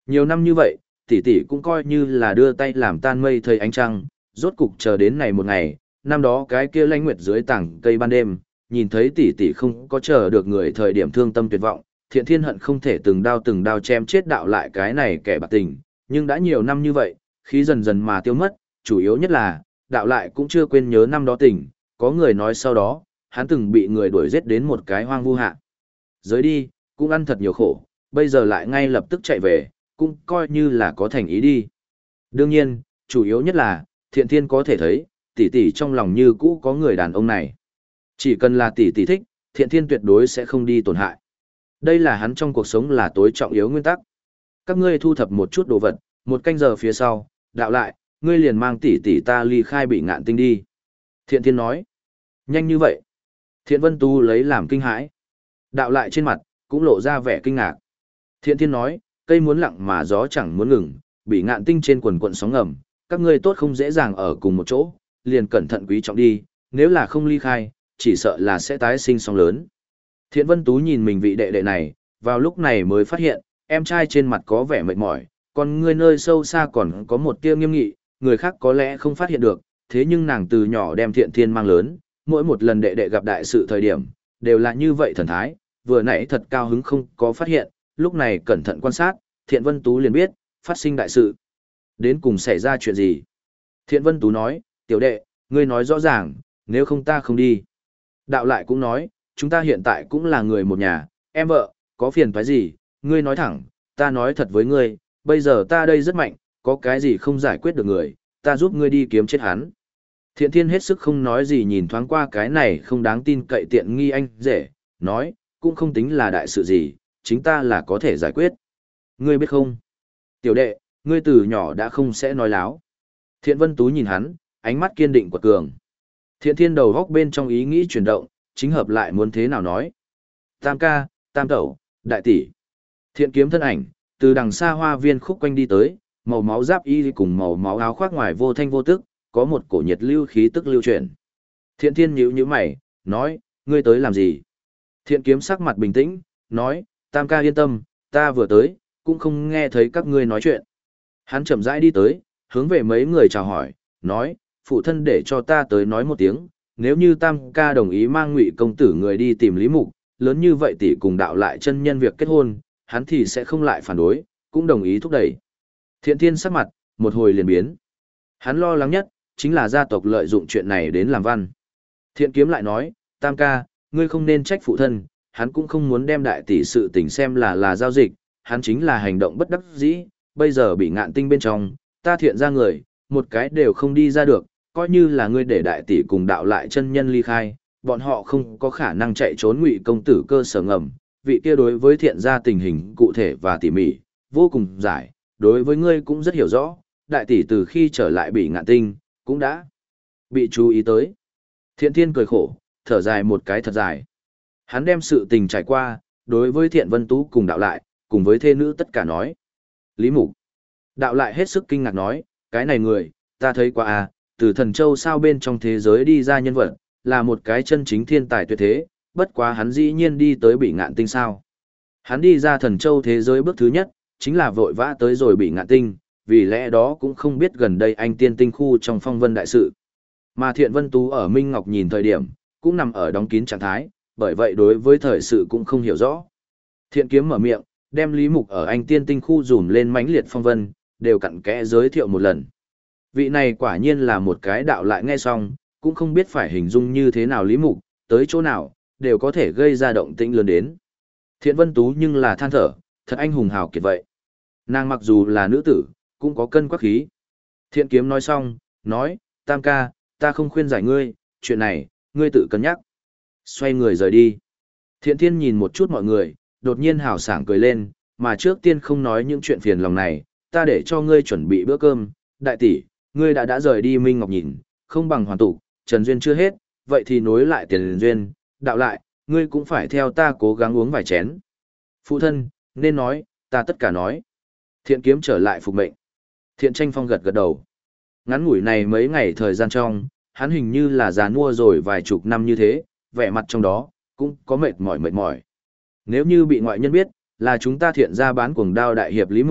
Nhiều năm như vậy, tỷ tỷ cũng coi như là đưa tay làm tan mây thời ánh trăng, rốt cục chờ đến này một ngày, năm đó cái kia lãnh nguyệt dưới tảng cây ban đêm, nhìn thấy tỷ tỷ không có chờ được người thời điểm thương tâm tuyệt vọng, Thiện Thiên hận không thể từng đao chém chết đạo lại cái này kẻ bạc tình, nhưng đã nhiều năm như vậy, khí dần dần mà tiêu mất, chủ yếu nhất là, đạo lại cũng chưa quên nhớ năm đó tình, có người nói sau đó, hắn từng bị người đuổi giết đến một cái hoang vu hạ. Giới đi, cũng ăn thật nhiều khổ, bây giờ lại ngay lập tức chạy về, cũng coi như là có thành ý đi. Đương nhiên, chủ yếu nhất là, Thiện Thiên có thể thấy, tỷ tỷ trong lòng như cũ có người đàn ông này. Chỉ cần là tỷ tỷ thích, Thiện Thiên tuyệt đối sẽ không đi tổn hại. Đây là hắn trong cuộc sống là tối trọng yếu nguyên tắc. Các ngươi thu thập một chút đồ vật, một canh giờ phía sau, đạo lại, ngươi liền mang tỷ tỷ ta ly khai Bị Ngạn Tinh đi. Thiện Thiên nói. Nhanh như vậy. Thiện Vân Tu lấy làm kinh hãi. Đạo lại trên mặt, cũng lộ ra vẻ kinh ngạc. Thiện Thiên nói, cây muốn lặng mà gió chẳng muốn ngừng, Bị Ngạn Tinh trên quần quận sóng ngầm, các ngươi tốt không dễ dàng ở cùng một chỗ, liền cẩn thận quý trọng đi, nếu là không ly khai, chỉ sợ là sẽ tái sinh sóng lớn. Thiện Vân Tú nhìn mình vị đệ đệ này, vào lúc này mới phát hiện, em trai trên mặt có vẻ mệt mỏi, còn người nơi sâu xa còn có một tia nghiêm nghị, người khác có lẽ không phát hiện được, thế nhưng nàng từ nhỏ đem Thiện Thiên mang lớn, mỗi một lần đệ đệ gặp đại sự thời điểm, đều là như vậy thần thái, vừa nãy thật cao hứng không có phát hiện, lúc này cẩn thận quan sát, Thiện Vân Tú liền biết, phát sinh đại sự. Đến cùng xảy ra chuyện gì? Thiện Vân Tú nói, tiểu đệ, ngươi nói rõ ràng, nếu không ta không đi. Đạo lại cũng nói, chúng ta hiện tại cũng là người một nhà, em vợ, có phiền toái gì, ngươi nói thẳng, ta nói thật với ngươi, bây giờ ta đây rất mạnh, có cái gì không giải quyết được người, ta giúp ngươi đi kiếm chết hắn. Thiện Thiên hết sức không nói gì nhìn thoáng qua cái này không đáng tin cậy tiện nghi anh rể, nói, cũng không tính là đại sự gì, chính ta là có thể giải quyết. Ngươi biết không? Tiểu đệ, ngươi từ nhỏ đã không sẽ nói láo. Thiện Vân Tú nhìn hắn, ánh mắt kiên định quật cường. Thiện Thiên đầu góc bên trong ý nghĩ chuyển động, chính hợp lại muốn thế nào nói. Tam ca, tam tẩu, đại tỷ. Thiện kiếm thân ảnh, từ đằng xa hoa viên khúc quanh đi tới, màu máu giáp y cùng màu máu áo khoác ngoài vô thanh vô tức, có một cổ nhiệt lưu khí tức lưu chuyển. Thiện Thiên nhíu nhíu mày, nói, ngươi tới làm gì? Thiện kiếm sắc mặt bình tĩnh, nói, tam ca yên tâm, ta vừa tới, cũng không nghe thấy các ngươi nói chuyện. Hắn chậm rãi đi tới, hướng về mấy người chào hỏi, nói, phụ thân để cho ta tới nói một tiếng, nếu như tam ca đồng ý mang Ngụy công tử người đi tìm Lý Mục, lớn như vậy tỷ cùng đạo lại chân nhân việc kết hôn, hắn thì sẽ không lại phản đối, cũng đồng ý thúc đẩy. Thiện Thiên sắc mặt, một hồi liền biến. Hắn lo lắng nhất, chính là gia tộc lợi dụng chuyện này đến làm văn. Thiện kiếm lại nói, tam ca, ngươi không nên trách phụ thân, hắn cũng không muốn đem đại tỷ sự tình xem là giao dịch, hắn chính là hành động bất đắc dĩ, bây giờ bị Ngạn Tinh bên trong, ta thiện ra người, một cái đều không đi ra được, coi như là ngươi để đại tỷ cùng đạo lại chân nhân ly khai, bọn họ không có khả năng chạy trốn Ngụy công tử cơ sở ngầm, vị kia đối với thiện gia tình hình cụ thể và tỉ mỉ, vô cùng giải, đối với ngươi cũng rất hiểu rõ, đại tỷ từ khi trở lại bị Ngạn Tinh, cũng đã bị chú ý tới. Thiện Thiên cười khổ, thở dài một cái thật dài. Hắn đem sự tình trải qua, đối với Thiện Vân Tú cùng đạo lại, cùng với thê nữ tất cả nói. Lý Mục. Đạo lại hết sức kinh ngạc nói, cái này người, ta thấy qua à, từ Thần Châu sao bên trong thế giới đi ra nhân vật, là một cái chân chính thiên tài tuyệt thế, bất quá hắn dĩ nhiên đi tới Bị Ngạn Tinh sao. Hắn đi ra Thần Châu thế giới bước thứ nhất, chính là vội vã tới rồi Bị Ngạn Tinh, vì lẽ đó cũng không biết gần đây anh tiên tinh khu trong phong vân đại sự. Mà Thiện Vân Tú ở Minh Ngọc nhìn thời điểm, cũng nằm ở đóng kín trạng thái, bởi vậy đối với thời sự cũng không hiểu rõ. Thiện kiếm mở miệng, đem Lý Mục ở anh tiên tinh khu dùm lên mãnh liệt phong vân, đều cặn kẽ giới thiệu một lần. Vị này quả nhiên là một cái đạo lại nghe xong, cũng không biết phải hình dung như thế nào Lý Mục, tới chỗ nào, đều có thể gây ra động tĩnh lớn đến. Thiện Vân Tú nhưng là than thở, thật anh hùng hào kiệt vậy. Nàng mặc dù là nữ tử, cũng có cân quắc khí. Thiện kiếm nói xong, nói, tam ca, ta không khuyên giải ngươi, chuyện này, ngươi tự cân nhắc. Xoay người rời đi. Thiện Thiên nhìn một chút mọi người, đột nhiên hào sảng cười lên, mà trước tiên không nói những chuyện phiền lòng này, ta để cho ngươi chuẩn bị bữa cơm, đại tỷ, ngươi đã rời đi Minh Ngọc nhìn, không bằng hoàn tụ, Trần Duyên chưa hết, vậy thì nối lại tiền duyên, đạo lại, ngươi cũng phải theo ta cố gắng uống vài chén. Phụ thân, nên nói, ta tất cả nói. Thiện kiếm trở lại phục mệnh. Thiện tranh phong gật gật đầu. Ngắn ngủi này mấy ngày thời gian trong, hắn hình như là già nua rồi vài chục năm như thế, vẻ mặt trong đó, cũng có mệt mỏi. Nếu như bị ngoại nhân biết, là chúng ta thiện ra bán cuồng đao đại hiệp Lý Mục,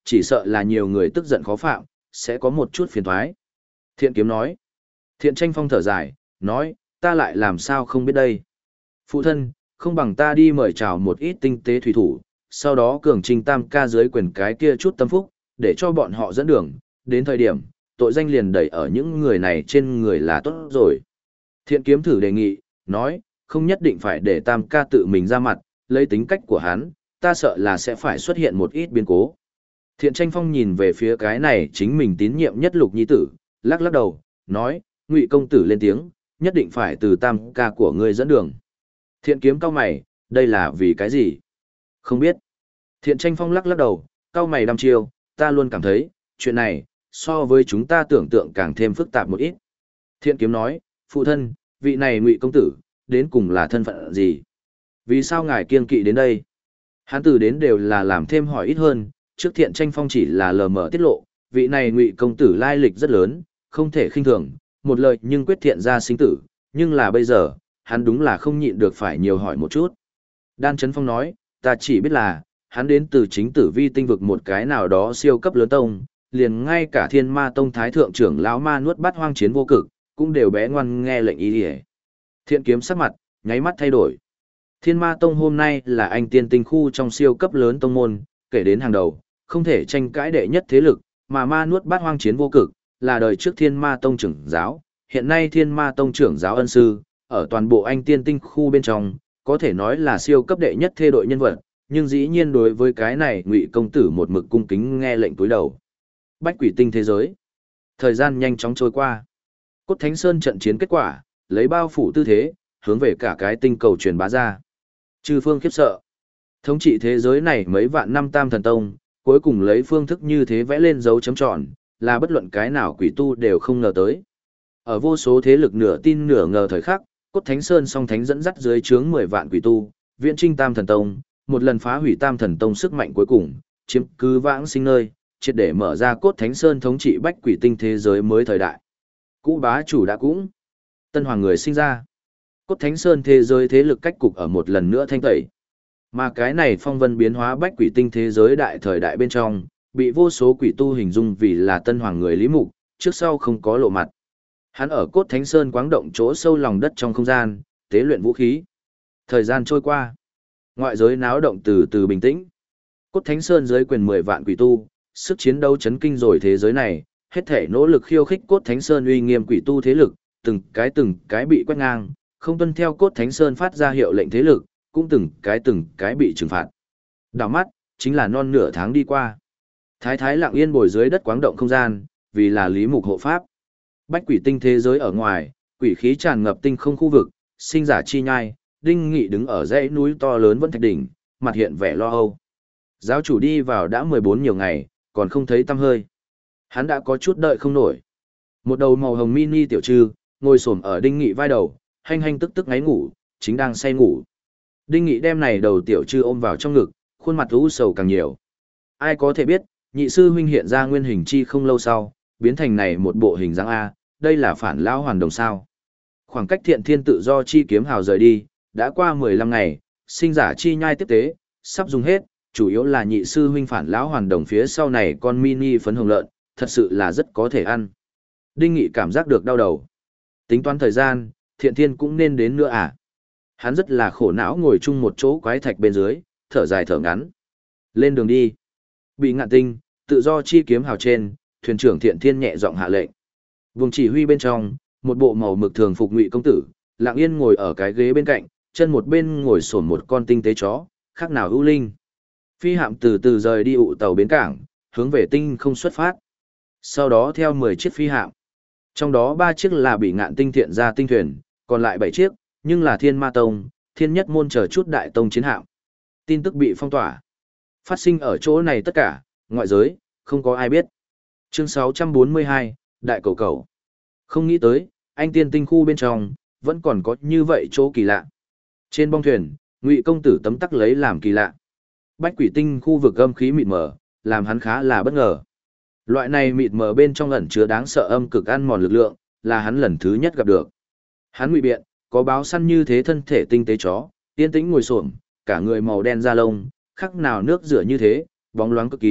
chỉ sợ là nhiều người tức giận khó phạm, sẽ có một chút phiền toái. Thiện kiếm nói. Thiện tranh phong thở dài, nói, ta lại làm sao không biết đây. Phụ thân, không bằng ta đi mời chào một ít tinh tế thủy thủ, sau đó cường trình tam ca dưới quyền cái kia chút tâm phúc, để cho bọn họ dẫn đường, đến thời điểm, tội danh liền đẩy ở những người này trên người là tốt rồi. Thiện kiếm thử đề nghị, nói, không nhất định phải để tam ca tự mình ra mặt, lấy tính cách của hắn, ta sợ là sẽ phải xuất hiện một ít biến cố. Thiện tranh phong nhìn về phía cái này chính mình tín nhiệm nhất Lục nhi tử, lắc lắc đầu, nói, Ngụy công tử lên tiếng, nhất định phải từ tam ca của ngươi dẫn đường. Thiện kiếm cao mày, đây là vì cái gì? Không biết. Thiện tranh phong lắc lắc đầu, cao mày đăm chiêu, ta luôn cảm thấy, chuyện này, so với chúng ta tưởng tượng càng thêm phức tạp một ít. Thiện kiếm nói, phụ thân, vị này Ngụy công tử, đến cùng là thân phận gì? Vì sao ngài kiêng kỵ đến đây? Hắn từ đến đều là làm thêm hỏi ít hơn, trước thiện tranh phong chỉ là lờ mờ tiết lộ, vị này Ngụy công tử lai lịch rất lớn, không thể khinh thường, một lời nhưng quyết thiện ra sinh tử, nhưng là bây giờ, hắn đúng là không nhịn được phải nhiều hỏi một chút. Đan Chấn Phong nói, ta chỉ biết là, hắn đến từ chính tử vi tinh vực một cái nào đó siêu cấp lớn tông, liền ngay cả thiên ma tông thái thượng trưởng lão ma nuốt bắt hoang chiến vô cực, cũng đều bé ngoan nghe lệnh ý địa. Thiện kiếm sắc mặt, nháy mắt thay đổi. Thiên ma tông hôm nay là anh tiên tinh khu trong siêu cấp lớn tông môn, kể đến hàng đầu, không thể tranh cãi đệ nhất thế lực, mà ma nuốt bắt hoang chiến vô cực, là đời trước thiên ma tông trưởng giáo, hiện nay thiên ma tông trưởng giáo ân sư, ở toàn bộ anh tiên tinh khu bên trong, có thể nói là siêu cấp đệ nhất thê đội nhân vật, nhưng dĩ nhiên đối với cái này Ngụy công tử một mực cung kính nghe lệnh cúi đầu. Bách quỷ tinh thế giới. Thời gian nhanh chóng trôi qua. Cốt Thánh Sơn trận chiến kết quả, lấy bao phủ tư thế, hướng về cả cái tinh cầu truyền bá ra. Chư phương khiếp sợ. Thống trị thế giới này mấy vạn năm Tam Thần Tông, cuối cùng lấy phương thức như thế vẽ lên dấu chấm tròn, là bất luận cái nào quỷ tu đều không ngờ tới. Ở vô số thế lực nửa tin nửa ngờ thời khắc, Cốt Thánh Sơn song thánh dẫn dắt dưới trướng 10 vạn quỷ tu, viễn chinh Tam Thần Tông, một lần phá hủy Tam Thần Tông sức mạnh cuối cùng, chiếm cứ vãng sinh nơi, triệt để mở ra Cốt Thánh Sơn thống trị bách quỷ tinh thế giới mới thời đại. Cũ bá chủ đã cũng, tân hoàng người sinh ra. Cốt Thánh Sơn thế giới thế lực cách cục ở một lần nữa thanh tẩy. Mà cái này phong vân biến hóa bách quỷ tinh thế giới đại thời đại bên trong, bị vô số quỷ tu hình dung vì là tân hoàng người Lý Mục, trước sau không có lộ mặt. Hắn ở Cốt Thánh Sơn quáng động chỗ sâu lòng đất trong không gian, tế luyện vũ khí. Thời gian trôi qua, ngoại giới náo động từ từ bình tĩnh. Cốt Thánh Sơn dưới quyền 10 vạn quỷ tu, sức chiến đấu chấn kinh rồi thế giới này, hết thể nỗ lực khiêu khích Cốt Thánh Sơn uy nghiêm quỷ tu thế lực, từng cái bị quét ngang, không tuân theo Cốt Thánh Sơn phát ra hiệu lệnh thế lực, cũng từng cái bị trừng phạt. Đảo mắt, chính là non nửa tháng đi qua. Thái thái lặng yên bồi dưới đất quáng động không gian, vì là Lý Mục hộ pháp. Bách quỷ tinh thế giới ở ngoài, quỷ khí tràn ngập tinh không khu vực, sinh giả chi nhai, Đinh Nghị đứng ở dãy núi to lớn vẫn thạch đỉnh, mặt hiện vẻ lo âu. Giáo chủ đi vào đã 14 nhiều ngày, còn không thấy tăm hơi. Hắn đã có chút đợi không nổi. Một đầu màu hồng mini tiểu trư, ngồi xổm ở Đinh Nghị vai đầu, hanh hanh tức tức ngáy ngủ, chính đang say ngủ. Đinh Nghị đem này đầu tiểu trư ôm vào trong ngực, khuôn mặt u sầu càng nhiều. Ai có thể biết, nhị sư huynh hiện ra nguyên hình chi không lâu sau, biến thành này một bộ hình dáng A, đây là phản lão hoàn đồng sao. Khoảng cách thiện thiên tự do chi kiếm hào rời đi, đã qua 15 ngày, sinh giả chi nhai tiếp tế, sắp dùng hết, chủ yếu là nhị sư huynh phản lão hoàn đồng phía sau này con mini phấn hồng lợn, thật sự là rất có thể ăn. Đinh Nghị cảm giác được đau đầu. Tính toán thời gian, thiện thiên cũng nên đến nữa à. Hắn rất là khổ não ngồi chung một chỗ quái thạch bên dưới, thở dài thở ngắn. Lên đường đi. Bị ngạn tinh, tự do chi kiếm hào trên, thuyền trưởng thiện thiên nhẹ giọng hạ lệnh. Vùng chỉ huy bên trong, một bộ màu mực thường phục Ngụy công tử, lặng yên ngồi ở cái ghế bên cạnh, chân một bên ngồi xổm một con tinh tế chó, khác nào ưu linh. Phi hạm từ từ rời đi ụ tàu bến cảng, hướng về tinh không xuất phát. Sau đó theo 10 chiếc phi hạm. Trong đó 3 chiếc là bị ngạn tinh thiện ra tinh thuyền, còn lại 7 chiếc, nhưng là thiên ma tông, thiên nhất môn chờ chút đại tông chiến hạm. Tin tức bị phong tỏa. Phát sinh ở chỗ này tất cả, ngoại giới, không có ai biết. Chương 642, Đại Cầu Cầu. Không nghĩ tới, anh tiên tinh khu bên trong, vẫn còn có như vậy chỗ kỳ lạ. Trên bong thuyền, Ngụy công tử tấm tắc lấy làm kỳ lạ. Bách quỷ tinh khu vực âm khí mịt mờ, làm hắn khá là bất ngờ. Loại này mịt mờ bên trong ẩn chứa đáng sợ âm cực ăn mòn lực lượng, là hắn lần thứ nhất gặp được. Hắn ngụy biện, có báo săn như thế thân thể tinh tế chó, yên tĩnh ngồi xổm, cả người màu đen da lông, khắc nào nước rửa như thế, bóng loáng cực kỳ,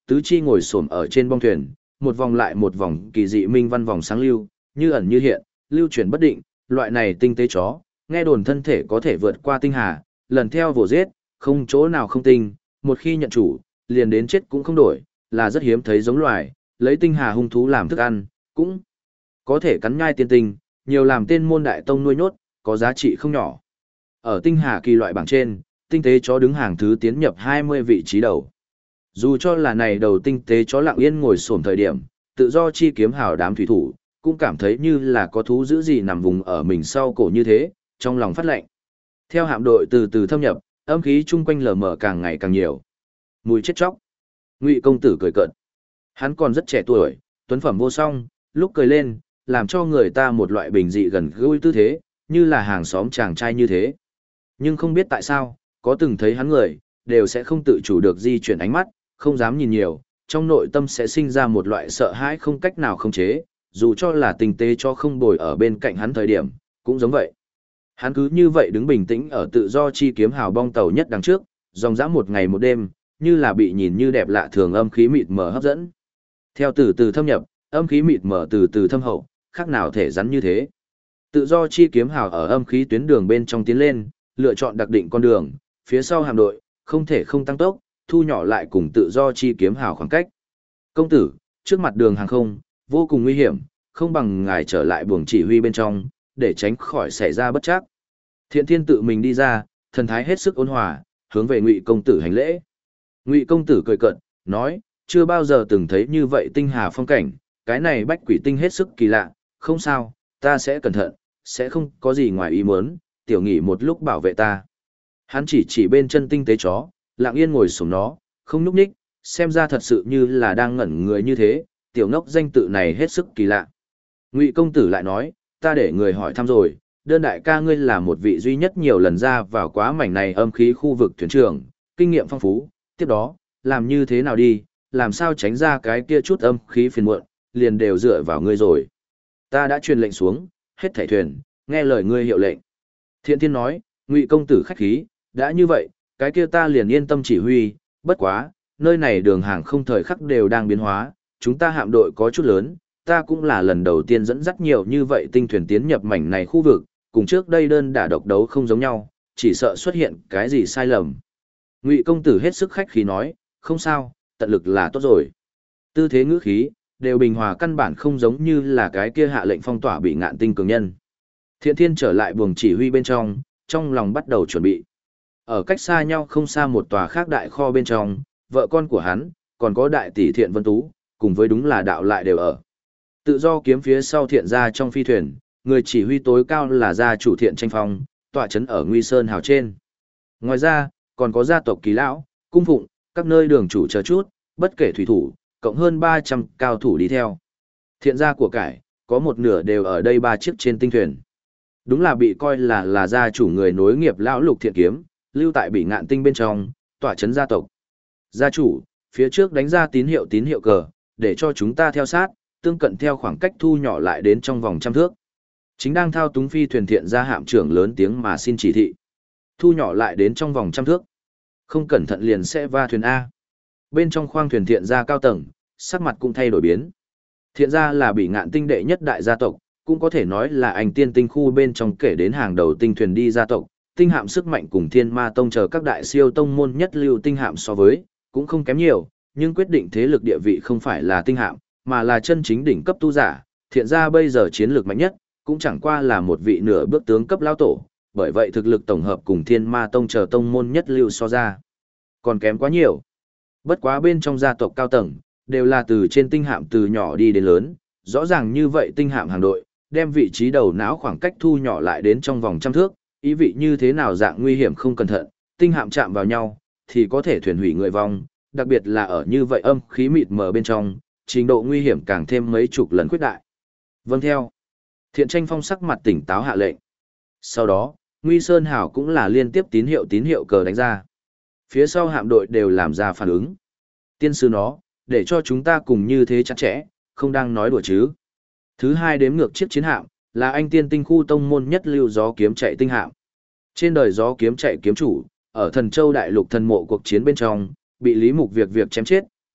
tứ chi ngồi xổm ở trên bong thuyền, một vòng lại một vòng kỳ dị minh văn vòng sáng lưu, như ẩn như hiện, lưu chuyển bất định, loại này tinh tế chó, nghe đồn thân thể có thể vượt qua tinh hà, lần theo vồ giết, không chỗ nào không tinh, một khi nhận chủ, liền đến chết cũng không đổi, là rất hiếm thấy giống loài, lấy tinh hà hung thú làm thức ăn, cũng có thể cắn nhai tiên tinh, nhiều làm tên môn đại tông nuôi nhốt, có giá trị không nhỏ. Ở tinh hà kỳ loại bảng trên, tinh tế chó đứng hàng thứ tiến nhập 20 vị trí đầu. Dù cho là này đầu tinh tế chó lặng yên ngồi xổm thời điểm, tự do chi kiếm hào đám thủy thủ, cũng cảm thấy như là có thú dữ gì nằm vùng ở mình sau cổ như thế, trong lòng phát lạnh. Theo hạm đội từ từ thâm nhập, âm khí chung quanh lờ mờ càng ngày càng nhiều. Mùi chết chóc. Ngụy công tử cười cợt. Hắn còn rất trẻ tuổi, tuấn phẩm vô song, lúc cười lên, làm cho người ta một loại bình dị gần gũi tư thế, như là hàng xóm chàng trai như thế. Nhưng không biết tại sao, có từng thấy hắn người, đều sẽ không tự chủ được di chuyển ánh mắt, không dám nhìn nhiều, trong nội tâm sẽ sinh ra một loại sợ hãi không cách nào khống chế, dù cho là tinh tế cho không bồi ở bên cạnh hắn thời điểm, cũng giống vậy. Hắn cứ như vậy đứng bình tĩnh ở tự do chi kiếm hào bong tàu nhất đằng trước, dòng dã một ngày một đêm, như là bị nhìn như đẹp lạ thường âm khí mịt mờ hấp dẫn. Theo từ từ thâm nhập, âm khí mịt mờ từ từ thâm hậu, khác nào thể rắn như thế. Tự do chi kiếm hào ở âm khí tuyến đường bên trong tiến lên, lựa chọn đặc định con đường, phía sau hạm đội, không thể không tăng tốc, thu nhỏ lại cùng tự do chi kiếm hào khoảng cách. Công tử, trước mặt đường hàng không, vô cùng nguy hiểm, không bằng ngài trở lại buồng chỉ huy bên trong, để tránh khỏi xảy ra bất trắc. Thiện Thiên tự mình đi ra, thần thái hết sức ôn hòa, hướng về Ngụy công tử hành lễ. Ngụy công tử cười cợt, nói, chưa bao giờ từng thấy như vậy tinh hà phong cảnh, cái này bách quỷ tinh hết sức kỳ lạ, không sao, ta sẽ cẩn thận, sẽ không có gì ngoài ý muốn, tiểu nghỉ một lúc bảo vệ ta. Hắn chỉ bên chân tinh tế chó, lặng yên ngồi xuống nó, không nhúc nhích, xem ra thật sự như là đang ngẩn người như thế, tiểu ngốc danh tự này hết sức kỳ lạ. Ngụy công tử lại nói, ta để người hỏi thăm rồi, đơn đại ca ngươi là một vị duy nhất nhiều lần ra vào quá mảnh này âm khí khu vực thuyền trưởng, kinh nghiệm phong phú, tiếp đó, làm như thế nào đi, làm sao tránh ra cái kia chút âm khí phiền muộn, liền đều dựa vào ngươi rồi. Ta đã truyền lệnh xuống, hết thảy thuyền, nghe lời ngươi hiệu lệnh. Thiện Thiên nói, Ngụy công tử khách khí, đã như vậy, cái kia ta liền yên tâm chỉ huy, bất quá, nơi này đường hàng không thời khắc đều đang biến hóa, chúng ta hạm đội có chút lớn, ta cũng là lần đầu tiên dẫn dắt nhiều như vậy tinh thuyền tiến nhập mảnh này khu vực, cùng trước đây đơn đả độc đấu không giống nhau, chỉ sợ xuất hiện cái gì sai lầm. Ngụy công tử hết sức khách khí nói, không sao, tận lực là tốt rồi. Tư thế ngữ khí, đều bình hòa căn bản không giống như là cái kia hạ lệnh phong tỏa bị Ngạn Tinh cường nhân. Thiện Thiên trở lại buồng chỉ huy bên trong lòng bắt đầu chuẩn bị. Ở cách xa nhau không xa một tòa khác đại kho bên trong, vợ con của hắn, còn có đại tỷ Thiện Vân Tú, cùng với đúng là đạo lại đều ở. Tự do kiếm phía sau Thiện gia trong phi thuyền, người chỉ huy tối cao là gia chủ Thiện Tranh Phong, tọa trấn ở Nguy Sơn hào trên. Ngoài ra, còn có gia tộc Kỳ Lão, cung phụng, các nơi đường chủ chờ chút, bất kể thủy thủ, cộng hơn 300 cao thủ đi theo. Thiện gia của cải, có một nửa đều ở đây 3 chiếc trên tinh thuyền. Đúng là bị coi là gia chủ người nối nghiệp lão Lục Thiện Kiếm, lưu tại Bỉ Ngạn Tinh bên trong, tọa trấn gia tộc. Gia chủ, phía trước đánh ra tín hiệu cờ, để cho chúng ta theo sát, tương cận theo khoảng cách thu nhỏ lại đến trong vòng trăm thước. Chính đang thao túng phi thuyền Thiện gia hạm trưởng lớn tiếng mà xin chỉ thị. Thu nhỏ lại đến trong vòng trăm thước. Không cẩn thận liền sẽ va thuyền A. Bên trong khoang thuyền Thiện gia cao tầng, sắc mặt cũng thay đổi biến. Thiện gia là Bỉ Ngạn Tinh đệ nhất đại gia tộc, cũng có thể nói là anh tiên tinh khu bên trong kể đến hàng đầu tinh thuyền đi gia tộc, tinh hạm sức mạnh cùng Thiên Ma Tông chờ các đại siêu tông môn nhất lưu tinh hạm so với, cũng không kém nhiều, nhưng quyết định thế lực địa vị không phải là tinh hạm, mà là chân chính đỉnh cấp tu giả, Thiện gia bây giờ chiến lược mạnh nhất, cũng chẳng qua là một vị nửa bước tướng cấp lão tổ, bởi vậy thực lực tổng hợp cùng Thiên Ma Tông chờ tông môn nhất lưu so ra, còn kém quá nhiều. Bất quá bên trong gia tộc cao tầng, đều là từ trên tinh hạm từ nhỏ đi đến lớn, rõ ràng như vậy tinh hạm hàng đội, đem vị trí đầu não khoảng cách thu nhỏ lại đến trong vòng trăm thước, ý vị như thế nào dạng nguy hiểm không cẩn thận, tinh hạm chạm vào nhau, thì có thể thuyền hủy người vong, đặc biệt là ở như vậy âm khí mịt mờ bên trong, trình độ nguy hiểm càng thêm mấy chục lần khuyết đại. Vâng theo. Thiện Tranh Phong sắc mặt tỉnh táo hạ lệnh. Sau đó, Nguy Sơn Hảo cũng là liên tiếp tín hiệu cờ đánh ra. Phía sau hạm đội đều làm ra phản ứng. Tiên sư nó, để cho chúng ta cùng như thế chặt chẽ, không đang nói đùa chứ. Thứ hai đếm ngược chiếc chiến hạm, là anh tiên tinh khu tông môn nhất lưu gió kiếm chạy tinh hạm. Trên đời gió kiếm chạy kiếm chủ, ở Thần Châu Đại Lục thần mộ cuộc chiến bên trong, bị Lý Mục việc chém chết,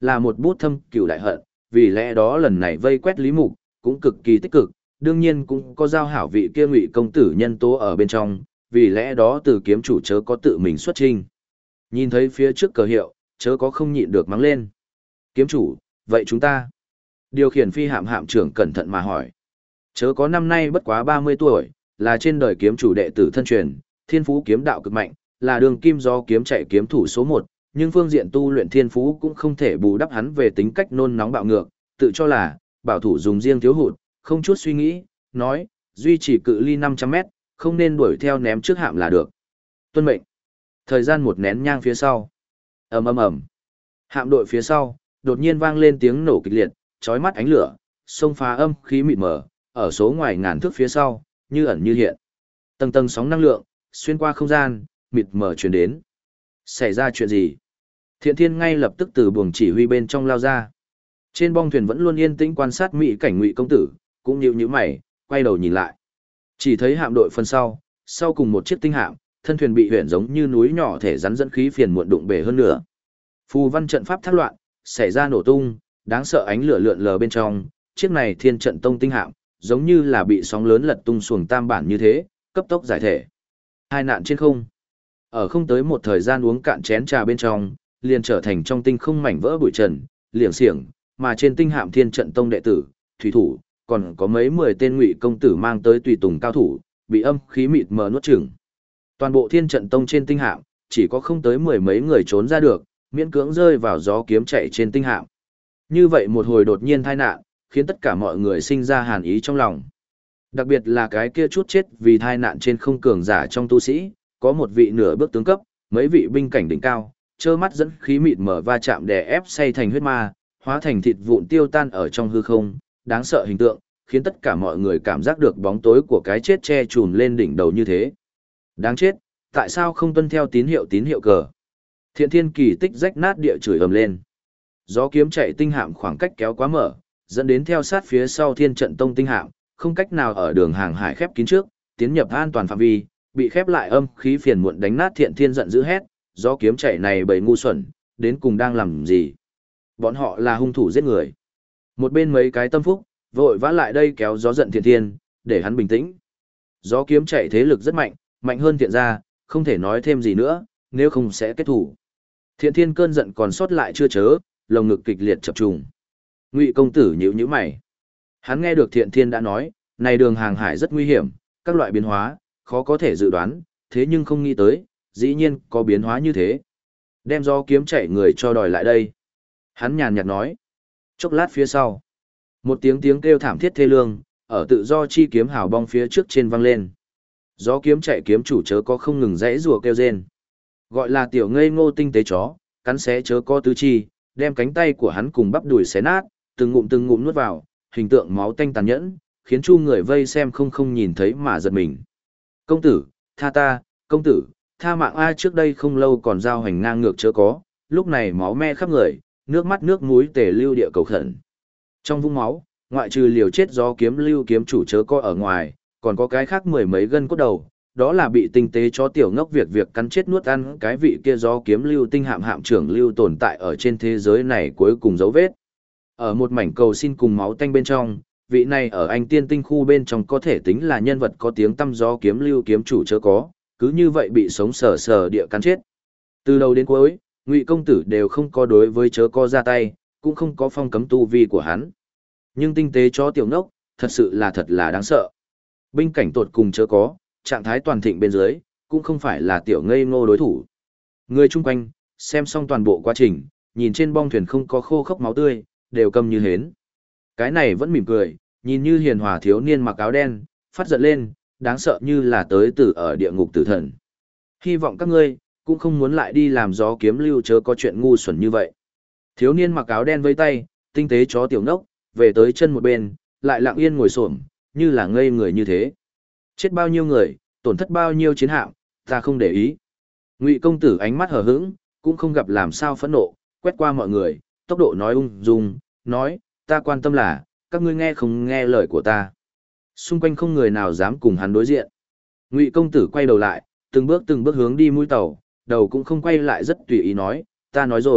là một bút thâm cửu đại hận, vì lẽ đó lần này vây quét Lý Mục, cũng cực kỳ tích cực, đương nhiên cũng có giao hảo vị kia Ngụy công tử nhân tố ở bên trong, vì lẽ đó từ kiếm chủ chớ có tự mình xuất trình. Nhìn thấy phía trước cờ hiệu, chớ có không nhịn được mắng lên. Kiếm chủ, vậy chúng ta? Điều khiển phi hạm hạm trưởng cẩn thận mà hỏi. Chớ có năm nay bất quá 30 tuổi, là trên đời kiếm chủ đệ tử thân truyền, thiên phú kiếm đạo cực mạnh, là đường kim do kiếm chạy kiếm thủ số 1, nhưng phương diện tu luyện thiên phú cũng không thể bù đắp hắn về tính cách nôn nóng bạo ngược, tự cho là bảo thủ dùng riêng thiếu hụt, không chút suy nghĩ, nói, duy trì cự ly 500 mét, không nên đuổi theo ném trước hạm là được. Tuân mệnh. Thời gian một nén nhang phía sau. Ầm ầm ầm. Hạm đội phía sau, đột nhiên vang lên tiếng nổ kịch liệt, chói mắt ánh lửa, xông phá âm khí mịt mờ, ở số ngoài ngàn thước phía sau, như ẩn như hiện. Tầng tầng sóng năng lượng, xuyên qua không gian, mịt mờ truyền đến. Xảy ra chuyện gì? Thiện Thiên ngay lập tức từ buồng chỉ huy bên trong lao ra. Trên bong thuyền vẫn luôn yên tĩnh quan sát mỹ cảnh Ngụy công tử, cũng nhíu mày, quay đầu nhìn lại. Chỉ thấy hạm đội phần sau cùng một chiếc tinh hạm, thân thuyền bị huyền giống như núi nhỏ thể rắn dẫn khí phiền muộn đụng bể hơn nữa. Phù văn trận pháp thác loạn, xảy ra nổ tung, đáng sợ ánh lửa lượn lờ bên trong, chiếc này Thiên Trận Tông tinh hạm, giống như là bị sóng lớn lật tung xuồng tam bản như thế, cấp tốc giải thể. Hai nạn trên không. Ở không tới một thời gian uống cạn chén trà bên trong, liền trở thành trong tinh không mảnh vỡ bụi trần, liệng xiềng, mà trên tinh hạm Thiên Trận Tông đệ tử, thủy thủ, còn có mấy 10 tên Ngụy công tử mang tới tùy tùng cao thủ, bị âm khí mịt mờ nuốt chửng. Toàn bộ Thiên Trận Tông trên tinh hạm, chỉ có không tới mười mấy người trốn ra được, miễn cưỡng rơi vào gió kiếm chạy trên tinh hạm. Như vậy một hồi đột nhiên tai nạn, khiến tất cả mọi người sinh ra hàn ý trong lòng. Đặc biệt là cái kia chút chết vì tai nạn trên không cường giả trong tu sĩ, có một vị nửa bước tướng cấp, mấy vị binh cảnh đỉnh cao, trơ mắt dẫn khí mịt mờ va chạm đè ép say thành huyết ma, hóa thành thịt vụn tiêu tan ở trong hư không, đáng sợ hình tượng, khiến tất cả mọi người cảm giác được bóng tối của cái chết che chùm lên đỉnh đầu như thế. Đáng chết, tại sao không tuân theo tín hiệu cờ? Thiện Thiên kỳ tích rách nát địa chửi ầm lên. Gió kiếm chạy tinh hạm khoảng cách kéo quá mở, dẫn đến theo sát phía sau Thiên Trận Tông tinh hạm, không cách nào ở đường hàng hải khép kín trước, tiến nhập an toàn phạm vi, bị khép lại âm khí phiền muộn đánh nát. Thiện Thiên giận dữ hét, gió kiếm chạy này bầy ngu xuẩn, đến cùng đang làm gì? Bọn họ là hung thủ giết người. Một bên mấy cái tâm phúc, vội vã lại đây kéo gió giận Thiện Thiên, để hắn bình tĩnh. Gió kiếm chạy thế lực rất mạnh, mạnh hơn Thiện gia, không thể nói thêm gì nữa, nếu không sẽ kết thủ. Thiện Thiên cơn giận còn sót lại chưa chớ, lồng ngực kịch liệt chập trùng. Ngụy công tử nhíu mày. Hắn nghe được Thiện Thiên đã nói, này đường hàng hải rất nguy hiểm, các loại biến hóa, khó có thể dự đoán, thế nhưng không nghĩ tới, dĩ nhiên có biến hóa như thế. Đem gió kiếm chạy người cho đòi lại đây. Hắn nhàn nhạt nói. Chốc lát phía sau, một tiếng kêu thảm thiết thê lương, ở tự do chi kiếm hào bong phía trước trên vang lên. Gió kiếm chạy kiếm chủ chớ có không ngừng rẽ rùa kêu rên. Gọi là tiểu ngây ngô tinh tế chó, cắn xé chớ có tứ chi, đem cánh tay của hắn cùng bắp đùi xé nát, từng ngụm nuốt vào, hình tượng máu tanh tàn nhẫn, khiến chu người vây xem không nhìn thấy mà giật mình. Công tử, tha ta, công tử, tha mạng ai, trước đây không lâu còn giao hành ngang ngược chớ có, lúc này máu me khắp người, nước mắt nước mũi tề lưu địa cầu khẩn. Trong vũng máu, ngoại trừ liều chết gió kiếm lưu kiếm chủ chớ có ở ngoài, còn có cái khác mười mấy gân cốt đầu, đó là bị tinh tế chó tiểu ngốc việc cắn chết nuốt ăn cái vị kia gió kiếm lưu tinh hạm trưởng lưu tồn tại ở trên thế giới này cuối cùng dấu vết. Ở một mảnh cầu xin cùng máu tanh bên trong, vị này ở anh tiên tinh khu bên trong có thể tính là nhân vật có tiếng tăm gió kiếm lưu kiếm chủ chớ có, cứ như vậy bị sống sờ địa cắn chết. Từ đầu đến cuối, Ngụy công tử đều không có đối với chớ có ra tay, cũng không có phong cấm tu vi của hắn. Nhưng tinh tế chó tiểu ngốc, thật là đáng sợ. Binh cảnh tột cùng chớ có, trạng thái toàn thịnh bên dưới, cũng không phải là tiểu ngây ngô đối thủ. Người chung quanh, xem xong toàn bộ quá trình, nhìn trên bong thuyền không có khô khốc máu tươi, đều câm như hến. Cái này vẫn mỉm cười, nhìn như hiền hòa thiếu niên mặc áo đen, phát giận lên, đáng sợ như là tới từ ở địa ngục tử thần. Hy vọng các ngươi, cũng không muốn lại đi làm gió kiếm lưu chớ có chuyện ngu xuẩn như vậy. Thiếu niên mặc áo đen với tay, tinh tế chó tiểu ngốc, về tới chân một bên, lại lặng yên ngồi xổm, như là ngây người như thế. Chết bao nhiêu người, tổn thất bao nhiêu chiến hạm, ta không để ý. Ngụy công tử ánh mắt hờ hững, cũng không gặp làm sao phẫn nộ, quét qua mọi người, tốc độ nói ung dung, nói, ta quan tâm là, các ngươi nghe không nghe lời của ta. Xung quanh không người nào dám cùng hắn đối diện. Ngụy công tử quay đầu lại, từng bước hướng đi mũi tàu, đầu cũng không quay lại rất tùy ý nói, ta nói rồi,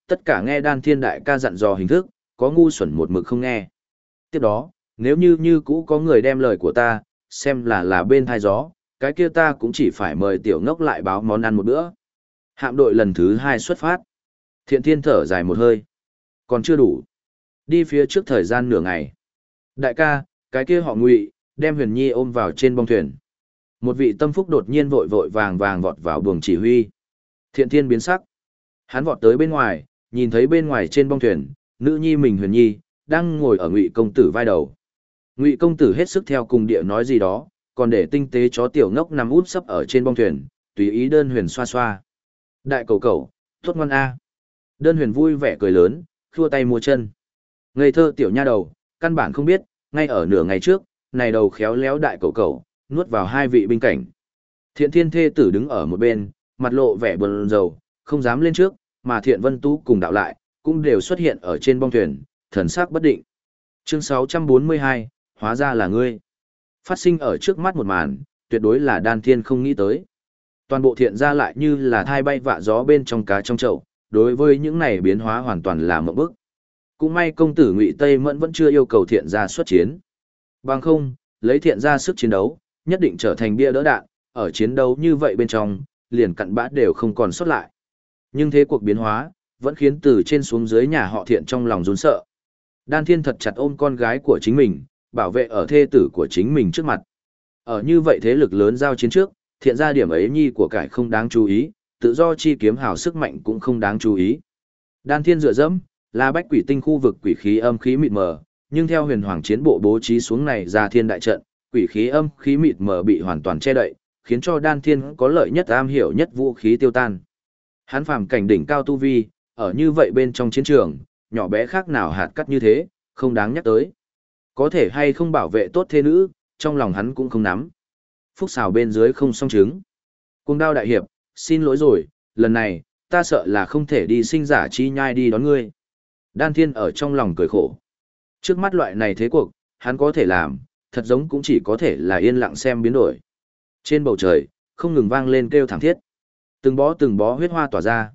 tất cả nghe Đan Thiên đại ca dặn dò hình thức, có ngu xuẩn một mực không nghe. Tiếp đó, nếu như cũ có người đem lời của ta, xem là bên thai gió, cái kia ta cũng chỉ phải mời tiểu ngốc lại báo món ăn một bữa. Hạm đội lần thứ 2 xuất phát. Thiện Thiên thở dài một hơi. Còn chưa đủ. Đi phía trước thời gian nửa ngày. Đại ca, cái kia họ Ngụy, đem Huyền Nhi ôm vào trên bong thuyền. Một vị tâm phúc đột nhiên vội vội vàng vàng vọt vào buồng chỉ huy. Thiện Thiên biến sắc. Hắn vọt tới bên ngoài, nhìn thấy bên ngoài trên bong thuyền, nữ nhi mình Huyền Nhi, đang ngồi ở Ngụy công tử vai đầu. Ngụy công tử hết sức theo cùng địa nói gì đó, còn để tinh tế chó tiểu ngốc nằm út sấp ở trên bong thuyền, tùy ý Đơn Huyền xoa xoa. Đại cầu cầu, tốt ngoan a. Đơn Huyền vui vẻ cười lớn, khua tay múa chân. Ngây thơ tiểu nha đầu, căn bản không biết, ngay ở nửa ngày trước, này đầu khéo léo đại cầu cầu, nuốt vào 2 vị binh cảnh. Thiện Thiên thê tử đứng ở một bên, mặt lộ vẻ buồn rầu, không dám lên trước, mà Thiện Vân Tú cùng đạo lại, cũng đều xuất hiện ở trên bong thuyền, thần sắc bất định. Chương 642, hóa ra là ngươi. Phát sinh ở trước mắt một màn, tuyệt đối là Đan Thiên không nghĩ tới. Toàn bộ Thiện gia lại như là thai bay vạ gió bên trong cá trong chậu, đối với những này biến hóa hoàn toàn là mộng bức. Cũng may công tử Ngụy Tây Mẫn vẫn chưa yêu cầu Thiện gia xuất chiến. Bằng không, lấy Thiện gia sức chiến đấu, nhất định trở thành bia đỡ đạn, ở chiến đấu như vậy bên trong, liền cặn bã đều không còn sót lại. Nhưng thế cuộc biến hóa, vẫn khiến từ trên xuống dưới nhà họ Thiện trong lòng run sợ. Đan Thiên thật chặt ôm con gái của chính mình, bảo vệ ở thê tử của chính mình trước mặt. Ở như vậy thế lực lớn giao chiến trước, Thiện gia điểm ấy nhi của cải không đáng chú ý, tự do chi kiếm hào sức mạnh cũng không đáng chú ý. Đan Thiên dựa dẫm, là bách quỷ tinh khu vực quỷ khí âm khí mịt mờ, nhưng theo huyền hoàng chiến bộ bố trí xuống này ra thiên đại trận, quỷ khí âm khí mịt mờ bị hoàn toàn che đậy, khiến cho Đan Thiên có lợi nhất am hiểu nhất vũ khí tiêu tan. Hắn phàm cảnh đỉnh cao tu vi, ở như vậy bên trong chiến trường, nhỏ bé khác nào hạt cát như thế, không đáng nhắc tới. Có thể hay không bảo vệ tốt thế nữ, trong lòng hắn cũng không nắm. Phúc xào bên dưới không song chứng. Cuồng đao đại hiệp, xin lỗi rồi, lần này, ta sợ là không thể đi sinh giả chi nhai đi đón ngươi. Đan Thiên ở trong lòng cười khổ. Trước mắt loại này thế cuộc, hắn có thể làm, thật giống cũng chỉ có thể là yên lặng xem biến đổi. Trên bầu trời, không ngừng vang lên kêu thảm thiết. Từng bó huyết hoa tỏa ra.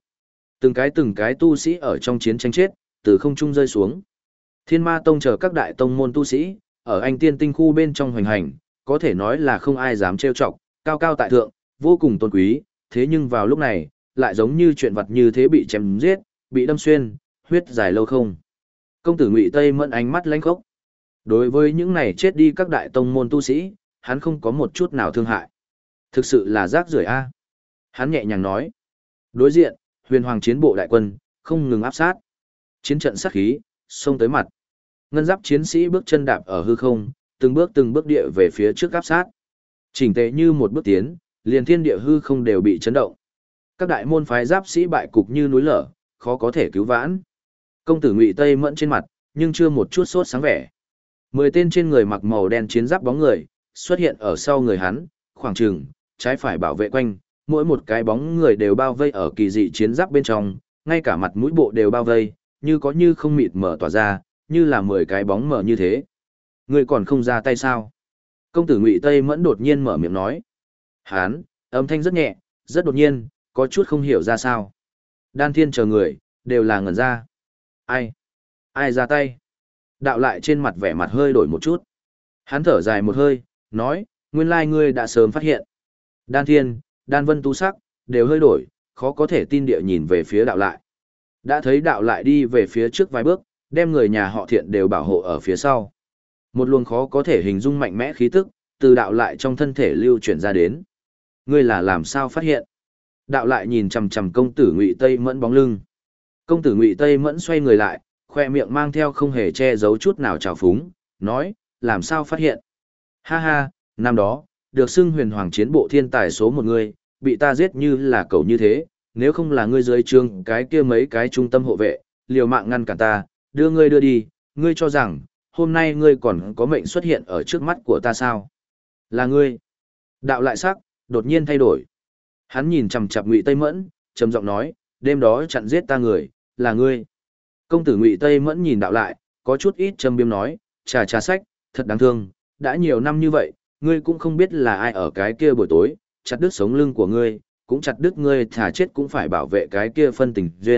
Từng cái tu sĩ ở trong chiến tranh chết, từ không trung rơi xuống. Thiên Ma Tông chờ các đại tông môn tu sĩ, ở Anh Tiên Tinh khu bên trong hoành hành, có thể nói là không ai dám trêu chọc, cao cao tại thượng, vô cùng tôn quý, thế nhưng vào lúc này, lại giống như chuyện vật như thế bị chém giết, bị đâm xuyên, huyết dài lâu không. Công tử Ngụy Tây Mẫn ánh mắt lãnh khốc. Đối với những này chết đi các đại tông môn tu sĩ, hắn không có một chút nào thương hại. Thực sự là rác rưởi a. Hắn nhẹ nhàng nói. Đối diện, huyền hoàng chiến bộ đại quân, không ngừng áp sát. Chiến trận sát khí, xông tới mặt. Ngân giáp chiến sĩ bước chân đạp ở hư không, từng bước địa về phía trước áp sát. Chỉnh tề như một bước tiến, liền thiên địa hư không đều bị chấn động. Các đại môn phái giáp sĩ bại cục như núi lở, khó có thể cứu vãn. Công tử Ngụy Tây Mẫn trên mặt, nhưng chưa một chút sốt sáng vẻ. 10 tên trên người mặc màu đen chiến giáp bóng người, xuất hiện ở sau người hắn, khoảng chừng, trái phải bảo vệ quanh, mỗi một cái bóng người đều bao vây ở kỳ dị chiến giáp bên trong, ngay cả mặt mũi bộ đều bao vây, như có như không mịt mở tỏa ra, như là 10 cái bóng mở như thế. Người còn không ra tay sao? Công tử Ngụy Tây Mẫn đột nhiên mở miệng nói. Hán, âm thanh rất nhẹ, rất đột nhiên, có chút không hiểu ra sao. Đan Thiên chờ người, đều là ngẩn ra. Ai? Ai ra tay? Đạo lại trên mặt vẻ mặt hơi đổi một chút. Hắn thở dài một hơi, nói, nguyên lai ngươi đã sớm phát hiện. Đan Thiên, Đan Vân tu sắc, đều hơi đổi, khó có thể tin địa nhìn về phía đạo lại. Đã thấy đạo lại đi về phía trước vài bước, đem người nhà họ Thiện đều bảo hộ ở phía sau. Một luồng khó có thể hình dung mạnh mẽ khí tức, từ đạo lại trong thân thể lưu chuyển ra đến. Ngươi là làm sao phát hiện? Đạo lại nhìn chằm chằm công tử Ngụy Tây Mẫn bóng lưng. Công tử Ngụy Tây Mẫn xoay người lại, khoe miệng mang theo không hề che giấu chút nào trào phúng, nói, làm sao phát hiện? Ha ha, năm đó, được xưng huyền hoàng chiến bộ thiên tài số một người, bị ta giết như là cẩu như thế, nếu không là ngươi dưới trương cái kia mấy cái trung tâm hộ vệ, liều mạng ngăn cản ta, đưa ngươi đưa đi, ngươi cho rằng, hôm nay ngươi còn có mệnh xuất hiện ở trước mắt của ta sao? Là ngươi. Đạo lại sắc, đột nhiên thay đổi. Hắn nhìn chằm chằm Ngụy Tây Mẫn, trầm giọng nói, đêm đó chặn giết ta người, là ngươi. Công tử Ngụy Tây Mẫn nhìn đạo lại, có chút ít châm biếm nói, trà sách, thật đáng thương, đã nhiều năm như vậy, ngươi cũng không biết là ai ở cái kia buổi tối, chặt đứt sống lưng của ngươi, cũng chặt đứt ngươi thả chết cũng phải bảo vệ cái kia phân tình duyên,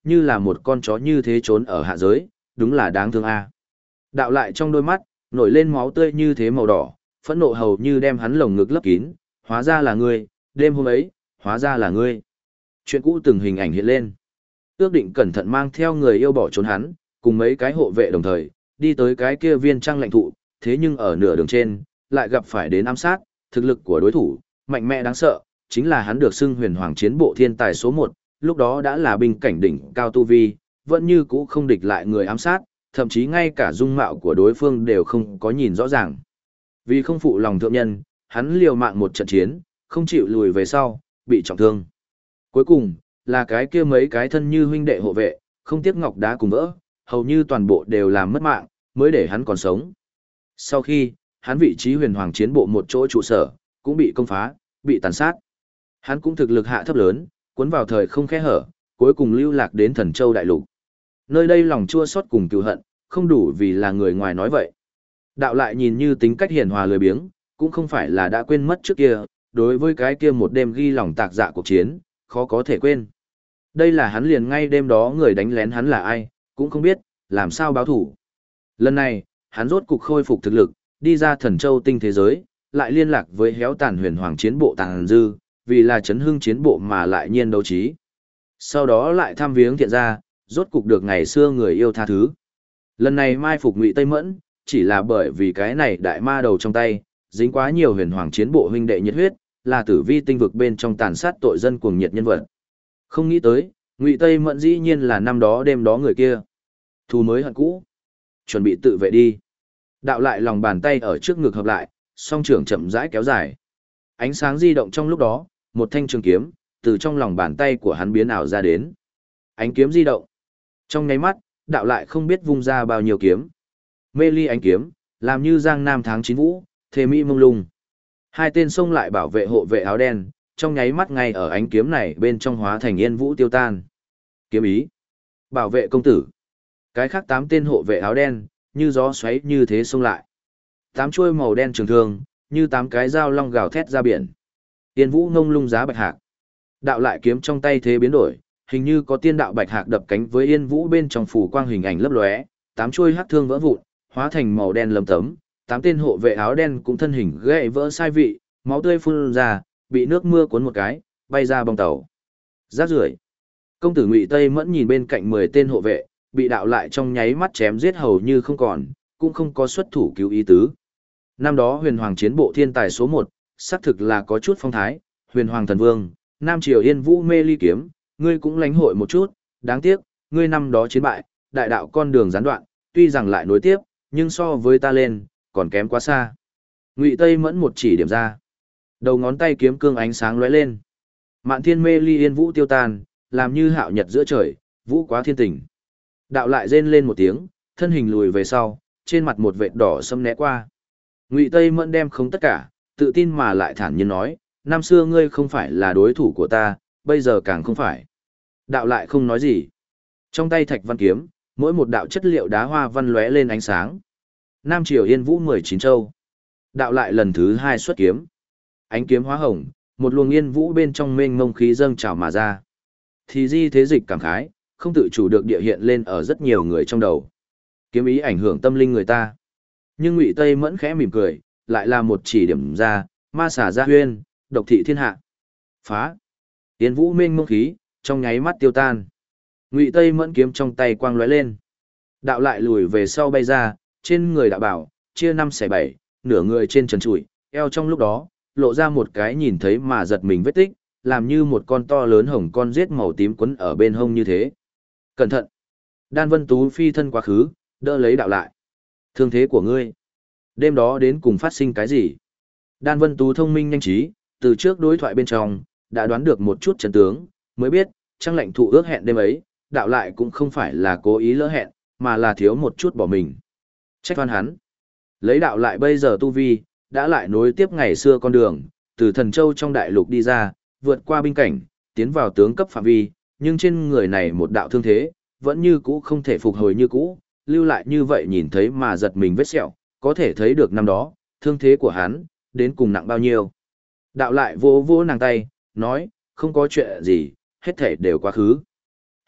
như là một con chó như thế trốn ở hạ giới, đúng là đáng thương a. Đạo lại trong đôi mắt, nổi lên máu tươi như thế màu đỏ, phẫn nộ hầu như đem hắn lồng ngực lấp kín, hóa ra là ngươi, đêm hôm ấy, hóa ra là ngươi. Chuyện cũ từng hình ảnh hiện lên. Ước định cẩn thận mang theo người yêu bỏ trốn hắn, cùng mấy cái hộ vệ đồng thời, đi tới cái kia viên trăng lãnh thụ, thế nhưng ở nửa đường trên, lại gặp phải đến ám sát, thực lực của đối thủ, mạnh mẽ đáng sợ, chính là hắn được xưng huyền hoàng chiến bộ thiên tài số 1, lúc đó đã là binh cảnh đỉnh cao tu vi, vẫn như cũ không địch lại người ám sát, thậm chí ngay cả dung mạo của đối phương đều không có nhìn rõ ràng. Vì không phụ lòng thượng nhân, hắn liều mạng một trận chiến, không chịu lùi về sau, bị trọng thương. Cuối cùng, là cái kia mấy cái thân như huynh đệ hộ vệ, không tiếc ngọc đá cùng vỡ, hầu như toàn bộ đều làm mất mạng, mới để hắn còn sống. Sau khi, hắn vị trí huyền hoàng chiến bộ một chỗ trụ sở, cũng bị công phá, bị tàn sát. Hắn cũng thực lực hạ thấp lớn, cuốn vào thời không khe hở, cuối cùng lưu lạc đến Thần Châu đại lục. Nơi đây lòng chua xót cùng cừu hận, không đủ vì là người ngoài nói vậy. Đạo lại nhìn như tính cách hiền hòa lười biếng, cũng không phải là đã quên mất trước kia, đối với cái kia một đêm ghi lòng tạc dạ cuộc chiến, khó có thể quên. Đây là hắn liền ngay đêm đó người đánh lén hắn là ai, cũng không biết, làm sao báo thủ. Lần này, hắn rốt cục khôi phục thực lực, đi ra Thần Châu tinh thế giới, lại liên lạc với héo tàn huyền hoàng chiến bộ Tàng Dư, vì là chấn hưng chiến bộ mà lại nhiên đấu trí. Sau đó lại thăm viếng thiện ra, rốt cục được ngày xưa người yêu tha thứ. Lần này mai phục Ngụy Tây Mẫn, chỉ là bởi vì cái này đại ma đầu trong tay, dính quá nhiều huyền hoàng chiến bộ huynh đệ nhiệt huyết, là tử vi tinh vực bên trong tàn sát tội dân cuồng nhiệt nhân vật. Không nghĩ tới, Ngụy Tây Mẫn dĩ nhiên là năm đó đêm đó người kia. Thù mới hận cũ. Chuẩn bị tự vệ đi. Đạo lại lòng bàn tay ở trước ngực hợp lại, song trưởng chậm rãi kéo dài. Ánh sáng di động trong lúc đó, một thanh trường kiếm, từ trong lòng bàn tay của hắn biến ảo ra đến. Ánh kiếm di động. Trong nháy mắt, đạo lại không biết vung ra bao nhiêu kiếm. Mê ly ánh kiếm, làm như giang nam tháng 9 vũ, thề mỹ mông lung. Hai tên xông lại bảo vệ hộ vệ áo đen, trong nháy mắt ngay ở ánh kiếm này bên trong hóa thành yên vũ tiêu tan. Kiếm ý. Bảo vệ công tử. Cái khác 8 tên hộ vệ áo đen, như gió xoáy như thế xông lại. 8 chuôi màu đen trường thương, như 8 cái dao long gào thét ra biển. Yên vũ ngông lung giá bạch hạc. Đạo lại kiếm trong tay thế biến đổi, hình như có tiên đạo bạch hạc đập cánh với yên vũ bên trong phủ quang hình ảnh lấp lóe, 8 chuôi hắc thương vỡ vụn, hóa thành màu đen lấm tấm, 8 tên hộ vệ áo đen cũng thân hình gãy vỡ sai vị, máu tươi phun ra, bị nước mưa cuốn một cái, bay ra bong tàu. Rác rưởi. Công tử Ngụy Tây Mẫn nhìn bên cạnh 10 tên hộ vệ, bị đạo lại trong nháy mắt chém giết hầu như không còn, cũng không có xuất thủ cứu ý tứ. Năm đó huyền hoàng chiến bộ thiên tài số 1, xác thực là có chút phong thái, huyền hoàng thần vương, Nam Triều Yên Vũ mê ly kiếm, ngươi cũng lãnh hội một chút, đáng tiếc, ngươi năm đó chiến bại, đại đạo con đường gián đoạn, tuy rằng lại nối tiếp, nhưng so với ta lên, còn kém quá xa. Ngụy Tây Mẫn một chỉ điểm ra. Đầu ngón tay kiếm cương ánh sáng lóe lên. Mạn thiên mê ly yên vũ tiêu tan, làm như hạo nhật giữa trời, vũ quá thiên tình. Đạo lại rên lên một tiếng, thân hình lùi về sau, trên mặt một vệt đỏ sẫm né qua. Ngụy Tây Mẫn đem không tất cả, tự tin mà lại thản nhiên nói, năm xưa ngươi không phải là đối thủ của ta, bây giờ càng không phải. Đạo lại không nói gì. Trong tay thạch văn kiếm, mỗi một đạo chất liệu đá hoa văn lóe lên ánh sáng. Nam Triều Yên Vũ 19 châu. Đạo lại lần thứ 2 xuất kiếm. Ánh kiếm hóa hồng, một luồng yên vũ bên trong mênh mông khí dâng trào mà ra. Thì di thế dịch cảm khái, không tự chủ được địa hiện lên ở rất nhiều người trong đầu. Kiếm ý ảnh hưởng tâm linh người ta. Nhưng Ngụy Tây Mẫn khẽ mỉm cười, lại là một chỉ điểm ra, ma xả ra huyên, độc thị thiên hạ. Phá. Yên vũ mênh mông khí, trong nháy mắt tiêu tan. Ngụy Tây Mẫn kiếm trong tay quang lóe lên. Đạo lại lùi về sau bay ra, trên người đạo bảo, chia 5 xẻ 7, nửa người trên trần trụi, eo trong lúc đó, lộ ra một cái nhìn thấy mà giật mình vết tích, làm như một con to lớn hồng con giết màu tím quấn ở bên hông như thế. Cẩn thận! Đan Vân Tú phi thân quá khứ, đỡ lấy đạo lại. Thương thế của ngươi. Đêm đó đến cùng phát sinh cái gì? Đan Vân Tú thông minh nhanh trí, từ trước đối thoại bên trong, đã đoán được một chút chân tướng, mới biết, Trăng Lệnh Thụ ước hẹn đêm ấy, đạo lại cũng không phải là cố ý lỡ hẹn, mà là thiếu một chút bỏ mình. Trách oan hắn. Lấy đạo lại bây giờ tu vi, đã lại nối tiếp ngày xưa con đường, từ Thần Châu trong đại lục đi ra, vượt qua binh cảnh, tiến vào tướng cấp phạm vi, nhưng trên người này một đạo thương thế, vẫn như cũ không thể phục hồi như cũ, lưu lại như vậy nhìn thấy mà giật mình vết sẹo, có thể thấy được năm đó, thương thế của hắn, đến cùng nặng bao nhiêu. Đạo lại vỗ vỗ nàng tay, nói, không có chuyện gì, hết thể đều quá khứ.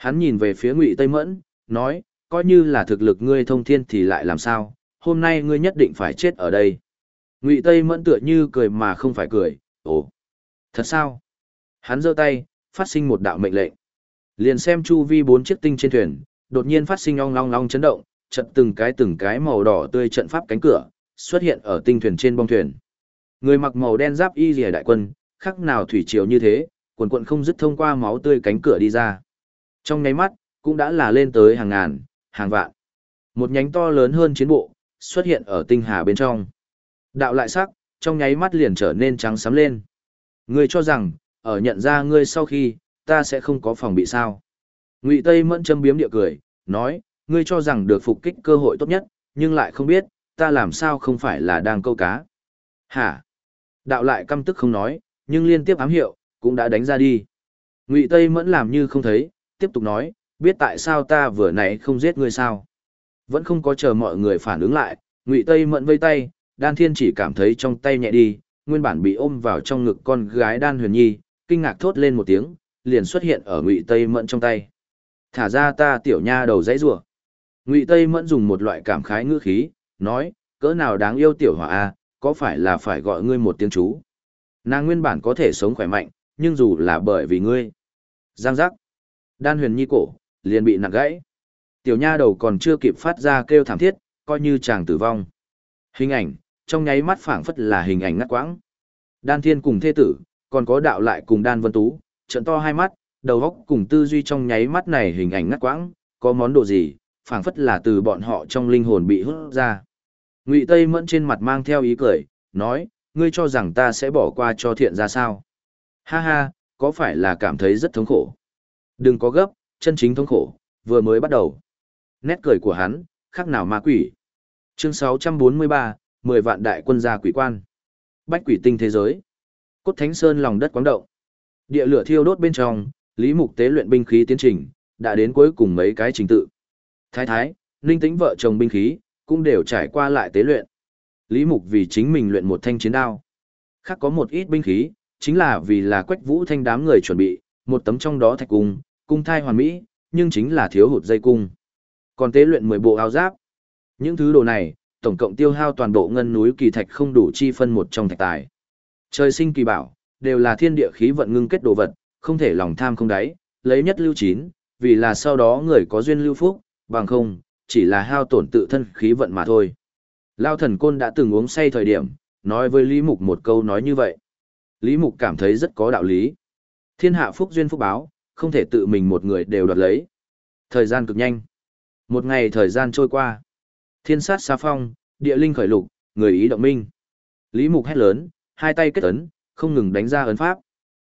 Hắn nhìn về phía Ngụy Tây Mẫn, nói, coi như là thực lực ngươi thông thiên thì lại làm sao, hôm nay ngươi nhất định phải chết ở đây. Ngụy Tây Mẫn tựa như cười mà không phải cười, ồ, thật sao? Hắn giơ tay, phát sinh một đạo mệnh lệnh. Liền xem chu vi 4 chiếc tinh trên thuyền, đột nhiên phát sinh ong long long chấn động, trận từng cái màu đỏ tươi trận pháp cánh cửa, xuất hiện ở tinh thuyền trên bong thuyền. Người mặc màu đen giáp y rìa đại quân, khác nào thủy triều như thế, quần quần không dứt thông qua máu tươi cánh cửa đi ra. Trong nháy mắt, cũng đã là lên tới hàng ngàn, hàng vạn. Một nhánh to lớn hơn chiến bộ, xuất hiện ở tinh hà bên trong. Đạo lại sắc, trong nháy mắt liền trở nên trắng xám lên. Ngươi cho rằng, ở nhận ra ngươi sau khi, ta sẽ không có phòng bị sao. Ngụy Tây Mẫn châm biếm địa cười, nói, ngươi cho rằng được phục kích cơ hội tốt nhất, nhưng lại không biết, ta làm sao không phải là đang câu cá. Hả? Đạo lại căm tức không nói, nhưng liên tiếp ám hiệu, cũng đã đánh ra đi. Ngụy Tây Mẫn làm như không thấy, tiếp tục nói, biết tại sao ta vừa nãy không giết ngươi sao? Vẫn không có chờ mọi người phản ứng lại, Ngụy Tây Mẫn vây tay, Đan Thiên chỉ cảm thấy trong tay nhẹ đi, nguyên bản bị ôm vào trong ngực con gái Đan Huyền Nhi, kinh ngạc thốt lên một tiếng, liền xuất hiện ở Ngụy Tây Mẫn trong tay. Thả ra ta tiểu nha đầu dãy rủa. Ngụy Tây Mẫn dùng một loại cảm khái ngữ khí, nói, cỡ nào đáng yêu tiểu hỏa a, có phải là phải gọi ngươi một tiếng chú? Nàng nguyên bản có thể sống khỏe mạnh, nhưng dù là bởi vì ngươi. Giang giác. Đan Huyền Nhi cổ, liền bị nặng gãy. Tiểu nha đầu còn chưa kịp phát ra kêu thảm thiết, coi như chàng tử vong. Hình ảnh, trong nháy mắt phảng phất là hình ảnh ngắt quãng. Đan Thiên cùng thê tử, còn có đạo lại cùng Đan Vân Tú, trợn to hai mắt, đầu óc cùng tư duy trong nháy mắt này hình ảnh ngắt quãng, có món đồ gì, phảng phất là từ bọn họ trong linh hồn bị hút ra. Ngụy Tây Mẫn trên mặt mang theo ý cười, nói, ngươi cho rằng ta sẽ bỏ qua cho thiện ra sao? Ha ha, có phải là cảm thấy rất thống khổ? Đừng có gấp, chân chính thống khổ, vừa mới bắt đầu. Nét cười của hắn, khác nào ma quỷ. Chương 643, 10 vạn đại quân gia quỷ quan. Bách quỷ tinh thế giới. Cốt Thánh Sơn lòng đất quáng động. Địa lửa thiêu đốt bên trong, Lý Mục tế luyện binh khí tiến trình, đã đến cuối cùng mấy cái trình tự. Thái Thái, Ninh Tĩnh vợ chồng binh khí, cũng đều trải qua lại tế luyện. Lý Mục vì chính mình luyện một thanh chiến đao. Khác có một ít binh khí, chính là vì là Quách Vũ Thanh đám người chuẩn bị, một tấm trong đó thạch cung, cung thai hoàn mỹ, nhưng chính là thiếu hụt dây cung. Còn tế luyện 10 bộ áo giáp. Những thứ đồ này, tổng cộng tiêu hao toàn bộ ngân núi kỳ thạch không đủ chi phân một trong thạch tài. Trời sinh kỳ bảo, đều là thiên địa khí vận ngưng kết đồ vật, không thể lòng tham không đáy, lấy nhất lưu chín, vì là sau đó người có duyên lưu phúc, bằng không, chỉ là hao tổn tự thân khí vận mà thôi. Lao Thần Côn đã từng uống say thời điểm, nói với Lý Mục một câu nói như vậy. Lý Mục cảm thấy rất có đạo lý. Thiên hạ phúc duyên phúc báo, không thể tự mình một người đều đoạt lấy. Thời gian cực nhanh. Một ngày thời gian trôi qua. Thiên sát xa phong, địa linh khởi lục, người ý động minh. Lý Mục hét lớn, hai tay kết ấn, không ngừng đánh ra ấn pháp.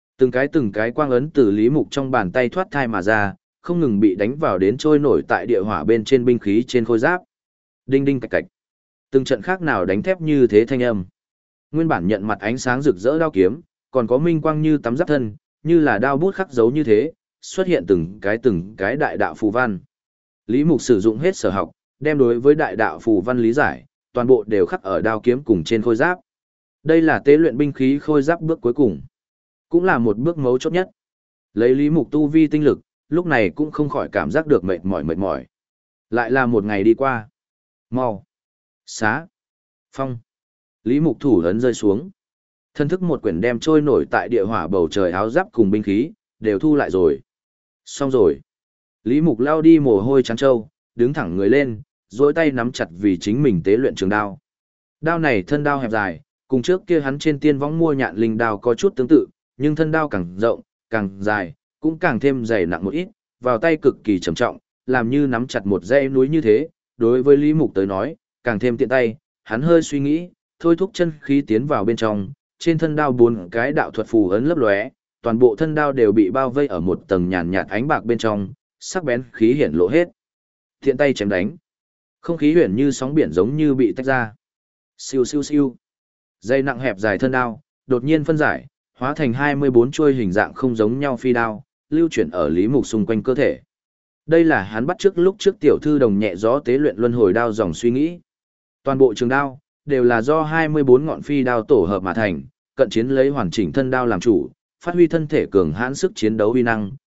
Từng cái quang ấn từ Lý Mục trong bàn tay thoát thai mà ra, không ngừng bị đánh vào đến trôi nổi tại địa hỏa bên trên binh khí trên khôi giáp. Đinh đinh cạch cạch. Từng trận khác nào đánh thép như thế thanh âm. Nguyên bản nhận mặt ánh sáng rực rỡ đao kiếm, còn có minh quang như tắm giáp thân, như là đao bút khắc dấu như thế, xuất hiện từng cái đại đạo phù văn. Lý Mục sử dụng hết sở học, đem đối với đại đạo phù văn lý giải, toàn bộ đều khắc ở đao kiếm cùng trên khôi giáp. Đây là tế luyện binh khí khôi giáp bước cuối cùng, cũng là một bước mấu chốt nhất. Lấy Lý Mục tu vi tinh lực, lúc này cũng không khỏi cảm giác được mệt mỏi. Lại là một ngày đi qua. Mau. Xá. Phong. Lý Mục thủ ấn rơi xuống. Thân thức một quyển đem trôi nổi tại địa hỏa bầu trời áo giáp cùng binh khí, đều thu lại rồi. Xong rồi. Lý Mục lao đi mồ hôi trắng trâu, đứng thẳng người lên, duỗi tay nắm chặt vì chính mình tế luyện trường đao. Đao này thân đao hẹp dài, cùng trước kia hắn trên tiên võng mua nhạn linh đao có chút tương tự, nhưng thân đao càng rộng, càng dài, cũng càng thêm dày nặng một ít, vào tay cực kỳ trầm trọng, làm như nắm chặt một dãy núi như thế. Đối với Lý Mục tới nói, càng thêm tiện tay, hắn hơi suy nghĩ, thôi thúc chân khí tiến vào bên trong, trên thân đao 4 cái đạo thuật phù ấn lấp lóe, toàn bộ thân đao đều bị bao vây ở một tầng nhàn nhạt ánh bạc bên trong, sắc bén khí hiển lộ hết. Thiện tay chém đánh, không khí huyền như sóng biển giống như bị tách ra. Siêu siêu siêu. Dây nặng hẹp dài thân đao, đột nhiên phân giải, hóa thành 24 chuôi hình dạng không giống nhau phi đao, lưu chuyển ở Lý Mục xung quanh cơ thể. Đây là hắn bắt trước lúc trước tiểu thư đồng nhẹ gió tế luyện luân hồi đao dòng suy nghĩ. Toàn bộ trường đao đều là do 24 ngọn phi đao tổ hợp mà thành, cận chiến lấy hoàn chỉnh thân đao làm chủ, phát huy thân thể cường hãn sức chiến đấu uy năng,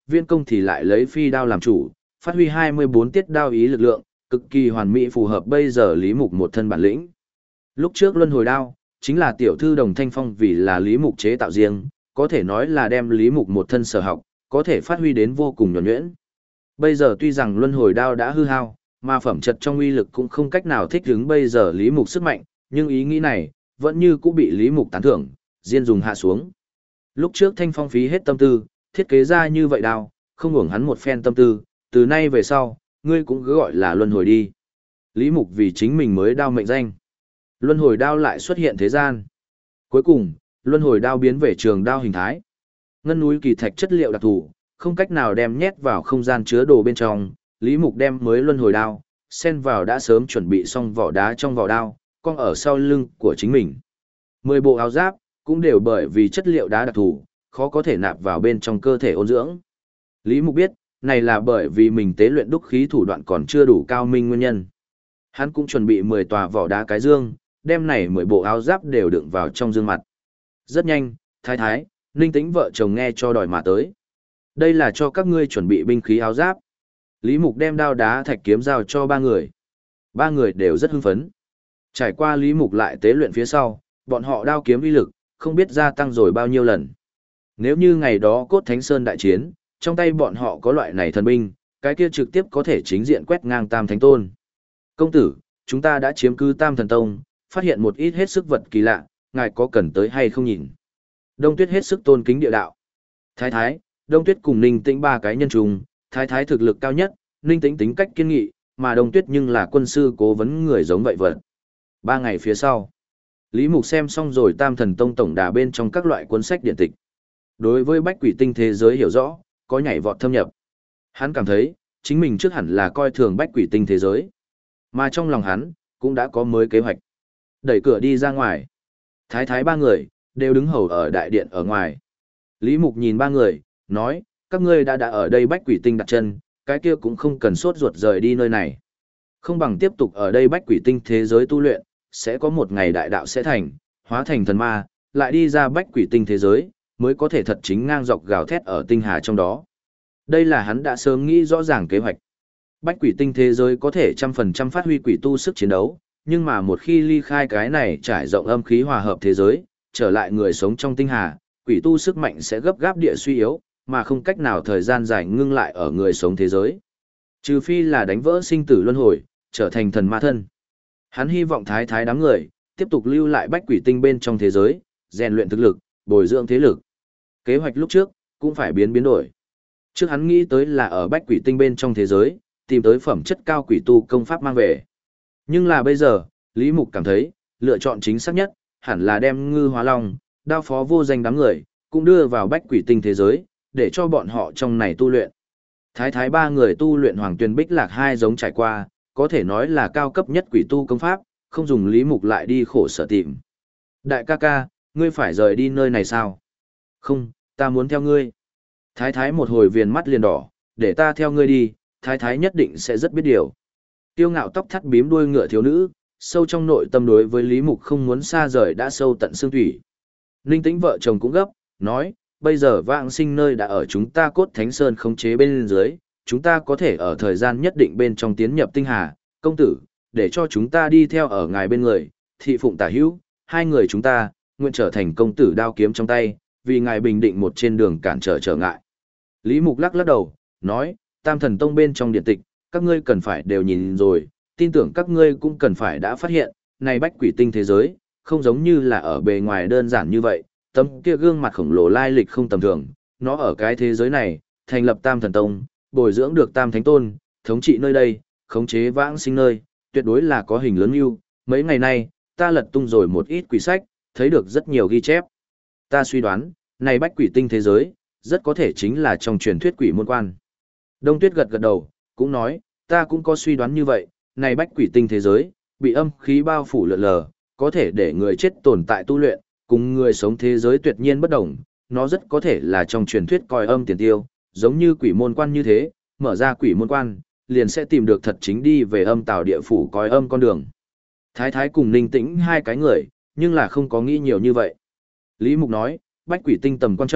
Viễn Công thì lại lấy phi đao làm chủ, phát huy 24 tiết đao ý lực lượng, cực kỳ hoàn mỹ phù hợp bây giờ Lý Mục một thân bản lĩnh. Lúc trước luân hồi đao, chính là tiểu thư Đồng Thanh Phong vì là Lý Mục chế tạo riêng, có thể nói là đem Lý Mục một thân sở học, có thể phát huy đến vô cùng nhuần nhuyễn. Bây giờ tuy rằng luân hồi đao đã hư hao, mà phẩm chất trong uy lực cũng không cách nào thích ứng bây giờ Lý Mục sức mạnh, nhưng ý nghĩ này, vẫn như cũng bị Lý Mục tán thưởng, diên dùng hạ xuống. Lúc trước Thanh Phong phí hết tâm tư, thiết kế ra như vậy đao, không uổng hắn một phen tâm tư, từ nay về sau, ngươi cũng cứ gọi là luân hồi đi. Lý Mục vì chính mình mới đao mệnh danh. Luân hồi đao lại xuất hiện thế gian. Cuối cùng, luân hồi đao biến về trường đao hình thái. Ngân núi kỳ thạch chất liệu đặc thù, không cách nào đem nhét vào không gian chứa đồ bên trong, Lý Mục đem mới luân hồi đao, xen vào đã sớm chuẩn bị xong vỏ đá trong vỏ đao, cong ở sau lưng của chính mình. 10 bộ áo giáp, cũng đều bởi vì chất liệu đá đặc thù, khó có thể nạp vào bên trong cơ thể ôn dưỡng. Lý Mục biết, này là bởi vì mình tế luyện đúc khí thủ đoạn còn chưa đủ cao minh nguyên nhân. Hắn cũng chuẩn bị 10 tòa vỏ đá cái dương, đem này 10 bộ áo giáp đều đựng vào trong dương mặt. Rất nhanh, Thái Thái, Ninh Tĩnh vợ chồng nghe cho đòi mà tới. Đây là cho các ngươi chuẩn bị binh khí áo giáp. Lý Mục đem đao đá thạch kiếm giao cho 3 người. 3 người đều rất hưng phấn. Trải qua Lý Mục lại tế luyện phía sau, bọn họ đao kiếm uy lực, không biết gia tăng rồi bao nhiêu lần. Nếu như ngày đó Cốt Thánh Sơn đại chiến, trong tay bọn họ có loại này thần binh, cái kia trực tiếp có thể chính diện quét ngang Tam Thánh Tôn. Công tử, chúng ta đã chiếm cứ Tam Thần Tông, phát hiện một ít hết sức vật kỳ lạ, ngài có cần tới hay không nhìn? Đông Tuyết hết sức tôn kính địa đạo. Thái Thái, Đông Tuyết cùng Ninh Tĩnh 3 cái nhân trùng, Thái Thái thực lực cao nhất, Ninh Tĩnh tính cách kiên nghị, mà Đông Tuyết nhưng là quân sư cố vấn người giống vậy vật. 3 ngày phía sau, Lý Mục xem xong rồi Tam Thần Tông tổng đà bên trong các loại cuốn sách điện tịch. Đối với bách quỷ tinh thế giới hiểu rõ, có nhảy vọt thâm nhập. Hắn cảm thấy, chính mình trước hẳn là coi thường bách quỷ tinh thế giới. Mà trong lòng hắn, cũng đã có mới kế hoạch. Đẩy cửa đi ra ngoài. Thái Thái 3 người, đều đứng hầu ở đại điện ở ngoài. Lý Mục nhìn 3 người, nói, các ngươi đã ở đây bách quỷ tinh đặt chân, cái kia cũng không cần sốt ruột rời đi nơi này. Không bằng tiếp tục ở đây bách quỷ tinh thế giới tu luyện, sẽ có một ngày đại đạo sẽ thành, hóa thành thần ma, lại đi ra bách quỷ tinh thế giới, mới có thể thật chính ngang dọc gào thét ở tinh hà trong đó. Đây là hắn đã sớm nghĩ rõ ràng kế hoạch. Bách quỷ tinh thế giới có thể 100% phát huy quỷ tu sức chiến đấu, nhưng mà một khi ly khai cái này trải rộng âm khí hòa hợp thế giới, trở lại người sống trong tinh hà, quỷ tu sức mạnh sẽ gấp gáp địa suy yếu, mà không cách nào thời gian dài ngưng lại ở người sống thế giới. Trừ phi là đánh vỡ sinh tử luân hồi, trở thành thần ma thân. Hắn hy vọng Thái Thái đám người, tiếp tục lưu lại bách quỷ tinh bên trong thế giới, rèn luyện thực lực, bồi dưỡng thế lực. Kế hoạch lúc trước, cũng phải biến đổi. Trước hắn nghĩ tới là ở bách quỷ tinh bên trong thế giới, tìm tới phẩm chất cao quỷ tu công pháp mang về. Nhưng là bây giờ, Lý Mục cảm thấy, lựa chọn chính xác nhất, hẳn là đem Ngư Hóa Long, Đao Phó Vô Danh đám người, cũng đưa vào bách quỷ tinh thế giới, để cho bọn họ trong này tu luyện. Thái Thái 3 người tu luyện Hoàng Tuyền Bích Lạc 2 giống trải qua, có thể nói là cao cấp nhất quỷ tu công pháp, không dùng Lý Mục lại đi khổ sở tìm. Đại ca ca, ngươi phải rời đi nơi này sao? Không, ta muốn theo ngươi. Thái Thái một hồi viền mắt liền đỏ, để ta theo ngươi đi, Thái Thái nhất định sẽ rất biết điều. Tiêu ngạo tóc thắt bím đuôi ngựa thiếu nữ, sâu trong nội tâm đối với Lý Mục không muốn xa rời đã sâu tận xương thủy. Ninh Tĩnh vợ chồng cũng gấp, nói, bây giờ vãng sinh nơi đã ở chúng ta Cốt Thánh Sơn khống chế bên dưới, chúng ta có thể ở thời gian nhất định bên trong tiến nhập tinh hà, công tử, để cho chúng ta đi theo ở ngài bên người, thị phụng tả hữu, 2 người chúng ta, nguyện trở thành công tử đao kiếm trong tay, vì ngài bình định một trên đường cản trở ngại. Lý Mục lắc lắc đầu, nói, Tam Thần Tông bên trong điện tịch, các ngươi cần phải đều nhìn rồi, tin tưởng các ngươi cũng cần phải đã phát hiện, này bách quỷ tinh thế giới, không giống như là ở bề ngoài đơn giản như vậy, tấm kia gương mặt khổng lồ lai lịch không tầm thường, nó ở cái thế giới này, thành lập Tam Thần Tông, bồi dưỡng được Tam Thánh Tôn, thống trị nơi đây, khống chế vãng sinh nơi, tuyệt đối là có hình lớn ưu. Mấy ngày nay, ta lật tung rồi một ít quỷ sách, thấy được rất nhiều ghi chép. Ta suy đoán, này bách quỷ tinh thế giới, rất có thể chính là trong truyền thuyết quỷ môn quan. Đông Tuyết gật gật đầu, cũng nói, ta cũng có suy đoán như vậy, này bách quỷ tinh thế giới, bị âm khí bao phủ lượn lờ, có thể để người chết tồn tại tu luyện, cùng người sống thế giới tuyệt nhiên bất đồng, nó rất có thể là trong truyền thuyết coi âm tiền tiêu, giống như quỷ môn quan như thế, mở ra quỷ môn quan, liền sẽ tìm được thật chính đi về âm tào địa phủ coi âm con đường. Thái Thái cùng Ninh Tĩnh 2 cái người, nhưng là không có nghĩ nhiều như vậy. Lý Mục nói, bách quỷ tinh tầm quan trọng,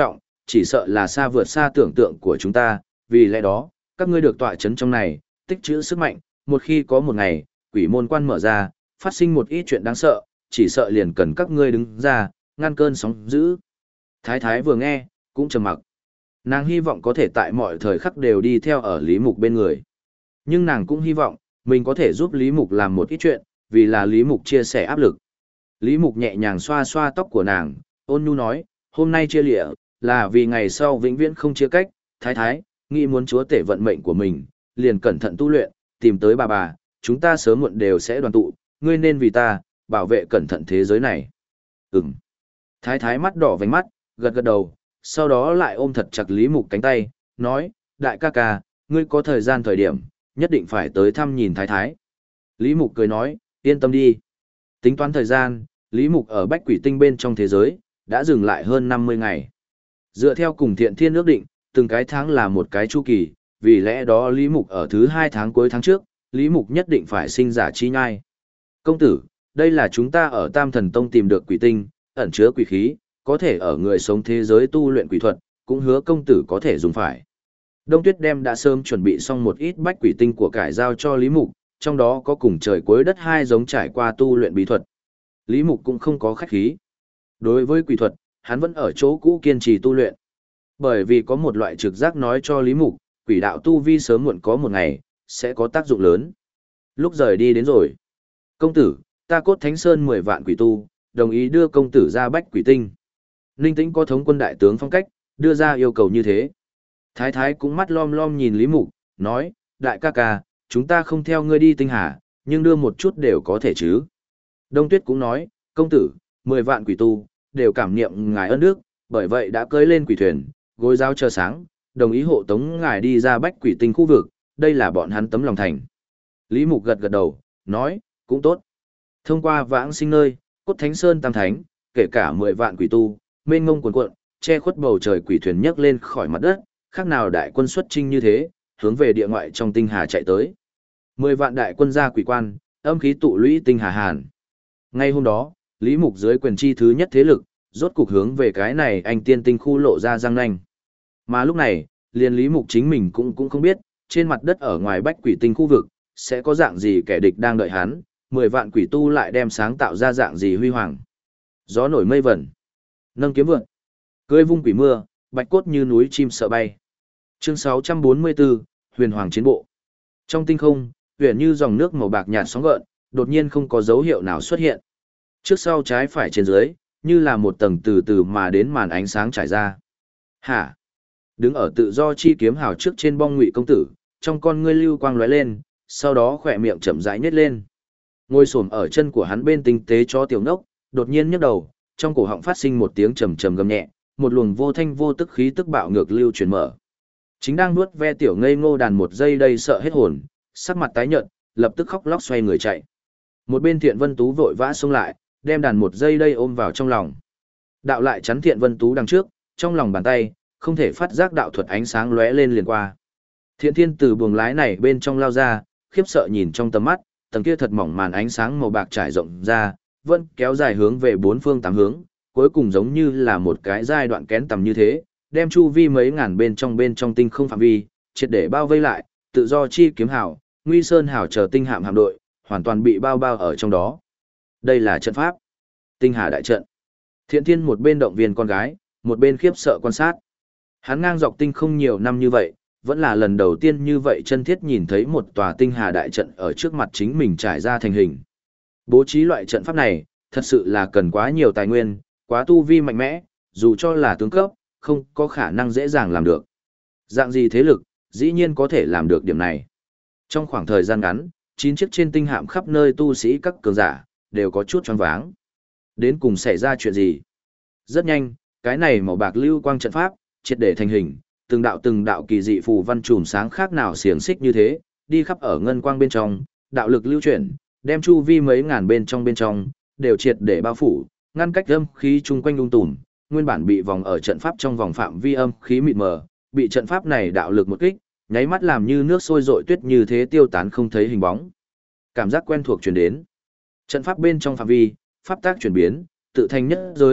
chỉ sợ là xa vượt xa tưởng tượng của chúng ta, vì lẽ đó, các ngươi được tọa chấn trong này, tích trữ sức mạnh, một khi có một ngày, quỷ môn quan mở ra, phát sinh một ít chuyện đáng sợ, chỉ sợ liền cần các ngươi đứng ra, ngăn cơn sóng dữ. Thái thái vừa nghe, cũng trầm mặc. Nàng hy vọng có thể tại mọi thời khắc đều đi theo ở Lý Mục bên người. Nhưng nàng cũng hy vọng, mình có thể giúp Lý Mục làm một ít chuyện, vì là Lý Mục chia sẻ áp lực. Lý Mục nhẹ nhàng xoa xoa tóc của nàng, ôn nhu nói, hôm nay chia lịa, là vì ngày sau vĩnh viễn không chia cách, thái thái, nghĩ muốn chúa tể vận mệnh của mình, liền cẩn thận tu luyện, tìm tới bà, chúng ta sớm muộn đều sẽ đoàn tụ, ngươi nên vì ta, bảo vệ cẩn thận thế giới này. Ừm. Thái thái mắt đỏ vành mắt, gật gật đầu, sau đó lại ôm thật chặt Lý Mục cánh tay, nói, đại ca ca, ngươi có thời gian thời điểm, nhất định phải tới thăm nhìn thái thái. Lý Mục cười nói, yên tâm đi. Tính toán thời gian, Lý Mục ở Bách Quỷ Tinh bên trong thế giới, đã dừng lại hơn 50 ngày. Dựa theo cùng Thiện Thiên ước định, từng cái tháng là một cái chu kỳ, vì lẽ đó Lý Mục ở thứ 2 tháng cuối tháng trước, Lý Mục nhất định phải sinh giả chi nhai. Công tử, đây là chúng ta ở Tam Thần Tông tìm được quỷ tinh, ẩn chứa quỷ khí, có thể ở người sống thế giới tu luyện quỷ thuật, cũng hứa công tử có thể dùng phải. Đông Tuyết đem đã sớm chuẩn bị xong một ít bách quỷ tinh của cải giao cho Lý Mục, trong đó có cùng trời cuối đất hai giống trải qua tu luyện bí thuật. Lý Mục cũng không có khách khí. Đối với quỷ thuật, hắn vẫn ở chỗ cũ kiên trì tu luyện. Bởi vì có một loại trực giác nói cho Lý Mục, quỷ đạo tu vi sớm muộn có một ngày, sẽ có tác dụng lớn. Lúc rời đi đến rồi. Công tử, ta cốt Thánh Sơn 10 vạn quỷ tu, đồng ý đưa công tử ra bách quỷ tinh. Ninh Tĩnh có thống quân đại tướng phong cách, đưa ra yêu cầu như thế. Thái thái cũng mắt lom lom nhìn Lý Mục, nói, đại ca ca, chúng ta không theo ngươi đi tinh hà, nhưng đưa một chút đều có thể chứ. Đông Tuyết cũng nói, công tử, 10 vạn quỷ tu, đều cảm niệm ngài ơn đức, bởi vậy đã cưỡi lên quỷ thuyền, gối giáo chờ sáng, đồng ý hộ tống ngài đi ra bách quỷ tinh khu vực, đây là bọn hắn tấm lòng thành. Lý Mục gật gật đầu, nói, cũng tốt. Thông qua vãng sinh nơi, cốt Thánh Sơn Tam Thánh, kể cả 10 vạn quỷ tu, mênh ngông cuồn cuộn, che khuất bầu trời quỷ thuyền nhấc lên khỏi mặt đất, khác nào đại quân xuất chinh như thế, hướng về địa ngoại trong tinh hà chạy tới. 10 vạn đại quân ra quỷ quan, âm khí tụ lũy tinh hà hàn. Ngay hôm đó, Lý Mục dưới quyền chi thứ nhất thế lực, rốt cục hướng về cái này anh tiên tinh khu lộ ra răng nanh. Mà lúc này, liền Lý Mục chính mình cũng không biết, trên mặt đất ở ngoài bách quỷ tinh khu vực, sẽ có dạng gì kẻ địch đang đợi hắn, 10 vạn quỷ tu lại đem sáng tạo ra dạng gì huy hoàng. Gió nổi mây vẩn, nâng kiếm vượn, cưỡi vung quỷ mưa, bạch cốt như núi chim sợ bay. Chương 644, Huyền Hoàng chiến bộ. Trong tinh không, huyền như dòng nước màu bạc nhạt sóng gợn, đột nhiên không có dấu hiệu nào xuất hiện. Trước sau trái phải trên dưới, như là một tầng từ từ mà đến màn ánh sáng trải ra. Hả? Đứng ở tự do chi kiếm hào trước trên bong ngụy công tử, trong con ngươi lưu quang lóe lên, sau đó khỏe miệng chậm rãi nhếch lên. Ngồi xổm ở chân của hắn bên tinh tế cho tiểu nốc, đột nhiên nhấc đầu, trong cổ họng phát sinh một tiếng trầm trầm gầm nhẹ, một luồng vô thanh vô tức khí tức bạo ngược lưu truyền mở. Chính đang nuốt ve tiểu ngây ngô đàn một giây đây sợ hết hồn, sắc mặt tái nhợt, lập tức khóc lóc xoay người chạy. Một bên Thiện Vân Tú vội vã xông lại, đem đàn một giây đây ôm vào trong lòng. Đạo lại chắn Thiện Vân Tú đằng trước, trong lòng bàn tay, không thể phát giác đạo thuật ánh sáng lóe lên liền qua. Thiện Thiên từ buồng lái này bên trong lao ra, khiếp sợ nhìn trong tầm mắt, tầng kia thật mỏng màn ánh sáng màu bạc trải rộng ra, vẫn kéo dài hướng về bốn phương tám hướng, cuối cùng giống như là một cái giai đoạn kén tầm như thế, đem chu vi mấy ngàn bên trong tinh không phạm vi, triệt để bao vây lại, tự do chi kiếm hào, nguy sơn hào chờ tinh hạm hạm đội, hoàn toàn bị bao ở trong đó. Đây là trận pháp. Tinh hà đại trận. Thiện Thiên một bên động viên con gái, một bên khiếp sợ quan sát. Hắn ngang dọc tinh không nhiều năm như vậy, vẫn là lần đầu tiên như vậy chân thiết nhìn thấy một tòa tinh hà đại trận ở trước mặt chính mình trải ra thành hình. Bố trí loại trận pháp này, thật sự là cần quá nhiều tài nguyên, quá tu vi mạnh mẽ, dù cho là tướng cấp, không có khả năng dễ dàng làm được. Dạng gì thế lực, dĩ nhiên có thể làm được điểm này. Trong khoảng thời gian ngắn, 9 chiếc trên tinh hạm khắp nơi tu sĩ các cường giả, đều có chút choáng váng. Đến cùng xảy ra chuyện gì? Rất nhanh, cái này màu bạc lưu quang trận pháp, triệt để thành hình, từng đạo kỳ dị phù văn chùm sáng khác nào xiềng xích như thế, đi khắp ở ngân quang bên trong, đạo lực lưu chuyển, đem chu vi mấy ngàn bên trong, đều triệt để bao phủ, ngăn cách âm khí chung quanh lung tùm, nguyên bản bị vòng ở trận pháp trong vòng phạm vi âm khí mịt mờ, bị trận pháp này đạo lực một kích, nháy mắt làm như nước sôi rội tuyết như thế tiêu tán không thấy hình bóng. Cảm giác quen thuộc truyền đến. Trận pháp bên trong phạm vi, pháp tác chuyển biến, tự thành nhất giới,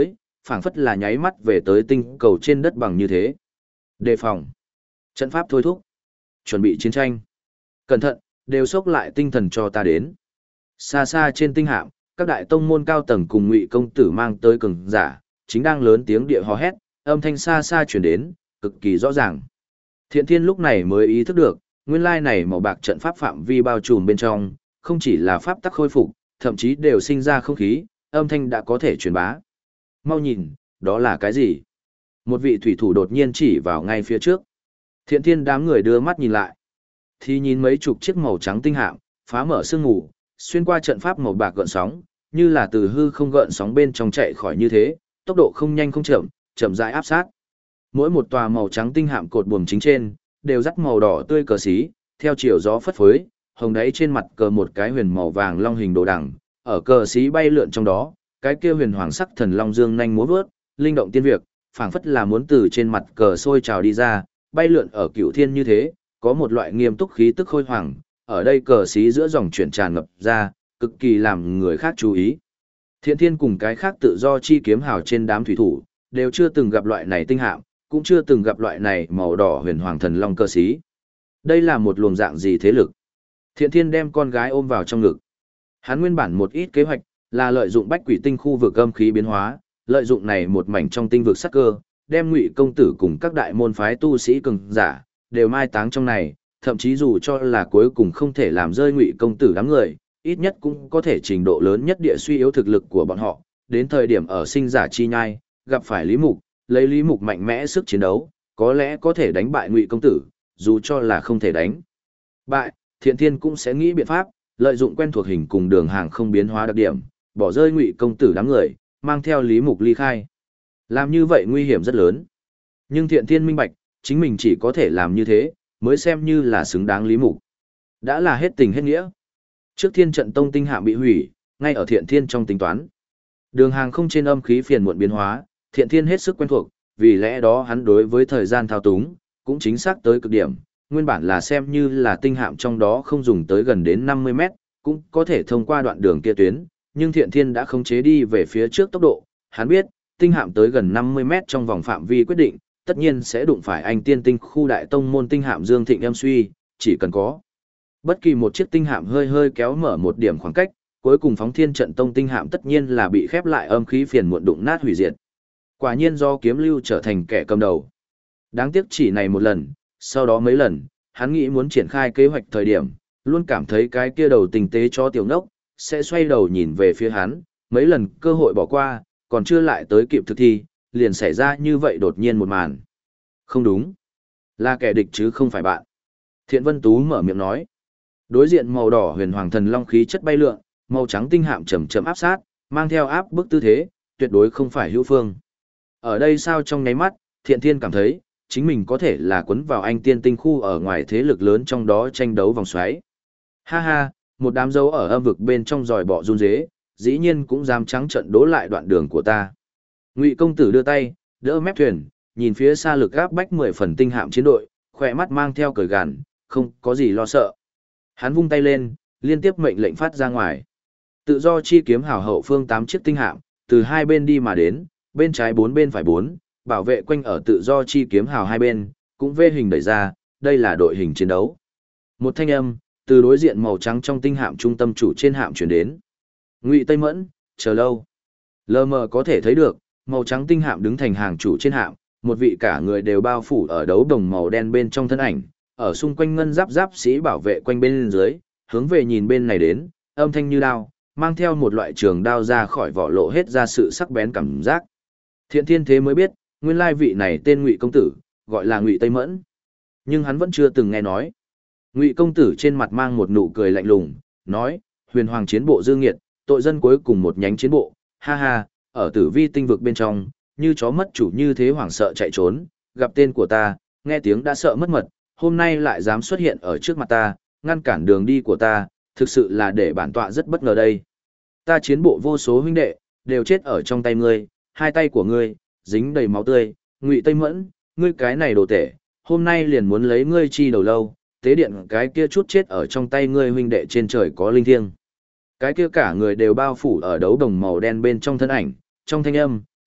phảng phất là nháy mắt về tới tinh cầu trên đất bằng như thế. Đề phòng. Trận pháp thôi thúc. Chuẩn bị chiến tranh. Cẩn thận, đều xốc lại tinh thần cho ta đến. Xa xa trên tinh hạm, các đại tông môn cao tầng cùng Ngụy công tử mang tới cường giả, chính đang lớn tiếng địa hò hét, âm thanh xa xa truyền đến, cực kỳ rõ ràng. Thiện Thiên lúc này mới ý thức được, nguyên lai này màu bạc trận pháp phạm vi bao trùm bên trong, không chỉ là pháp tắc khôi phục, thậm chí đều sinh ra không khí, âm thanh đã có thể truyền bá. Mau nhìn, đó là cái gì? Một vị thủy thủ đột nhiên chỉ vào ngay phía trước. Thiện Thiên đám người đưa mắt nhìn lại. Thì nhìn mấy chục chiếc màu trắng tinh hạm, phá mở sương ngủ, xuyên qua trận pháp màu bạc gợn sóng, như là từ hư không gợn sóng bên trong chạy khỏi như thế, tốc độ không nhanh không chậm, chậm rãi áp sát. Mỗi một tòa màu trắng tinh hạm cột buồm chính trên, đều dắt màu đỏ tươi cờ xí, theo chiều gió phất phới, hồng đáy trên mặt cờ một cái huyền màu vàng long hình đồ đằng, ở cờ xí bay lượn trong đó, cái kia huyền hoàng sắc thần long dương nhanh múa vớt, linh động tiên việc, phảng phất là muốn từ trên mặt cờ sôi trào đi ra, bay lượn ở cửu thiên như thế, có một loại nghiêm túc khí tức khôi hoàng, ở đây cờ xí giữa dòng chuyển tràn ngập ra, cực kỳ làm người khác chú ý. Thiện Thiên cùng cái khác tự do chi kiếm hào trên đám thủy thủ, đều chưa từng gặp loại này tinh hạm, cũng chưa từng gặp loại này màu đỏ huyền hoàng thần long cờ xí. Đây là một luồng dạng gì thế lực? Thiện Thiên đem con gái ôm vào trong ngực. Hắn nguyên bản một ít kế hoạch là lợi dụng bách quỷ tinh khu vực âm khí biến hóa, lợi dụng này một mảnh trong tinh vực sắc cơ, đem Ngụy công tử cùng các đại môn phái tu sĩ cường giả đều mai táng trong này, thậm chí dù cho là cuối cùng không thể làm rơi Ngụy công tử đám người, ít nhất cũng có thể trình độ lớn nhất địa suy yếu thực lực của bọn họ, đến thời điểm ở sinh giả chi nhai, gặp phải Lý Mục, lấy Lý Mục mạnh mẽ sức chiến đấu, có lẽ có thể đánh bại Ngụy công tử, dù cho là không thể đánh bại, Thiện Thiên cũng sẽ nghĩ biện pháp, lợi dụng quen thuộc hình cùng đường hàng không biến hóa đặc điểm, bỏ rơi Ngụy công tử đám người, mang theo Lý Mục ly khai. Làm như vậy nguy hiểm rất lớn. Nhưng Thiện Thiên minh bạch, chính mình chỉ có thể làm như thế, mới xem như là xứng đáng Lý Mục. Đã là hết tình hết nghĩa. Trước Thiên trận tông tinh hạm bị hủy, ngay ở Thiện Thiên trong tính toán. Đường hàng không trên âm khí phiền muộn biến hóa, Thiện Thiên hết sức quen thuộc, vì lẽ đó hắn đối với thời gian thao túng, cũng chính xác tới cực điểm. Nguyên bản là xem như là tinh hạm trong đó không dùng tới gần đến 50 mét, cũng có thể thông qua đoạn đường kia tuyến, nhưng Thiện Thiên đã khống chế đi về phía trước tốc độ. Hắn biết, tinh hạm tới gần 50 mét trong vòng phạm vi quyết định, tất nhiên sẽ đụng phải anh tiên tinh khu đại tông môn tinh hạm Dương Thịnh em suy, chỉ cần có bất kỳ một chiếc tinh hạm hơi hơi kéo mở một điểm khoảng cách, cuối cùng phóng Thiên trận tông tinh hạm tất nhiên là bị khép lại âm khí phiền muộn đụng nát hủy diệt. Quả nhiên do Kiếm Lưu trở thành kẻ cầm đầu. Đáng tiếc chỉ này một lần, sau đó mấy lần, hắn nghĩ muốn triển khai kế hoạch thời điểm, luôn cảm thấy cái kia đầu tình tế cho tiểu ngốc, sẽ xoay đầu nhìn về phía hắn, mấy lần cơ hội bỏ qua, còn chưa lại tới kịp thực thi, liền xảy ra như vậy đột nhiên một màn. Không đúng, là kẻ địch chứ không phải bạn. Thiện Vân Tú mở miệng nói. Đối diện màu đỏ huyền hoàng thần long khí chất bay lượn, màu trắng tinh hạm chậm chậm áp sát, mang theo áp bức tư thế, tuyệt đối không phải hữu phương. Ở đây sao trong nháy mắt, Thiện Thiên cảm thấy, chính mình có thể là quấn vào anh tiên tinh khu ở ngoài thế lực lớn trong đó tranh đấu vòng xoáy. Ha ha, một đám dấu ở âm vực bên trong giòi bọ run rế, dĩ nhiên cũng dám trắng trận đố lại đoạn đường của ta. Ngụy công tử đưa tay, đỡ mép thuyền, nhìn phía xa lực gáp bách 10 phần tinh hạm chiến đội, khỏe mắt mang theo cười gằn, không có gì lo sợ. Hắn vung tay lên, liên tiếp mệnh lệnh phát ra ngoài. Tự do chi kiếm hào hậu phương 8 chiếc tinh hạm, từ hai bên đi mà đến, bên trái 4 bên phải 4, bảo vệ quanh ở tự do chi kiếm hào hai bên, cũng vê hình đẩy ra, đây là đội hình chiến đấu. Một thanh âm, từ đối diện màu trắng trong tinh hạm trung tâm chủ trên hạm chuyển đến. Ngụy Tây Mẫn, chờ lâu. Lờ mờ có thể thấy được, màu trắng tinh hạm đứng thành hàng chủ trên hạm, một vị cả người đều bao phủ ở đấu đồng màu đen bên trong thân ảnh, ở xung quanh ngân giáp giáp sĩ bảo vệ quanh bên dưới, hướng về nhìn bên này đến, âm thanh như đao, mang theo một loại trường đao ra khỏi vỏ lộ hết ra sự sắc bén cảm giác. Thiện Thiên thế mới biết, nguyên lai vị này tên Ngụy công tử, gọi là Ngụy Tây Mẫn. Nhưng hắn vẫn chưa từng nghe nói. Ngụy công tử trên mặt mang một nụ cười lạnh lùng, nói, huyền hoàng chiến bộ Dương Nghiệt, tội dân cuối cùng một nhánh chiến bộ, ha ha, ở tử vi tinh vực bên trong, như chó mất chủ như thế hoảng sợ chạy trốn, gặp tên của ta, nghe tiếng đã sợ mất mật, hôm nay lại dám xuất hiện ở trước mặt ta, ngăn cản đường đi của ta, thực sự là để bản tọa rất bất ngờ đây. Ta chiến bộ vô số huynh đệ, đều chết ở trong tay ngươi, hai tay của ngươi, dính đầy máu tươi, Ngụy Tây Mẫn, ngươi cái này đồ tể, hôm nay liền muốn lấy ngươi chi đầu lâu, tế điện cái kia chút chết ở trong tay ngươi huynh đệ trên trời có linh thiêng. Cái kia cả người đều bao phủ ở đấu đồng màu đen bên trong thân ảnh, trong thanh âm,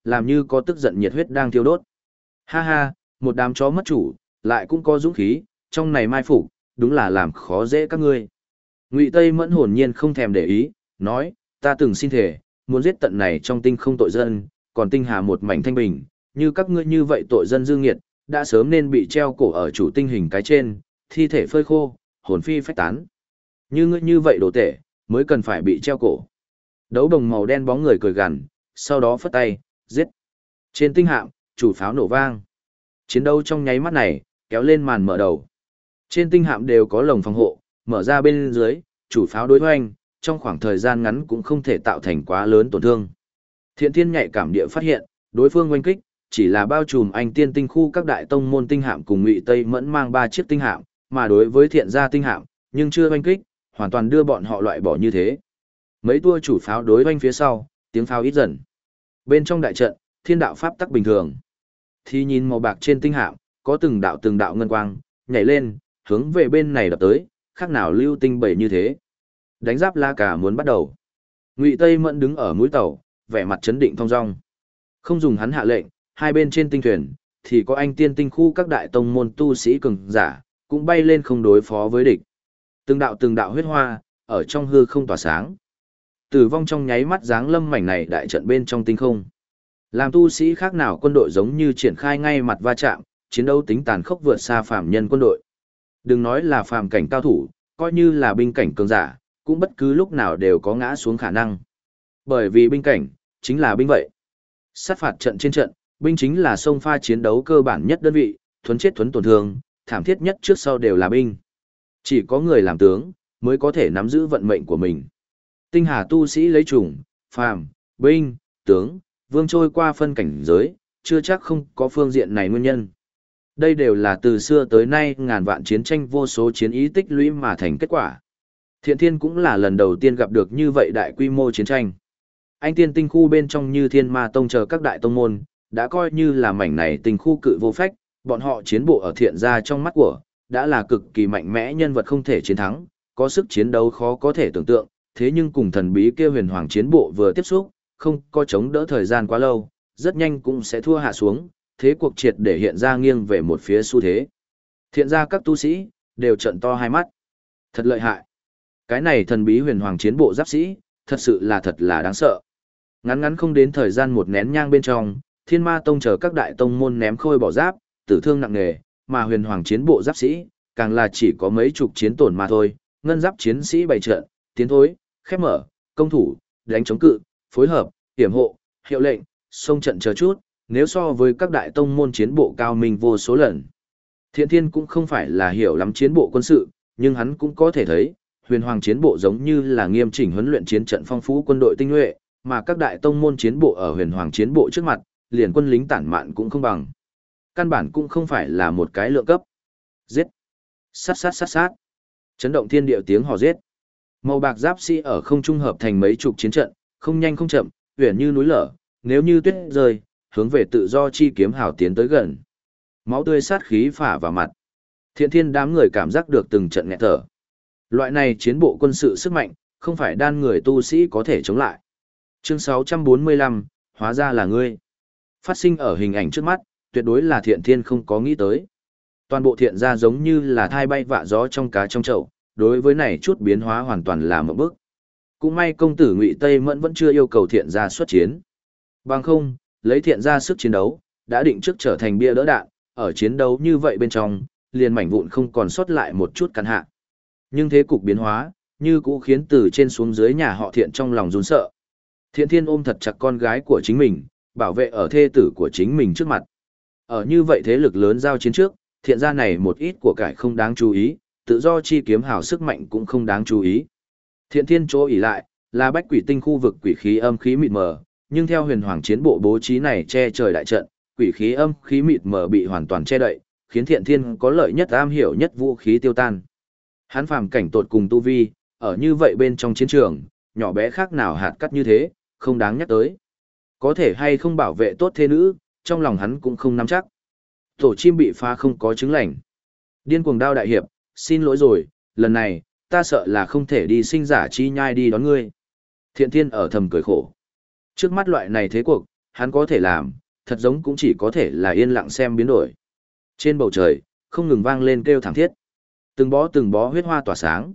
làm như có tức giận nhiệt huyết đang thiêu đốt. Ha ha, một đám chó mất chủ, lại cũng có dũng khí, trong này mai phục, đúng là làm khó dễ các ngươi. Ngụy Tây Mẫn hồn nhiên không thèm để ý, nói, ta từng xin thề, muốn giết tận này trong tinh không tội dân, còn tinh hà một mảnh thanh bình, như các ngươi như vậy tội dân dương nghiệt, đã sớm nên bị treo cổ ở chủ tinh hình cái trên, thi thể phơi khô, hồn phi phách tán. Như ngươi như vậy đồ tể, mới cần phải bị treo cổ. Đấu đồng màu đen bóng người cười gằn, sau đó phất tay, giết. Trên tinh hạm, chủ pháo nổ vang. Chiến đấu trong nháy mắt này, kéo lên màn mở đầu. Trên tinh hạm đều có lồng phòng hộ, mở ra bên dưới, chủ pháo đối hoành, trong khoảng thời gian ngắn cũng không thể tạo thành quá lớn tổn thương. Thiện Thiên nhạy cảm địa phát hiện, đối phương oanh kích, chỉ là bao trùm anh tiên tinh khu các đại tông môn tinh hạm cùng Ngụy Tây Mẫn mang 3 chiếc tinh hạm, mà đối với Thiện gia tinh hạm, nhưng chưa oanh kích, hoàn toàn đưa bọn họ loại bỏ như thế. Mấy tua chủ pháo đối oanh phía sau, tiếng pháo ít dần. Bên trong đại trận, thiên đạo pháp tắc bình thường. Thì nhìn màu bạc trên tinh hạm, có từng đạo ngân quang, nhảy lên, hướng về bên này đập tới, khác nào lưu tinh bảy như thế. Đánh giáp La Cả muốn bắt đầu. Ngụy Tây Mẫn đứng ở mũi tàu, vẻ mặt chấn định thong dong. Không dùng hắn hạ lệnh, hai bên trên tinh thuyền, thì có anh tiên tinh khu các đại tông môn tu sĩ cường giả, cũng bay lên không đối phó với địch. Từng đạo huyết hoa, ở trong hư không tỏa sáng. Tử vong trong nháy mắt giáng lâm mảnh này đại trận bên trong tinh không. Làm tu sĩ khác nào quân đội giống như triển khai ngay mặt va chạm, chiến đấu tính tàn khốc vượt xa phàm nhân quân đội. Đừng nói là phàm cảnh cao thủ, coi như là binh cảnh cường giả, cũng bất cứ lúc nào đều có ngã xuống khả năng. Bởi vì binh cảnh, chính là binh vậy. Sát phạt trận trên trận, binh chính là sông pha chiến đấu cơ bản nhất đơn vị, thuấn chết thuấn tổn thương, thảm thiết nhất trước sau đều là binh. Chỉ có người làm tướng, mới có thể nắm giữ vận mệnh của mình. Tinh hà tu sĩ lấy chủng, phàm, binh, tướng, vương trôi qua phân cảnh giới, chưa chắc không có phương diện này nguyên nhân. Đây đều là từ xưa tới nay ngàn vạn chiến tranh vô số chiến ý tích lũy mà thành kết quả. Thiện Thiên cũng là lần đầu tiên gặp được như vậy đại quy mô chiến tranh. Anh tiên tinh khu bên trong như Thiên Ma Tông chờ các đại tông môn, đã coi như là mảnh này tinh khu cự vô phách, bọn họ chiến bộ ở Thiện gia trong mắt của, đã là cực kỳ mạnh mẽ nhân vật không thể chiến thắng, có sức chiến đấu khó có thể tưởng tượng, thế nhưng cùng thần bí kia huyền hoàng chiến bộ vừa tiếp xúc, không có chống đỡ thời gian quá lâu, rất nhanh cũng sẽ thua hạ xuống, thế cuộc triệt để hiện ra nghiêng về một phía xu thế. Thiện gia các tu sĩ, đều trợn to hai mắt. Thật lợi hại. Cái này thần bí huyền hoàng chiến bộ giáp sĩ, thật là đáng sợ. Ngắn không đến thời gian một nén nhang bên trong, Thiên Ma Tông chờ các đại tông môn ném khôi bỏ giáp, tử thương nặng nề, mà huyền hoàng chiến bộ giáp sĩ, càng là chỉ có mấy chục chiến tổn mà thôi, ngân giáp chiến sĩ bày trận, tiến thối, khép mở, công thủ, đánh chống cự, phối hợp, hiểm hộ, hiệu lệnh, xông trận chờ chút, nếu so với các đại tông môn chiến bộ cao minh vô số lần. Thiện Thiên cũng không phải là hiểu lắm chiến bộ quân sự, nhưng hắn cũng có thể thấy, huyền hoàng chiến bộ giống như là nghiêm chỉnh huấn luyện chiến trận phong phú quân đội tinh nhuệ, mà các đại tông môn chiến bộ ở huyền hoàng chiến bộ trước mặt, liền quân lính tản mạn cũng không bằng. Căn bản cũng không phải là một cái lượng cấp. Giết! Sát! Chấn động thiên địa tiếng hò giết. Màu bạc giáp sĩ ở không trung hợp thành mấy chục chiến trận, không nhanh không chậm, huyền như núi lở, nếu như tuyết rơi, hướng về tự do chi kiếm hào tiến tới gần. Máu tươi sát khí phả vào mặt. Thiện Thiên đám người cảm giác được từng trận nghẹt thở. Loại này chiến bộ quân sự sức mạnh, không phải đan người tu sĩ có thể chống lại. Chương 645, hóa ra là ngươi. Phát sinh ở hình ảnh trước mắt, tuyệt đối là Thiện Thiên không có nghĩ tới. Toàn bộ Thiện gia giống như là thai bay vạ gió trong cá trong chậu, đối với này chút biến hóa hoàn toàn là một bước. Cũng may công tử Ngụy Tây Mẫn vẫn chưa yêu cầu Thiện gia xuất chiến. Bằng không, lấy Thiện gia sức chiến đấu, đã định trước trở thành bia đỡ đạn, ở chiến đấu như vậy bên trong, liền mảnh vụn không còn sót lại một chút căn hạ. Nhưng thế cục biến hóa, như cũ khiến từ trên xuống dưới nhà họ Thiện trong lòng run sợ. Thiện Thiên ôm thật chặt con gái của chính mình, bảo vệ ở thê tử của chính mình trước mặt. Ở như vậy thế lực lớn giao chiến trước, Thiện gia này một ít của cải không đáng chú ý, tự do chi kiếm hào sức mạnh cũng không đáng chú ý. Thiện Thiên chỗ ỉ lại, là bách quỷ tinh khu vực quỷ khí âm khí mịt mờ, nhưng theo huyền hoàng chiến bộ bố trí này che trời đại trận, quỷ khí âm khí mịt mờ bị hoàn toàn che đậy, khiến Thiện Thiên có lợi nhất am hiểu nhất vũ khí tiêu tan. Hắn phàm cảnh tột cùng tu vi, ở như vậy bên trong chiến trường, nhỏ bé khác nào hạt cắt như thế, không đáng nhắc tới. Có thể hay không bảo vệ tốt thê nữ, trong lòng hắn cũng không nắm chắc. Tổ chim bị phá không có chứng lành. Điên cuồng đao đại hiệp, xin lỗi rồi, lần này, ta sợ là không thể đi sinh giả chi nhai đi đón ngươi. Thiện Thiên ở thầm cười khổ. Trước mắt loại này thế cuộc, hắn có thể làm, thật giống cũng chỉ có thể là yên lặng xem biến đổi. Trên bầu trời, không ngừng vang lên kêu thảm thiết. Từng bó huyết hoa tỏa sáng.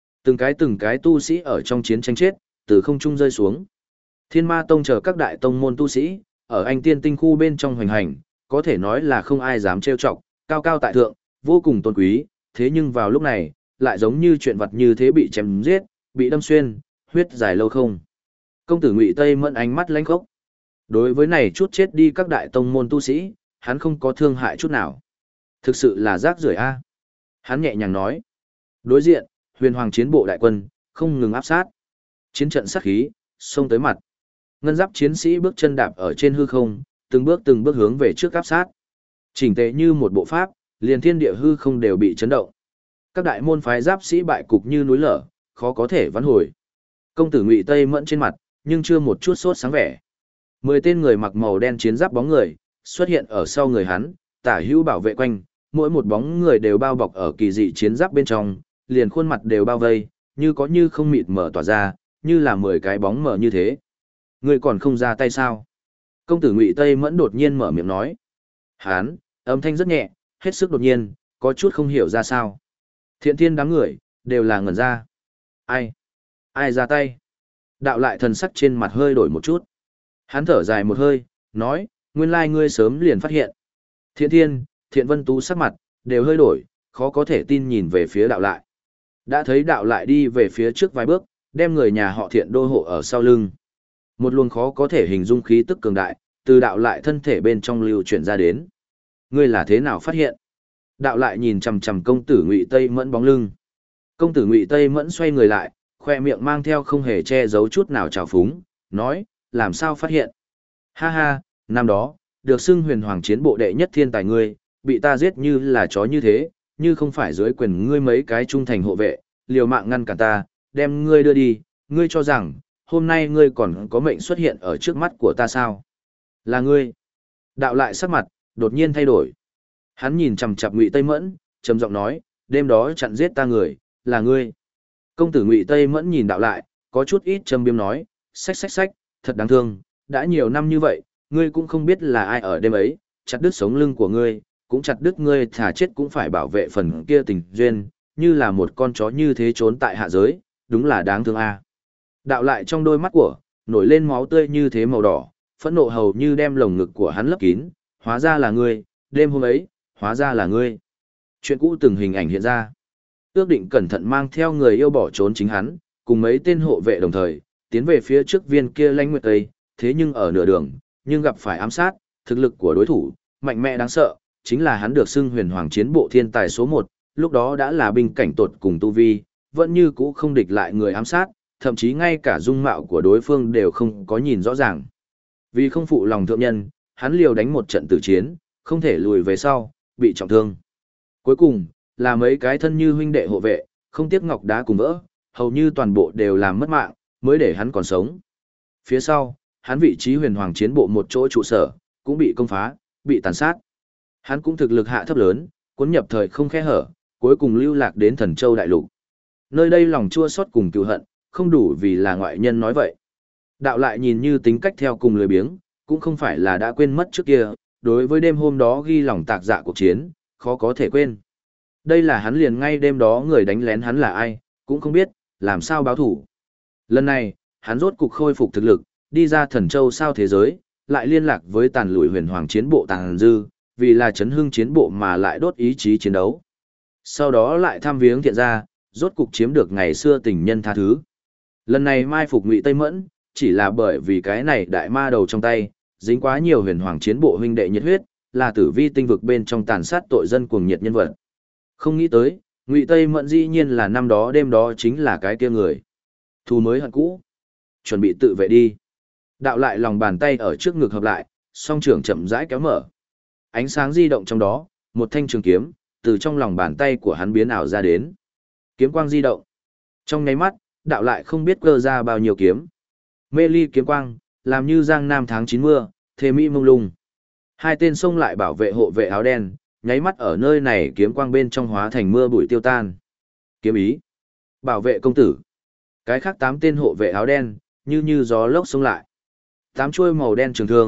Từng cái tu sĩ ở trong chiến tranh chết, từ không trung rơi xuống. Thiên Ma Tông chờ các đại tông môn tu sĩ, ở Anh Tiên Tinh khu bên trong hoành hành, có thể nói là không ai dám trêu chọc, cao cao tại thượng, vô cùng tôn quý, thế nhưng vào lúc này, lại giống như chuyện vật như thế bị chém giết, bị đâm xuyên, huyết dài lâu không. Công tử Ngụy Tây Mẫn ánh mắt lãnh khốc. Đối với này chút chết đi các đại tông môn tu sĩ, hắn không có thương hại chút nào. Thực sự là rác rưởi a. Hắn nhẹ nhàng nói. Đối diện, Huyền Hoàng chiến bộ đại quân, không ngừng áp sát. Chiến trận sát khí, xông tới mặt. Ngân giáp chiến sĩ bước chân đạp ở trên hư không, từng bước hướng về trước áp sát. Chỉnh tề như một bộ pháp, liền thiên địa hư không đều bị chấn động. Các đại môn phái giáp sĩ bại cục như núi lở, khó có thể vãn hồi. Công tử Ngụy Tây Mẫn trên mặt, nhưng chưa một chút sốt sáng vẻ. 10 tên người mặc màu đen chiến giáp bóng người, xuất hiện ở sau người hắn, tả hữu bảo vệ quanh, mỗi một bóng người đều bao bọc ở kỳ dị chiến giáp bên trong, liền khuôn mặt đều bao vây, như có như không mịt mở tỏa ra, như là 10 cái bóng mờ như thế. Người còn không ra tay sao? Công tử Ngụy Tây Mẫn đột nhiên mở miệng nói. Hán, âm thanh rất nhẹ, hết sức đột nhiên, có chút không hiểu ra sao. Thiện thiên đám người, đều là ngẩn ra. Ai? Ai ra tay? Đạo lại thần sắc trên mặt hơi đổi một chút. Hắn thở dài một hơi, nói, nguyên lai ngươi sớm liền phát hiện. Thiện thiên, Thiện Vân Tú sắc mặt, đều hơi đổi, khó có thể tin nhìn về phía đạo lại. Đã thấy đạo lại đi về phía trước vài bước, đem người nhà họ Thiện đô hộ ở sau lưng. Một luồng khó có thể hình dung khí tức cường đại, từ đạo lại thân thể bên trong lưu chuyển ra đến. Ngươi là thế nào phát hiện? Đạo lại nhìn chằm chằm công tử Ngụy Tây Mẫn bóng lưng. Công tử Ngụy Tây Mẫn xoay người lại, khoe miệng mang theo không hề che giấu chút nào trào phúng, nói, làm sao phát hiện? Ha ha, năm đó, được xưng Huyền Hoàng chiến bộ đệ nhất thiên tài ngươi, bị ta giết như là chó như thế, như không phải dưới quyền ngươi mấy cái trung thành hộ vệ, liều mạng ngăn cản ta, đem ngươi đưa đi, ngươi cho rằng, hôm nay ngươi còn có mệnh xuất hiện ở trước mắt của ta sao? Là ngươi. Đạo lại sắc mặt, đột nhiên thay đổi. Hắn nhìn chằm chằm Ngụy Tây Mẫn, trầm giọng nói, đêm đó chặn giết ta người, là ngươi. Công tử Ngụy Tây Mẫn nhìn đạo lại, có chút ít châm biếm nói, xách, thật đáng thương, đã nhiều năm như vậy, ngươi cũng không biết là ai ở đêm ấy, chặt đứt sống lưng của ngươi, cũng chặt đứt ngươi thà chết cũng phải bảo vệ phần kia tình duyên, như là một con chó như thế trốn tại hạ giới, đúng là đáng thương a. Đạo lại trong đôi mắt của, nổi lên máu tươi như thế màu đỏ, phẫn nộ hầu như đem lồng ngực của hắn lấp kín, hóa ra là ngươi, đêm hôm ấy, hóa ra là ngươi. Chuyện cũ từng hình ảnh hiện ra. Ước định cẩn thận mang theo người yêu bỏ trốn chính hắn, cùng mấy tên hộ vệ đồng thời, tiến về phía trước viên kia Lãnh Nguyệt Tây, thế nhưng ở nửa đường, nhưng gặp phải ám sát, thực lực của đối thủ, mạnh mẽ đáng sợ, chính là hắn được xưng Huyền Hoàng chiến bộ thiên tài số 1, lúc đó đã là binh cảnh tột cùng tu vi, vẫn như cũ không địch lại người ám sát, thậm chí ngay cả dung mạo của đối phương đều không có nhìn rõ ràng. Vì không phụ lòng thượng nhân, hắn liều đánh một trận tử chiến, không thể lùi về sau, bị trọng thương. Cuối cùng, là mấy cái thân như huynh đệ hộ vệ, không tiếc ngọc đá cùng vỡ, hầu như toàn bộ đều làm mất mạng, mới để hắn còn sống. Phía sau, hắn vị trí Huyền Hoàng chiến bộ một chỗ trụ sở, cũng bị công phá, bị tàn sát. Hắn cũng thực lực hạ thấp lớn, cuốn nhập thời không khe hở, cuối cùng lưu lạc đến Thần Châu đại lục. Nơi đây lòng chua xót cùng cừu hận, không đủ vì là ngoại nhân nói vậy. Đạo lại nhìn như tính cách theo cùng lười biếng, cũng không phải là đã quên mất trước kia, đối với đêm hôm đó ghi lòng tạc dạ cuộc chiến, khó có thể quên. Đây là hắn liền ngay đêm đó người đánh lén hắn là ai, cũng không biết, làm sao báo thủ. Lần này, hắn rốt cục khôi phục thực lực, đi ra Thần Châu sao thế giới, lại liên lạc với tàn lùi Huyền Hoàng chiến bộ Tàn Dư, vì là chấn hưng chiến bộ mà lại đốt ý chí chiến đấu. Sau đó lại thăm viếng Thiện gia, rốt cục chiếm được ngày xưa tình nhân tha thứ. Lần này mai phục Ngụy Tây Mẫn, chỉ là bởi vì cái này đại ma đầu trong tay, dính quá nhiều Huyền Hoàng chiến bộ huynh đệ nhiệt huyết, là tử vi tinh vực bên trong tàn sát tội dân cuồng nhiệt nhân vật. Không nghĩ tới, Ngụy Tây Mẫn dĩ nhiên là năm đó đêm đó chính là cái kia người. Thù mới hận cũ. Chuẩn bị tự vệ đi. Đạo lại lòng bàn tay ở trước ngực hợp lại, song trưởng chậm rãi kéo mở. Ánh sáng di động trong đó, một thanh trường kiếm, từ trong lòng bàn tay của hắn biến ảo ra đến. Kiếm quang di động. Trong nháy mắt, đạo lại không biết cơ ra bao nhiêu kiếm. Mê ly kiếm quang, làm như giang nam tháng 9 mưa, thề mỹ mông lung. Hai tên xông lại bảo vệ hộ vệ áo đen, nháy mắt ở nơi này kiếm quang bên trong hóa thành mưa bụi tiêu tan. Kiếm ý. Bảo vệ công tử. Cái khác 8 tên hộ vệ áo đen, như gió lốc xông lại. 8 chuôi màu đen trường thương,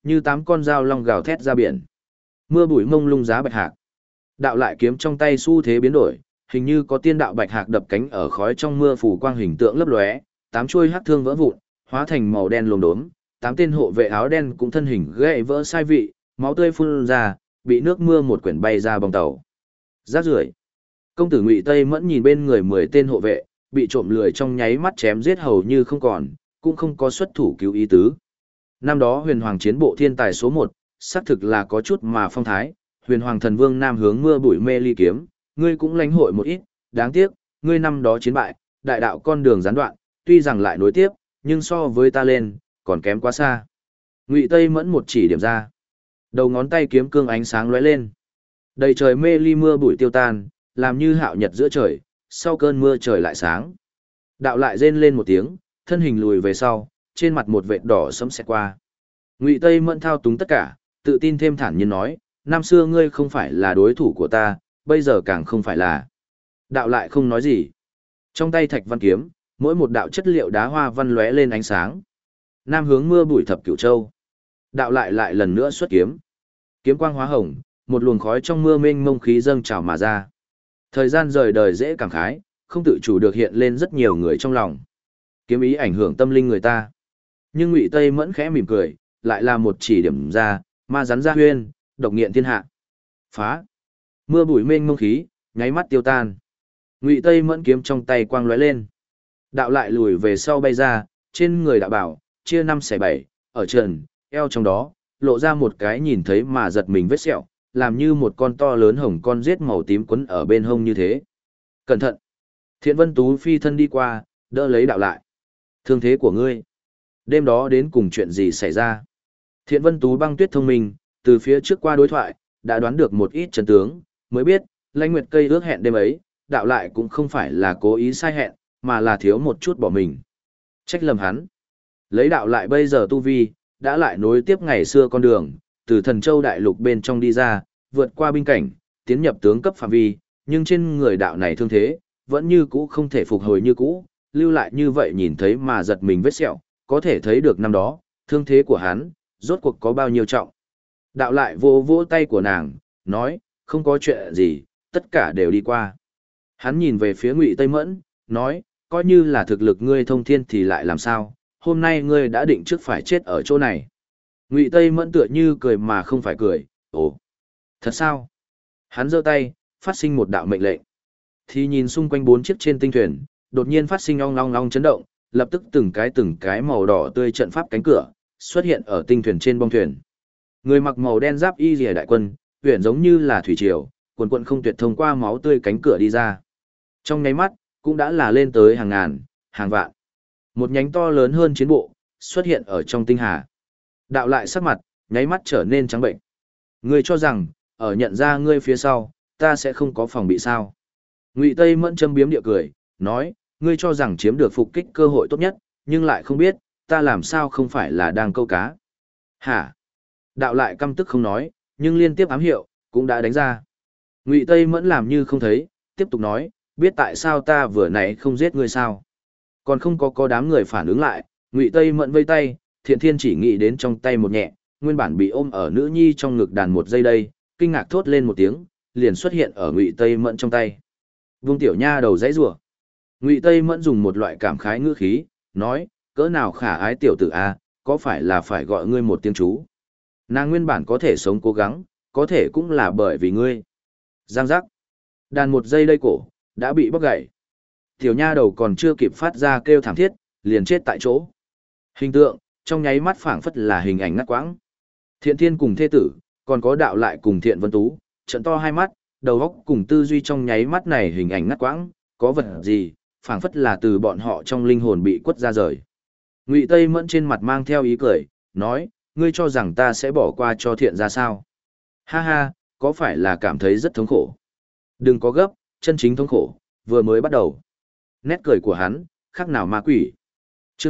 như 8 con dao long gào thét ra biển. Mưa bụi mông lung giá bạch hạc. Đạo lại kiếm trong tay xu thế biến đổi, hình như có tiên đạo bạch hạc đập cánh ở khói trong mưa phủ quang hình tượng lấp lóe, 8 chuôi hắc thương vỡ vụn, hóa thành màu đen lồm đốm, 8 tên hộ vệ áo đen cũng thân hình gãy vỡ sai vị, máu tươi phun ra, bị nước mưa một quyển bay ra bong tàu. Rác rưởi. Công tử Ngụy Tây Mẫn nhìn bên người 10 tên hộ vệ, bị trộm lười trong nháy mắt chém giết hầu như không còn, cũng không có xuất thủ cứu ý tứ. Năm đó Huyền Hoàng chiến bộ thiên tài số 1, xác thực là có chút mà phong thái, Huyền Hoàng thần vương nam hướng mưa bụi mê ly kiếm, ngươi cũng lãnh hội một ít, đáng tiếc, ngươi năm đó chiến bại, đại đạo con đường gián đoạn, tuy rằng lại nối tiếp, nhưng so với ta lên, còn kém quá xa. Ngụy Tây Mẫn một chỉ điểm ra. Đầu ngón tay kiếm cương ánh sáng lóe lên. Đầy trời mê ly mưa bụi tiêu tan, làm như hạo nhật giữa trời, sau cơn mưa trời lại sáng. Đạo lại rên lên một tiếng, thân hình lùi về sau, trên mặt một vệt đỏ sẫm xẹt qua. Ngụy Tây Mẫn thao túng tất cả, tự tin thêm thản nhiên nói, năm xưa ngươi không phải là đối thủ của ta, bây giờ càng không phải là. Đạo lại không nói gì. Trong tay thạch văn kiếm, mỗi một đạo chất liệu đá hoa văn lóe lên ánh sáng. Nam hướng mưa bụi thập cửu châu. Đạo lại lần nữa xuất kiếm. Kiếm quang hóa hồng, một luồng khói trong mưa mênh mông khí dâng trào mà ra. Thời gian rời đời dễ cảm khái, không tự chủ được hiện lên rất nhiều người trong lòng. Kiếm ý ảnh hưởng tâm linh người ta. Nhưng Ngụy Tây Mẫn khẽ mỉm cười, lại là một chỉ điểm ra, ma rắn ra huyên, độc nghiện thiên hạ. Phá. Mưa bụi mênh mông khí, nháy mắt tiêu tan. Ngụy Tây Mẫn kiếm trong tay quang lóe lên. Đạo lại lùi về sau bay ra, trên người đạo bảo, chia 5/7, ở trần, eo trong đó, lộ ra một cái nhìn thấy mà giật mình vết sẹo, làm như một con to lớn hồng con giết màu tím quấn ở bên hông như thế. Cẩn thận! Thiện Vân Tú phi thân đi qua, đỡ lấy đạo lại. Thương thế của ngươi. Đêm đó đến cùng chuyện gì xảy ra? Thiện Vân Tú băng tuyết thông minh, từ phía trước qua đối thoại, đã đoán được một ít chân tướng, mới biết, Lãnh Nguyệt Cây ước hẹn đêm ấy, đạo lại cũng không phải là cố ý sai hẹn, mà là thiếu một chút bỏ mình. Trách lầm hắn. Lấy đạo lại bây giờ tu vi, đã lại nối tiếp ngày xưa con đường, từ Thần Châu đại lục bên trong đi ra, vượt qua binh cảnh, tiến nhập tướng cấp phạm vi, nhưng trên người đạo này thương thế, vẫn như cũ không thể phục hồi như cũ, lưu lại như vậy nhìn thấy mà giật mình vết sẹo, có thể thấy được năm đó, thương thế của hắn, rốt cuộc có bao nhiêu trọng. Đạo lại vỗ vỗ tay của nàng, nói, không có chuyện gì, tất cả đều đi qua. Hắn nhìn về phía Ngụy Tây Mẫn, nói, coi như là thực lực ngươi thông thiên thì lại làm sao, hôm nay ngươi đã định trước phải chết ở chỗ này. Ngụy Tây Mẫn tựa như cười mà không phải cười, ồ, thật sao? Hắn giơ tay, phát sinh một đạo mệnh lệnh. Thì nhìn xung quanh 4 chiếc trên tinh thuyền, đột nhiên phát sinh ong long long chấn động, lập tức từng cái màu đỏ tươi trận pháp cánh cửa, xuất hiện ở tinh thuyền trên bong thuyền. Người mặc màu đen giáp y rìa đại quân, huyền giống như là thủy triều, quần quần không tuyệt thông qua máu tươi cánh cửa đi ra. Trong nháy mắt, cũng đã là lên tới hàng ngàn, hàng vạn. Một nhánh to lớn hơn chiến bộ, xuất hiện ở trong tinh hà. Đạo lại sắc mặt, nháy mắt trở nên trắng bệnh. Ngươi cho rằng, ở nhận ra ngươi phía sau, ta sẽ không có phòng bị sao. Ngụy Tây Mẫn châm biếm địa cười, nói, ngươi cho rằng chiếm được phục kích cơ hội tốt nhất, nhưng lại không biết, ta làm sao không phải là đang câu cá. Hả? Đạo lại căm tức không nói, nhưng liên tiếp ám hiệu, cũng đã đánh ra. Ngụy Tây Mẫn làm như không thấy, tiếp tục nói, biết tại sao ta vừa nãy không giết ngươi sao? Còn không có đám người phản ứng lại, Ngụy Tây Mẫn vây tay, Thiện Thiên chỉ nghĩ đến trong tay một nhẹ, nguyên bản bị ôm ở nữ nhi trong ngực đàn một giây đây, kinh ngạc thốt lên một tiếng, liền xuất hiện ở Ngụy Tây Mẫn trong tay. Vương tiểu nha đầu dãy rủa. Ngụy Tây Mẫn dùng một loại cảm khái ngữ khí, nói, cỡ nào khả ái tiểu tử a, có phải là phải gọi ngươi một tiếng chú? Nàng nguyên bản có thể sống cố gắng, có thể cũng là bởi vì ngươi. Giang giác. Đàn một giây đây cổ, đã bị bóc gãy. Tiểu nha đầu còn chưa kịp phát ra kêu thảm thiết, liền chết tại chỗ. Hình tượng, trong nháy mắt phảng phất là hình ảnh ngắt quãng. Thiện Thiên cùng thê tử, còn có đạo lại cùng Thiện Vân Tú, trận to hai mắt, đầu óc cùng tư duy trong nháy mắt này hình ảnh ngắt quãng, có vật gì, phảng phất là từ bọn họ trong linh hồn bị quất ra rời. Ngụy Tây Mẫn trên mặt mang theo ý cười, nói, ngươi cho rằng ta sẽ bỏ qua cho Thiện ra sao? Ha ha, có phải là cảm thấy rất thống khổ? Đừng có gấp, chân chính thống khổ, vừa mới bắt đầu. Nét cười của hắn, khác nào ma quỷ. Chương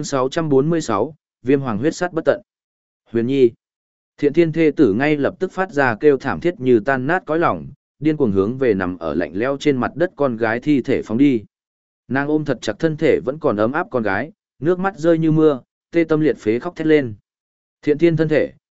646, Viêm Hoàng huyết sát bất tận. Huyền Nhi. Thiện Thiên thê tử ngay lập tức phát ra kêu thảm thiết như tan nát cõi lòng, điên cuồng hướng về nằm ở lạnh lẽo trên mặt đất con gái thi thể phóng đi. Nàng ôm thật chặt thân thể vẫn còn ấm áp con gái, nước mắt rơi như mưa, tê tâm liệt phế khóc thét lên. Thiện Thiên thân thể,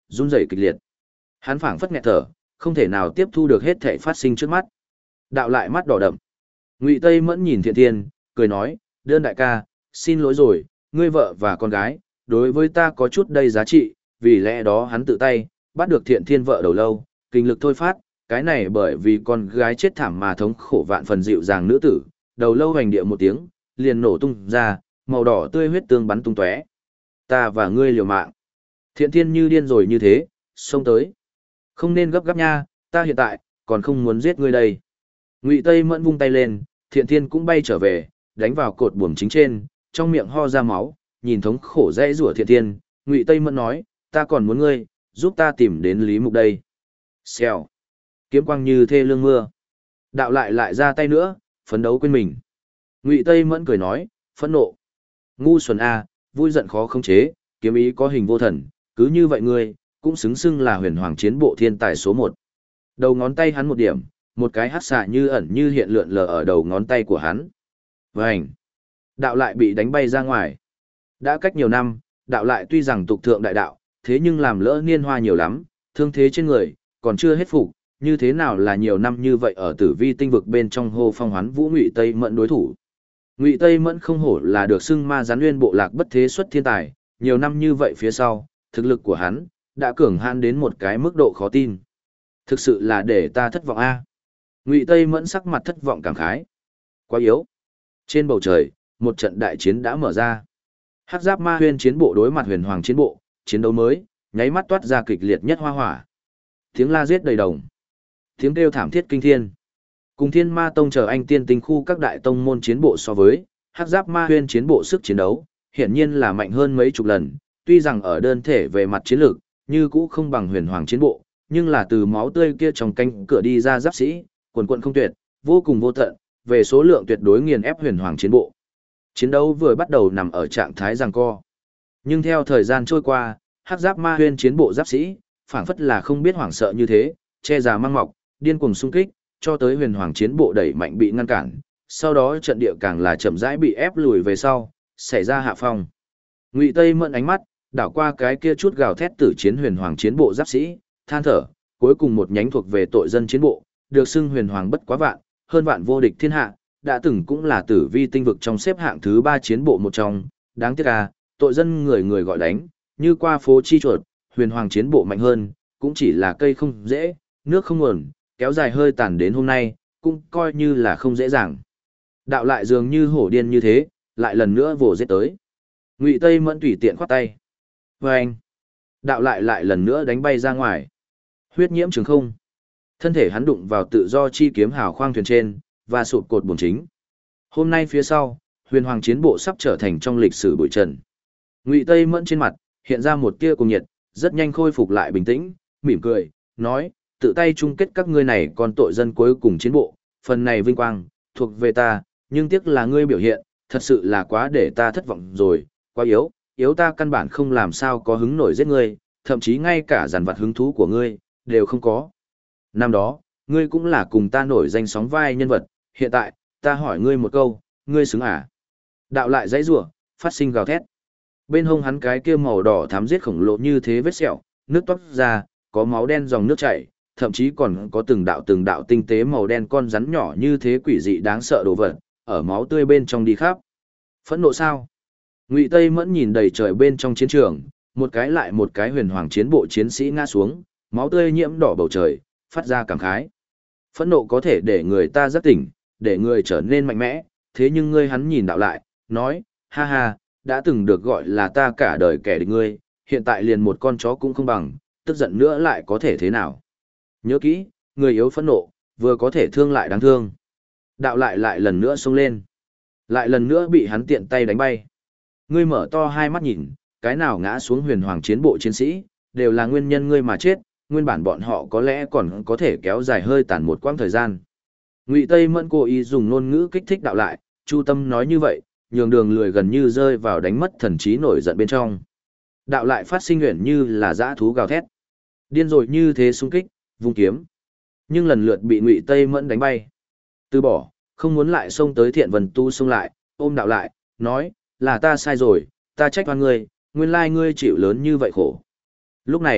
run rẩy kịch liệt. Hắn phảng phất nghẹt thở, không thể nào tiếp thu được hết thảy phát sinh trước mắt. Đạo lại mắt đỏ đậm. Ngụy Tây Mẫn nhìn Thiện Thiên, cười nói, đơn đại ca, xin lỗi rồi, ngươi vợ và con gái, đối với ta có chút đầy giá trị, vì lẽ đó hắn tự tay, bắt được Thiện Thiên vợ đầu lâu, kinh lực thôi phát, cái này bởi vì con gái chết thảm mà thống khổ vạn phần dịu dàng nữ tử, đầu lâu hành địa một tiếng, liền nổ tung ra, màu đỏ tươi huyết tương bắn tung tóe. Ta và ngươi liều mạng. Thiện Thiên như điên rồi như thế, xông tới. Không nên gấp gáp nha, ta hiện tại còn không muốn giết ngươi đây. Ngụy Tây Mẫn vung tay lên, Thiện Thiên cũng bay trở về, đánh vào cột buồm chính trên, trong miệng ho ra máu, nhìn thống khổ dãy rủa Thiện Thiên, Ngụy Tây Mẫn nói, ta còn muốn ngươi, giúp ta tìm đến Lý Mục đây. Xèo. Kiếm quang như thê lương mưa. Đạo lại ra tay nữa, phấn đấu quên mình. Ngụy Tây Mẫn cười nói, phẫn nộ. Ngu xuẩn a, vui giận khó khống chế, kiếm ý có hình vô thần, cứ như vậy ngươi cũng xứng xưng là huyền hoàng chiến bộ thiên tài số 1. Đầu ngón tay hắn một điểm, một cái hắc xạ như ẩn như hiện lượn lờ ở đầu ngón tay của hắn. Vành. Đạo lại bị đánh bay ra ngoài. Đã cách nhiều năm, đạo lại tuy rằng tục thượng đại đạo, thế nhưng làm lỡ niên hoa nhiều lắm, thương thế trên người, còn chưa hết phục, như thế nào là nhiều năm như vậy ở tử vi tinh vực bên trong hô phong hoán vũ Ngụy Tây Mẫn đối thủ. Ngụy Tây Mẫn không hổ là được xưng ma gián nguyên bộ lạc bất thế xuất thiên tài, nhiều năm như vậy phía sau, thực lực của hắn đã cường hãn đến một cái mức độ khó tin. Thực sự là để ta thất vọng a. Ngụy Tây Mẫn sắc mặt thất vọng cảm khái. Quá yếu. Trên bầu trời, một trận đại chiến đã mở ra. Hắc Giáp Ma Huyên chiến bộ đối mặt Huyền Hoàng chiến bộ, chiến đấu mới, nháy mắt toát ra kịch liệt nhất hoa hỏa. Tiếng la giết đầy đồng, tiếng kêu thảm thiết kinh thiên. Cùng Thiên Ma Tông chờ anh tiên tinh khu các đại tông môn chiến bộ so với, Hắc Giáp Ma Huyên chiến bộ sức chiến đấu, hiển nhiên là mạnh hơn mấy chục lần, tuy rằng ở đơn thể về mặt chiến lược, như cũ không bằng Huyền Hoàng chiến bộ, nhưng là từ máu tươi kia trong cánh cửa đi ra giáp sĩ, quần quần không tuyệt, vô cùng vô tận, về số lượng tuyệt đối nghiền ép Huyền Hoàng chiến bộ. Chiến đấu vừa bắt đầu nằm ở trạng thái giằng co. Nhưng theo thời gian trôi qua, Hắc Giáp Ma Huyên chiến bộ giáp sĩ, phảng phất là không biết hoảng sợ như thế, che già mang mọc, điên cuồng xung kích, cho tới Huyền Hoàng chiến bộ đẩy mạnh bị ngăn cản, sau đó trận địa càng là chậm rãi bị ép lùi về sau, xảy ra hạ phong. Ngụy Tây Mẫn ánh mắt đảo qua cái kia chút gào thét tử chiến Huyền Hoàng chiến bộ giáp sĩ, than thở, cuối cùng một nhánh thuộc về tội dân chiến bộ, được xưng Huyền Hoàng bất quá vạn, hơn vạn vô địch thiên hạ, đã từng cũng là tử vi tinh vực trong xếp hạng thứ 3 chiến bộ một trong, đáng tiếc tội dân người người gọi đánh, như qua phố chi chuột, Huyền Hoàng chiến bộ mạnh hơn, cũng chỉ là cây không dễ, nước không nguồn, kéo dài hơi tàn đến hôm nay, cũng coi như là không dễ dàng. Đạo lại dường như hổ điên như thế, lại lần nữa vồ giết tới. Ngụy Tây Mẫn tùy tiện khoát tay. Vâng! Đạo lại lần nữa đánh bay ra ngoài. Huyết nhiễm trường không. Thân thể hắn đụng vào tự do chi kiếm hào khoang thuyền trên, và sụp cột buồng chính. Hôm nay phía sau, Huyền Hoàng chiến bộ sắp trở thành trong lịch sử bụi trần. Ngụy Tây Mẫn trên mặt hiện ra một tia cùng nhiệt, rất nhanh khôi phục lại bình tĩnh, mỉm cười, nói, tự tay chung kết các ngươi này còn tội dân cuối cùng chiến bộ, phần này vinh quang thuộc về ta, nhưng tiếc là ngươi biểu hiện, thật sự là quá để ta thất vọng rồi, quá yếu ta căn bản không làm sao có hứng nổi giết ngươi, thậm chí ngay cả dàn vặt hứng thú của ngươi đều không có. Năm đó, ngươi cũng là cùng ta nổi danh sóng vai nhân vật, hiện tại, ta hỏi ngươi một câu, ngươi xứng à? Đạo lại dãy rủa, phát sinh gào thét. Bên hông hắn cái kia màu đỏ thám giết khổng lồ như thế vết sẹo, nước toát ra, có máu đen dòng nước chảy, thậm chí còn có từng đạo tinh tế màu đen con rắn nhỏ như thế quỷ dị đáng sợ đồ vật, ở máu tươi bên trong đi khắp. Phẫn nộ sao? Ngụy Tây Mẫn nhìn đầy trời bên trong chiến trường, một cái lại một cái Huyền Hoàng chiến bộ chiến sĩ ngã xuống, máu tươi nhiễm đỏ bầu trời, phát ra cảm khái. Phẫn nộ có thể để người ta giác tỉnh, để người trở nên mạnh mẽ, thế nhưng ngươi hắn nhìn đạo lại, nói, ha ha, đã từng được gọi là ta cả đời kẻ địch ngươi, hiện tại liền một con chó cũng không bằng, tức giận nữa lại có thể thế nào? Nhớ kỹ, người yếu phẫn nộ, vừa có thể thương lại đáng thương. Đạo lại lần nữa xông lên. Lại lần nữa bị hắn tiện tay đánh bay. Ngươi mở to hai mắt nhìn, cái nào ngã xuống Huyền Hoàng chiến bộ chiến sĩ, đều là nguyên nhân ngươi mà chết, nguyên bản bọn họ có lẽ còn có thể kéo dài hơi tàn một quãng thời gian. Ngụy Tây Mẫn cố ý dùng ngôn ngữ kích thích đạo lại, Chu Tâm nói như vậy, nhường đường lười gần như rơi vào đánh mất thần trí nổi giận bên trong. Đạo lại phát sinh nguyện như là dã thú gào thét. Điên rồi như thế xung kích, vung kiếm. Nhưng lần lượt bị Ngụy Tây Mẫn đánh bay. Từ bỏ, không muốn lại xông tới Thiện Vân Tu xông lại, ôm đạo lại, nói, là ta sai rồi, ta trách oan ngươi, nguyên lai ngươi chịu lớn như vậy khổ. Lúc này,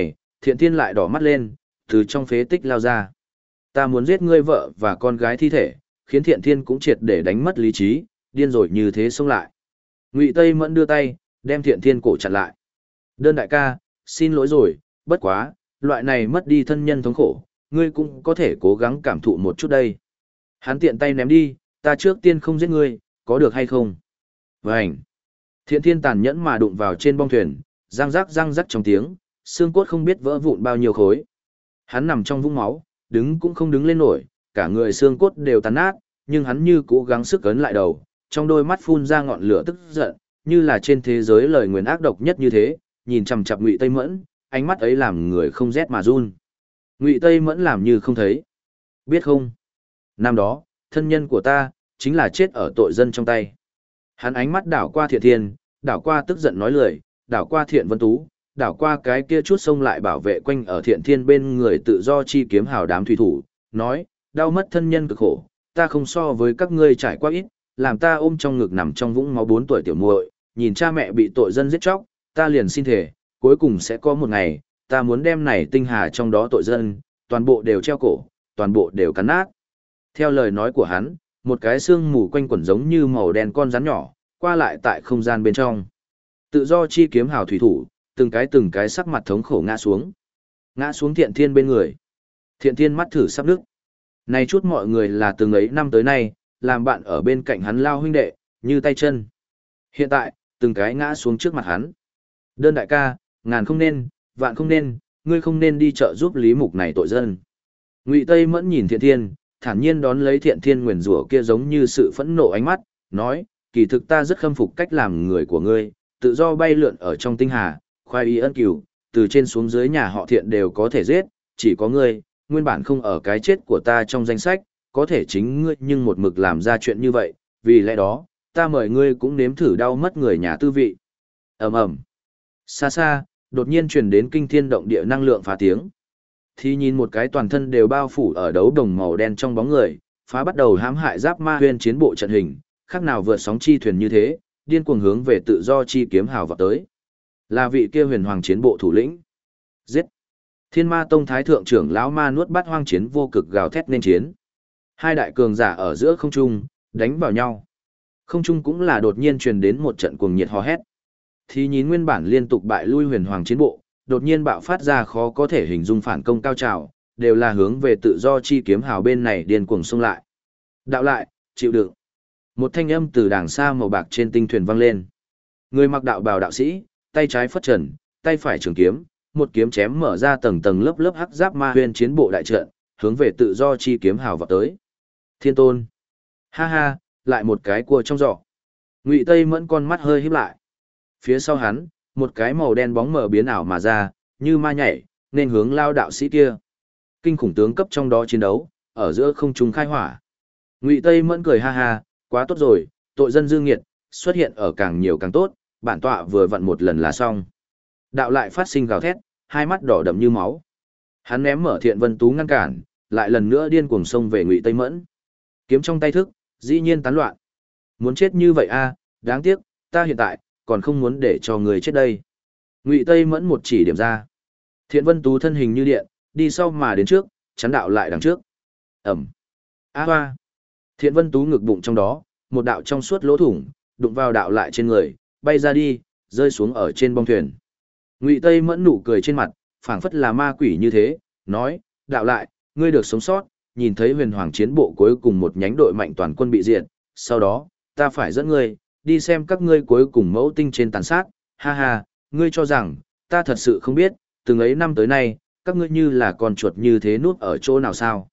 Thiện Thiên lại đỏ mắt lên, từ trong phế tích lao ra. Ta muốn giết ngươi vợ và con gái thi thể, khiến Thiện Thiên cũng triệt để đánh mất lý trí, điên rồi như thế xông lại. Ngụy Tây Mẫn đưa tay, đem Thiện Thiên cổ chặn lại. Đơn đại ca, xin lỗi rồi, bất quá, loại này mất đi thân nhân thống khổ, ngươi cũng có thể cố gắng cảm thụ một chút đây. Hắn tiện tay ném đi, ta trước tiên không giết ngươi, có được hay không? Vânh! Thiện Thiên tàn nhẫn mà đụng vào trên bong thuyền, răng rắc trong tiếng, xương cốt không biết vỡ vụn bao nhiêu khối. Hắn nằm trong vũng máu, đứng cũng không đứng lên nổi, cả người xương cốt đều tan nát, nhưng hắn như cố gắng sức ấn lại đầu, trong đôi mắt phun ra ngọn lửa tức giận, như là trên thế giới lời nguyền ác độc nhất như thế, nhìn chằm chằm Ngụy Tây Mẫn, ánh mắt ấy làm người không rét mà run. Ngụy Tây Mẫn làm như không thấy. Biết không? Năm đó, thân nhân của ta, chính là chết ở tội dân trong tay. Hắn ánh mắt đảo qua Thiện Thiên, đảo qua tức giận nói lười, đảo qua Thiện Vân Tú, đảo qua cái kia chút xông lại bảo vệ quanh ở Thiện Thiên bên người tự do chi kiếm hào đám thủy thủ, nói, đau mất thân nhân cực khổ, ta không so với các ngươi trải qua ít, làm ta ôm trong ngực nằm trong vũng máu 4 tuổi tiểu muội, nhìn cha mẹ bị tội dân giết chóc, ta liền xin thề, cuối cùng sẽ có một ngày, ta muốn đem này tinh hà trong đó tội dân, toàn bộ đều treo cổ, toàn bộ đều cắn nát. Theo lời nói của hắn, một cái xương mù quanh quẩn giống như màu đen con rắn nhỏ, qua lại tại không gian bên trong. Tự do chi kiếm hào thủy thủ, từng cái sắc mặt thống khổ ngã xuống. Ngã xuống Thiện Thiên bên người. Thiện Thiên mắt thử sắp nước. Này chút mọi người là từng ấy năm tới nay, làm bạn ở bên cạnh hắn lao huynh đệ, như tay chân. Hiện tại, từng cái ngã xuống trước mặt hắn. Đơn đại ca, ngàn không nên, vạn không nên, ngươi không nên đi chợ giúp Lý Mục này tội dân. Ngụy Tây Mẫn nhìn Thiện Thiên, thản nhiên đón lấy Thiện Thiên nguyền rủa kia giống như sự phẫn nộ ánh mắt, nói, kỳ thực ta rất khâm phục cách làm người của ngươi, tự do bay lượn ở trong tinh hà, khoai y ân cửu, từ trên xuống dưới nhà họ Thiện đều có thể giết, chỉ có ngươi, nguyên bản không ở cái chết của ta trong danh sách, có thể chính ngươi nhưng một mực làm ra chuyện như vậy, vì lẽ đó, ta mời ngươi cũng nếm thử đau mất người nhà tư vị. Ầm ầm. Xa xa, đột nhiên truyền đến kinh thiên động địa năng lượng phá tiếng. Thì nhìn một cái toàn thân đều bao phủ ở đấu đồng màu đen trong bóng người, phá bắt đầu hãm hại giáp ma huyên chiến bộ trận hình, khác nào vượt sóng chi thuyền như thế, điên cuồng hướng về tự do chi kiếm hào vào tới. Là vị kia huyền hoàng chiến bộ thủ lĩnh. Giết! Thiên Ma Tông thái thượng trưởng lão ma nuốt bát hoang chiến vô cực gào thét nên chiến. Hai đại cường giả ở giữa không trung, đánh vào nhau. Không trung cũng là đột nhiên truyền đến một trận cuồng nhiệt hò hét. Thì nhìn nguyên bản liên tục bại lui huyền hoàng chiến bộ, đột nhiên bạo phát ra khó có thể hình dung phản công cao trào, đều là hướng về tự do chi kiếm hào bên này điên cuồng xông lại. Đạo lại, chịu đựng. Một thanh âm từ đàng xa màu bạc trên tinh thuyền vang lên. Người mặc đạo bào đạo sĩ, tay trái phất trần, tay phải trường kiếm, một kiếm chém mở ra tầng tầng lớp lớp hắc giáp ma huyên chiến bộ đại trận, hướng về tự do chi kiếm hào vào tới. Thiên Tôn. Ha ha, lại một cái cua trong giỏ. Ngụy Tây Mẫn con mắt hơi híp lại. Phía sau hắn, một cái màu đen bóng mờ biến ảo mà ra, như ma nhảy, nên hướng lao đạo sĩ kia. Kinh khủng tướng cấp trong đó chiến đấu, ở giữa không trung khai hỏa. Ngụy Tây Mẫn cười ha ha, quá tốt rồi, tội dân dư nghiệt, xuất hiện ở càng nhiều càng tốt, bản tọa vừa vặn một lần là xong. Đạo lại phát sinh gào thét, hai mắt đỏ đậm như máu. Hắn ném mở Thiện Vân Tú ngăn cản, lại lần nữa điên cuồng xông về Ngụy Tây Mẫn. Kiếm trong tay thức, dĩ nhiên tán loạn. Muốn chết như vậy a, đáng tiếc, ta hiện tại còn không muốn để cho người chết đây. Ngụy Tây Mẫn một chỉ điểm ra. Thiện Vân Tú thân hình như điện, đi sau mà đến trước, chắn đạo lại đằng trước. Ẩm. A hoa. Thiện Vân Tú ngực bụng trong đó, một đạo trong suốt lỗ thủng, đụng vào đạo lại trên người, bay ra đi, rơi xuống ở trên bong thuyền. Ngụy Tây Mẫn nụ cười trên mặt, phảng phất là ma quỷ như thế, nói, đạo lại, ngươi được sống sót, nhìn thấy huyền hoàng chiến bộ cuối cùng một nhánh đội mạnh toàn quân bị diệt, sau đó, ta phải dẫn ngươi, đi xem các ngươi cuối cùng mẫu tinh trên tàn sát, ha ha, ngươi cho rằng, ta thật sự không biết, từng ấy năm tới nay, các ngươi như là con chuột như thế núp ở chỗ nào sao.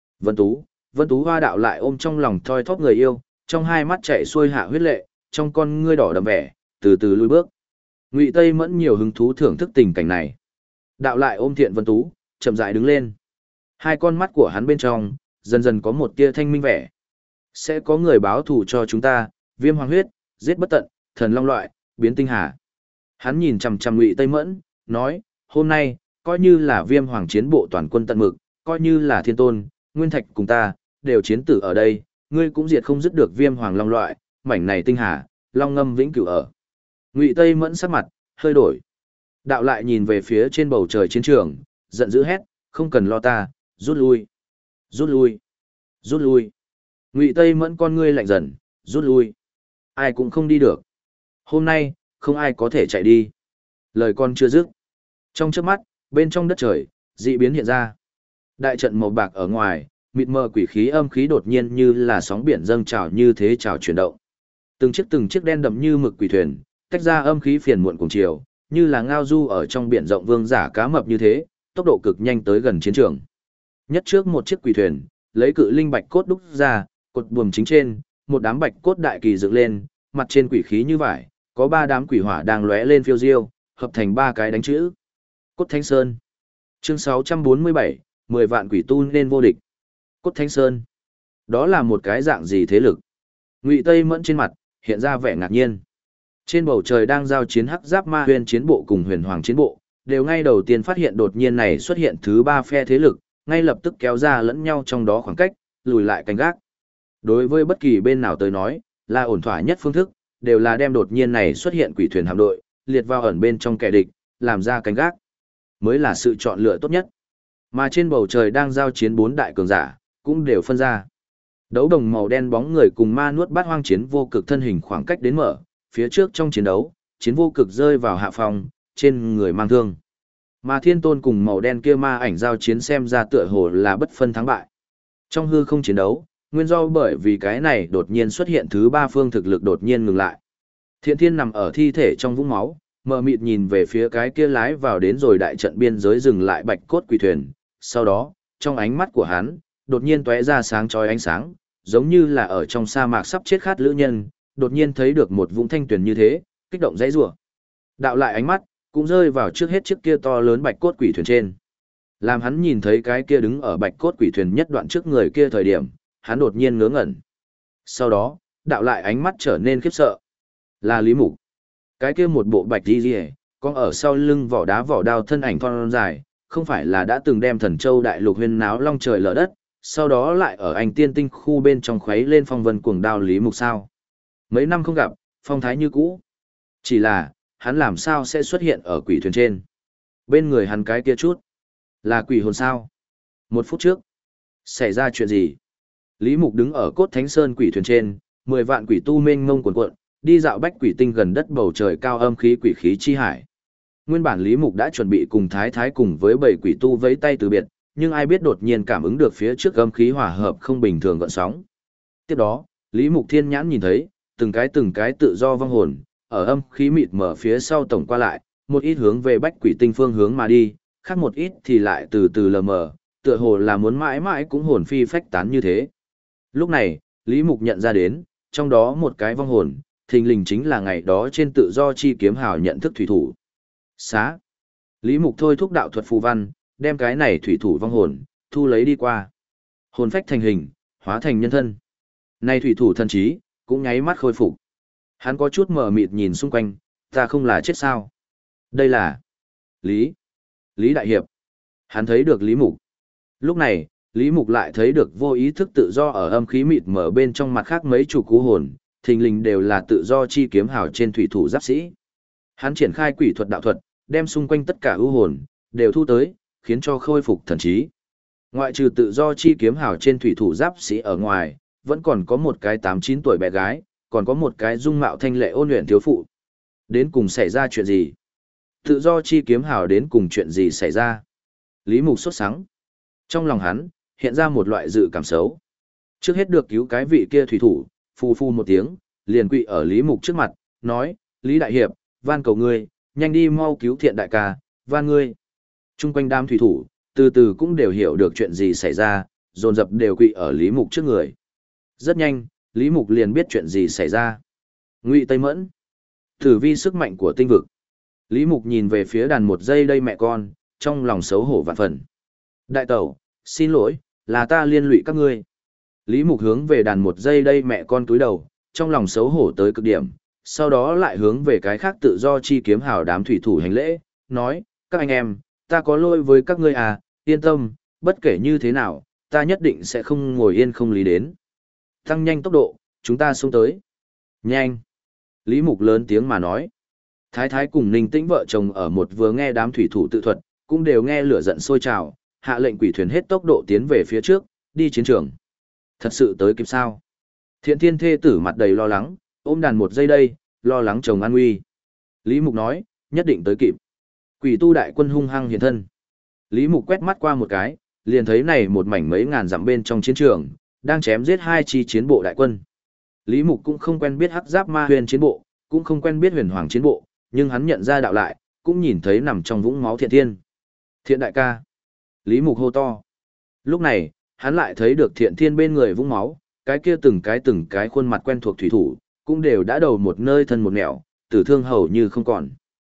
Vân Tú Hoa đạo lại ôm trong lòng thoi thóp người yêu, trong hai mắt chạy xuôi hạ huyết lệ, trong con ngươi đỏ đậm vẻ, từ từ lùi bước. Ngụy Tây Mẫn nhiều hứng thú thưởng thức tình cảnh này. Đạo lại ôm Thiện Vân Tú, chậm rãi đứng lên. Hai con mắt của hắn bên trong, dần dần có một tia thanh minh vẻ. Sẽ có người báo thù cho chúng ta, viêm hoàng huyết, giết bất tận, thần long loại, biến tinh hà. Hắn nhìn chằm chằm Ngụy Tây Mẫn, nói, hôm nay, coi như là viêm hoàng chiến bộ toàn quân tận mực, coi như là thiên tôn, nguyên thạch cùng ta, đều chiến tử ở đây, ngươi cũng diệt không dứt được viêm hoàng long loại, mảnh này tinh hà, long ngâm vĩnh cửu ở. Ngụy Tây Mẫn sắc mặt hơi đổi. Đạo lại nhìn về phía trên bầu trời chiến trường, giận dữ hét, không cần lo ta, rút lui, rút lui, rút lui. Ngụy Tây Mẫn con ngươi lạnh dần, rút lui. Ai cũng không đi được. Hôm nay, không ai có thể chạy đi. Lời con chưa dứt. Trong chớp mắt, bên trong đất trời, dị biến hiện ra. Đại trận màu bạc ở ngoài, mịt mờ quỷ khí âm khí đột nhiên như là sóng biển dâng trào như thế trào chuyển động. Từng chiếc đen đậm như mực quỷ thuyền, tách ra âm khí phiền muộn cùng chiều, như là ngao du ở trong biển rộng vương giả cá mập như thế, tốc độ cực nhanh tới gần chiến trường. Nhất trước một chiếc quỷ thuyền, lấy cự linh bạch cốt đúc ra, cột buồm chính trên, một đám bạch cốt đại kỳ dựng lên, mặt trên quỷ khí như vải, có 3 đám quỷ hỏa đang lóe lên phiêu diêu, hợp thành 3 cái đánh chữ. Cốt Thánh Sơn. Chương 647, 10 vạn quỷ tu nên vô địch. Cốt Thánh Sơn. Đó là một cái dạng gì thế lực? Ngụy Tây Mẫn trên mặt hiện ra vẻ ngạc nhiên. Trên bầu trời đang giao chiến hắc giáp ma huyền chiến bộ cùng huyền hoàng chiến bộ, đều ngay đầu tiên phát hiện đột nhiên này xuất hiện thứ 3 phe thế lực, ngay lập tức kéo ra lẫn nhau trong đó khoảng cách, lùi lại canh gác. Đối với bất kỳ bên nào tới nói, là ổn thỏa nhất phương thức, đều là đem đột nhiên này xuất hiện quỷ thuyền hạm đội, liệt vào ẩn bên trong kẻ địch, làm ra canh gác, mới là sự chọn lựa tốt nhất. Mà trên bầu trời đang giao chiến 4 đại cường giả, cũng đều phân ra. Đấu đồng màu đen bóng người cùng ma nuốt bát hoang chiến vô cực thân hình khoảng cách đến mở, phía trước trong chiến đấu, chiến vô cực rơi vào hạ phòng, trên người mang thương. Mà thiên tôn cùng màu đen kia ma ảnh giao chiến xem ra tựa hồ là bất phân thắng bại. Trong hư không chiến đấu, nguyên do bởi vì cái này đột nhiên xuất hiện thứ 3 phương thực lực đột nhiên ngừng lại. Thiện thiên nằm ở thi thể trong vũng máu, mờ mịt nhìn về phía cái kia lái vào đến rồi đại trận biên giới dừng lại bạch cốt quỷ thuyền. Sau đó, trong ánh mắt của hắn, đột nhiên tóe ra sáng chói ánh sáng, giống như là ở trong sa mạc sắp chết khát lữ nhân, đột nhiên thấy được một vũng thanh tuyển như thế, kích động dãy rủa. Đạo lại ánh mắt, cũng rơi vào trước hết chiếc kia to lớn bạch cốt quỷ thuyền trên. Làm hắn nhìn thấy cái kia đứng ở bạch cốt quỷ thuyền nhất đoạn trước người kia thời điểm, hắn đột nhiên ngớ ngẩn. Sau đó, đạo lại ánh mắt trở nên khiếp sợ. Là Lý Mục. Cái kia một bộ bạch đi rìa, con ở sau lưng vỏ đao thân ảnh thon dài, không phải là đã từng đem Thần Châu đại lục huyên náo long trời lở đất, sau đó lại ở Anh Tiên Tinh khu bên trong khuấy lên phong vân cuồng đao Lý Mục sao? Mấy năm không gặp, phong thái như cũ. Chỉ là, hắn làm sao sẽ xuất hiện ở quỷ thuyền trên? Bên người hắn cái kia chút, là quỷ hồn sao? 1 phút trước, xảy ra chuyện gì? Lý Mục đứng ở cốt Thánh Sơn quỷ thuyền trên, 10 vạn quỷ tu mênh mông cuồn cuộn, đi dạo bách quỷ tinh gần đất bầu trời cao âm khí quỷ khí chi hải. Nguyên bản Lý Mục đã chuẩn bị cùng Thái Thái cùng với 7 quỷ tu vẫy tay từ biệt, nhưng ai biết đột nhiên cảm ứng được phía trước âm khí hòa hợp không bình thường gợn sóng. Tiếp đó, Lý Mục thiên nhãn nhìn thấy, từng cái tự do vong hồn, ở âm khí mịt mở phía sau tổng qua lại, một ít hướng về bách quỷ tinh phương hướng mà đi, khác một ít thì lại từ từ lờ mờ, tựa hồ là muốn mãi mãi cũng hồn phi phách tán như thế. Lúc này, Lý Mục nhận ra đến, trong đó một cái vong hồn, thình lình chính là ngày đó trên tự do chi kiếm hào nhận thức thủy thủ. Xá. Lý Mục thôi thúc đạo thuật phù văn, đem cái này thủy thủ vong hồn, thu lấy đi qua. Hồn phách thành hình, hóa thành nhân thân. Này thủy thủ thần trí, cũng nháy mắt khôi phục. Hắn có chút mờ mịt nhìn xung quanh, ta không là chết sao? Đây là Lý Đại Hiệp. Hắn thấy được Lý Mục. Lúc này, Lý Mục lại thấy được vô ý thức tự do ở âm khí mịt mở bên trong mặt khác mấy chủ cú hồn, thình lình đều là tự do chi kiếm hào trên thủy thủ giáp sĩ. Hắn triển khai quỷ thuật đạo thuật, đem xung quanh tất cả ưu hồn, đều thu tới, khiến cho khôi phục thần trí. Ngoại trừ tự do chi kiếm hào trên thủy thủ giáp sĩ ở ngoài, vẫn còn có một cái 8-9 tuổi bé gái, còn có một cái dung mạo thanh lệ ôn luyện thiếu phụ. Đến cùng xảy ra chuyện gì? Tự do chi kiếm hào đến cùng chuyện gì xảy ra? Lý Mục sốt sắng. Trong lòng hắn, hiện ra một loại dự cảm xấu. Trước hết được cứu cái vị kia thủy thủ, phu phu một tiếng, liền quỵ ở Lý Mục trước mặt, nói, Lý Đại Hiệp, van cầu ngươi, nhanh đi mau cứu Thiện đại ca, van ngươi. Trung quanh đám thủy thủ, từ từ cũng đều hiểu được chuyện gì xảy ra, dồn dập đều quỵ ở Lý Mục trước người. Rất nhanh, Lý Mục liền biết chuyện gì xảy ra. Ngụy Tây Mẫn. Tử vi sức mạnh của tinh vực. Lý Mục nhìn về phía đàn một giây đây mẹ con, trong lòng xấu hổ vạn phần. Đại tẩu, xin lỗi, là ta liên lụy các ngươi. Lý Mục hướng về đàn một giây đây mẹ con túi đầu, trong lòng xấu hổ tới cực điểm, sau đó lại hướng về cái khác tự do chi kiếm hào đám thủy thủ hành lễ, nói, các anh em, ta có lỗi với các ngươi à, yên tâm, bất kể như thế nào, ta nhất định sẽ không ngồi yên không lý đến. Tăng nhanh tốc độ, chúng ta xuống tới. Nhanh. Lý Mục lớn tiếng mà nói. Thái Thái cùng Ninh Tĩnh vợ chồng ở một vừa nghe đám thủy thủ tự thuật, cũng đều nghe lửa giận sôi trào, hạ lệnh quỷ thuyền hết tốc độ tiến về phía trước, đi chiến trường. Thật sự tới kịp sao? Thiện Thiên thê tử mặt đầy lo lắng, ôm đàn một giây đây, lo lắng chồng an nguy. Lý Mục nói, nhất định tới kịp. Quỷ tu đại quân hung hăng hiện thân. Lý Mục quét mắt qua một cái, liền thấy này một mảnh mấy ngàn dặm bên trong chiến trường, đang chém giết hai chi chiến bộ đại quân. Lý Mục cũng không quen biết Hắc Giáp Ma Huyền chiến bộ, cũng không quen biết Huyền Hoàng chiến bộ, nhưng hắn nhận ra đạo lại, cũng nhìn thấy nằm trong vũng máu Thiện Thiên. Thiện đại ca. Lý Mục hô to. Lúc này, hắn lại thấy được Thiện Thiên bên người vũng máu, cái kia từng cái khuôn mặt quen thuộc thủy thủ, cũng đều đã đầu một nơi thân một nẻo, tử thương hầu như không còn.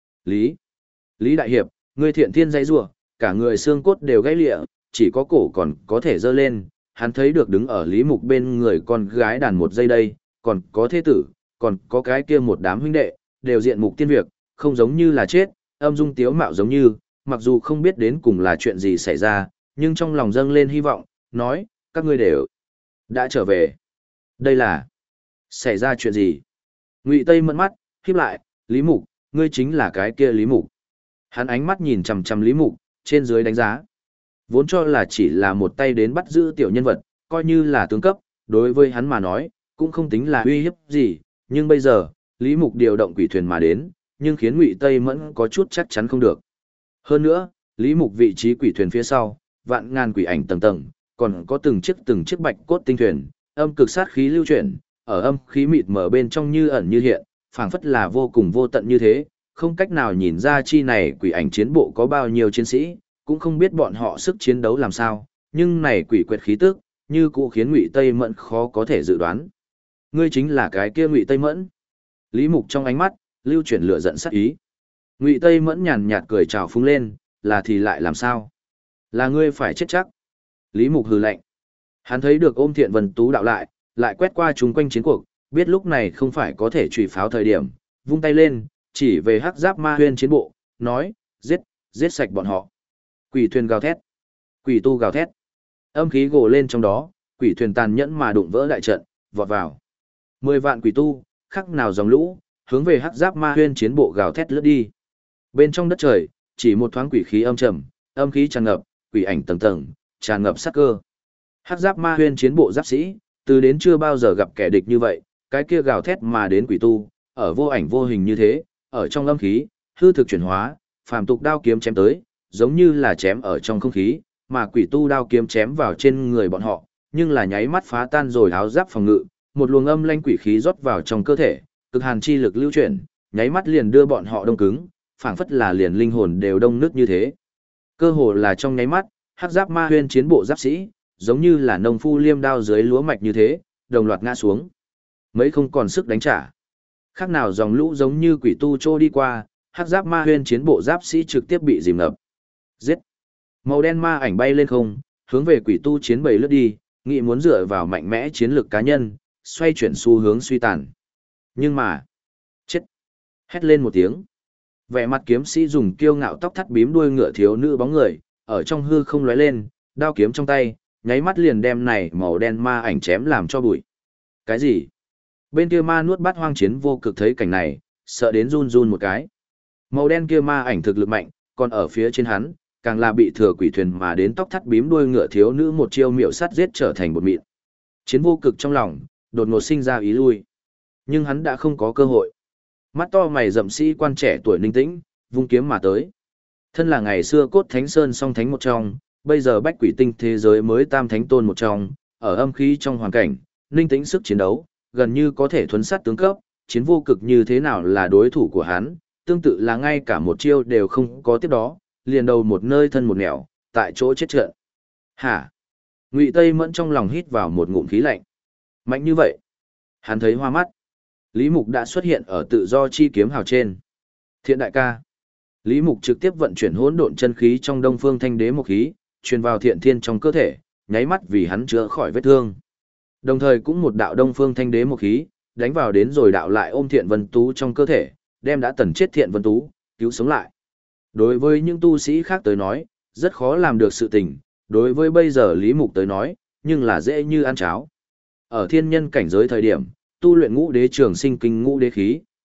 Lý đại hiệp, ngươi Thiện Thiên dãy rủa, cả người xương cốt đều gãy lịa, chỉ có cổ còn có thể giơ lên. Hắn thấy được đứng ở Lý Mục bên người con gái đàn một giây đây, còn có thế tử, còn có cái kia một đám huynh đệ, đều diện mục tiên việc, không giống như là chết, âm dung tiếu mạo giống như, mặc dù không biết đến cùng là chuyện gì xảy ra, nhưng trong lòng dâng lên hy vọng, nói, các ngươi đều đã trở về. Đây là xảy ra chuyện gì? Ngụy Tây mẫn mắt, khép lại, Lý Mục, ngươi chính là cái kia Lý Mục. Hắn ánh mắt nhìn chằm chằm Lý Mục, trên dưới đánh giá. Vốn cho là chỉ là một tay đến bắt giữ tiểu nhân vật, coi như là tướng cấp, đối với hắn mà nói, cũng không tính là uy hiếp gì, nhưng bây giờ, Lý Mục điều động quỷ thuyền mà đến, nhưng khiến Ngụy Tây Mẫn có chút chắc chắn không được. Hơn nữa, Lý Mục vị trí quỷ thuyền phía sau, vạn ngàn quỷ ảnh tầng tầng, còn có từng chiếc bạch cốt tinh thuyền, âm cực sát khí lưu chuyển, ở âm khí mịt mờ bên trong như ẩn như hiện, phảng phất là vô cùng vô tận như thế, không cách nào nhìn ra chi này quỷ ảnh chiến bộ có bao nhiêu chiến sĩ, cũng không biết bọn họ sức chiến đấu làm sao, nhưng này quỷ quyệt khí tức, như cũ khiến Ngụy Tây Mẫn khó có thể dự đoán. Ngươi chính là cái kia Ngụy Tây Mẫn. Lý Mục trong ánh mắt lưu chuyển lửa giận sát ý. Ngụy Tây Mẫn nhàn nhạt cười chào phúng lên, là thì lại làm sao? Là ngươi phải chết chắc. Lý Mục hừ lạnh. Hắn thấy được Ôm Thiện Vân Tú đạo lại quét qua chúng quanh chiến cuộc, biết lúc này không phải có thể chùy pháo thời điểm, vung tay lên, chỉ về Hắc Giáp Ma Huyên chiến bộ, nói, giết sạch bọn họ. Quỷ thuyền gào thét, quỷ tu gào thét. Âm khí gồ lên trong đó, quỷ thuyền tàn nhẫn mà đụng vỡ đại trận, vọt vào. 10 vạn quỷ tu, khắc nào dòng lũ, hướng về Hắc Giáp Ma Huyên chiến bộ gào thét lướt đi. Bên trong đất trời, chỉ một thoáng quỷ khí âm trầm, âm khí tràn ngập, quỷ ảnh tầng tầng, tràn ngập sát cơ. Hắc Giáp Ma Huyên chiến bộ giáp sĩ, từ đến chưa bao giờ gặp kẻ địch như vậy, cái kia gào thét mà đến quỷ tu, ở vô ảnh vô hình như thế, ở trong âm khí, hư thực chuyển hóa, phàm tục đao kiếm chém tới, giống như là chém ở trong không khí, mà quỷ tu đao kiếm chém vào trên người bọn họ, nhưng là nháy mắt phá tan rồi áo giáp phòng ngự, một luồng âm lanh quỷ khí rót vào trong cơ thể, cực hàn chi lực lưu chuyển, nháy mắt liền đưa bọn họ đông cứng, phảng phất là liền linh hồn đều đông nứt như thế. Cơ hồ là trong nháy mắt, Hắc Giáp Ma Huyên chiến bộ giáp sĩ, giống như là nông phu liêm đao dưới lúa mạch như thế, đồng loạt ngã xuống. Mấy không còn sức đánh trả. Khác nào dòng lũ giống như quỷ tu trô đi qua, Hắc Giáp Ma Huyên chiến bộ giáp sĩ trực tiếp bị dìm ngập. Giết! Màu đen ma ảnh bay lên không, hướng về quỷ tu chiến bầy lướt đi, nghĩ muốn dựa vào mạnh mẽ chiến lược cá nhân, xoay chuyển xu hướng suy tàn. Nhưng mà... chết! Hét lên một tiếng. Vẻ mặt kiếm sĩ dùng kiêu ngạo tóc thắt bím đuôi ngựa thiếu nữ bóng người, ở trong hư không lóe lên, đao kiếm trong tay, nháy mắt liền đem này màu đen ma ảnh chém làm cho bụi. Cái gì? Bên kia ma nuốt bát hoang chiến vô cực thấy cảnh này, sợ đến run run một cái. Màu đen kia ma ảnh thực lực mạnh, còn ở phía trên hắn, càng là bị thừa quỷ thuyền mà đến tóc thắt bím đuôi ngựa thiếu nữ một chiêu miệu sát giết trở thành bột mịn. Chiến vô cực trong lòng, đột ngột sinh ra ý lui. Nhưng hắn đã không có cơ hội. Mắt to mày rậm sĩ quan trẻ tuổi ninh tĩnh, vung kiếm mà tới. Thân là ngày xưa cốt thánh sơn song thánh một trong, bây giờ bách quỷ tinh thế giới mới tam thánh tôn một trong, ở âm khí trong hoàn cảnh, ninh tĩnh sức chiến đấu, gần như có thể thuấn sát tướng cấp, chiến vô cực như thế nào là đối thủ của hắn, tương tự là ngay cả một chiêu đều không có tiếp đó, liền đầu một nơi thân một nẻo, tại chỗ chết trận. Hả? Ngụy Tây Mẫn trong lòng hít vào một ngụm khí lạnh. Mạnh như vậy? Hắn thấy hoa mắt. Lý Mục đã xuất hiện ở tự do chi kiếm hào trên. Thiện đại ca. Lý Mục trực tiếp vận chuyển hỗn độn chân khí trong Đông Phương Thanh Đế một khí, truyền vào Thiện Thiên trong cơ thể, nháy mắt vì hắn chữa khỏi vết thương. Đồng thời cũng một đạo Đông Phương Thanh Đế một khí, đánh vào đến rồi đạo lại ôm Thiện Vân Tú trong cơ thể, đem đã tần chết Thiện Vân Tú, cứu sống lại. Đối với những tu sĩ khác tới nói, rất khó làm được sự tình, đối với bây giờ Lý Mục tới nói, nhưng là dễ như ăn cháo. Ở thiên nhân cảnh giới thời điểm, tu luyện ngũ đế trường sinh kinh ngũ đế khí,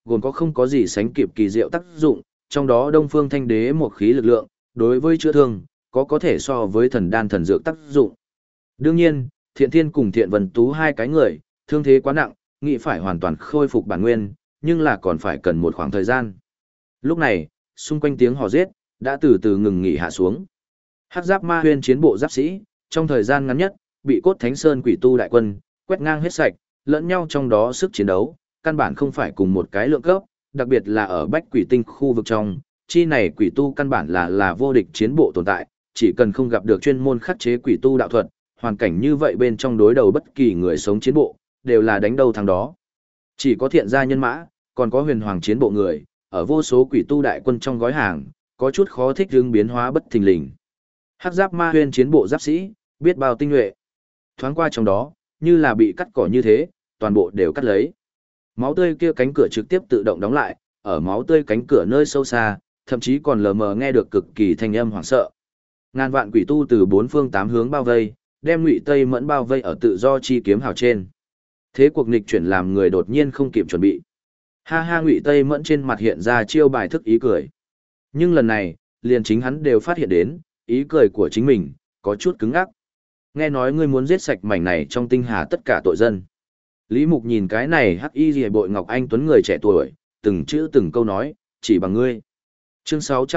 gồm có không có gì sánh kịp kỳ diệu tác dụng, trong đó Đông Phương Thanh Đế một khí lực lượng, đối với chữa thương, có thể so với thần đan thần dược tác dụng. Đương nhiên, Thiện Thiên cùng Thiện Vân Tú hai cái người, thương thế quá nặng, nghĩ phải hoàn toàn khôi phục bản nguyên, nhưng là còn phải cần một khoảng thời gian. Lúc này, xung quanh tiếng hò giết đã từ từ ngừng nghỉ hạ xuống. Hắc Giáp Ma Huyên chiến bộ giáp sĩ, trong thời gian ngắn nhất, bị Cốt Thánh Sơn Quỷ Tu đại quân quét ngang hết sạch, lẫn nhau trong đó sức chiến đấu, căn bản không phải cùng một cái lượng cấp, đặc biệt là ở Bách Quỷ Tinh khu vực trong, chi này quỷ tu căn bản là vô địch chiến bộ tồn tại, chỉ cần không gặp được chuyên môn khắc chế quỷ tu đạo thuật, hoàn cảnh như vậy bên trong đối đầu bất kỳ người sống chiến bộ, đều là đánh đầu thằng đó. Chỉ có thiện gia nhân mã, còn có huyền hoàng chiến bộ người, ở vô số quỷ tu đại quân trong gói hàng, có chút khó thích ứng biến hóa bất thình lình. Hắc Giáp Ma Huyên chiến bộ giáp sĩ, biết bao tinh nhuệ. Thoáng qua trong đó, như là bị cắt cỏ như thế, toàn bộ đều cắt lấy. Máu tươi kia cánh cửa trực tiếp tự động đóng lại, ở máu tươi cánh cửa nơi sâu xa, thậm chí còn lờ mờ nghe được cực kỳ thanh âm hoảng sợ. Ngàn vạn quỷ tu từ bốn phương tám hướng bao vây, đem Ngụy Tây Mẫn bao vây ở tự do chi kiếm hào trên. Thế cuộc nghịch chuyển làm người đột nhiên không kịp chuẩn bị. Ha ha, Ngụy Tây Mẫn trên mặt hiện ra chiêu bài thức ý cười. Nhưng lần này, liền chính hắn đều phát hiện đến, ý cười của chính mình, có chút cứng ngắc. Nghe nói ngươi muốn giết sạch mảnh này trong tinh hà tất cả tội dân. Lý Mục nhìn cái này hắc y rìa bội ngọc anh tuấn người trẻ tuổi, từng chữ từng câu nói, chỉ bằng ngươi. Chương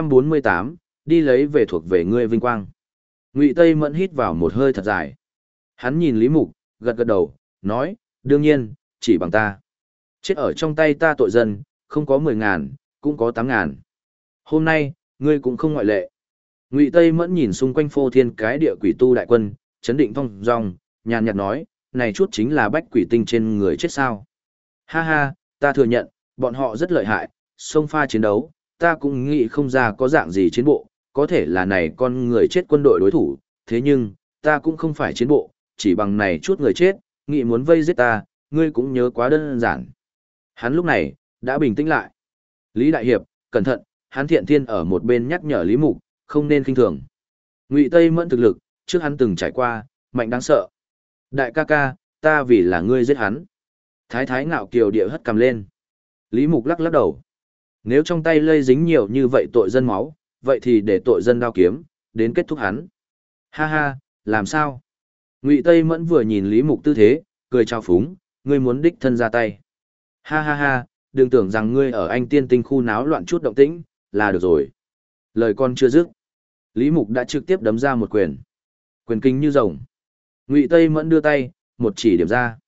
648, đi lấy về thuộc về ngươi vinh quang. Ngụy Tây Mẫn hít vào một hơi thật dài. Hắn nhìn Lý Mục, gật gật đầu, nói, đương nhiên, chỉ bằng ta. Chết ở trong tay ta tội dân, không có 10.000, cũng có 8.000. Hôm nay, ngươi cũng không ngoại lệ. Ngụy Tây Mẫn nhìn xung quanh phô thiên cái địa quỷ tu đại quân, chấn định thong dong, nhàn nhạt nói, này chút chính là bách quỷ tinh trên người chết sao. Ha ha, ta thừa nhận, bọn họ rất lợi hại, xông pha chiến đấu, ta cũng nghĩ không ra có dạng gì chiến bộ, có thể là này con người chết quân đội đối thủ, thế nhưng, ta cũng không phải chiến bộ, chỉ bằng này chút người chết, nghĩ muốn vây giết ta, ngươi cũng nhớ quá đơn giản. Hắn lúc này, đã bình tĩnh lại. Lý Đại Hiệp, cẩn thận, hắn Thiện Thiên ở một bên nhắc nhở Lý Mục, không nên khinh thường. Ngụy Tây Mẫn thực lực, trước hắn từng trải qua, mạnh đáng sợ. Đại ca ca, ta vì là ngươi giết hắn. Thái thái ngạo kiều địa hất cầm lên. Lý Mục lắc lắc đầu. Nếu trong tay lây dính nhiều như vậy tội dân máu, vậy thì để tội dân đao kiếm, đến kết thúc hắn. Ha ha, làm sao? Ngụy Tây Mẫn vừa nhìn Lý Mục tư thế, cười trao phúng, ngươi muốn đích thân ra tay. Ha ha ha, đừng tưởng rằng ngươi ở Anh Tiên Tinh khu náo loạn chút động tĩnh, là được rồi. Lời con chưa dứt. Lý Mục đã trực tiếp đấm ra một quyền. Quyền kinh như rồng. Ngụy Tây Mẫn đưa tay, một chỉ điểm ra.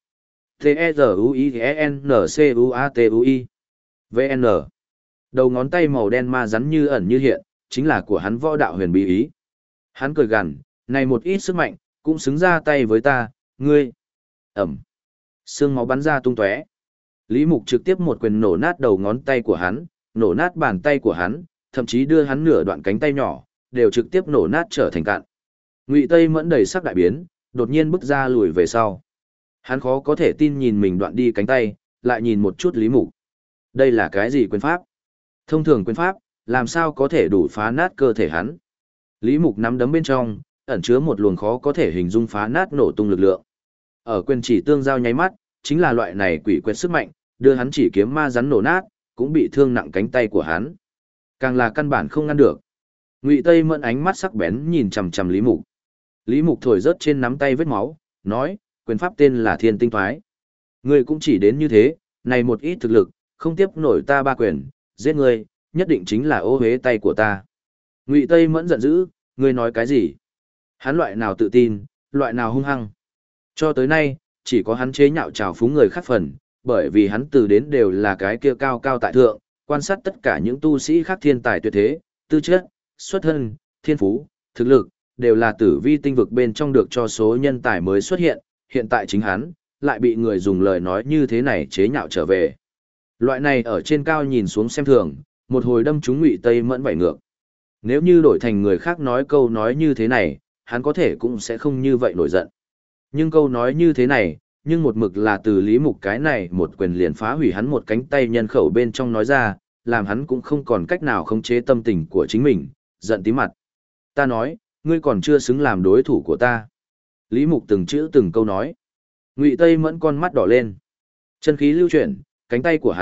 T-E-Z-U-I-N-C-U-A-T-U-I. VN. Đầu ngón tay màu đen ma rắn như ẩn như hiện, chính là của hắn võ đạo huyền bí ý. Hắn cười gằn, này một ít sức mạnh, cũng xứng ra tay với ta, ngươi. Ẩm. Xương máu bắn ra tung tóe. Lý Mục trực tiếp một quyền nổ nát đầu ngón tay của hắn, nổ nát bàn tay của hắn, thậm chí đưa hắn nửa đoạn cánh tay nhỏ, đều trực tiếp nổ nát trở thành cạn. Ngụy Tây Mẫn đầy sắc đại biến, đột nhiên bước ra lùi về sau. Hắn khó có thể tin nhìn mình đoạn đi cánh tay, lại nhìn một chút Lý Mục. Đây là cái gì quyền pháp? Thông thường quyền pháp, làm sao có thể đủ phá nát cơ thể hắn? Lý Mục nắm đấm bên trong, ẩn chứa một luồng khó có thể hình dung phá nát nổ tung lực lượng. Ở quyền chỉ tương giao nháy mắt, chính là loại này quỷ quyệt sức mạnh, đưa hắn chỉ kiếm ma rắn nổ nát, cũng bị thương nặng cánh tay của hắn. Càng là căn bản không ngăn được. Ngụy Tây Mẫn ánh mắt sắc bén nhìn chằm chằm Lý Mục. Lý Mục thổi rớt trên nắm tay vết máu, nói, quyền pháp tên là Thiên Tinh Thoái. Ngươi cũng chỉ đến như thế, này một ít thực lực, không tiếp nổi ta ba quyền, giết ngươi, nhất định chính là ô hế tay của ta. Ngụy Tây Mẫn giận dữ, ngươi nói cái gì? Hắn loại nào tự tin, loại nào hung hăng. Cho tới nay, chỉ có hắn chế nhạo trào phúng người khác phần, bởi vì hắn từ đến đều là cái kia cao cao tại thượng, quan sát tất cả những tu sĩ khác thiên tài tuyệt thế, tư chất, xuất thân, thiên phú, thực lực, đều là tử vi tinh vực bên trong được cho số nhân tài mới xuất hiện, hiện tại chính hắn, lại bị người dùng lời nói như thế này chế nhạo trở về. Loại này ở trên cao nhìn xuống xem thường, một hồi đâm trúng Ngụy Tây Mẫn vảy ngược. Nếu như đổi thành người khác nói câu nói như thế này, hắn có thể cũng sẽ không như vậy nổi giận. Nhưng câu nói như thế này, nhưng một mực là từ Lý Mục cái này một quyền liền phá hủy hắn một cánh tay nhân khẩu bên trong nói ra, làm hắn cũng không còn cách nào khống chế tâm tình của chính mình, giận tí mặt. Ta nói, ngươi còn chưa xứng làm đối thủ của ta. Lý Mục từng chữ từng câu nói. Ngụy Tây Mẫn con mắt đỏ lên. Chân khí lưu chuyển, cánh tay của hắn,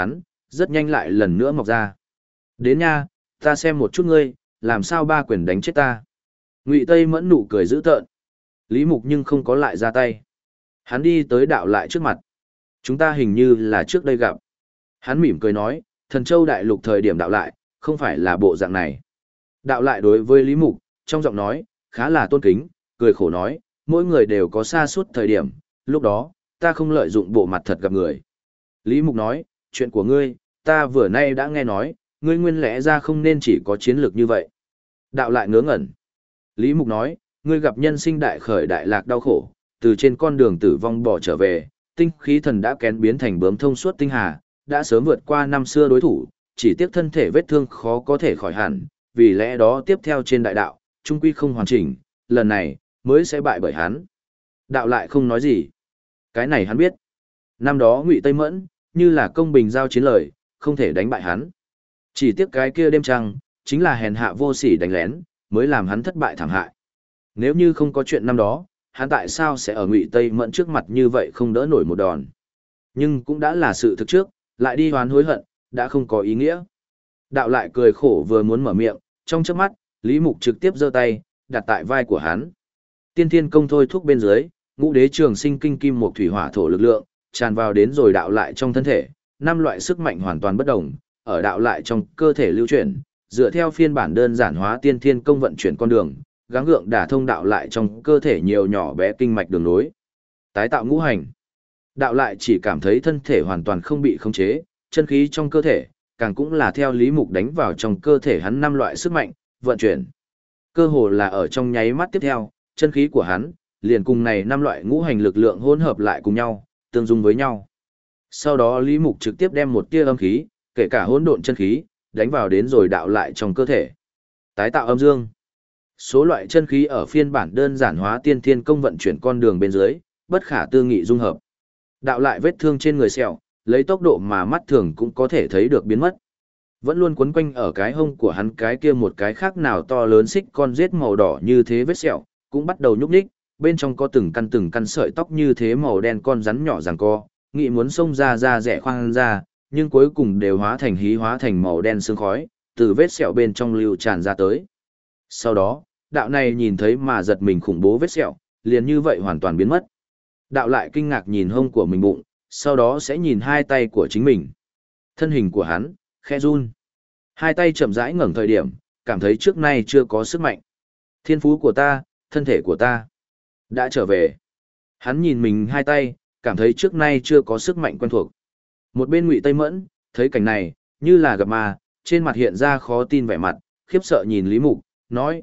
rất nhanh lại lần nữa mọc ra. Đến nha, ta xem một chút ngươi, làm sao ba quyền đánh chết ta. Ngụy Tây Mẫn nụ cười dữ tợn. Lý Mục nhưng không có lại ra tay. Hắn đi tới đạo lại trước mặt. Chúng ta hình như là trước đây gặp. Hắn mỉm cười nói, Thần Châu đại lục thời điểm đạo lại, không phải là bộ dạng này. Đạo lại đối với Lý Mục, trong giọng nói, khá là tôn kính, cười khổ nói, mỗi người đều có sa sút thời điểm, lúc đó, ta không lợi dụng bộ mặt thật gặp người. Lý Mục nói, chuyện của ngươi, ta vừa nay đã nghe nói, ngươi nguyên lẽ ra không nên chỉ có chiến lược như vậy. Đạo lại ngớ ngẩn. Lý Mục nói, ngươi gặp nhân sinh đại khởi đại lạc đau khổ, từ trên con đường tử vong bỏ trở về, tinh khí thần đã kén biến thành bướm thông suốt tinh hà, đã sớm vượt qua năm xưa đối thủ, chỉ tiếc thân thể vết thương khó có thể khỏi hẳn, vì lẽ đó tiếp theo trên đại đạo, trung quy không hoàn chỉnh, lần này, mới sẽ bại bởi hắn. Đạo lại không nói gì. Cái này hắn biết. Năm đó Ngụy Tây Mẫn, như là công bình giao chiến lời, không thể đánh bại hắn. Chỉ tiếc cái kia đêm trăng, chính là hèn hạ vô sỉ đánh lén, mới làm hắn thất bại thảm hại. Nếu như không có chuyện năm đó, hắn tại sao sẽ ở Ngụy Tây Mẫn trước mặt như vậy không đỡ nổi một đòn. Nhưng cũng đã là sự thực trước, lại đi hoán hối hận, đã không có ý nghĩa. Đạo lại cười khổ vừa muốn mở miệng, trong chớp mắt, Lý Mục trực tiếp giơ tay, đặt tại vai của hắn. Tiên thiên công thôi thúc bên dưới, ngũ đế trường sinh kinh kim một thủy hỏa thổ lực lượng, tràn vào đến rồi đạo lại trong thân thể, năm loại sức mạnh hoàn toàn bất đồng, ở đạo lại trong cơ thể lưu chuyển, dựa theo phiên bản đơn giản hóa tiên thiên công vận chuyển con đường, gắng gượng đả thông đạo lại trong cơ thể nhiều nhỏ bé kinh mạch đường nối. Tái tạo ngũ hành. Đạo lại chỉ cảm thấy thân thể hoàn toàn không bị khống chế, chân khí trong cơ thể, càng cũng là theo Lý Mục đánh vào trong cơ thể hắn năm loại sức mạnh, vận chuyển. Cơ hồ là ở trong nháy mắt tiếp theo, chân khí của hắn, liền cùng này năm loại ngũ hành lực lượng hỗn hợp lại cùng nhau, tương dung với nhau. Sau đó Lý Mục trực tiếp đem một tia âm khí, kể cả hỗn độn chân khí, đánh vào đến rồi đạo lại trong cơ thể. Tái tạo âm dương. Số loại chân khí ở phiên bản đơn giản hóa tiên thiên công vận chuyển con đường bên dưới, bất khả tư nghị dung hợp. Đạo lại vết thương trên người sẹo, lấy tốc độ mà mắt thường cũng có thể thấy được biến mất. Vẫn luôn quấn quanh ở cái hông của hắn cái kia một cái khác nào to lớn xích con rết màu đỏ như thế vết sẹo, cũng bắt đầu nhúc nhích, bên trong có từng căn sợi tóc như thế màu đen con rắn nhỏ giằng co, nghĩ muốn xông ra rẽ khoang ra, nhưng cuối cùng đều hóa thành hí hóa thành màu đen sương khói, từ vết sẹo bên trong lưu tràn ra tới. Sau đó, đạo này nhìn thấy mà giật mình khủng bố vết sẹo, liền như vậy hoàn toàn biến mất. Đạo lại kinh ngạc nhìn hông của mình bụng, sau đó sẽ nhìn hai tay của chính mình. Thân hình của hắn, khẽ run. Hai tay chậm rãi ngẩng thời điểm, cảm thấy trước nay chưa có sức mạnh. Thiên phú của ta, thân thể của ta, đã trở về. Hắn nhìn mình hai tay, cảm thấy trước nay chưa có sức mạnh quen thuộc. Một bên Ngụy Tây Mẫn, thấy cảnh này, như là gặp ma, trên mặt hiện ra khó tin vẻ mặt, khiếp sợ nhìn Lý Mục, nói,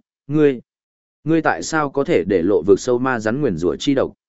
ngươi tại sao có thể để lộ vực sâu ma rắn nguyền rủa chi độc?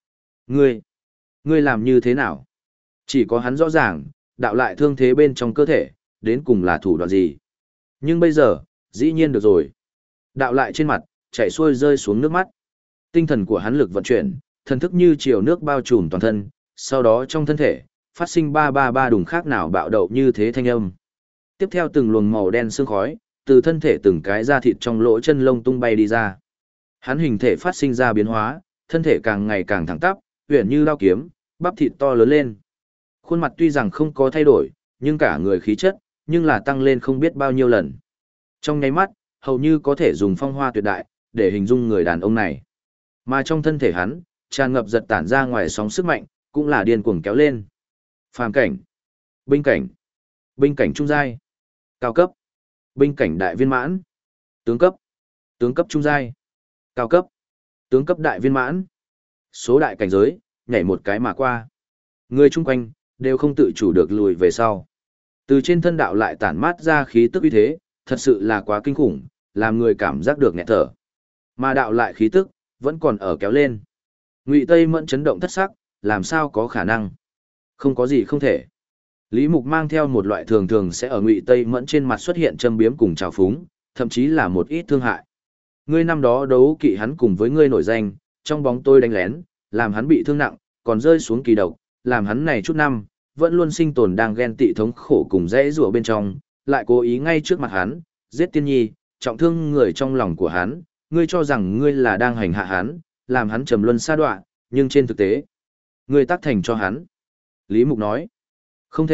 Ngươi làm như thế nào? Chỉ có hắn rõ ràng, đạo lại thương thế bên trong cơ thể, đến cùng là thủ đoạn gì. Nhưng bây giờ, dĩ nhiên được rồi. Đạo lại trên mặt, chảy xuôi rơi xuống nước mắt. Tinh thần của hắn lực vận chuyển, thần thức như chiều nước bao trùm toàn thân, sau đó trong thân thể, phát sinh ba đùng khác nào bạo đậu như thế thanh âm. Tiếp theo từng luồng màu đen sương khói, từ thân thể từng cái da thịt trong lỗ chân lông tung bay đi ra. Hắn hình thể phát sinh ra biến hóa, thân thể càng ngày càng thẳng tắp, uyển như đao kiếm, bắp thịt to lớn lên. Khuôn mặt tuy rằng không có thay đổi, nhưng cả người khí chất, nhưng là tăng lên không biết bao nhiêu lần. Trong nháy mắt, hầu như có thể dùng phong hoa tuyệt đại, để hình dung người đàn ông này. Mà trong thân thể hắn, tràn ngập giật tản ra ngoài sóng sức mạnh, cũng là điên cuồng kéo lên. Phàm cảnh, binh cảnh, binh cảnh trung giai, cao cấp, binh cảnh đại viên mãn, tướng cấp trung giai, cao cấp, tướng cấp đại viên mãn. Số đại cảnh giới, nhảy một cái mà qua. Người chung quanh, đều không tự chủ được lùi về sau. Từ trên thân đạo lại tản mát ra khí tức uy thế, thật sự là quá kinh khủng, làm người cảm giác được nghẹt thở. Mà đạo lại khí tức, vẫn còn ở kéo lên. Ngụy Tây Mẫn chấn động thất sắc, làm sao có khả năng. Không có gì không thể. Lý Mục mang theo một loại thường thường sẽ ở Ngụy Tây Mẫn trên mặt xuất hiện châm biếm cùng trào phúng, thậm chí là một ít thương hại. Ngươi năm đó đấu kỵ hắn cùng với ngươi nổi danh, trong bóng tôi đánh lén, làm hắn bị thương nặng, còn rơi xuống kỳ độc, làm hắn này chút năm, vẫn luôn sinh tồn đang ghen tị thống khổ cùng dễ rủa bên trong, lại cố ý ngay trước mặt hắn, giết tiên nhi, trọng thương người trong lòng của hắn, ngươi cho rằng ngươi là đang hành hạ hắn, làm hắn trầm luân sa đọa, nhưng trên thực tế, ngươi tác thành cho hắn. Lý Mục nói, không thể,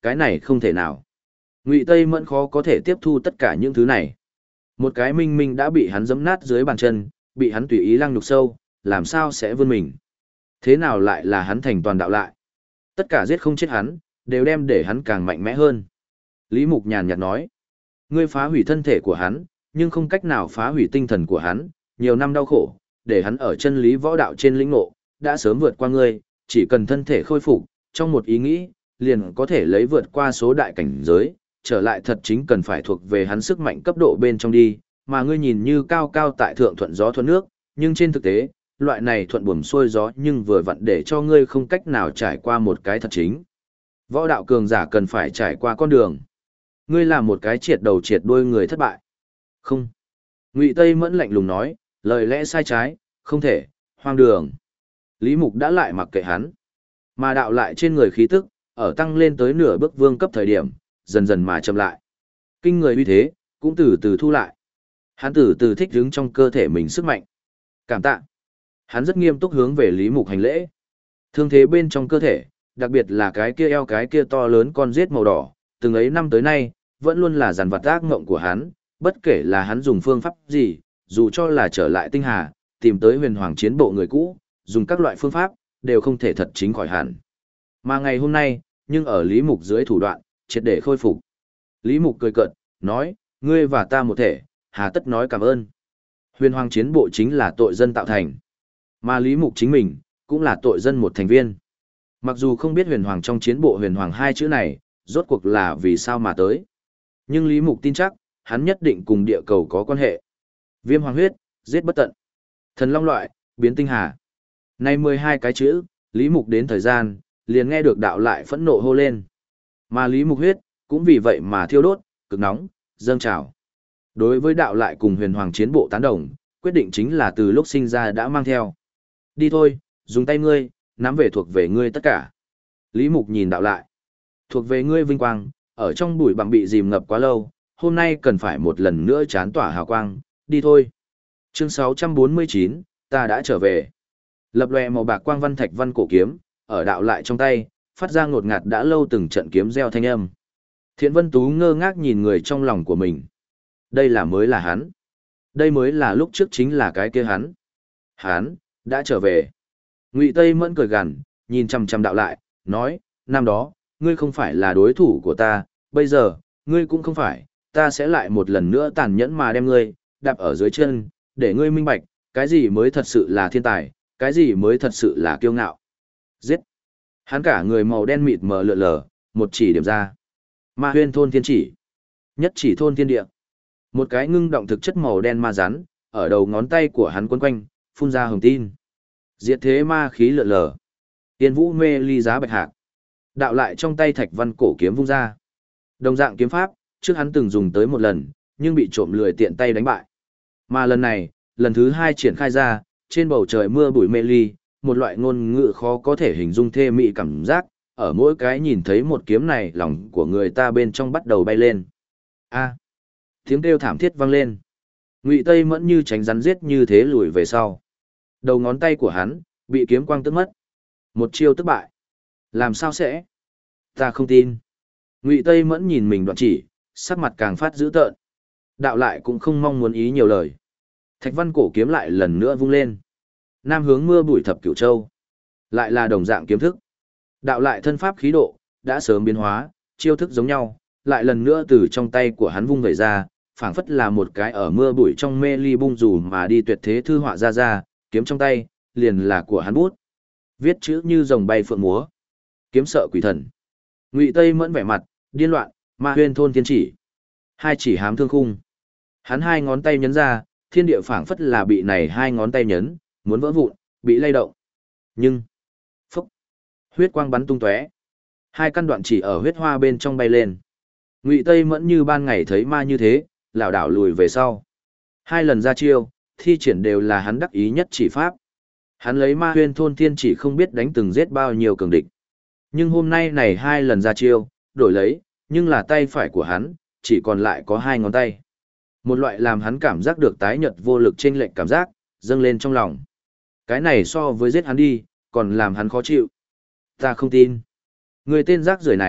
cái này không thể nào. Ngụy Tây Mẫn khó có thể tiếp thu tất cả những thứ này. Một cái minh minh đã bị hắn giẫm nát dưới bàn chân, bị hắn tùy ý lăng nhục sâu, làm sao sẽ vươn mình. Thế nào lại là hắn thành toàn đạo lại. Tất cả giết không chết hắn, đều đem để hắn càng mạnh mẽ hơn. Lý Mục nhàn nhạt nói, ngươi phá hủy thân thể của hắn, nhưng không cách nào phá hủy tinh thần của hắn, nhiều năm đau khổ, để hắn ở chân lý võ đạo trên lĩnh ngộ, đã sớm vượt qua ngươi, chỉ cần thân thể khôi phục, trong một ý nghĩ, liền có thể lấy vượt qua số đại cảnh giới, trở lại thật chính cần phải thuộc về hắn sức mạnh cấp độ bên trong đi, mà ngươi nhìn như cao cao tại thượng thuận gió thuận nước, nhưng trên thực tế, loại này thuận buồm xuôi gió nhưng vừa vặn để cho ngươi không cách nào trải qua một cái thật chính. Võ đạo cường giả cần phải trải qua con đường. Ngươi là một cái triệt đầu triệt đuôi người thất bại. Không. Ngụy Tây Mẫn lạnh lùng nói, lời lẽ sai trái, không thể, hoang đường. Lý Mục đã lại mặc kệ hắn. Mà đạo lại trên người khí tức, ở tăng lên tới nửa bước vương cấp thời điểm, dần dần mà chậm lại. Kinh người uy thế, cũng từ từ thu lại. Hắn từ từ thích ứng trong cơ thể mình sức mạnh. Cảm tạ. Hắn rất nghiêm túc hướng về Lý Mục hành lễ. Thương thế bên trong cơ thể, đặc biệt là cái kia eo cái kia to lớn con rết màu đỏ, từng ấy năm tới nay, vẫn luôn là dàn vặt ác ngộng của hắn, bất kể là hắn dùng phương pháp gì, dù cho là trở lại tinh hà, tìm tới huyền hoàng chiến bộ người cũ, dùng các loại phương pháp, đều không thể thật chính khỏi hẳn. Mà ngày hôm nay, nhưng ở Lý Mục dưới thủ đoạn, triệt để khôi phục. Lý Mục cười cợt, nói, ngươi và ta một thể, hà tất nói cảm ơn. Huyền hoàng chiến bộ chính là tội dân tạo thành. Mà Lý Mục chính mình, cũng là tội dân một thành viên. Mặc dù không biết huyền hoàng trong chiến bộ huyền hoàng hai chữ này, rốt cuộc là vì sao mà tới. Nhưng Lý Mục tin chắc, hắn nhất định cùng địa cầu có quan hệ. Viêm hoàng huyết, giết bất tận. Thần long loại, biến tinh hà. Nay 12 cái chữ, Lý Mục đến thời gian, liền nghe được đạo lại phẫn nộ hô lên. Mà Lý Mục huyết, cũng vì vậy mà thiêu đốt, cực nóng, dâng trào. Đối với đạo lại cùng huyền hoàng chiến bộ tán đồng, quyết định chính là từ lúc sinh ra đã mang theo. Đi thôi, dùng tay ngươi, nắm về thuộc về ngươi tất cả. Lý Mục nhìn đạo lại. Thuộc về ngươi vinh quang, ở trong bụi bặm bị dìm ngập quá lâu, hôm nay cần phải một lần nữa chán tỏa hào quang, đi thôi. Chương 649, ta đã trở về. Lập lòe màu bạc quang văn thạch văn cổ kiếm, ở đạo lại trong tay, phát ra ngột ngạt đã lâu từng trận kiếm reo thanh âm. Thiện Vân Tú ngơ ngác nhìn người trong lòng của mình. Đây là mới là hắn. Đây mới là lúc trước chính là cái kia hắn. Hắn, đã trở về. Ngụy Tây Mẫn cười gằn, nhìn chằm chằm đạo lại, nói, năm đó, ngươi không phải là đối thủ của ta, bây giờ, ngươi cũng không phải, ta sẽ lại một lần nữa tàn nhẫn mà đem ngươi, đạp ở dưới chân, để ngươi minh bạch, cái gì mới thật sự là thiên tài, cái gì mới thật sự là kiêu ngạo. Giết! Hắn cả người màu đen mịt mờ lượn lờ, một chỉ điểm ra. Ma huyên thôn thiên chỉ. Nhất chỉ thôn thiên địa. Một cái ngưng động thực chất màu đen ma rắn, ở đầu ngón tay của hắn quấn quanh, phun ra hồng tin. Diệt thế ma khí lượn lờ. Tiên vũ mê ly giá bạch hạc. Đạo lại trong tay thạch văn cổ kiếm vung ra. Đồng dạng kiếm pháp, trước hắn từng dùng tới một lần, nhưng bị trộm lười tiện tay đánh bại. Mà lần này, lần thứ hai triển khai ra, trên bầu trời mưa bụi mê ly, một loại ngôn ngữ khó có thể hình dung thê mị cảm giác, ở mỗi cái nhìn thấy một kiếm này lòng của người ta bên trong bắt đầu bay lên. A. Tiếng kêu thảm thiết vang lên. Ngụy Tây Mẫn như tránh rắn giết như thế lùi về sau. Đầu ngón tay của hắn, bị kiếm quang tức mất. Một chiêu tức bại. Làm sao sẽ? Ta không tin. Ngụy Tây Mẫn nhìn mình đoạn chỉ, sắc mặt càng phát dữ tợn. Đạo lại cũng không mong muốn ý nhiều lời. Thạch văn cổ kiếm lại lần nữa vung lên. Nam hướng mưa bụi thập cửu châu. Lại là đồng dạng kiếm thức. Đạo lại thân pháp khí độ, đã sớm biến hóa, chiêu thức giống nhau, lại lần nữa từ trong tay của hắn vung về ra, phảng phất là một cái ở mưa bụi trong mê ly bung dù mà đi tuyệt thế thư họa ra, kiếm trong tay, liền là của hắn bút. Viết chữ như rồng bay phượng múa. Kiếm sợ quỷ thần. Ngụy Tây Mẫn vẻ mặt, điên loạn, ma huyên thôn thiên chỉ. Hai chỉ hám thương khung. Hắn hai ngón tay nhấn ra, thiên địa phảng phất là bị này hai ngón tay nhấn, muốn vỡ vụn, bị lay động. Nhưng, phốc, huyết quang bắn tung tóe. Hai căn đoạn chỉ ở huyết hoa bên trong bay lên. Ngụy Tây Mẫn như ban ngày thấy ma như thế, lảo đảo lùi về sau. Hai lần ra chiêu, thi triển đều là hắn đắc ý nhất chỉ pháp. Hắn lấy ma huyên thôn thiên chỉ không biết đánh từng giết bao nhiêu cường địch. Nhưng hôm nay này hai lần ra chiêu, đổi lấy, nhưng là tay phải của hắn, chỉ còn lại có hai ngón tay. Một loại làm hắn cảm giác được tái nhợt vô lực chênh lệch cảm giác, dâng lên trong lòng. Cái này so với giết hắn đi, còn làm hắn khó chịu. Ta không tin. Người tên rác rưởi này,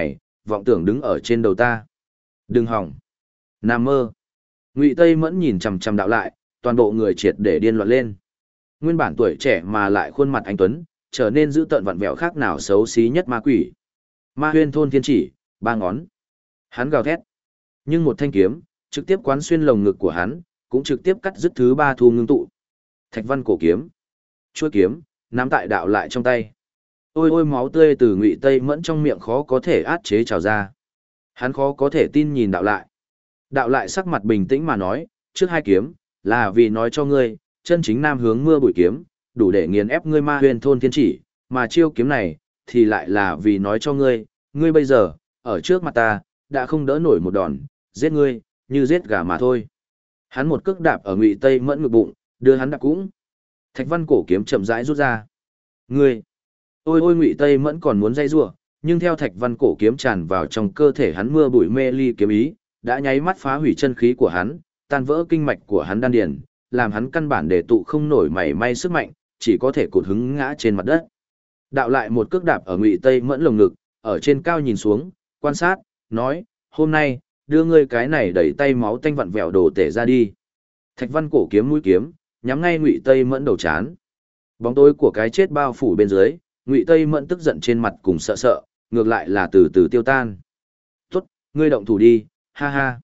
vọng tưởng đứng ở trên đầu ta. Đừng hỏng. Nam mơ. Ngụy Tây Mẫn nhìn chằm chằm đạo lại, toàn bộ người triệt để điên loạn lên. Nguyên bản tuổi trẻ mà lại khuôn mặt anh tuấn, trở nên dữ tợn vặn vẹo khác nào xấu xí nhất ma quỷ. Ma Huyên thôn thiên chỉ, ba ngón. Hắn gào thét. Nhưng một thanh kiếm, trực tiếp quán xuyên lồng ngực của hắn, cũng trực tiếp cắt dứt thứ ba thu ngưng tụ. Thạch văn cổ kiếm. Chuôi kiếm, nắm tại đạo lại trong tay. Ôi ôi máu tươi từ Ngụy Tây Mẫn trong miệng khó có thể át chế trào ra. Hắn khó có thể tin nhìn đạo lại. Đạo lại sắc mặt bình tĩnh mà nói, trước hai kiếm, là vì nói cho ngươi, chân chính nam hướng mưa bụi kiếm, đủ để nghiền ép ngươi Ma Huyên thôn thiên chỉ, mà chiêu kiếm này, thì lại là vì nói cho ngươi, ngươi bây giờ, ở trước mặt ta, đã không đỡ nổi một đòn, giết ngươi, như giết gà mà thôi. Hắn một cước đạp ở Ngụy Tây Mẫn ngực bụng, đưa hắn đạp cũng. Thạch văn cổ kiếm chậm rãi rút ra. Ngươi! Ôi ôi Ngụy Tây Mẫn còn muốn dây rủa, nhưng theo thạch văn cổ kiếm tràn vào trong cơ thể hắn mưa bụi mê ly kiếm ý, đã nháy mắt phá hủy chân khí của hắn, tan vỡ kinh mạch của hắn đan điền, làm hắn căn bản để tụ không nổi mảy may sức mạnh, chỉ có thể cụt hứng ngã trên mặt đất. Đạo lại một cước đạp ở Ngụy Tây Mẫn lồng ngực, ở trên cao nhìn xuống, quan sát, nói, hôm nay, đưa ngươi cái này đẩy tay máu tanh vặn vẹo đồ tể ra đi. Thạch văn cổ kiếm mũi kiếm, nhắm ngay Ngụy Tây Mẫn đầu chán. Bóng tối của cái chết bao phủ bên dưới, Ngụy Tây Mẫn tức giận trên mặt cùng sợ sợ, ngược lại là từ từ tiêu tan. Tốt, ngươi động thủ đi, ha ha.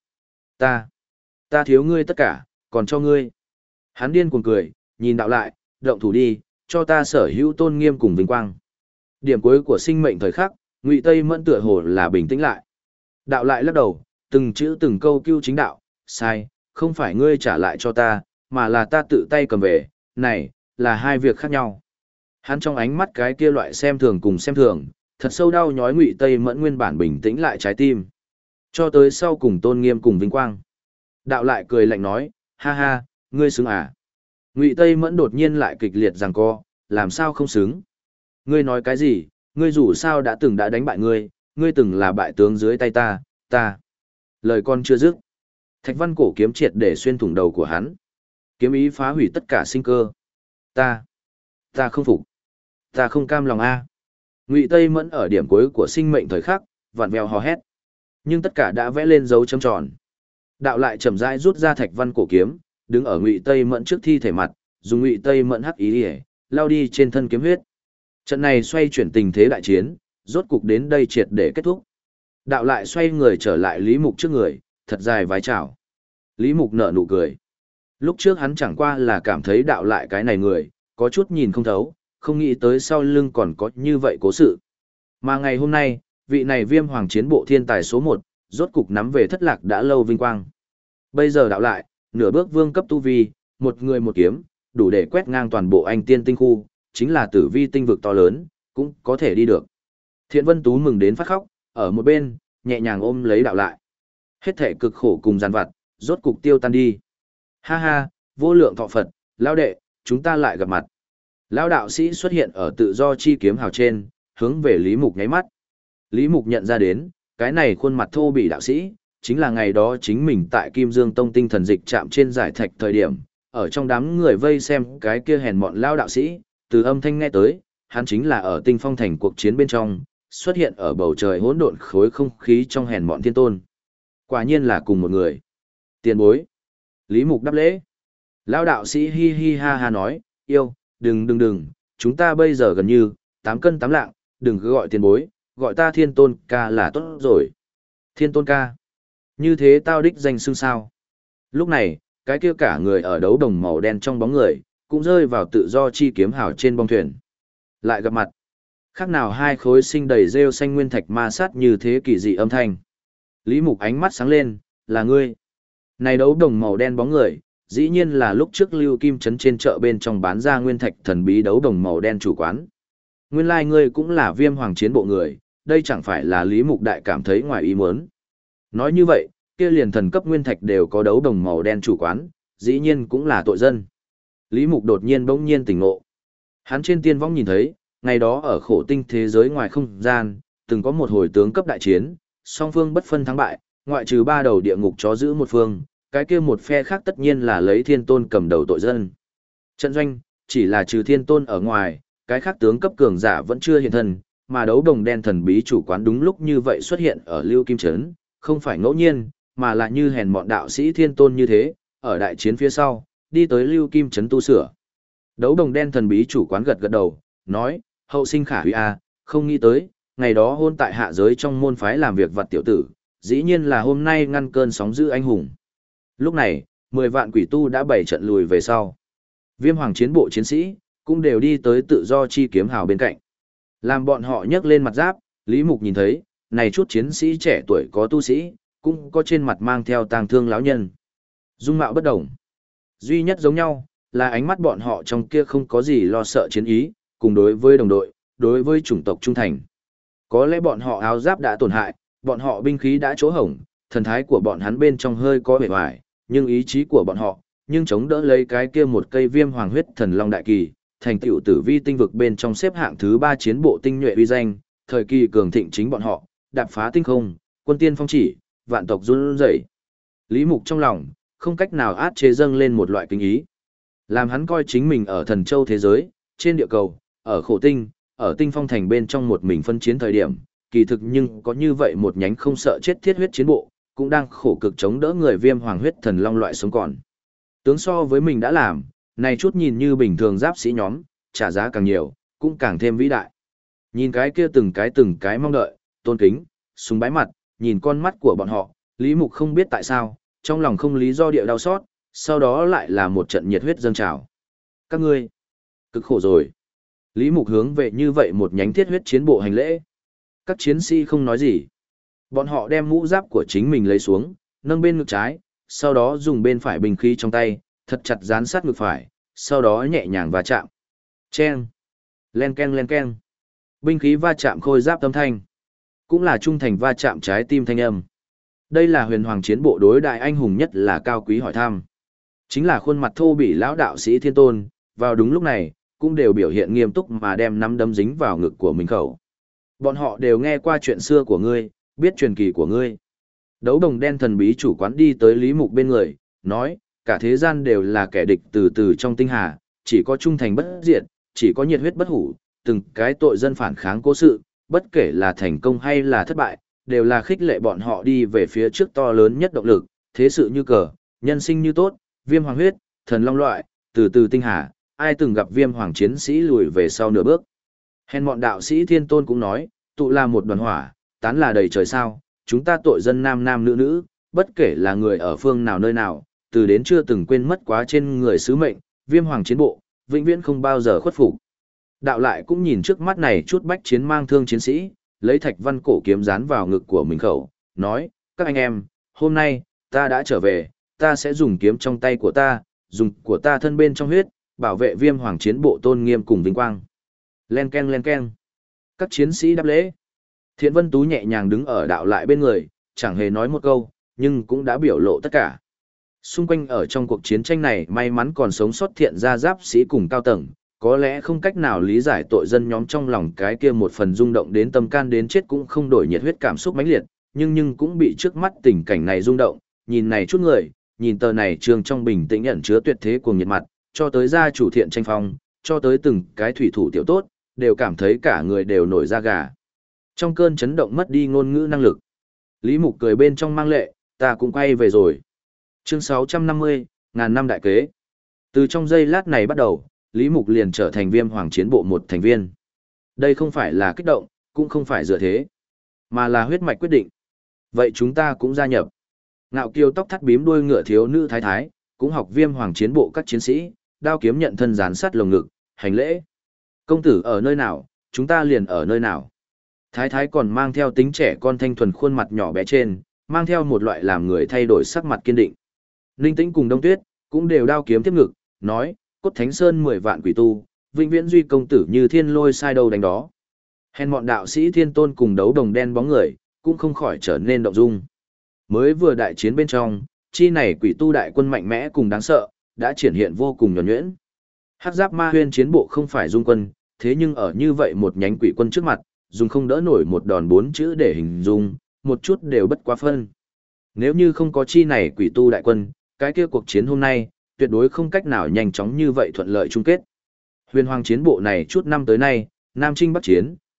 Ta thiếu ngươi tất cả, còn cho ngươi. Hắn điên cuồng cười, nhìn đạo lại, động thủ đi, cho ta sở hữu tôn nghiêm cùng vinh quang. Điểm cuối của sinh mệnh thời khắc, Ngụy Tây Mẫn tựa hồ là bình tĩnh lại. Đạo lại lắc đầu, từng chữ từng câu cưu chính đạo, sai, không phải ngươi trả lại cho ta, mà là ta tự tay cầm về, này, là hai việc khác nhau. Hắn trong ánh mắt cái kia loại xem thường cùng xem thường, thật sâu đau nhói Ngụy Tây Mẫn nguyên bản bình tĩnh lại trái tim. Cho tới sau cùng tôn nghiêm cùng vinh quang. Đạo lại cười lạnh nói, ha ha, ngươi xứng à. Ngụy Tây Mẫn đột nhiên lại kịch liệt giằng co, làm sao không xứng. Ngươi nói cái gì, ngươi dù sao đã từng đã đánh bại ngươi, ngươi từng là bại tướng dưới tay ta. Lời con chưa dứt. Thạch văn cổ kiếm triệt để xuyên thủng đầu của hắn. Kiếm ý phá hủy tất cả sinh cơ. Ta không phục. Ta không cam lòng a. Ngụy Tây Mẫn ở điểm cuối của sinh mệnh thời khắc, vặn vẹo hò hét. Nhưng tất cả đã vẽ lên dấu chấm tròn. Đạo lại chậm rãi rút ra thạch văn cổ kiếm, đứng ở Ngụy Tây Mẫn trước thi thể mặt, dùng Ngụy Tây Mẫn hắc ý để lao đi trên thân kiếm huyết. Trận này xoay chuyển tình thế đại chiến, rốt cục đến đây triệt để kết thúc. Đạo lại xoay người trở lại Lý Mục trước người, thật dài vái chào. Lý Mục nở nụ cười. Lúc trước hắn chẳng qua là cảm thấy đạo lại cái này người, có chút nhìn không thấu, không nghĩ tới sau lưng còn có như vậy cố sự. Mà ngày hôm nay, vị này Viêm Hoàng chiến bộ thiên tài số 1, rốt cục nắm về thất lạc đã lâu vinh quang. Bây giờ đạo lại, nửa bước vương cấp tu vi, một người một kiếm, đủ để quét ngang toàn bộ anh tiên tinh khu, chính là tử vi tinh vực to lớn, cũng có thể đi được. Thiện Vân Tú mừng đến phát khóc, ở một bên, nhẹ nhàng ôm lấy đạo lại. Hết thể cực khổ cùng gian vặt, rốt cục tiêu tan đi. Ha ha, vô lượng thọ Phật, lão đệ, chúng ta lại gặp mặt. Lão đạo sĩ xuất hiện ở tự do chi kiếm hào trên, hướng về Lý Mục nháy mắt. Lý Mục nhận ra đến, cái này khuôn mặt thô bị đạo sĩ, chính là ngày đó chính mình tại Kim Dương Tông tinh thần dịch chạm trên giải thạch thời điểm, ở trong đám người vây xem cái kia hèn mọn lão đạo sĩ, từ âm thanh nghe tới, hắn chính là ở Tinh Phong thành cuộc chiến bên trong, xuất hiện ở bầu trời hỗn độn khối không khí trong hèn mọn thiên tôn. Quả nhiên là cùng một người. Tiền bối. Lý Mục đáp lễ. Lão đạo sĩ hi hi ha ha nói, yêu, đừng, chúng ta bây giờ gần như, 8 cân 8 lạng, đừng cứ gọi tiền bối, gọi ta thiên tôn ca là tốt rồi. Thiên tôn ca. Như thế tao đích danh xưng sao. Lúc này, cái kia cả người ở đấu đồng màu đen trong bóng người, cũng rơi vào tự do chi kiếm hào trên bong thuyền. Lại gặp mặt. Khác nào hai khối sinh đầy rêu xanh nguyên thạch ma sát như thế kỳ dị âm thanh. Lý Mục ánh mắt sáng lên, là ngươi. Này đấu đồng màu đen bóng người, dĩ nhiên là lúc trước Lưu Kim Trấn trên chợ bên trong bán ra nguyên thạch thần bí đấu đồng màu đen chủ quán. Nguyên lai ngươi cũng là Viêm Hoàng chiến bộ người, đây chẳng phải là Lý Mục đại cảm thấy ngoài ý muốn. Nói như vậy, kia liền thần cấp nguyên thạch đều có đấu đồng màu đen chủ quán, dĩ nhiên cũng là tội dân. Lý Mục đột nhiên bỗng nhiên tỉnh ngộ. Hắn trên tiên võng nhìn thấy, ngày đó ở khổ tinh thế giới ngoài không gian, từng có một hồi tướng cấp đại chiến, song phương bất phân thắng bại, ngoại trừ 3 đầu địa ngục chó giữ một phương, cái kia một phe khác tất nhiên là lấy thiên tôn cầm đầu tội dân. Trận doanh, chỉ là trừ thiên tôn ở ngoài, cái khác tướng cấp cường giả vẫn chưa hiện thân, mà đấu đồng đen thần bí chủ quán đúng lúc như vậy xuất hiện ở Lưu Kim Trấn, không phải ngẫu nhiên, mà là như hèn mọn đạo sĩ thiên tôn như thế, ở đại chiến phía sau, đi tới Lưu Kim Trấn tu sửa. Đấu đồng đen thần bí chủ quán gật gật đầu, nói, hậu sinh khả hủy a, không nghĩ tới, ngày đó hôn tại hạ giới trong môn phái làm việc vật tiểu tử, dĩ nhiên là hôm nay ngăn cơn sóng dữ anh hùng. Lúc này, 10 vạn quỷ tu đã bảy trận lùi về sau. Viêm hoàng chiến bộ chiến sĩ, cũng đều đi tới tự do chi kiếm hào bên cạnh. Làm bọn họ nhấc lên mặt giáp, Lý Mục nhìn thấy, này chút chiến sĩ trẻ tuổi có tu sĩ, cũng có trên mặt mang theo tang thương lão nhân. Dung mạo bất đồng. Duy nhất giống nhau, là ánh mắt bọn họ trong kia không có gì lo sợ chiến ý, cùng đối với đồng đội, đối với chủng tộc trung thành. Có lẽ bọn họ áo giáp đã tổn hại, bọn họ binh khí đã chỗ hổng, thần thái của bọn hắn bên trong hơi có vẻ hoài, nhưng ý chí của bọn họ, nhưng chống đỡ lấy cái kia một cây viêm hoàng huyết thần long đại kỳ, thành tựu tử vi tinh vực bên trong xếp hạng thứ 3 chiến bộ tinh nhuệ uy danh, thời kỳ cường thịnh chính bọn họ, đạp phá tinh không, quân tiên phong chỉ, vạn tộc run rẩy. Lý Mục trong lòng, không cách nào át chế dâng lên một loại kính ý. Làm hắn coi chính mình ở thần châu thế giới, trên địa cầu, ở khổ tinh, ở tinh phong thành bên trong một mình phân chiến thời điểm, kỳ thực nhưng có như vậy một nhánh không sợ chết thiết huyết chiến bộ, cũng đang khổ cực chống đỡ người viêm hoàng huyết thần long loại sống còn. Tướng so với mình đã làm, này chút nhìn như bình thường giáp sĩ nhóm, trả giá càng nhiều, cũng càng thêm vĩ đại. Nhìn cái kia từng cái mong đợi, tôn kính, súng bái mặt, nhìn con mắt của bọn họ, Lý Mục không biết tại sao, trong lòng không lý do địa đau xót, sau đó lại là một trận nhiệt huyết dâng trào. Các ngươi, cực khổ rồi. Lý Mục hướng về như vậy một nhánh thiết huyết chiến bộ hành lễ. Các chiến sĩ không nói gì. Bọn họ đem mũ giáp của chính mình lấy xuống, nâng bên ngực trái, sau đó dùng bên phải binh khí trong tay, thật chặt dán sát ngực phải, sau đó nhẹ nhàng va chạm. Chen! Len ken len ken. Binh khí va chạm khôi giáp âm thanh. Cũng là trung thành va chạm trái tim thanh âm. Đây là huyền hoàng chiến bộ đối đại anh hùng nhất là cao quý hỏi thăm. Chính là khuôn mặt thô bỉ lão đạo sĩ thiên tôn, vào đúng lúc này, cũng đều biểu hiện nghiêm túc mà đem nắm đấm dính vào ngực của mình khẩu. Bọn họ đều nghe qua chuyện xưa của ngươi, biết truyền kỳ của ngươi. Đấu đồng đen thần bí chủ quán đi tới Lý Mục bên người, nói, cả thế gian đều là kẻ địch từ từ trong tinh hà, chỉ có trung thành bất diệt, chỉ có nhiệt huyết bất hủ, từng cái tội dân phản kháng cố sự, bất kể là thành công hay là thất bại, đều là khích lệ bọn họ đi về phía trước to lớn nhất động lực, thế sự như cờ, nhân sinh như tốt, viêm hoàng huyết, thần long loại, từ từ tinh hà, ai từng gặp viêm hoàng chiến sĩ lùi về sau nửa bước. Hèn mọn đạo sĩ thiên tôn cũng nói, tụ là một đoàn hỏa, tán là đầy trời sao, chúng ta tội dân nam nam nữ nữ, bất kể là người ở phương nào nơi nào, từ đến chưa từng quên mất quá trên người sứ mệnh, viêm hoàng chiến bộ, vĩnh viễn không bao giờ khuất phục. Đạo lại cũng nhìn trước mắt này chút bách chiến mang thương chiến sĩ, lấy thạch văn cổ kiếm dán vào ngực của mình khẩu, nói, các anh em, hôm nay, ta đã trở về, ta sẽ dùng kiếm trong tay của ta, dùng của ta thân bên trong huyết, bảo vệ viêm hoàng chiến bộ tôn nghiêm cùng vinh quang. Len ken len ken. Các chiến sĩ đáp lễ. Thiện Vân Tú nhẹ nhàng đứng ở đạo lại bên người, chẳng hề nói một câu, nhưng cũng đã biểu lộ tất cả. Xung quanh ở trong cuộc chiến tranh này may mắn còn sống sót thiện gia giáp sĩ cùng cao tầng, có lẽ không cách nào lý giải tội dân nhóm trong lòng cái kia một phần rung động đến tâm can đến chết cũng không đổi nhiệt huyết cảm xúc mãnh liệt, nhưng cũng bị trước mắt tình cảnh này rung động, nhìn này chút người, nhìn tờ này trường trong bình tĩnh ẩn chứa tuyệt thế cuồng nhiệt mặt, cho tới gia chủ thiện tranh phong, cho tới từng cái thủy thủ tiểu tốt, đều cảm thấy cả người đều nổi da gà. Trong cơn chấn động mất đi ngôn ngữ năng lực. Lý Mục cười bên trong mang lệ, ta cũng quay về rồi. Chương 650, ngàn năm đại kế. Từ trong giây lát này bắt đầu, Lý Mục liền trở thành viêm hoàng chiến bộ một thành viên. Đây không phải là kích động, cũng không phải dựa thế, mà là huyết mạch quyết định. Vậy chúng ta cũng gia nhập. Ngạo kiều tóc thắt bím đuôi ngựa thiếu nữ thái thái, cũng học viêm hoàng chiến bộ các chiến sĩ, đao kiếm nhận thân dán sát lồng ngực, hành lễ. Công tử ở nơi nào, chúng ta liền ở nơi nào. Thái thái còn mang theo tính trẻ con thanh thuần khuôn mặt nhỏ bé trên, mang theo một loại làm người thay đổi sắc mặt kiên định. Ninh Tĩnh cùng Đông Tuyết, cũng đều đao kiếm tiếp ngực, nói, cốt thánh sơn 10 vạn quỷ tu, vĩnh viễn duy công tử như thiên lôi sai đâu đánh đó. Hèn mọn đạo sĩ thiên tôn cùng đấu đồng đen bóng người, cũng không khỏi trở nên động dung. Mới vừa đại chiến bên trong, chi này quỷ tu đại quân mạnh mẽ cùng đáng sợ, đã triển hiện vô cùng nhuần nhuyễn. Hắc giáp ma huyên chiến bộ không phải dung quân, thế nhưng ở như vậy một nhánh quỷ quân trước mặt, dùng không đỡ nổi một đòn 4 chữ để hình dung, một chút đều bất quá phân. Nếu như không có chi này quỷ tu đại quân, cái kia cuộc chiến hôm nay, tuyệt đối không cách nào nhanh chóng như vậy thuận lợi chung kết. Huyền hoàng chiến bộ này chút năm tới nay, Nam Trinh Bắc Chiến,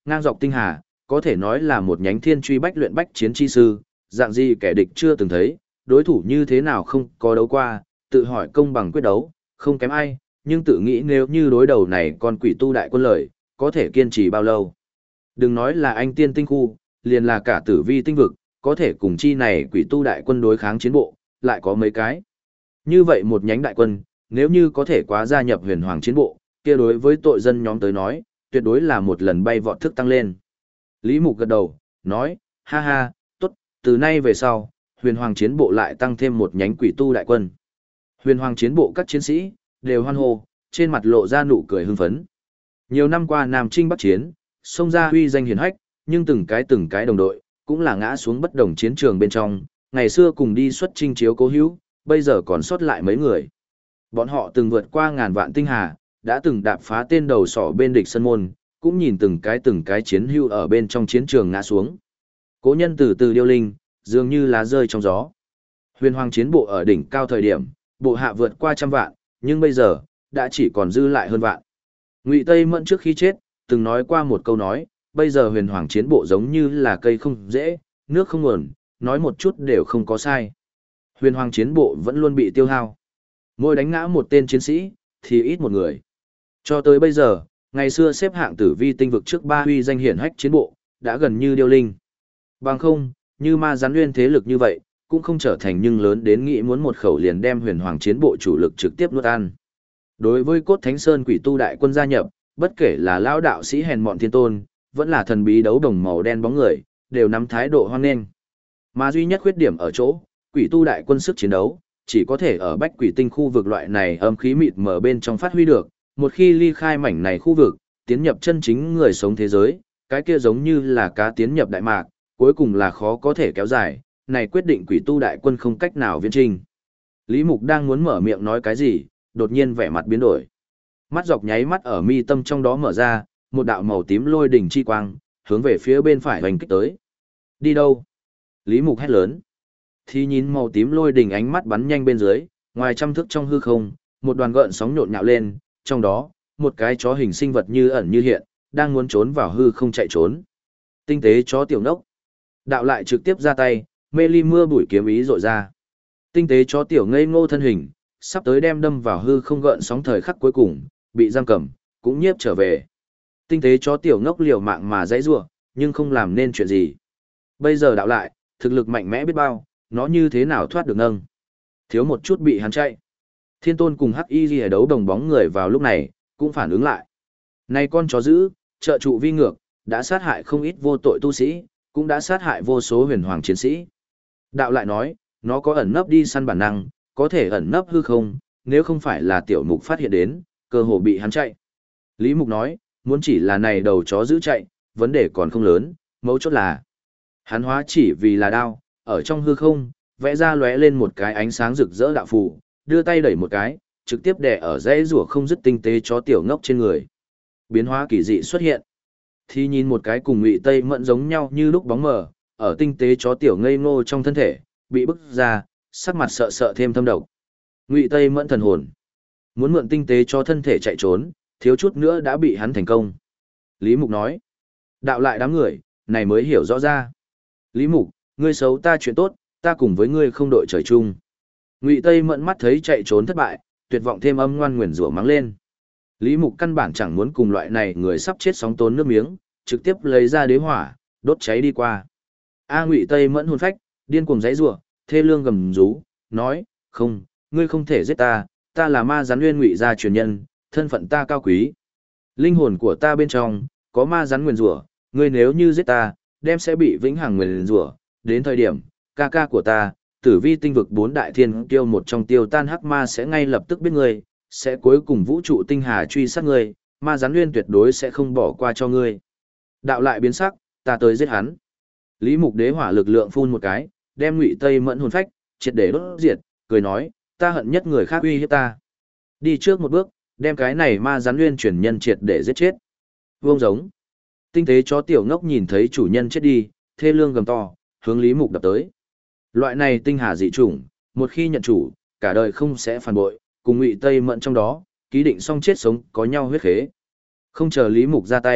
ngang dọc tinh hà, có thể nói là một nhánh thiên truy bách luyện bách chiến chi sư, dạng gì kẻ địch chưa từng thấy, đối thủ như thế nào không có đấu qua, tự hỏi công bằng quyết đấu, không kém ai, nhưng tự nghĩ nếu như đối đầu này con quỷ tu đại quân lợi, có thể kiên trì bao lâu. Đừng nói là anh tiên tinh khu, liền là cả tử vi tinh vực, có thể cùng chi này quỷ tu đại quân đối kháng chiến bộ, lại có mấy cái. Như vậy một nhánh đại quân, nếu như có thể quá gia nhập huyền hoàng chiến bộ, kia đối với tội dân nhóm tới nói, tuyệt đối là một lần bay vọt thức tăng lên. Lý Mục gật đầu, nói, ha ha, tốt, từ nay về sau, huyền hoàng chiến bộ lại tăng thêm một nhánh quỷ tu đại quân. Huyền hoàng chiến bộ các chiến sĩ, đều hoan hô, trên mặt lộ ra nụ cười hưng phấn. Nhiều năm qua Nam Trinh Bắc Chiến, xông ra huy danh hiển hách, nhưng từng cái đồng đội, cũng là ngã xuống bất đồng chiến trường bên trong, ngày xưa cùng đi xuất chinh chiếu cố hữu, bây giờ còn sót lại mấy người. Bọn họ từng vượt qua ngàn vạn tinh hà, đã từng đạp phá tên đầu sỏ bên địch sân môn, cũng nhìn từng cái chiến hữu ở bên trong chiến trường ngã xuống. Cố nhân từ từ điêu linh, dường như lá rơi trong gió. Huyền hoàng chiến bộ ở đỉnh cao thời điểm, bộ hạ vượt qua 100 vạn, nhưng bây giờ, đã chỉ còn dư lại hơn vạn. Ngụy Tây Mẫn trước khi chết, từng nói qua một câu nói, bây giờ huyền hoàng chiến bộ giống như là cây không dễ, nước không nguồn, nói một chút đều không có sai. Huyền hoàng chiến bộ vẫn luôn bị tiêu hao. Mỗi đánh ngã một tên chiến sĩ, thì ít một người. Cho tới bây giờ, ngày xưa xếp hạng tử vi tinh vực trước 3 huy danh hiển hách chiến bộ, đã gần như điêu linh. Bằng không, như ma gián nguyên thế lực như vậy, cũng không trở thành nhưng lớn đến nghĩ muốn một khẩu liền đem huyền hoàng chiến bộ chủ lực trực tiếp nuốt ăn. Đối với cốt thánh sơn quỷ tu đại quân gia nhập, bất kể là lão đạo sĩ hèn mọn thiên tôn, vẫn là thần bí đấu đồng màu đen bóng người, đều nắm thái độ hoan nghênh. Mà duy nhất khuyết điểm ở chỗ, quỷ tu đại quân sức chiến đấu, chỉ có thể ở bách quỷ tinh khu vực loại này âm khí mịt mờ bên trong phát huy được, một khi ly khai mảnh này khu vực, tiến nhập chân chính người sống thế giới, cái kia giống như là cá tiến nhập đại mạc, cuối cùng là khó có thể kéo dài, này quyết định quỷ tu đại quân không cách nào viễn trình. Lý Mục đang muốn mở miệng nói cái gì, đột nhiên vẻ mặt biến đổi. Mắt dọc nháy mắt ở mi tâm trong đó mở ra, một đạo màu tím lôi đỉnh chi quang, hướng về phía bên phải hoành kích tới. Đi đâu? Lý Mục hét lớn. Thì nhìn màu tím lôi đỉnh ánh mắt bắn nhanh bên dưới, ngoài trăm thước trong hư không, một đoàn gợn sóng nhộn nhạo lên, trong đó, một cái chó hình sinh vật như ẩn như hiện, đang muốn trốn vào hư không chạy trốn. Tinh tế chó tiểu nốc. Đạo lại trực tiếp ra tay, mê ly mưa bụi kiếm ý rội ra. Tinh tế chó tiểu ngây ngô thân hình, sắp tới đem đâm vào hư không gợn sóng thời khắc cuối cùng, bị giam cầm, cũng nhiếp trở về. Tinh tế chó tiểu ngốc liều mạng mà dãy rủa, nhưng không làm nên chuyện gì. Bây giờ đạo lại, thực lực mạnh mẽ biết bao, nó như thế nào thoát được nâng. Thiếu một chút bị hắn chạy. Thiên tôn cùng hắc y ghi đấu đồng bóng người vào lúc này, cũng phản ứng lại. Này con chó dữ, trợ trụ vi ngược, đã sát hại không ít vô tội tu sĩ, cũng đã sát hại vô số huyền hoàng chiến sĩ. Đạo lại nói, nó có ẩn nấp đi săn bản năng, có thể ẩn nấp hư không, nếu không phải là tiểu mục phát hiện đến, cơ hồ bị hắn chạy. Lý Mục nói, muốn chỉ là này đầu chó giữ chạy, vấn đề còn không lớn, mấu chốt là hắn hóa chỉ vì là đao, ở trong hư không, vẽ ra lóe lên một cái ánh sáng rực rỡ đạo phù, đưa tay đẩy một cái, trực tiếp đè ở dãy rủa không dứt tinh tế chó tiểu ngốc trên người. Biến hóa kỳ dị xuất hiện. Thì nhìn một cái cùng Ngụy Tây Mẫn giống nhau như lúc bóng mờ, ở tinh tế chó tiểu ngây ngô trong thân thể, bị bức ra, sắc mặt sợ sợ thêm thâm độc. Ngụy Tây Mẫn thần hồn, muốn mượn tinh tế cho thân thể chạy trốn, thiếu chút nữa đã bị hắn thành công. Lý Mục nói, đạo lại đám người, này mới hiểu rõ ra. Lý Mục, ngươi xấu ta chuyện tốt, ta cùng với ngươi không đội trời chung. Ngụy Tây Mẫn mắt thấy chạy trốn thất bại, tuyệt vọng thêm âm ngoan nguyền rủa mắng lên. Lý Mục căn bản chẳng muốn cùng loại này người sắp chết sóng tốn nước miếng, trực tiếp lấy ra đế hỏa, đốt cháy đi qua. Ngụy Tây Mẫn hồn phách, điên cuồng giãy giụa, thê lương gầm rú, nói, không, ngươi không thể giết ta, ta là ma rắn nguyên Ngụy gia truyền nhân, thân phận ta cao quý. Linh hồn của ta bên trong, có ma rắn nguyền rủa, ngươi nếu như giết ta, đem sẽ bị vĩnh hằng nguyền rủa, đến thời điểm, ca ca của ta, tử vi tinh vực 4 đại thiên tiêu một trong tiêu tan hắc ma sẽ ngay lập tức biết ngươi, sẽ cuối cùng vũ trụ tinh hà truy sát ngươi, ma gián nguyên tuyệt đối sẽ không bỏ qua cho ngươi. Đạo lại biến sắc, ta tới giết hắn. Lý Mục đế hỏa lực lượng phun một cái, đem Ngụy Tây Mẫn hồn phách, triệt để đốt diệt, cười nói, ta hận nhất người khác uy hiếp ta. Đi trước một bước, đem cái này ma gián nguyên truyền nhân triệt để giết chết. Vương giống. Tinh tế chó tiểu ngốc nhìn thấy chủ nhân chết đi, thê lương gầm to, hướng Lý Mục đập tới. Loại này tinh hà dị chủng, một khi nhận chủ, cả đời không sẽ phản bội, cùng Ngụy Tây Mẫn trong đó, ký định xong chết sống có nhau huyết khế. Không chờ Lý Mục ra tay,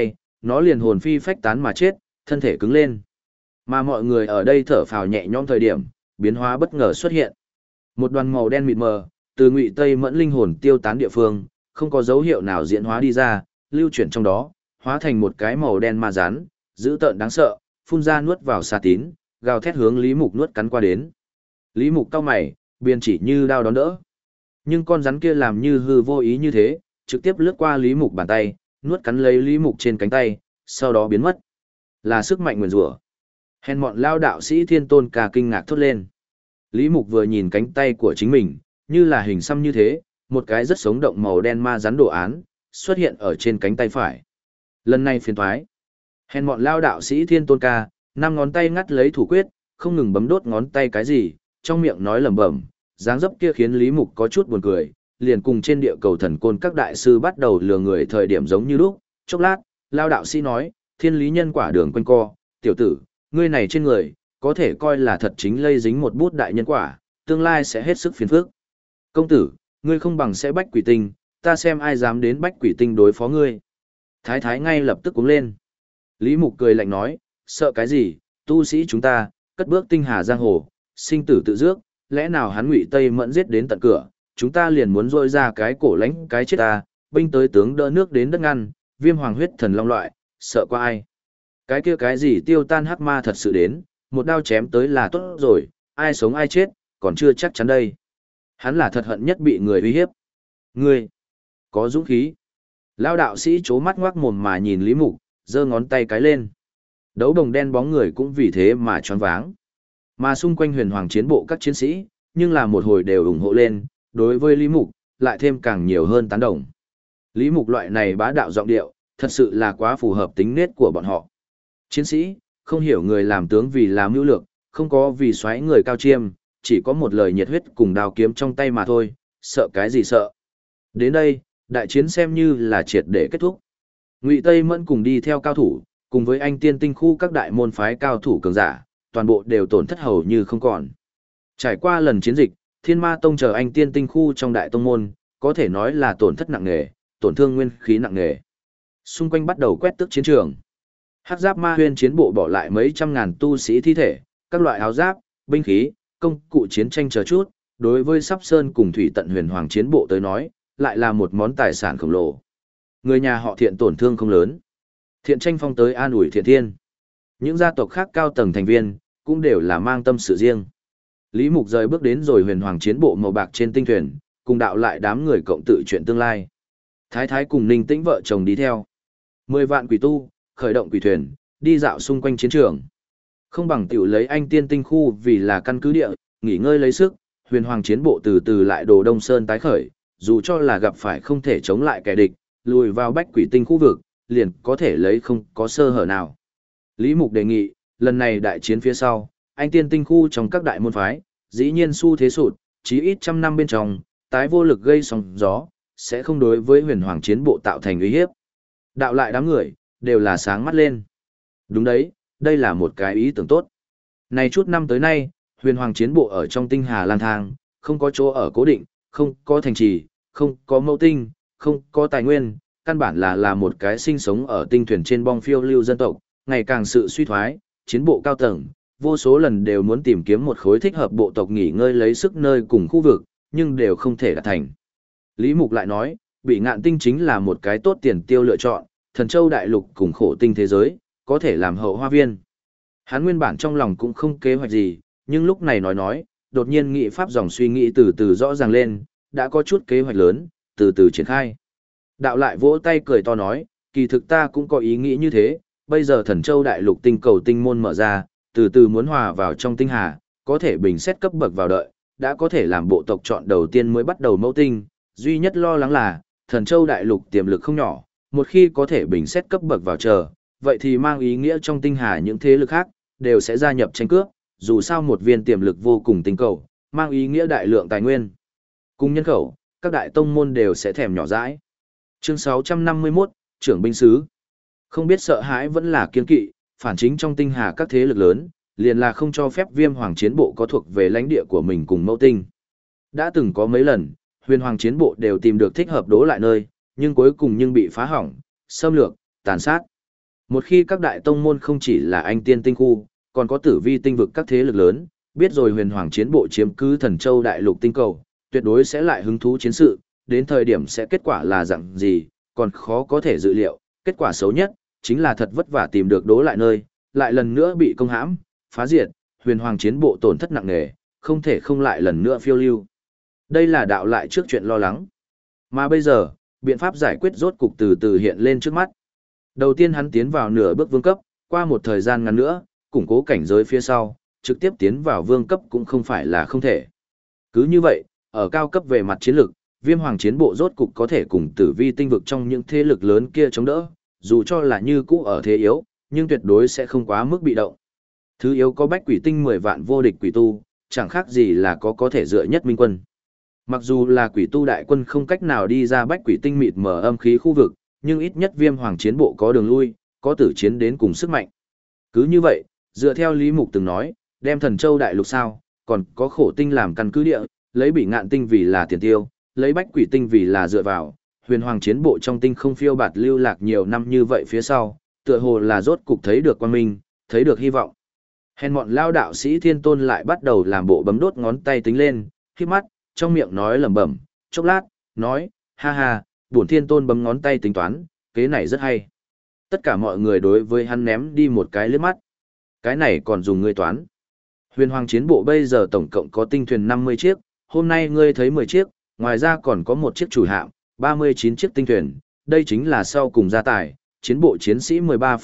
nó liền hồn phi phách tán mà chết, thân thể cứng lên. Mà mọi người ở đây thở phào nhẹ nhõm thời điểm, biến hóa bất ngờ xuất hiện. Một đoàn màu đen mịt mờ, từ Ngụy Tây Mẫn linh hồn tiêu tán địa phương, không có dấu hiệu nào diễn hóa đi ra, lưu chuyển trong đó, hóa thành một cái màu đen ma rắn, dữ tợn đáng sợ, phun ra nuốt vào xà tín, gào thét hướng Lý Mục nuốt cắn qua đến. Lý Mục cau mày, biên chỉ như đao đón đỡ. Nhưng con rắn kia làm như hư vô ý như thế, trực tiếp lướt qua Lý Mục bàn tay, nuốt cắn lấy Lý Mục trên cánh tay, sau đó biến mất. Là sức mạnh nguyền rủa. Hèn mọn lao đạo sĩ Thiên Tôn Ca kinh ngạc thốt lên. Lý Mục vừa nhìn cánh tay của chính mình, như là hình xăm như thế, một cái rất sống động màu đen ma rắn đồ án, xuất hiện ở trên cánh tay phải. Lần này phiền thoái. Hèn mọn lao đạo sĩ Thiên Tôn Ca, 5 ngón tay ngắt lấy thủ quyết, không ngừng bấm đốt ngón tay cái gì, trong miệng nói lẩm bẩm, dáng dấp kia khiến Lý Mục có chút buồn cười, liền cùng trên địa cầu thần côn các đại sư bắt đầu lừa người thời điểm giống như lúc. Chốc lát, lao đạo sĩ nói, thiên lý nhân quả đường quanh co, tiểu tử, ngươi này trên người, có thể coi là thật chính lây dính một bút đại nhân quả, tương lai sẽ hết sức phiền phức. Công tử, ngươi không bằng sẽ bách quỷ tinh, ta xem ai dám đến bách quỷ tinh đối phó ngươi. Thái thái ngay lập tức cuống lên. Lý Mục cười lạnh nói, sợ cái gì, tu sĩ chúng ta, cất bước tinh hà giang hồ, sinh tử tự dước, lẽ nào hắn Ngụy Tây Mẫn giết đến tận cửa, chúng ta liền muốn rôi ra cái cổ lãnh cái chết ta, binh tới tướng đỡ nước đến đất ngăn, viêm hoàng huyết thần long loại, sợ qua ai. Cái kia cái gì tiêu tan hắc ma thật sự đến, một đao chém tới là tốt rồi, ai sống ai chết, còn chưa chắc chắn đây. Hắn là thật hận nhất bị người uy hiếp. Ngươi, có dũng khí. Lao đạo sĩ chố mắt ngoác mồm mà nhìn Lý Mục, giơ ngón tay cái lên. Đấu đồng đen bóng người cũng vì thế mà choáng váng. Mà xung quanh huyền hoàng chiến bộ các chiến sĩ, nhưng là một hồi đều ủng hộ lên, đối với Lý Mục, lại thêm càng nhiều hơn tán đồng. Lý Mục loại này bá đạo giọng điệu, thật sự là quá phù hợp tính nết của bọn họ. Chiến sĩ, không hiểu người làm tướng vì làm mưu lược, không có vì xoáy người cao chiêm, chỉ có một lời nhiệt huyết cùng đao kiếm trong tay mà thôi, sợ cái gì sợ. Đến đây, đại chiến xem như là triệt để kết thúc. Ngụy Tây Mẫn cùng đi theo cao thủ, cùng với anh tiên tinh khu các đại môn phái cao thủ cường giả, toàn bộ đều tổn thất hầu như không còn. Trải qua lần chiến dịch, Thiên Ma Tông chờ anh tiên tinh khu trong đại tông môn, có thể nói là tổn thất nặng nề, tổn thương nguyên khí nặng nề. Xung quanh bắt đầu quét tước chiến trường. Hắc giáp ma huyên chiến bộ bỏ lại mấy trăm ngàn tu sĩ thi thể, các loại áo giáp, binh khí, công cụ chiến tranh chờ chút, đối với Sắp Sơn cùng Thủy Tận huyền hoàng chiến bộ tới nói, lại là một món tài sản khổng lồ. Người nhà họ Thiện tổn thương không lớn. Thiện tranh phong tới an ủi Thiện Thiên. Những gia tộc khác cao tầng thành viên, cũng đều là mang tâm sự riêng. Lý Mục rời bước đến rồi huyền hoàng chiến bộ màu bạc trên tinh thuyền, cùng đạo lại đám người cộng tự chuyện tương lai. Thái thái cùng Ninh Tĩnh vợ chồng đi theo. 10 vạn quỷ tu, khởi động quỷ thuyền, đi dạo xung quanh chiến trường. Không bằng tiểu lấy anh tiên tinh khu vì là căn cứ địa, nghỉ ngơi lấy sức, huyền hoàng chiến bộ từ từ lại đồ Đông Sơn tái khởi, dù cho là gặp phải không thể chống lại kẻ địch, lùi vào bách quỷ tinh khu vực, liền có thể lấy không có sơ hở nào. Lý Mục đề nghị, lần này đại chiến phía sau, anh tiên tinh khu trong các đại môn phái, dĩ nhiên xu thế sụt, chí ít trăm năm bên trong, tái vô lực gây sóng gió, sẽ không đối với huyền hoàng chiến bộ tạo thành uy hiếp. Đạo lại đám người, đều là sáng mắt lên. Đúng đấy, đây là một cái ý tưởng tốt. Này chút năm tới nay, huyền hoàng chiến bộ ở trong tinh hà lang thang, không có chỗ ở cố định, không có thành trì, không có mẫu tinh, không có tài nguyên, căn bản là một cái sinh sống ở tinh thuyền trên bong phiêu lưu dân tộc, ngày càng sự suy thoái, chiến bộ cao tầng, vô số lần đều muốn tìm kiếm một khối thích hợp bộ tộc nghỉ ngơi lấy sức nơi cùng khu vực, nhưng đều không thể đạt thành. Lý Mục lại nói, Bị Ngạn Tinh chính là một cái tốt tiền tiêu lựa chọn, Thần Châu đại lục cùng khổ tinh thế giới, có thể làm hậu hoa viên. Hắn nguyên bản trong lòng cũng không kế hoạch gì, nhưng lúc này nói, đột nhiên nghị pháp dòng suy nghĩ từ từ rõ ràng lên, đã có chút kế hoạch lớn, từ từ triển khai. Đạo lại vỗ tay cười to nói, kỳ thực ta cũng có ý nghĩ như thế, bây giờ Thần Châu đại lục tinh cầu tinh môn mở ra, từ từ muốn hòa vào trong tinh hà, có thể bình xét cấp bậc vào đợi, đã có thể làm bộ tộc chọn đầu tiên mới bắt đầu mẫu tinh, duy nhất lo lắng là, Thần Châu đại lục tiềm lực không nhỏ, một khi có thể bình xét cấp bậc vào chờ, vậy thì mang ý nghĩa trong tinh hà những thế lực khác, đều sẽ gia nhập tranh cướp, dù sao một viên tiềm lực vô cùng tinh cầu, mang ý nghĩa đại lượng tài nguyên. Cùng nhân khẩu, các đại tông môn đều sẽ thèm nhỏ dãi. Chương 651, trưởng binh sứ. Không biết sợ hãi vẫn là kiên kỵ, phản chính trong tinh hà các thế lực lớn, liền là không cho phép Viêm Hoàng chiến bộ có thuộc về lãnh địa của mình cùng mẫu tinh. Đã từng có mấy lần, Huyền Hoàng chiến bộ đều tìm được thích hợp đố lại nơi, nhưng cuối cùng bị phá hỏng, xâm lược, tàn sát. Một khi các đại tông môn không chỉ là anh tiên tinh khu, còn có tử vi tinh vực các thế lực lớn, biết rồi huyền hoàng chiến bộ chiếm cứ thần châu đại lục tinh cầu, tuyệt đối sẽ lại hứng thú chiến sự, đến thời điểm sẽ kết quả là dạng gì, còn khó có thể dự liệu, kết quả xấu nhất, chính là thật vất vả tìm được đố lại nơi, lại lần nữa bị công hãm, phá diệt, huyền hoàng chiến bộ tổn thất nặng nề, không thể không lại lần nữa phiêu lưu. Đây là đạo lại trước chuyện lo lắng. Mà bây giờ, biện pháp giải quyết rốt cục từ từ hiện lên trước mắt. Đầu tiên hắn tiến vào nửa bước vương cấp, qua một thời gian ngắn nữa, củng cố cảnh giới phía sau, trực tiếp tiến vào vương cấp cũng không phải là không thể. Cứ như vậy, ở cao cấp về mặt chiến lược, Viêm Hoàng chiến bộ rốt cục có thể cùng Tử Vi tinh vực trong những thế lực lớn kia chống đỡ, dù cho là như cũ ở thế yếu, nhưng tuyệt đối sẽ không quá mức bị động. Thứ yếu có Bách Quỷ tinh 10 vạn vô địch quỷ tu, chẳng khác gì là có thể dựa nhất minh quân. Mặc dù là quỷ tu đại quân không cách nào đi ra Bách Quỷ tinh mịt mờ âm khí khu vực, nhưng ít nhất Viêm Hoàng chiến bộ có đường lui, có tử chiến đến cùng sức mạnh. Cứ như vậy, dựa theo Lý Mục từng nói, đem Thần Châu đại lục sao, còn có Khổ tinh làm căn cứ địa, lấy Bỉ Ngạn tinh vì là tiền tiêu, lấy Bách Quỷ tinh vì là dựa vào, huyền hoàng chiến bộ trong tinh không phiêu bạt lưu lạc nhiều năm như vậy phía sau, tựa hồ là rốt cục thấy được quang minh, thấy được hy vọng. Hèn mọn lao đạo sĩ Thiên Tôn lại bắt đầu làm bộ bấm đốt ngón tay tính lên, khép mắt, trong miệng nói lẩm bẩm, chốc lát, nói, ha ha, bổn Thiên Tôn bấm ngón tay tính toán, kế này rất hay. Tất cả mọi người đối với hắn ném đi một cái liếc mắt. Cái này còn dùng ngươi toán. Huyền hoàng chiến bộ bây giờ tổng cộng có tinh thuyền 50 chiếc, hôm nay ngươi thấy 10 chiếc, ngoài ra còn có một chiếc chủ hạm, 39 chiếc tinh thuyền, đây chính là sau cùng gia tài, chiến bộ chiến sĩ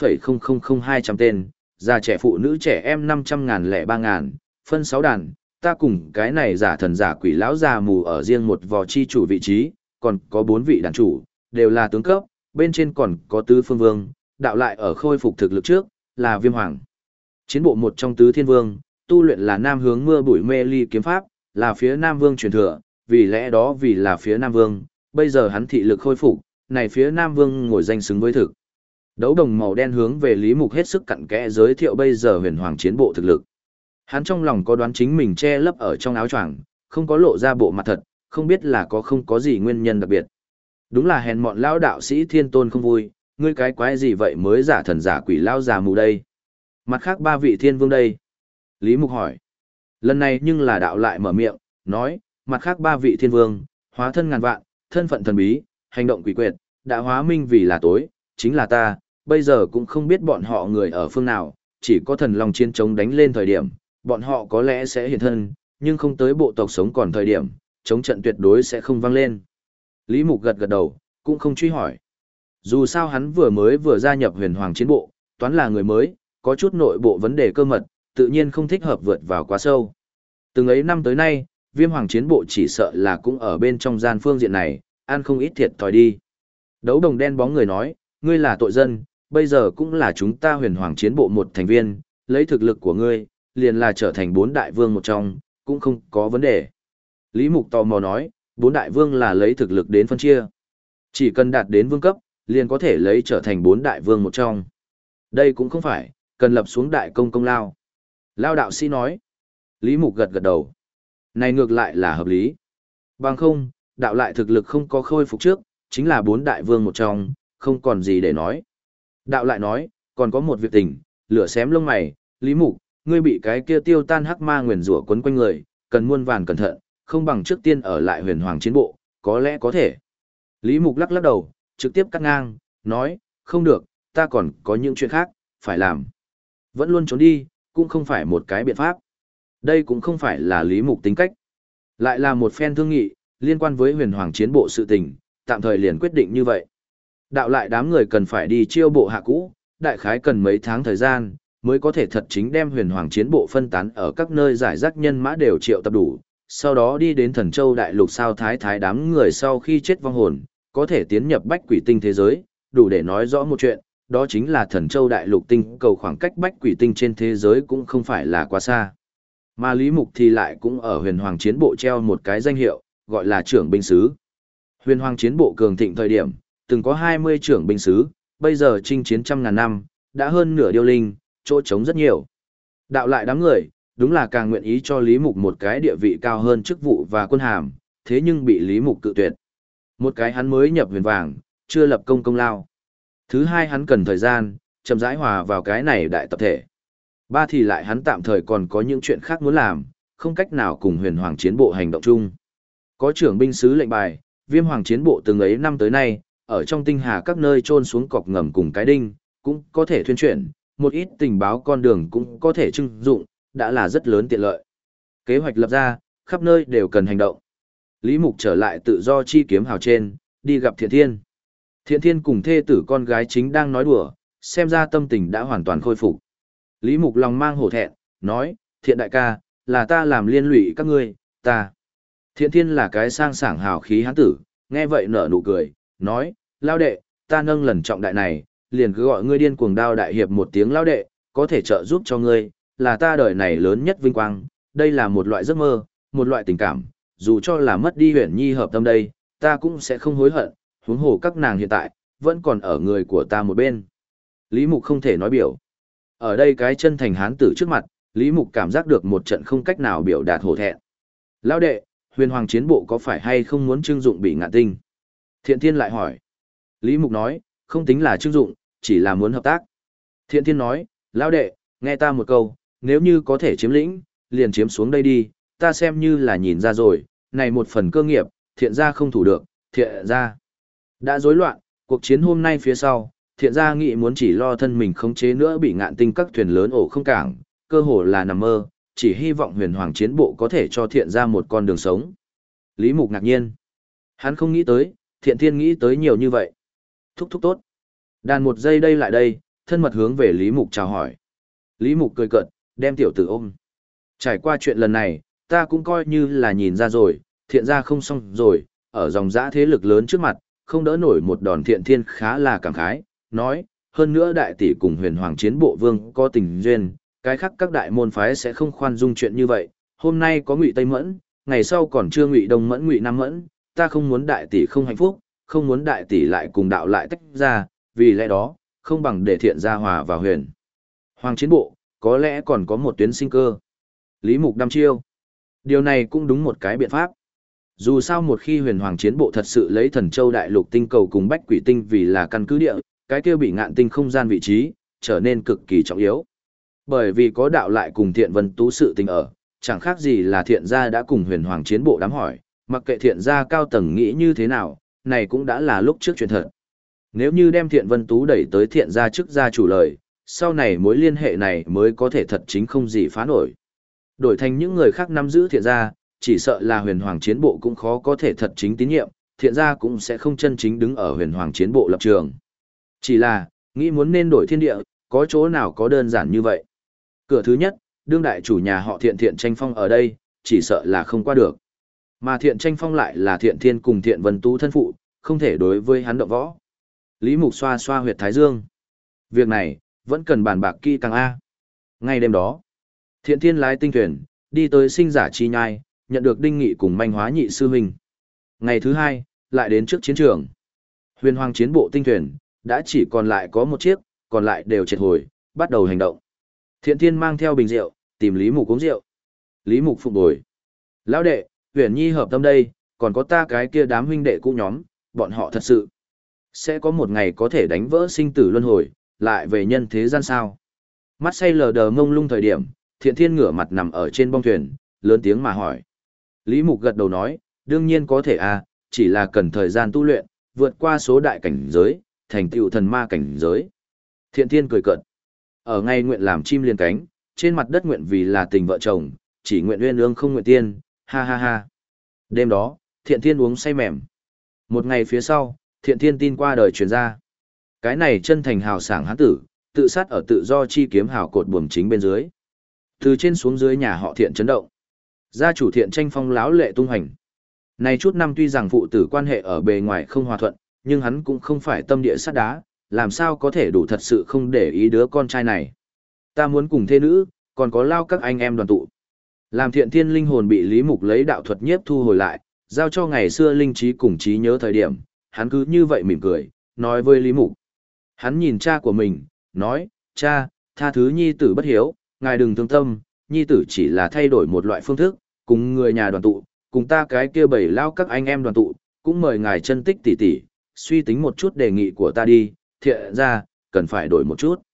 13,000200 tên, già trẻ phụ nữ trẻ em 500.003.000, phân 6 đàn, ta cùng cái này giả thần giả quỷ lão già mù ở riêng một vò chi chủ vị trí, còn có 4 vị đàn chủ, đều là tướng cấp, bên trên còn có tứ phương vương, đạo lại ở khôi phục thực lực trước, là Viêm Hoàng. Chiến bộ một trong tứ thiên vương, tu luyện là nam hướng mưa bụi mê ly kiếm pháp, là phía nam vương truyền thừa, vì lẽ đó vì là phía nam vương, bây giờ hắn thị lực khôi phục, này phía nam vương ngồi danh xứng với thực. Đấu đồng màu đen hướng về Lý Mục hết sức cặn kẽ giới thiệu bây giờ huyền hoàng chiến bộ thực lực. Hắn trong lòng có đoán chính mình che lấp ở trong áo choàng, không có lộ ra bộ mặt thật, không biết là không có gì nguyên nhân đặc biệt. Đúng là hèn mọn lão đạo sĩ Thiên Tôn không vui, ngươi cái quái gì vậy mới giả thần giả quỷ lão già mù đây. Mặt khác 3 vị thiên vương đây. Lý Mục hỏi. Lần này nhưng là đạo lại mở miệng, nói, mặt khác 3 vị thiên vương, hóa thân ngàn vạn, thân phận thần bí, hành động quỷ quyệt, đã hóa minh vì là tối, chính là ta, bây giờ cũng không biết bọn họ người ở phương nào, chỉ có thần long chiến chống đánh lên thời điểm, bọn họ có lẽ sẽ hiện thân, nhưng không tới bộ tộc sống còn thời điểm, chống trận tuyệt đối sẽ không vang lên. Lý Mục gật gật đầu, cũng không truy hỏi. Dù sao hắn vừa gia nhập huyền hoàng chiến bộ, toán là người mới, có chút nội bộ vấn đề cơ mật, tự nhiên không thích hợp vượt vào quá sâu. Từng ấy năm tới nay, Viêm Hoàng chiến bộ chỉ sợ là cũng ở bên trong gian phương diện này, ăn không ít thiệt thòi đi. Đấu đồng đen bóng người nói, ngươi là tội dân, bây giờ cũng là chúng ta huyền hoàng chiến bộ một thành viên, lấy thực lực của ngươi, liền là trở thành 4 đại vương một trong, cũng không có vấn đề. Lý Mục tò mò nói, 4 đại vương là lấy thực lực đến phân chia. Chỉ cần đạt đến vương cấp, liền có thể lấy trở thành 4 đại vương một trong. Đây cũng không phải, cần lập xuống đại công công lao. Lao đạo sĩ nói. Lý Mục gật gật đầu. Này ngược lại là hợp lý. Bằng không, đạo lại thực lực không có khôi phục trước, chính là 4 đại vương một trong, không còn gì để nói. Đạo lại nói, còn có một việc tình, lửa xém lông mày, Lý Mục, ngươi bị cái kia tiêu tan hắc ma nguyền rủa quấn quanh người, cần muôn vàn cẩn thận, không bằng trước tiên ở lại huyền hoàng chiến bộ, có lẽ có thể. Lý Mục lắc lắc đầu, trực tiếp cắt ngang, nói, không được, ta còn có những chuyện khác, phải làm. Vẫn luôn trốn đi, cũng không phải một cái biện pháp. Đây cũng không phải là Lý Mục tính cách. Lại là một phen thương nghị, liên quan với huyền hoàng chiến bộ sự tình, tạm thời liền quyết định như vậy. Đạo lại đám người cần phải đi chiêu bộ hạ cũ, đại khái cần mấy tháng thời gian, mới có thể thật chính đem huyền hoàng chiến bộ phân tán ở các nơi giải rác nhân mã đều triệu tập đủ, sau đó đi đến Thần Châu đại lục sao thái đám người sau khi chết vong hồn, có thể tiến nhập bách quỷ tinh thế giới, đủ để nói rõ một chuyện, đó chính là Thần Châu đại lục tinh cầu khoảng cách bách quỷ tinh trên thế giới cũng không phải là quá xa. Mà Lý Mục thì lại cũng ở huyền hoàng chiến bộ treo một cái danh hiệu, gọi là trưởng binh sứ. Huyền hoàng chiến bộ cường thịnh thời điểm, từng có 20 trưởng binh sứ, bây giờ chinh chiến trăm ngàn năm, đã hơn nửa điêu linh, chỗ trống rất nhiều. Đạo lại đám người, đúng là càng nguyện ý cho Lý Mục một cái địa vị cao hơn chức vụ và quân hàm, thế nhưng bị Lý Mục cự tuyệt. Một cái hắn mới nhập huyền vàng, chưa lập công lao. Thứ hai hắn cần thời gian, chậm rãi hòa vào cái này đại tập thể. Ba thì lại hắn tạm thời còn có những chuyện khác muốn làm, không cách nào cùng huyền hoàng chiến bộ hành động chung. Có trưởng binh sứ lệnh bài, viêm hoàng chiến bộ từng ấy năm tới nay, ở trong tinh hà các nơi trôn xuống cọc ngầm cùng cái đinh, cũng có thể thuyên chuyển, một ít tình báo con đường cũng có thể trưng dụng, đã là rất lớn tiện lợi. Kế hoạch lập ra, khắp nơi đều cần hành động. Lý Mục trở lại tự do chi kiếm hào trên, đi gặp Thiện Thiên. Thiện Thiên cùng thê tử con gái chính đang nói đùa, xem ra tâm tình đã hoàn toàn khôi phục. Lý Mục lòng mang hổ thẹn, nói, Thiện đại ca, là ta làm liên lụy các ngươi, ta. Thiện Thiên là cái sang sảng hào khí hán tử, nghe vậy nở nụ cười, nói, lao đệ, ta nâng lần trọng đại này, liền cứ gọi ngươi điên cuồng đao đại hiệp một tiếng lao đệ, có thể trợ giúp cho ngươi, là ta đời này lớn nhất vinh quang, đây là một loại giấc mơ, một loại tình cảm, dù cho là mất đi Huyền Nhi hợp tâm đây, ta cũng sẽ không hối hận, huống hồ các nàng hiện tại, vẫn còn ở người của ta một bên. Lý Mục không thể nói biểu. Ở đây cái chân thành hán tử trước mặt, Lý Mục cảm giác được một trận không cách nào biểu đạt hổ thẹn. Lão đệ, huyền hoàng chiến bộ có phải hay không muốn trưng dụng bị ngạn tinh? Thiện Thiên lại hỏi. Lý Mục nói, không tính là trưng dụng, chỉ là muốn hợp tác. Thiện Thiên nói, lão đệ, nghe ta một câu, nếu như có thể chiếm lĩnh, liền chiếm xuống đây đi, ta xem như là nhìn ra rồi, này một phần cơ nghiệp, thiện gia không thủ được, thiện gia đã rối loạn, cuộc chiến hôm nay phía sau, thiện gia nghĩ muốn chỉ lo thân mình khống chế nữa bị ngạn tinh các thuyền lớn ổ không cảng, cơ hồ là nằm mơ, chỉ hy vọng huyền hoàng chiến bộ có thể cho thiện gia một con đường sống. Lý Mục ngạc nhiên. Hắn không nghĩ tới, Thiện Thiên nghĩ tới nhiều như vậy. Thúc thúc tốt. Đàn một giây đây lại đây, thân mật hướng về Lý Mục chào hỏi. Lý Mục cười cợt, đem tiểu tử ôm. Trải qua chuyện lần này, ta cũng coi như là nhìn ra rồi, thiện gia không xong rồi, ở dòng dã thế lực lớn trước mặt, không đỡ nổi một đòn. Thiện Thiên khá là cảm khái, nói, hơn nữa đại tỷ cùng huyền hoàng chiến bộ vương có tình duyên, cái khác các đại môn phái sẽ không khoan dung chuyện như vậy, hôm nay có Ngụy Tây Mẫn, ngày sau còn chưa Ngụy Đông Mẫn Ngụy Nam Mẫn, ta không muốn đại tỷ không hạnh phúc, không muốn đại tỷ lại cùng đạo lại tách ra, vì lẽ đó, không bằng để thiện gia hòa vào huyền hoàng chiến bộ, có lẽ còn có một tuyến sinh cơ. Lý Mục đăm chiêu. Điều này cũng đúng một cái biện pháp. Dù sao một khi huyền hoàng chiến bộ thật sự lấy thần châu đại lục tinh cầu cùng bách quỷ tinh vì là căn cứ địa, cái kia bị ngạn tinh không gian vị trí, trở nên cực kỳ trọng yếu. Bởi vì có đạo lại cùng thiện vân tú sự tình ở, chẳng khác gì là thiện gia đã cùng huyền hoàng chiến bộ đám hỏi, mặc kệ thiện gia cao tầng nghĩ như thế nào, này cũng đã là lúc trước chuyện thật. Nếu như đem thiện vân tú đẩy tới thiện gia trước gia chủ lời, sau này mối liên hệ này mới có thể thật chính không gì phá nổi. Đổi thành những người khác nắm giữ thiện gia, chỉ sợ là huyền hoàng chiến bộ cũng khó có thể thật chính tín nhiệm, thiện gia cũng sẽ không chân chính đứng ở huyền hoàng chiến bộ lập trường. Chỉ là, nghĩ muốn nên đổi thiên địa, có chỗ nào có đơn giản như vậy. Cửa thứ nhất, đương đại chủ nhà họ Thiện Thiện Tranh Phong ở đây, chỉ sợ là không qua được. Mà Thiện Tranh Phong lại là Thiện Thiên cùng Thiện Vân Tú thân phụ, không thể đối với hắn động võ. Lý Mục xoa xoa huyệt thái dương. Việc này, vẫn cần bàn bạc kỹ càng A. Ngay đêm đó, Thiện Thiên lái tinh thuyền, đi tới sinh giả chi nhai, nhận được Đinh Nghị cùng Manh Hóa nhị sư huynh. Ngày thứ hai, lại đến trước chiến trường. Huyền hoàng chiến bộ tinh thuyền, đã chỉ còn lại có một chiếc, còn lại đều triệt hồi, bắt đầu hành động. Thiện Thiên mang theo bình rượu, tìm Lý Mục uống rượu. Lý Mục phục bồi. Lão đệ, Huyền Nhi hợp tâm đây, còn có ta cái kia đám huynh đệ cũ nhóm, bọn họ thật sự sẽ có một ngày có thể đánh vỡ sinh tử luân hồi, lại về nhân thế gian sao. Mắt say lờ đờ mông lung thời điểm, Thiện Thiên ngửa mặt nằm ở trên bong thuyền, lớn tiếng mà hỏi. Lý Mục gật đầu nói, đương nhiên có thể à, chỉ là cần thời gian tu luyện, vượt qua số đại cảnh giới, thành tựu thần ma cảnh giới. Thiện Thiên cười cợt. Ở ngay nguyện làm chim liền cánh, trên mặt đất nguyện vì là tình vợ chồng, chỉ nguyện uyên ương không nguyện tiên, ha ha ha. Đêm đó, Thiện Thiên uống say mềm. Một ngày phía sau, Thiện Thiên tin qua đời truyền ra. Cái này chân thành hào sảng hán tử, tự sát ở tự do chi kiếm hào cột buồm chính bên dưới. Từ trên xuống dưới nhà họ Thiện chấn động. Gia chủ Thiện Tranh Phong láo lệ tung hành. Này chút năm tuy rằng phụ tử quan hệ ở bề ngoài không hòa thuận, nhưng hắn cũng không phải tâm địa sắt đá, làm sao có thể đủ thật sự không để ý đứa con trai này. Ta muốn cùng thê nữ, còn có lao các anh em đoàn tụ. Làm Thiện Thiên linh hồn bị Lý Mục lấy đạo thuật nhiếp thu hồi lại, giao cho ngày xưa linh trí cùng trí nhớ thời điểm, hắn cứ như vậy mỉm cười, nói với Lý Mục. Hắn nhìn cha của mình, nói, cha, tha thứ nhi tử bất hiếu, ngài đừng thương tâm, nhi tử chỉ là thay đổi một loại phương thức, cùng người nhà đoàn tụ, cùng ta cái kia bảy lao các anh em đoàn tụ, cũng mời ngài chân tích tỉ tỉ, suy tính một chút đề nghị của ta đi, thiện ra, cần phải đổi một chút.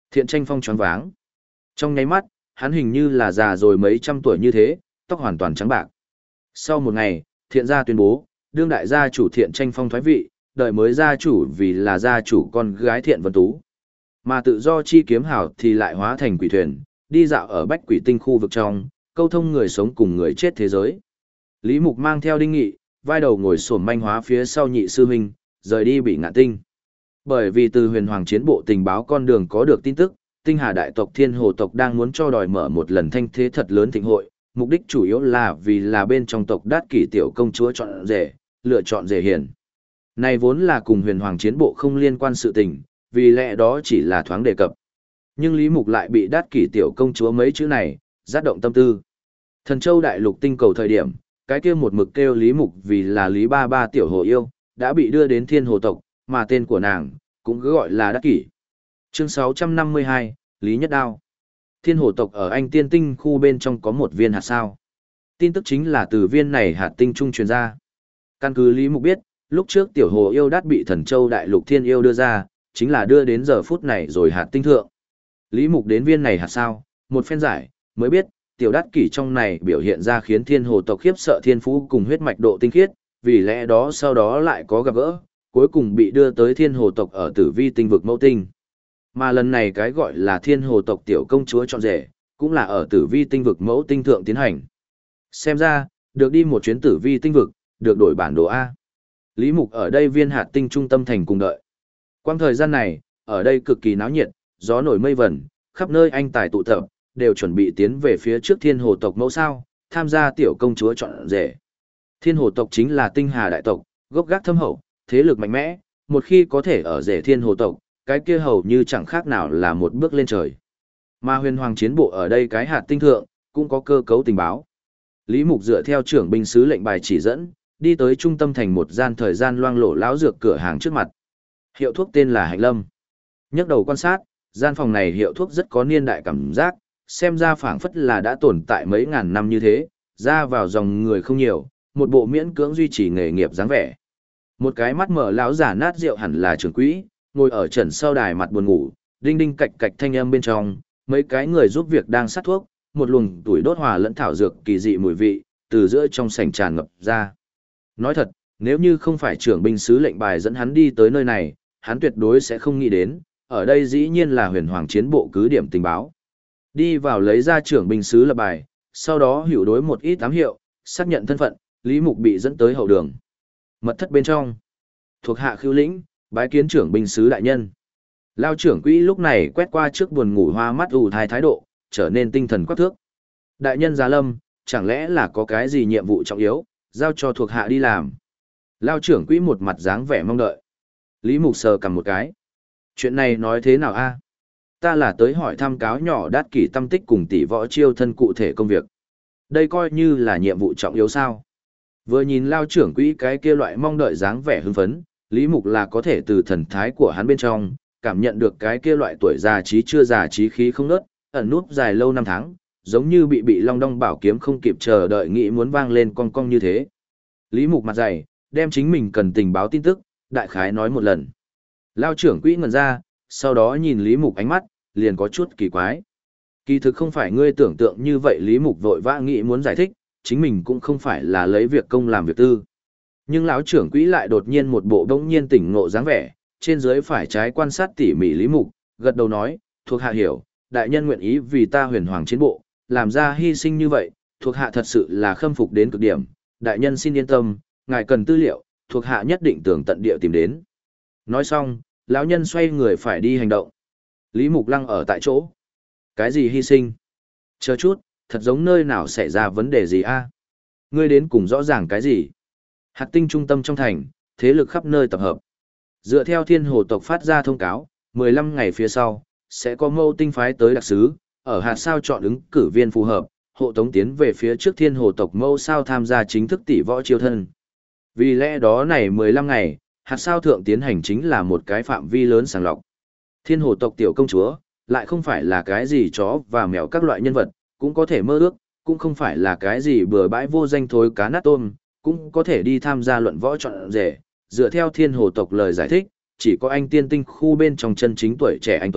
Thiện Tranh Phong choáng váng. Trong nháy mắt, hắn hình như là già rồi mấy trăm tuổi như thế, tóc hoàn toàn trắng bạc. Sau một ngày, Thiện gia tuyên bố, đương đại gia chủ Thiện Tranh Phong thoái vị, đợi mới gia chủ vì là gia chủ con gái Thiện Vân Tú. Mà tự do chi kiếm hào thì lại hóa thành quỷ thuyền, đi dạo ở bách quỷ tinh khu vực trong, câu thông người sống cùng người chết thế giới. Lý Mục mang theo Đinh Nghị, vai đầu ngồi xổm manh hóa phía sau nhị sư huynh, rời đi Bị Ngạn Tinh. Bởi vì từ Huyền Hoàng chiến bộ tình báo con đường có được tin tức, Tinh Hà đại tộc Thiên Hồ tộc đang muốn cho đòi mở một lần thanh thế thật lớn thịnh hội, mục đích chủ yếu là vì là bên trong tộc Đát Kỷ tiểu công chúa chọn rể, lựa chọn rể hiền. Này vốn là cùng Huyền Hoàng chiến bộ không liên quan sự tình, vì lẽ đó chỉ là thoáng đề cập. Nhưng Lý Mục lại bị Đát Kỷ tiểu công chúa mấy chữ này giác động tâm tư. Thần Châu đại lục tinh cầu thời điểm, cái kia một mực kêu Lý Mục vì là Lý Ba Ba tiểu hồ yêu, đã bị đưa đến Thiên Hồ tộc, mà tên của nàng cũng cứ gọi là Đát Kỷ. Chương 652, Lý Nhất Đao. Thiên Hồ tộc ở Anh Tiên Tinh khu bên trong có một viên hạt sao. Tin tức chính là từ viên này hạt tinh trung truyền ra. Căn cứ Lý Mục biết, lúc trước tiểu hồ yêu Đát bị Thần Châu đại lục thiên yêu đưa ra, chính là đưa đến giờ phút này rồi hạt tinh thượng. Lý Mục đến viên này hạt sao, một phen giải, mới biết, tiểu Đát Kỷ trong này biểu hiện ra khiến Thiên Hồ tộc khiếp sợ thiên phú cùng huyết mạch độ tinh khiết, vì lẽ đó sau đó lại có gặp gỡ, cuối cùng bị đưa tới Thiên Hồ tộc ở Tử Vi tinh vực Mẫu Tinh. Mà lần này cái gọi là Thiên Hồ tộc tiểu công chúa chọn rể, cũng là ở Tử Vi tinh vực Mẫu Tinh thượng tiến hành. Xem ra, được đi một chuyến Tử Vi tinh vực, được đổi bản đồ A. Lý Mục ở đây viên hạt tinh trung tâm thành cùng đợi. Quang thời gian này, ở đây cực kỳ náo nhiệt, gió nổi mây vẩn, khắp nơi anh tài tụ tập, đều chuẩn bị tiến về phía trước Thiên Hồ tộc mẫu sao, tham gia tiểu công chúa chọn rể. Thiên Hồ tộc chính là Tinh Hà đại tộc, gốc gác thâm hậu, thế lực mạnh mẽ, một khi có thể ở rể Thiên Hồ tộc, cái kia hầu như chẳng khác nào là một bước lên trời. Mà Huyền Hoàng chiến bộ ở đây cái hạt tinh thượng, cũng có cơ cấu tình báo. Lý Mục dựa theo trưởng binh sứ lệnh bài chỉ dẫn, đi tới trung tâm thành một gian thời gian loang lổ lão dược cửa hàng trước mặt. Hiệu thuốc tên là Hạnh Lâm. Nhấc đầu quan sát, gian phòng này hiệu thuốc rất có niên đại cảm giác, xem ra phảng phất là đã tồn tại mấy ngàn năm như thế, ra vào dòng người không nhiều, một bộ miễn cưỡng duy trì nghề nghiệp dáng vẻ. Một cái mắt mở lão giả nát rượu hẳn là trưởng quỹ, ngồi ở trần sau đài mặt buồn ngủ, đinh đinh cạch cạch thanh âm bên trong, mấy cái người giúp việc đang sát thuốc, một luồng tuổi đốt hòa lẫn thảo dược kỳ dị mùi vị, từ giữa trong sảnh tràn ngập ra. Nói thật, nếu như không phải trưởng binh sứ lệnh bài dẫn hắn đi tới nơi này, hắn tuyệt đối sẽ không nghĩ đến, ở đây dĩ nhiên là Huyền Hoàng chiến bộ cứ điểm tình báo. Đi vào lấy ra trưởng binh sứ lập bài, sau đó hiểu đối một ít ám hiệu, xác nhận thân phận, Lý Mục bị dẫn tới hậu đường. Mật thất bên trong, thuộc hạ Khưu Lĩnh, bái kiến trưởng binh sứ đại nhân. Lao trưởng quỹ lúc này quét qua trước buồn ngủ hoa mắt ù thai thái độ, trở nên tinh thần quắc thước. Đại nhân Giá Lâm, chẳng lẽ là có cái gì nhiệm vụ trọng yếu, giao cho thuộc hạ đi làm. Lao trưởng quỹ một mặt dáng vẻ mong đợi. Lý Mục sờ cầm một cái. Chuyện này nói thế nào a? Ta là tới hỏi thăm cáo nhỏ Đát Kỷ tâm tích cùng tỷ võ chiêu thân cụ thể công việc. Đây coi như là nhiệm vụ trọng yếu sao? Vừa nhìn Lao trưởng quỹ cái kia loại mong đợi dáng vẻ hưng phấn, Lý Mục là có thể từ thần thái của hắn bên trong, cảm nhận được cái kia loại tuổi già trí chưa già trí khí không nớt, ẩn núp dài lâu năm tháng, giống như bị long đong bảo kiếm không kịp chờ đợi nghĩ muốn vang lên cong cong như thế. Lý Mục mặt dày, đem chính mình cần tình báo tin tức, đại khái nói một lần. Lao trưởng quỹ ngẩn ra, sau đó nhìn Lý Mục ánh mắt, liền có chút kỳ quái. Kỳ thực không phải ngươi tưởng tượng như vậy, Lý Mục vội vã nghĩ muốn giải thích, chính mình cũng không phải là lấy việc công làm việc tư. Nhưng lão trưởng quỹ lại đột nhiên một bộ đống nhiên tỉnh ngộ dáng vẻ, trên dưới phải trái quan sát tỉ mỉ Lý Mục, gật đầu nói, thuộc hạ hiểu, đại nhân nguyện ý vì ta Huyền Hoàng chiến bộ, làm ra hy sinh như vậy, thuộc hạ thật sự là khâm phục đến cực điểm, đại nhân xin yên tâm, ngài cần tư liệu, thuộc hạ nhất định tường tận địa tìm đến. Nói xong, lão nhân xoay người phải đi hành động. Lý Mục lăng ở tại chỗ. Cái gì hy sinh? Chờ chút, thật giống nơi nào xảy ra vấn đề gì a? Ngươi đến cùng rõ ràng cái gì? Hạt tinh trung tâm trong thành, thế lực khắp nơi tập hợp. Dựa theo Thiên Hồ tộc phát ra thông cáo, 15 ngày phía sau, sẽ có Mâu Tinh phái tới đặc sứ, ở hạt sao chọn ứng cử viên phù hợp, hộ tống tiến về phía trước Thiên Hồ tộc Mâu sao tham gia chính thức tỷ võ chiêu thân. Vì lẽ đó này 15 ngày, hạt sao thượng tiến hành chính là một cái phạm vi lớn sàng lọc. Thiên Hồ tộc tiểu công chúa, lại không phải là cái gì chó và mèo các loại nhân vật, cũng có thể mơ ước, cũng không phải là cái gì bừa bãi vô danh thối cá nát tôm, cũng có thể đi tham gia luận võ chọn rể. Dựa theo Thiên Hồ tộc lời giải thích, chỉ có anh tiên tinh khu bên trong chân chính tuổi trẻ anh Tuấn,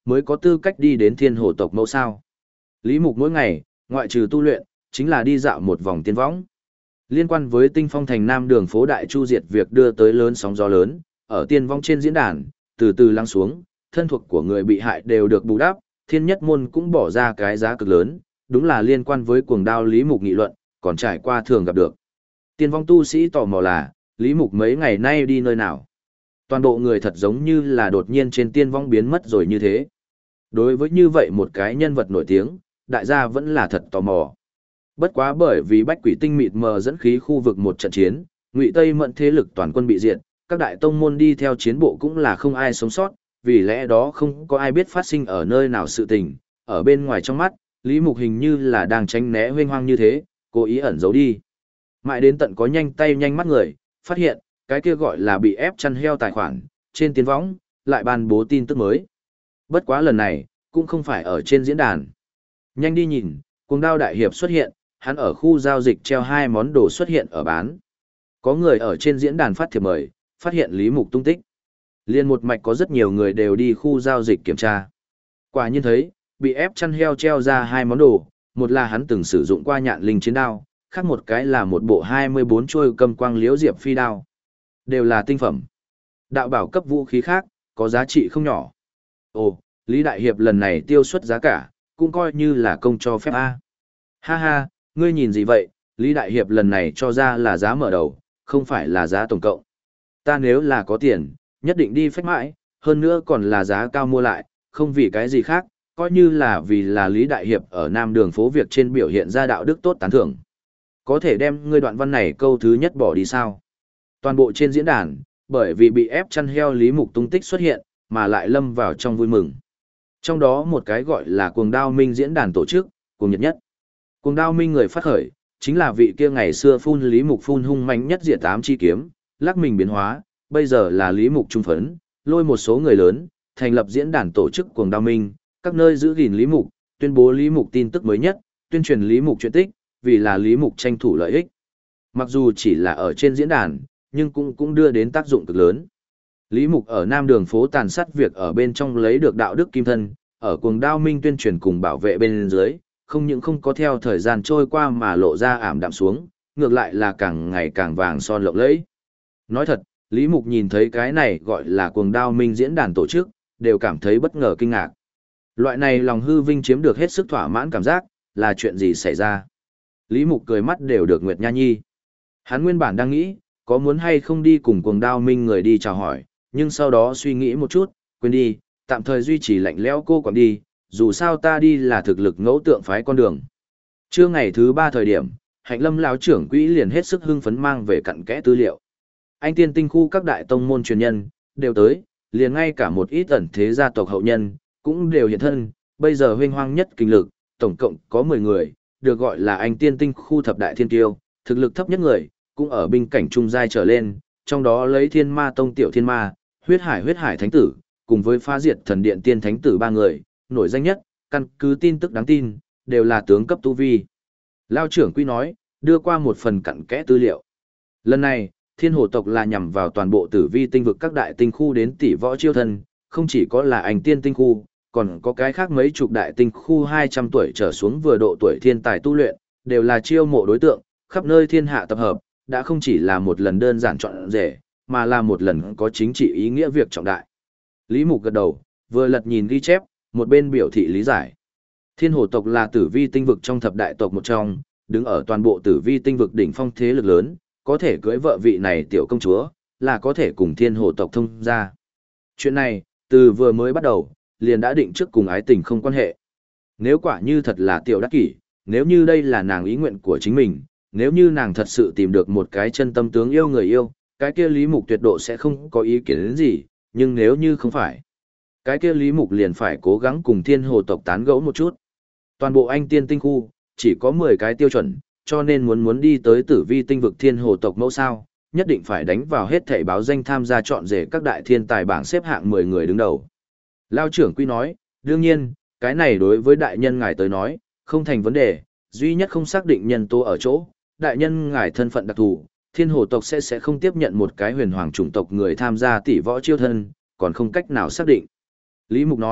mới có tư cách đi đến thiên hồ tộc mẫu sao. Lý Mục mỗi ngày, ngoại trừ tu luyện, chính là đi dạo một vòng tiên võng. Liên quan với Tinh Phong thành Nam đường phố Đại Chu diệt việc đưa tới lớn sóng gió lớn, ở tiên vong trên diễn đàn, từ từ lắng xuống, thân thuộc của người bị hại đều được bù đắp, Thiên Nhất Môn cũng bỏ ra cái giá cực lớn, đúng là liên quan với cuồng đao Lý Mục nghị luận, còn trải qua thường gặp được. Tiên vong tu sĩ tò mò là, Lý Mục mấy ngày nay đi nơi nào? Toàn bộ người thật giống như là đột nhiên trên tiên vong biến mất rồi như thế. Đối với như vậy một cái nhân vật nổi tiếng, đại gia vẫn là thật tò mò. Bất quá bởi vì Bách Quỷ Tinh mịt mờ dẫn khí khu vực một trận chiến, Ngụy Tây Mẫn thế lực toàn quân bị diệt, các đại tông môn đi theo chiến bộ cũng là không ai sống sót, vì lẽ đó không có ai biết phát sinh ở nơi nào sự tình, ở bên ngoài trong mắt, Lý Mục hình như là đang tránh né huênh hoang như thế, cố ý ẩn giấu đi. Mãi đến tận có nhanh tay nhanh mắt người, phát hiện, cái kia gọi là bị ép chăn heo tài khoản, trên tiến võng, lại ban bố tin tức mới. Bất quá lần này, cũng không phải ở trên diễn đàn. Nhanh đi nhìn, cuồng đao đại hiệp xuất hiện, hắn ở khu giao dịch treo 2 món đồ xuất hiện ở bán. Có người ở trên diễn đàn phát thiệp mời, phát hiện Lý Mục tung tích. Liên một mạch có rất nhiều người đều đi khu giao dịch kiểm tra. Quả nhiên thấy, bị ép chăn heo treo ra 2 món đồ, một là hắn từng sử dụng qua nhạn linh chiến đao, khác một cái là một bộ 24 chuôi cầm quang liễu diệp phi đao. Đều là tinh phẩm. Đạo bảo cấp vũ khí khác, có giá trị không nhỏ. Ồ, Lý Đại Hiệp lần này tiêu xuất giá cả, cũng coi như là công cho phép A. Ha ha, ngươi nhìn gì vậy, Lý Đại Hiệp lần này cho ra là giá mở đầu, không phải là giá tổng cộng. Ta nếu là có tiền, nhất định đi phách mãi, hơn nữa còn là giá cao mua lại, không vì cái gì khác, coi như là vì là Lý Đại Hiệp ở Nam đường phố Việt trên biểu hiện ra đạo đức tốt tán thưởng. Có thể đem ngươi đoạn văn này câu thứ nhất bỏ đi sao? Toàn bộ trên diễn đàn, bởi vì bị ép chăn heo Lý Mục tung tích xuất hiện, mà lại lâm vào trong vui mừng. Trong đó một cái gọi là cuồng đao minh diễn đàn tổ chức, cuồng nhật nhất. Cuồng đao minh người phát khởi, chính là vị kia ngày xưa phun Lý Mục phun hung manh nhất diệt 8 chi kiếm, lắc mình biến hóa, bây giờ là Lý Mục trung phấn, lôi một số người lớn, thành lập diễn đàn tổ chức cuồng đao minh, các nơi giữ gìn Lý Mục, tuyên bố Lý Mục tin tức mới nhất, tuyên truyền Lý Mục chuyện tích, vì là Lý Mục tranh thủ lợi ích. Mặc dù chỉ là ở trên diễn đàn, nhưng cũng đưa đến tác dụng cực lớn. Lý Mục ở Nam đường phố tàn sát việc ở bên trong lấy được đạo đức kim thân, ở cuồng đao minh tuyên truyền cùng bảo vệ bên dưới, không những không có theo thời gian trôi qua mà lộ ra ảm đạm xuống, ngược lại là càng ngày càng vàng son lộng lẫy. Nói thật, Lý Mục nhìn thấy cái này gọi là cuồng đao minh diễn đàn tổ chức, đều cảm thấy bất ngờ kinh ngạc. Loại này lòng hư vinh chiếm được hết sức thỏa mãn cảm giác, là chuyện gì xảy ra? Lý Mục cười mắt đều được Nguyệt Nha Nhi. Hắn nguyên bản đang nghĩ, có muốn hay không đi cùng cuồng đao minh người đi chào hỏi, nhưng sau đó suy nghĩ một chút, quên đi, tạm thời duy trì lạnh lẽo cô quản đi, dù sao ta đi là thực lực ngẫu tượng phái con đường. Trưa ngày thứ 3 thời điểm, Hạnh Lâm lão trưởng quỹ liền hết sức hưng phấn mang về cặn kẽ tư liệu. Anh tiên tinh khu các đại tông môn truyền nhân đều tới, liền ngay cả một ít ẩn thế gia tộc hậu nhân cũng đều hiện thân, bây giờ huynh hoang nhất kinh lực, tổng cộng có 10 người, được gọi là anh tiên tinh khu thập đại thiên kiêu, thực lực thấp nhất người cũng ở binh cảnh trung giai trở lên, trong đó lấy Thiên Ma tông tiểu thiên ma, huyết hải thánh tử, cùng với phá diệt thần điện tiên thánh tử 3 người, nổi danh nhất, căn cứ tin tức đáng tin, đều là tướng cấp tu vi. Lao trưởng quy nói, đưa qua một phần cặn kẽ tư liệu. Lần này, thiên hồ tộc là nhằm vào toàn bộ tử vi tinh vực các đại tinh khu đến tỷ võ chiêu thân, không chỉ có là anh tiên tinh khu, còn có cái khác mấy chục đại tinh khu 200 tuổi trở xuống vừa độ tuổi thiên tài tu luyện, đều là chiêu mộ đối tượng, khắp nơi thiên hạ tập hợp, đã không chỉ là một lần đơn giản chọn rể, mà là một lần có chính trị ý nghĩa việc trọng đại. Lý Mục gật đầu, vừa lật nhìn ghi chép, một bên biểu thị lý giải. Thiên hồ tộc là tử vi tinh vực trong thập đại tộc một trong, đứng ở toàn bộ tử vi tinh vực đỉnh phong thế lực lớn, có thể cưới vợ vị này tiểu công chúa, là có thể cùng thiên hồ tộc thông ra. Chuyện này, từ vừa mới bắt đầu, liền đã định trước cùng ái tình không quan hệ. Nếu quả như thật là tiểu đắc kỷ, nếu như đây là nàng ý nguyện của chính mình, nếu như nàng thật sự tìm được một cái chân tâm tướng yêu người yêu, cái kia Lý Mục tuyệt độ sẽ không có ý kiến đến gì, nhưng nếu như không phải, cái kia Lý Mục liền phải cố gắng cùng thiên hồ tộc tán gẫu một chút. Toàn bộ anh tiên tinh khu, chỉ có 10 cái tiêu chuẩn, cho nên muốn đi tới tử vi tinh vực thiên hồ tộc mẫu sao, nhất định phải đánh vào hết thảy báo danh tham gia chọn rể các đại thiên tài bảng xếp hạng 10 người đứng đầu. Lao trưởng quy nói, đương nhiên, cái này đối với đại nhân ngài tới nói, không thành vấn đề, duy nhất không xác định nhân tố ở chỗ, đại nhân ngài thân phận đặc thù, thiên hồ tộc sẽ không tiếp nhận một cái huyền hoàng chủng tộc người tham gia tỷ võ chiêu thân, còn không cách nào xác định. Lý Mục nói,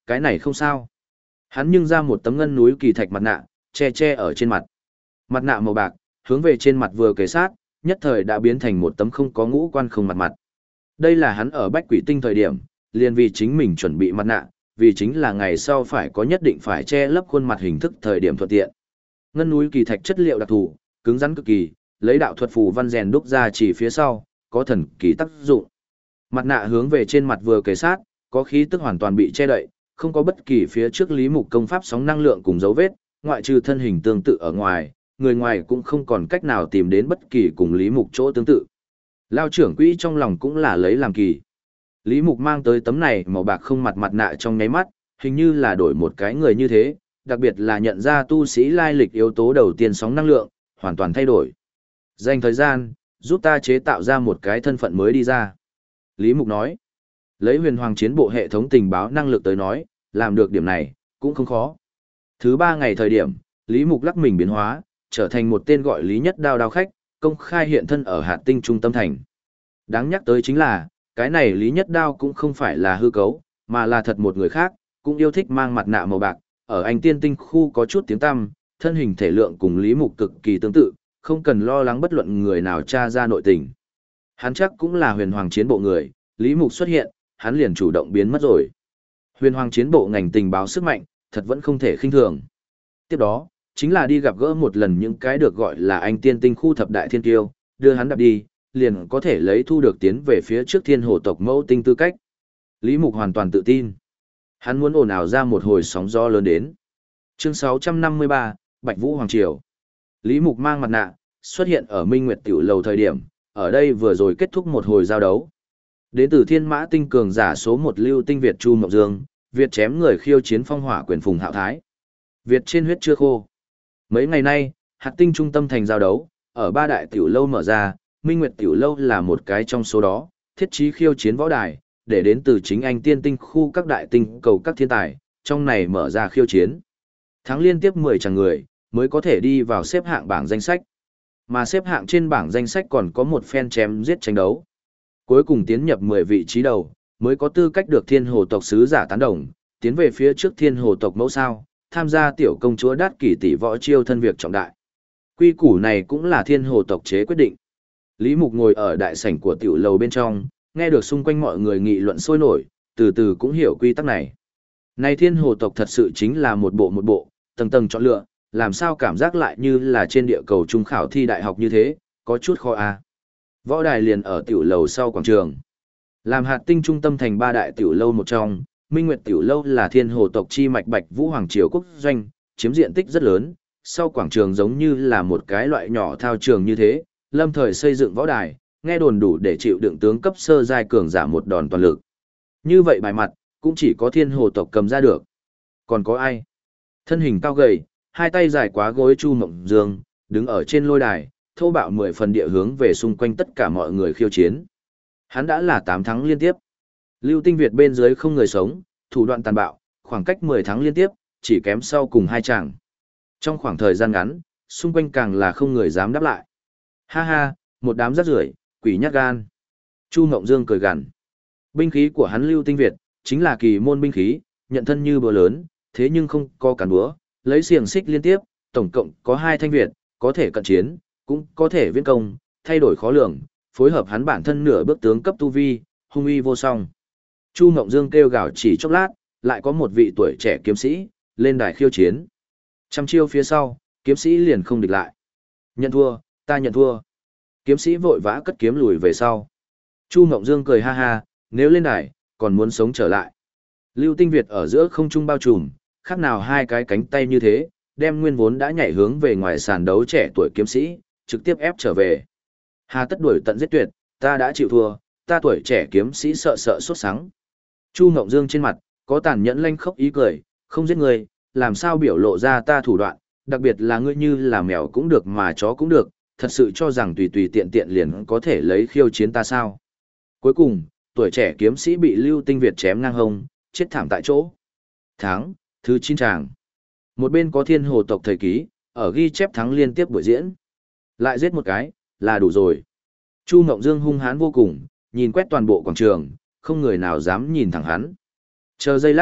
cái này không sao. Hắn nhưng ra một tấm ngân núi kỳ thạch mặt nạ, che ở trên mặt. Mặt nạ màu bạc, hướng về trên mặt vừa kề sát, nhất thời đã biến thành một tấm không có ngũ quan không mặt mặt. Đây là hắn ở Bách Quỷ Tinh thời điểm, liền vì chính mình chuẩn bị mặt nạ, vì chính là ngày sau phải có nhất định phải che lấp khuôn mặt hình thức thời điểm thuận tiện. Ngân núi kỳ thạch chất liệu đặc thù, cứng rắn cực kỳ, lấy đạo thuật phù văn rèn đúc ra chỉ phía sau, có thần kỳ tác dụng. Mặt nạ hướng về trên mặt vừa kề sát, có khí tức hoàn toàn bị che đậy, không có bất kỳ phía trước Lý Mục công pháp sóng năng lượng cùng dấu vết, ngoại trừ thân hình tương tự ở ngoài, người ngoài cũng không còn cách nào tìm đến bất kỳ cùng Lý Mục chỗ tương tự. Lao trưởng quỹ trong lòng cũng là lấy làm kỳ. Lý Mục mang tới tấm này màu bạc không mặt mặt nạ trong nháy mắt, hình như là đổi một cái người như thế, đặc biệt là nhận ra tu sĩ lai lịch yếu tố đầu tiên sóng năng lượng, hoàn toàn thay đổi. Dành thời gian, giúp ta chế tạo ra một cái thân phận mới đi ra. Lý Mục nói, lấy huyền hoàng chiến bộ hệ thống tình báo năng lực tới nói, làm được điểm này, cũng không khó. Thứ 3 ngày thời điểm, Lý Mục lắc mình biến hóa, trở thành một tên gọi Lý Nhất Đao đao khách, công khai hiện thân ở Hạt Tinh trung tâm thành. Đáng nhắc tới chính là, cái này Lý Nhất Đao cũng không phải là hư cấu, mà là thật một người khác, cũng yêu thích mang mặt nạ màu bạc, ở Anh Tiên Tinh khu có chút tiếng tăm, thân hình thể lượng cùng Lý Mục cực kỳ tương tự, không cần lo lắng bất luận người nào tra ra nội tình. Hắn chắc cũng là huyền hoàng chiến bộ người, Lý Mục xuất hiện, hắn liền chủ động biến mất rồi. Huyền hoàng chiến bộ ngành tình báo sức mạnh, thật vẫn không thể khinh thường. Tiếp đó, chính là đi gặp gỡ một lần những cái được gọi là Anh Tiên Tinh khu thập đại thiên kiêu, đưa hắn đạp đi, liền có thể lấy thu được tiến về phía trước thiên hồ tộc mẫu tinh tư cách. Lý Mục hoàn toàn tự tin. Hắn muốn ồn ào ra một hồi sóng gió lớn đến. Chương 653, Bạch Vũ Hoàng Triều. Lý Mục mang mặt nạ, xuất hiện ở Minh Nguyệt Tiểu Lầu thời điểm, ở đây vừa rồi kết thúc một hồi giao đấu. Đến từ Thiên Mã Tinh cường giả số 1 Lưu Tinh Việt Chu Mộng Dương, Việt chém người khiêu chiến phong hỏa quyền Phùng Hạo Thái. Việt trên huyết chưa khô. Mấy ngày nay, Hạt Tinh trung tâm thành giao đấu, ở 3 đại tiểu lâu mở ra, Minh Nguyệt Tiểu Lâu là một cái trong số đó, thiết trí khiêu chiến võ đài, để đến từ chính Anh Tiên Tinh khu các đại tinh cầu các thiên tài, trong này mở ra khiêu chiến. Thắng liên tiếp 10 chàng người, mới có thể đi vào xếp hạng bảng danh sách. Mà xếp hạng trên bảng danh sách còn có một phen chém giết tranh đấu. Cuối cùng tiến nhập 10 vị trí đầu, mới có tư cách được thiên hồ tộc sứ giả tán đồng, tiến về phía trước thiên hồ tộc mẫu sao, tham gia tiểu công chúa đát kỷ tỷ võ chiêu thân việc trọng đại. Quy củ này cũng là thiên hồ tộc chế quyết định. Lý Mục ngồi ở đại sảnh của tiểu lầu bên trong, nghe được xung quanh mọi người nghị luận sôi nổi, từ từ cũng hiểu quy tắc này. Này thiên hồ tộc thật sự chính là một bộ, tầng tầng chọn lựa, làm sao cảm giác lại như là trên địa cầu trung khảo thi đại học như thế, có chút khó a. Võ đài liền ở tiểu lầu sau quảng trường. Làm Hạt Tinh trung tâm thành 3 đại tiểu lâu một trong, Minh Nguyệt Tiểu Lâu là thiên hồ tộc chi mạch Bạch Vũ Hoàng Triều quốc doanh, chiếm diện tích rất lớn, sau quảng trường giống như là một cái loại nhỏ thao trường như thế, lâm thời xây dựng võ đài, nghe đồn đủ để chịu đựng tướng cấp sơ giai cường giả một đòn toàn lực. Như vậy bài mặt, cũng chỉ có thiên hồ tộc cầm ra được. Còn có ai? Thân hình cao gầy, hai tay dài quá gối Chu Mộng Dương, đứng ở trên lôi đài, thô bạo 10 phần địa hướng về xung quanh tất cả mọi người khiêu chiến. Hắn đã là 8 thắng liên tiếp. Lưu Tinh Việt bên dưới không người sống, thủ đoạn tàn bạo, khoảng cách 10 thắng liên tiếp, chỉ kém sau cùng 2 chàng. Trong khoảng thời gian ngắn, xung quanh càng là không người dám đáp lại. Ha ha, một đám rác rưởi, quỷ nhát gan. Chu Mộng Dương cười gằn. Binh khí của hắn Lưu Tinh Việt, chính là kỳ môn binh khí, nhận thân như búa lớn, thế nhưng không có cản búa, lấy xiềng xích liên tiếp, tổng cộng có 2 thanh Việt, có thể cận chiến, cũng có thể viễn công, thay đổi khó lường, phối hợp hắn bản thân nửa bước tướng cấp tu vi, hung uy vô song. Chu Mộng Dương kêu gào chỉ chốc lát, lại có một vị tuổi trẻ kiếm sĩ, lên đài khiêu chiến. Trăm chiêu phía sau, kiếm sĩ liền không địch lại. Nhận thua, ta nhận thua. Kiếm sĩ vội vã cất kiếm lùi về sau. Chu Mộng Dương cười ha ha, nếu lên đài, còn muốn sống trở lại. Lưu Tinh Việt ở giữa không trung bao trùm, khác nào 2 cái cánh tay như thế, đem nguyên vốn đã nhảy hướng về ngoài sàn đấu trẻ tuổi kiếm sĩ, trực tiếp ép trở về. Hà tất đuổi tận giết tuyệt, ta đã chịu thua, ta tuổi trẻ kiếm sĩ sợ sốt sắng. Chu Mộng Dương trên mặt, có tàn nhẫn lanh khốc ý cười, không giết người, làm sao biểu lộ ra ta thủ đoạn, đặc biệt là ngươi như là mèo cũng được mà chó cũng được, thật sự cho rằng tùy tùy tiện tiện liền có thể lấy khiêu chiến ta sao. Cuối cùng, tuổi trẻ kiếm sĩ bị Lưu Tinh Việt chém ngang hông, chết thảm tại chỗ. Thắng, thứ 9 tràng. Một bên có thiên hồ tộc thời ký, ở ghi chép thắng liên tiếp buổi diễn. Lại giết một cái, là đủ rồi. Chu Mộng Dương hung hãn vô cùng, nhìn quét toàn bộ quảng trường, không người nào dám nhìn thẳng hắn. Chờ giây lát,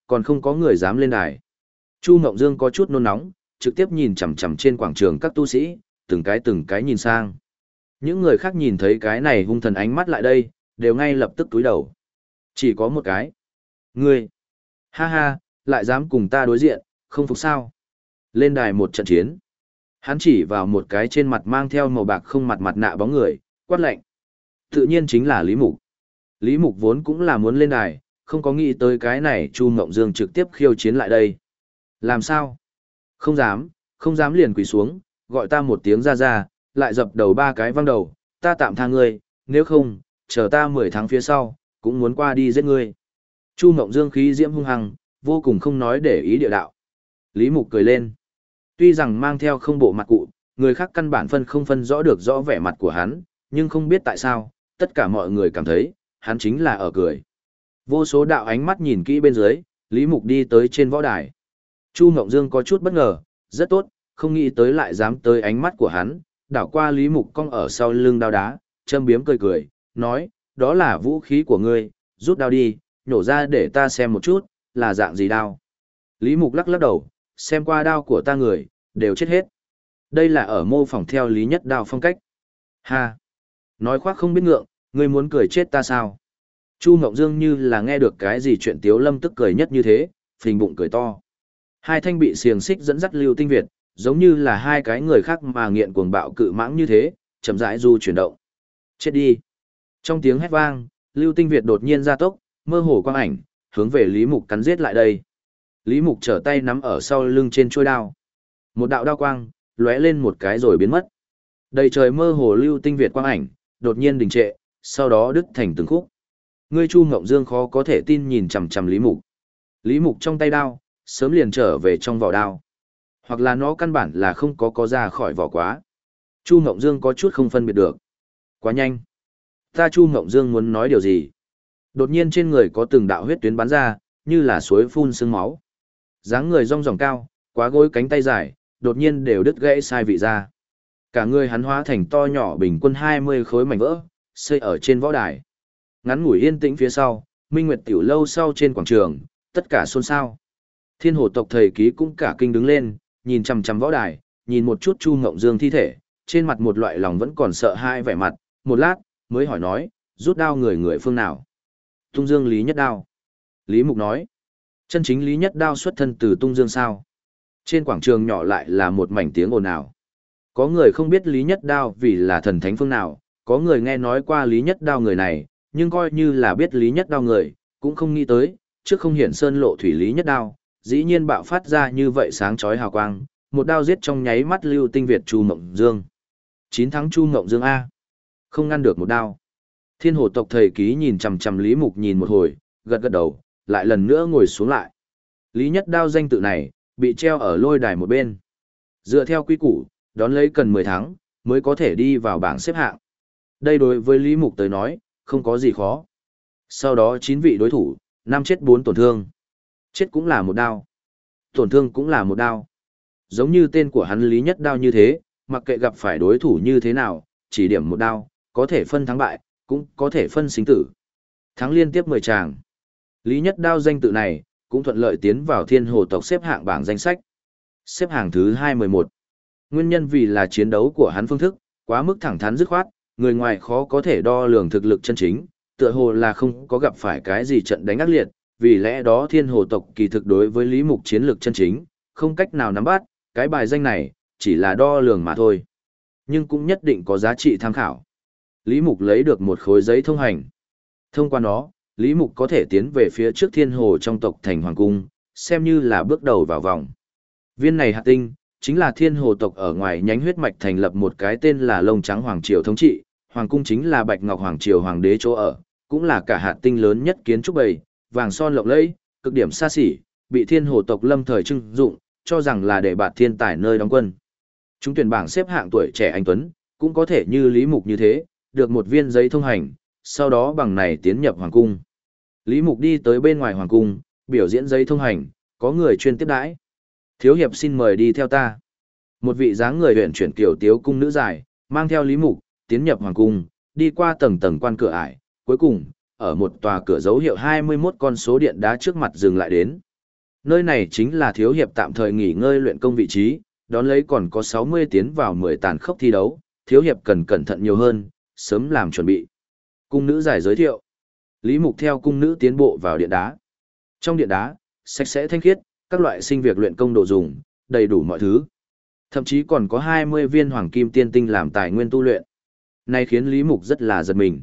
còn không có người dám lên đài. Chu Ngộng Dương có chút nôn nóng, trực tiếp nhìn chằm chằm trên quảng trường các tu sĩ, từng cái nhìn sang. Những người khác nhìn thấy cái này hung thần ánh mắt lại đây, đều ngay lập tức túi đầu. Chỉ có một cái. Ngươi! Ha ha, lại dám cùng ta đối diện, không phục sao? Lên đài một trận chiến. Hắn chỉ vào một cái trên mặt mang theo màu bạc không mặt nạ bóng người, quát lạnh. Tự nhiên chính là Lý Mục. Lý Mục vốn cũng là muốn lên đài, không có nghĩ tới cái này Chu Ngộng Dương trực tiếp khiêu chiến lại đây. Làm sao? Không dám liền quỳ xuống, gọi ta một tiếng ra, lại dập đầu ba cái văng đầu, ta tạm tha ngươi, nếu không, chờ ta 10 tháng phía sau, cũng muốn qua đi giết ngươi. Chu Ngộng Dương khí diễm hung hăng, vô cùng không nói để ý địa đạo. Lý Mục cười lên. Tuy rằng mang theo không bộ mặt cụ, người khác căn bản không phân rõ được rõ vẻ mặt của hắn, nhưng không biết tại sao, tất cả mọi người cảm thấy, hắn chính là ở cười. Vô số đạo ánh mắt nhìn kỹ bên dưới, Lý Mục đi tới trên võ đài. Chu Ngộng Dương có chút bất ngờ, rất tốt, không nghĩ tới lại dám tới ánh mắt của hắn, đảo qua Lý Mục cong ở sau lưng đao đá, châm biếm cười, nói, đó là vũ khí của ngươi, rút đao đi, nhổ ra để ta xem một chút, là dạng gì đao. Lý Mục lắc lắc đầu, xem qua đao của ta người, đều chết hết. Đây là ở mô phỏng theo Lý Nhất Đao phong cách. Ha! Nói khoác không biết ngượng, ngươi muốn cười chết ta sao? Chu Ngộng Dương như là nghe được cái gì chuyện Tiếu Lâm tức cười nhất như thế, phình bụng cười to. Hai thanh bị xiềng xích dẫn dắt Lưu Tinh Việt, giống như là hai cái người khác mà nghiện cuồng bạo cự mãng như thế, chậm rãi du chuyển động. Chết đi! Trong tiếng hét vang, Lưu Tinh Việt đột nhiên ra tốc, mơ hồ quang ảnh, hướng về Lý Mục cắn giết lại đây. Lý Mục trở tay nắm ở sau lưng trên chuôi đao. Một đạo đao quang, lóe lên một cái rồi biến mất. Đầy trời mơ hồ Lưu Tinh Việt quang ảnh, đột nhiên đình trệ, sau đó đứt thành từng khúc. Ngươi Chu Ngộng Dương khó có thể tin nhìn chằm chằm Lý Mục. Lý Mục trong tay đao, sớm liền trở về trong vỏ đao. Hoặc là nó căn bản là không có ra khỏi vỏ quá. Chu Ngộng Dương có chút không phân biệt được. Quá nhanh. Ta Chu Ngộng Dương muốn nói điều gì? Đột nhiên trên người có từng đạo huyết tuyến bắn ra, như là suối phun sương máu. Dáng người rong ròng cao, quá gối cánh tay dài, đột nhiên đều đứt gãy sai vị ra. Cả người hắn hóa thành to nhỏ bình quân 20 khối mảnh vỡ, xây ở trên võ đài. Ngắn ngủi yên tĩnh phía sau, Minh Nguyệt tiểu lâu sau trên quảng trường, tất cả xôn xao. Thiên Hồ tộc thầy ký cũng cả kinh đứng lên, nhìn chằm chằm võ đài, nhìn một chút Chu Ngộng Dương thi thể, trên mặt một loại lòng vẫn còn sợ hãi vẻ mặt, một lát, mới hỏi nói, rút đao người phương nào? Tung Dương Lý Nhất Đao. Lý Mục nói, chân chính Lý Nhất Đao xuất thân từ Tung Dương sao? Trên quảng trường nhỏ lại là một mảnh tiếng ồn ào. Có người không biết Lý Nhất Đao vì là thần thánh phương nào, có người nghe nói qua Lý Nhất Đao người này, nhưng coi như là biết Lý Nhất Đao người, cũng không nghĩ tới, trước không hiển sơn lộ thủy Lý Nhất Đao, dĩ nhiên bạo phát ra như vậy sáng chói hào quang, một đao giết trong nháy mắt Lưu Tinh Việt Chu Ngộng Dương. 9 thắng Chu Ngộng Dương A. Không ngăn được một đao. Thiên Hồ tộc thầy ký nhìn chằm chằm Lý Mục nhìn một hồi, gật gật đầu, lại lần nữa ngồi xuống lại. Lý Nhất Đao danh tự này, bị treo ở lôi đài một bên. Dựa theo quy củ, đón lấy cần 10 tháng, mới có thể đi vào bảng xếp hạng. Đây đối với Lý Mục tới nói, không có gì khó. Sau đó 9 vị đối thủ, 5 chết 4 tổn thương. Chết cũng là một đao. Tổn thương cũng là một đao. Giống như tên của hắn Lý Nhất Đao như thế, mặc kệ gặp phải đối thủ như thế nào, chỉ điểm một đao, có thể phân thắng bại, cũng có thể phân sinh tử. Thắng liên tiếp 10 tràng. Lý Nhất Đao danh tự này, cũng thuận lợi tiến vào Thiên Hồ tộc xếp hạng bảng danh sách. Xếp hạng thứ 211. Nguyên nhân vì là chiến đấu của hắn phương thức, quá mức thẳng thắn dứt khoát, người ngoài khó có thể đo lường thực lực chân chính, tựa hồ là không có gặp phải cái gì trận đánh ác liệt, vì lẽ đó Thiên Hồ tộc kỳ thực đối với Lý Mục chiến lược chân chính, không cách nào nắm bắt, cái bài danh này, chỉ là đo lường mà thôi. Nhưng cũng nhất định có giá trị tham khảo. Lý Mục lấy được một khối giấy thông hành. Thông qua nó, Lý Mục có thể tiến về phía trước Thiên Hồ trong tộc thành Hoàng Cung, xem như là bước đầu vào vòng. Viên này hạt tinh, chính là Thiên Hồ tộc ở ngoài nhánh huyết mạch thành lập một cái tên là Lông Trắng Hoàng Triều thống trị, Hoàng Cung chính là Bạch Ngọc Hoàng Triều Hoàng đế chỗ ở, cũng là cả hạt tinh lớn nhất kiến trúc bầy, vàng son lộng lẫy, cực điểm xa xỉ, bị Thiên Hồ tộc lâm thời trưng dụng, cho rằng là để bạt thiên tài nơi đóng quân. Chúng tuyển bảng xếp hạng tuổi trẻ anh tuấn, cũng có thể như Lý Mục như thế, được một viên giấy thông hành, sau đó bằng này tiến nhập Hoàng Cung. Lý Mục đi tới bên ngoài Hoàng Cung, biểu diễn giấy thông hành, có người chuyên tiếp đãi. Thiếu hiệp xin mời đi theo ta. Một vị dáng người huyện chuyển tiểu tiếu cung nữ dài, mang theo Lý Mục, tiến nhập Hoàng Cung, đi qua tầng tầng quan cửa ải, cuối cùng, ở một tòa cửa dấu hiệu 21 con số điện đá trước mặt dừng lại đến. Nơi này chính là thiếu hiệp tạm thời nghỉ ngơi luyện công vị trí, đón lấy còn có 60 tiến vào 10 tàn khốc thi đấu, thiếu hiệp cần cẩn thận nhiều hơn, sớm làm chuẩn bị. Cung nữ giải giới thiệu. Lý Mục theo cung nữ tiến bộ vào điện đá. Trong điện đá, sạch sẽ thanh khiết, các loại sinh việc luyện công đồ dùng, đầy đủ mọi thứ. Thậm chí còn có 20 viên hoàng kim tiên tinh làm tài nguyên tu luyện. Này khiến Lý Mục rất là giật mình.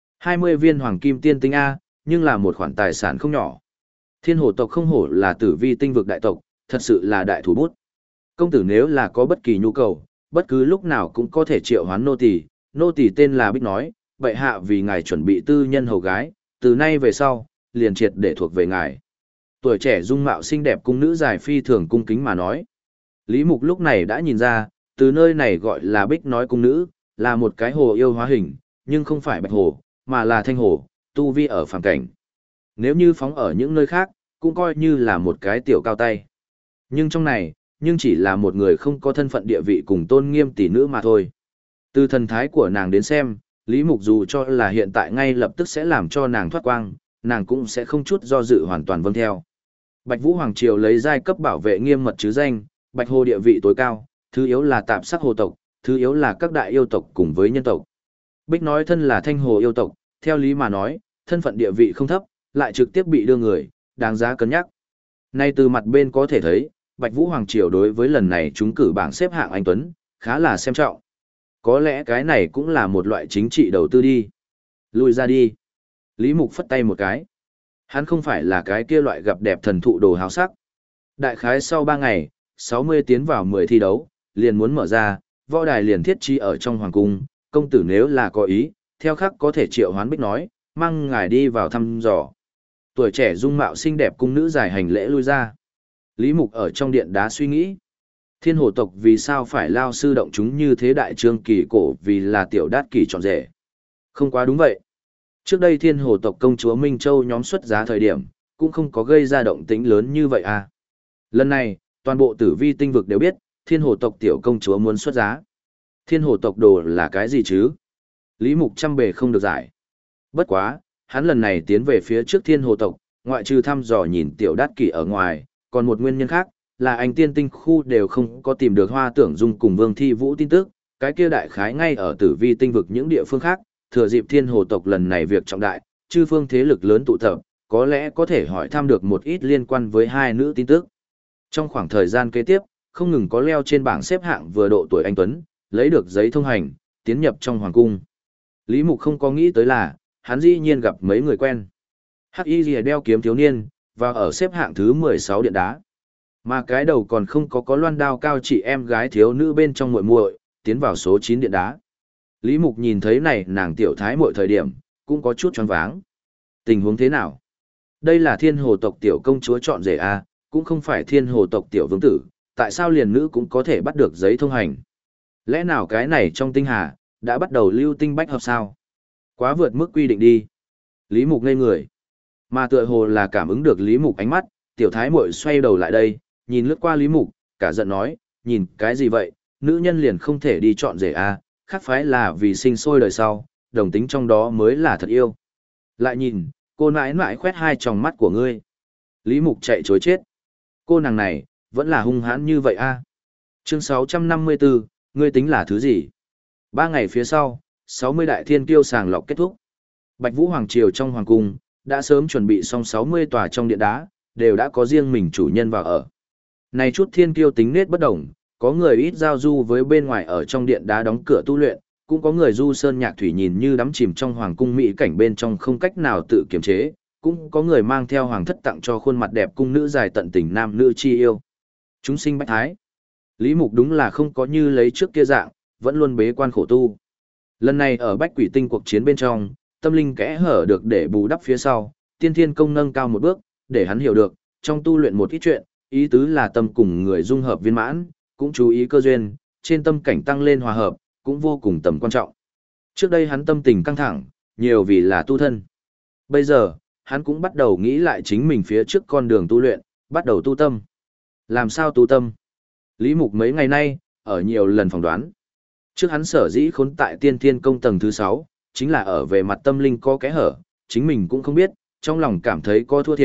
20 viên hoàng kim tiên tinh A, nhưng là một khoản tài sản không nhỏ. Thiên hổ tộc không hổ là tử vi tinh vực đại tộc, thật sự là đại thủ bút. Công tử nếu là có bất kỳ nhu cầu, bất cứ lúc nào cũng có thể triệu hoán nô tỳ tên là Bích nói, bệ hạ vì ngài chuẩn bị tư nhân hầu gái, từ nay về sau, liền triệt để thuộc về ngài. Tuổi trẻ dung mạo xinh đẹp cung nữ dài phi thường cung kính mà nói. Lý Mục lúc này đã nhìn ra, từ nơi này gọi là Bích nói cung nữ, là một cái hồ yêu hóa hình, nhưng không phải bạch hồ, mà là thanh hồ, tu vi ở phàm cảnh. Nếu như phóng ở những nơi khác, cũng coi như là một cái tiểu cao tay. Nhưng trong này, nhưng chỉ là một người không có thân phận địa vị cùng tôn nghiêm tỷ nữ mà thôi. Từ thần thái của nàng đến xem, Lý Mục dù cho là hiện tại ngay lập tức sẽ làm cho nàng thoát quang, nàng cũng sẽ không chút do dự hoàn toàn vâng theo. Bạch Vũ Hoàng Triều lấy giai cấp bảo vệ nghiêm mật chứ danh, Bạch Hồ địa vị tối cao, thứ yếu là tạp sắc hồ tộc, thứ yếu là các đại yêu tộc cùng với nhân tộc. Bích nói thân là thanh hồ yêu tộc, theo lý mà nói, thân phận địa vị không thấp, lại trực tiếp bị đưa người, đáng giá cân nhắc. Nay từ mặt bên có thể thấy, Bạch Vũ Hoàng Triều đối với lần này chúng cử bảng xếp hạng anh Tuấn, khá là xem trọng. Có lẽ cái này cũng là một loại chính trị đầu tư đi. Lùi ra đi. Lý Mục phất tay một cái. Hắn không phải là cái kia loại gặp đẹp thần thụ đồ háo sắc. Đại khái sau 3 ngày, 60 tiến vào 10 thi đấu, liền muốn mở ra, võ đài liền thiết trí ở trong hoàng cung, công tử nếu là có ý, theo khắc có thể triệu hoán Bích nói, mang ngài đi vào thăm dò. Tuổi trẻ dung mạo xinh đẹp cung nữ dài hành lễ lui ra. Lý Mục ở trong điện đá suy nghĩ. Thiên hồ tộc vì sao phải lao sư động chúng như thế đại trương kỳ cổ vì là tiểu đát kỳ trọn rể. Không quá đúng vậy. Trước đây thiên hồ tộc công chúa Minh Châu nhóm xuất giá thời điểm, cũng không có gây ra động tĩnh lớn như vậy à. Lần này, toàn bộ tử vi tinh vực đều biết, thiên hồ tộc tiểu công chúa muốn xuất giá. Thiên hồ tộc đồ là cái gì chứ? Lý Mục trăm bề không được giải. Bất quá, hắn lần này tiến về phía trước thiên hồ tộc, ngoại trừ thăm dò nhìn tiểu đát kỷ ở ngoài, còn một nguyên nhân khác, là anh tiên tinh khu đều không có tìm được Hoa Tưởng Dung cùng Vương Thi Vũ tin tức, cái kia đại khái ngay ở tử vi tinh vực những địa phương khác, thừa dịp thiên hồ tộc lần này việc trọng đại, chư phương thế lực lớn tụ tập, có lẽ có thể hỏi thăm được một ít liên quan với hai nữ tin tức. Trong khoảng thời gian kế tiếp, không ngừng có leo trên bảng xếp hạng vừa độ tuổi anh Tuấn, lấy được giấy thông hành, tiến nhập trong hoàng cung. Lý Mục không có nghĩ tới là, hắn dĩ nhiên gặp mấy người quen. Hắc Y Lìa đeo kiếm thiếu niên, và ở xếp hạng thứ 16 điện đá. Mà cái đầu còn không có loan đao cao chị em gái thiếu nữ bên trong muội muội, tiến vào số 9 điện đá. Lý Mục nhìn thấy này nàng tiểu thái muội thời điểm, cũng có chút choáng váng. Tình huống thế nào? Đây là thiên hồ tộc tiểu công chúa chọn rể a, cũng không phải thiên hồ tộc tiểu vương tử, tại sao liền nữ cũng có thể bắt được giấy thông hành? Lẽ nào cái này trong tinh hà, đã bắt đầu lưu tinh bách hợp sao? Quá vượt mức quy định đi. Lý Mục ngây người. Mà tựa hồ là cảm ứng được Lý Mục ánh mắt, tiểu thái muội xoay đầu lại đây, nhìn lướt qua Lý Mục, cả giận nói, nhìn cái gì vậy, nữ nhân liền không thể đi chọn rể a, khác phái là vì sinh sôi đời sau, đồng tính trong đó mới là thật yêu. Lại nhìn, cô nãi nãi khoét hai tròng mắt của ngươi. Lý Mục chạy chối chết. Cô nàng này, vẫn là hung hãn như vậy a. Chương 654, ngươi tính là thứ gì? 3 ngày phía sau, 60 đại thiên kiêu sàng lọc kết thúc. Bạch Vũ Hoàng Triều trong hoàng cung, đã sớm chuẩn bị xong 60 tòa trong điện đá, đều đã có riêng mình chủ nhân vào ở. Này chút thiên kiêu tính nết bất đồng, có người ít giao du với bên ngoài ở trong điện đá đóng cửa tu luyện, cũng có người du sơn nhạc thủy nhìn như đắm chìm trong hoàng cung mỹ cảnh bên trong không cách nào tự kiềm chế, cũng có người mang theo hoàng thất tặng cho khuôn mặt đẹp cung nữ dài tận tình nam nữ chi yêu. Chúng sinh bách thái. Lý Mục đúng là không có như lấy trước kia dạng, vẫn luôn bế quan khổ tu. Lần này ở Bách Quỷ Tinh cuộc chiến bên trong, tâm linh kẽ hở được để bù đắp phía sau, tiên thiên công nâng cao một bước, để hắn hiểu được, trong tu luyện một ít chuyện, ý tứ là tâm cùng người dung hợp viên mãn, cũng chú ý cơ duyên, trên tâm cảnh tăng lên hòa hợp, cũng vô cùng tầm quan trọng. Trước đây hắn tâm tình căng thẳng, nhiều vì là tu thân. Bây giờ, hắn cũng bắt đầu nghĩ lại chính mình phía trước con đường tu luyện, bắt đầu tu tâm. Làm sao tu tâm? Lý Mục mấy ngày nay, ở nhiều lần phỏng đoán. Trước hắn sở dĩ khốn tại tiên thiên công tầng thứ 6, chính là ở về mặt tâm linh có kẽ hở, chính mình cũng không biết, trong lòng cảm thấy có thua thiệt,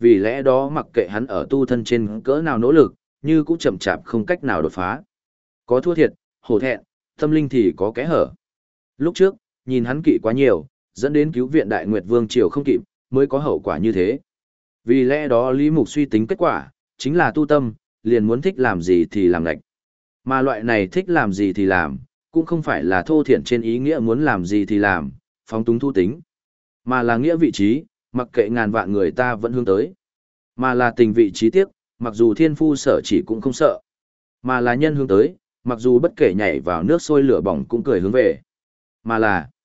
vì lẽ đó mặc kệ hắn ở tu thân trên cỡ nào nỗ lực, như cũng chậm chạp không cách nào đột phá. Có thua thiệt, hổ thẹn, tâm linh thì có kẽ hở. Lúc trước, nhìn hắn kỵ quá nhiều, dẫn đến cứu viện Đại Nguyệt Vương triều không kịp, mới có hậu quả như thế. Vì lẽ đó Lý Mục suy tính kết quả, chính là tu tâm, liền muốn thích làm gì thì làm lạch. Mà loại này thích làm gì thì làm, cũng không phải là thô thiển trên ý nghĩa muốn làm gì thì làm, phóng túng thu tính, mà là nghĩa vị trí, mặc kệ ngàn vạn người ta vẫn hướng tới. Mà là tình vị trí tiếc, mặc dù thiên phu sở chỉ cũng không sợ. Mà là nhân hướng tới, mặc dù bất kể nhảy vào nước sôi lửa bỏng cũng cười hướng về. Mà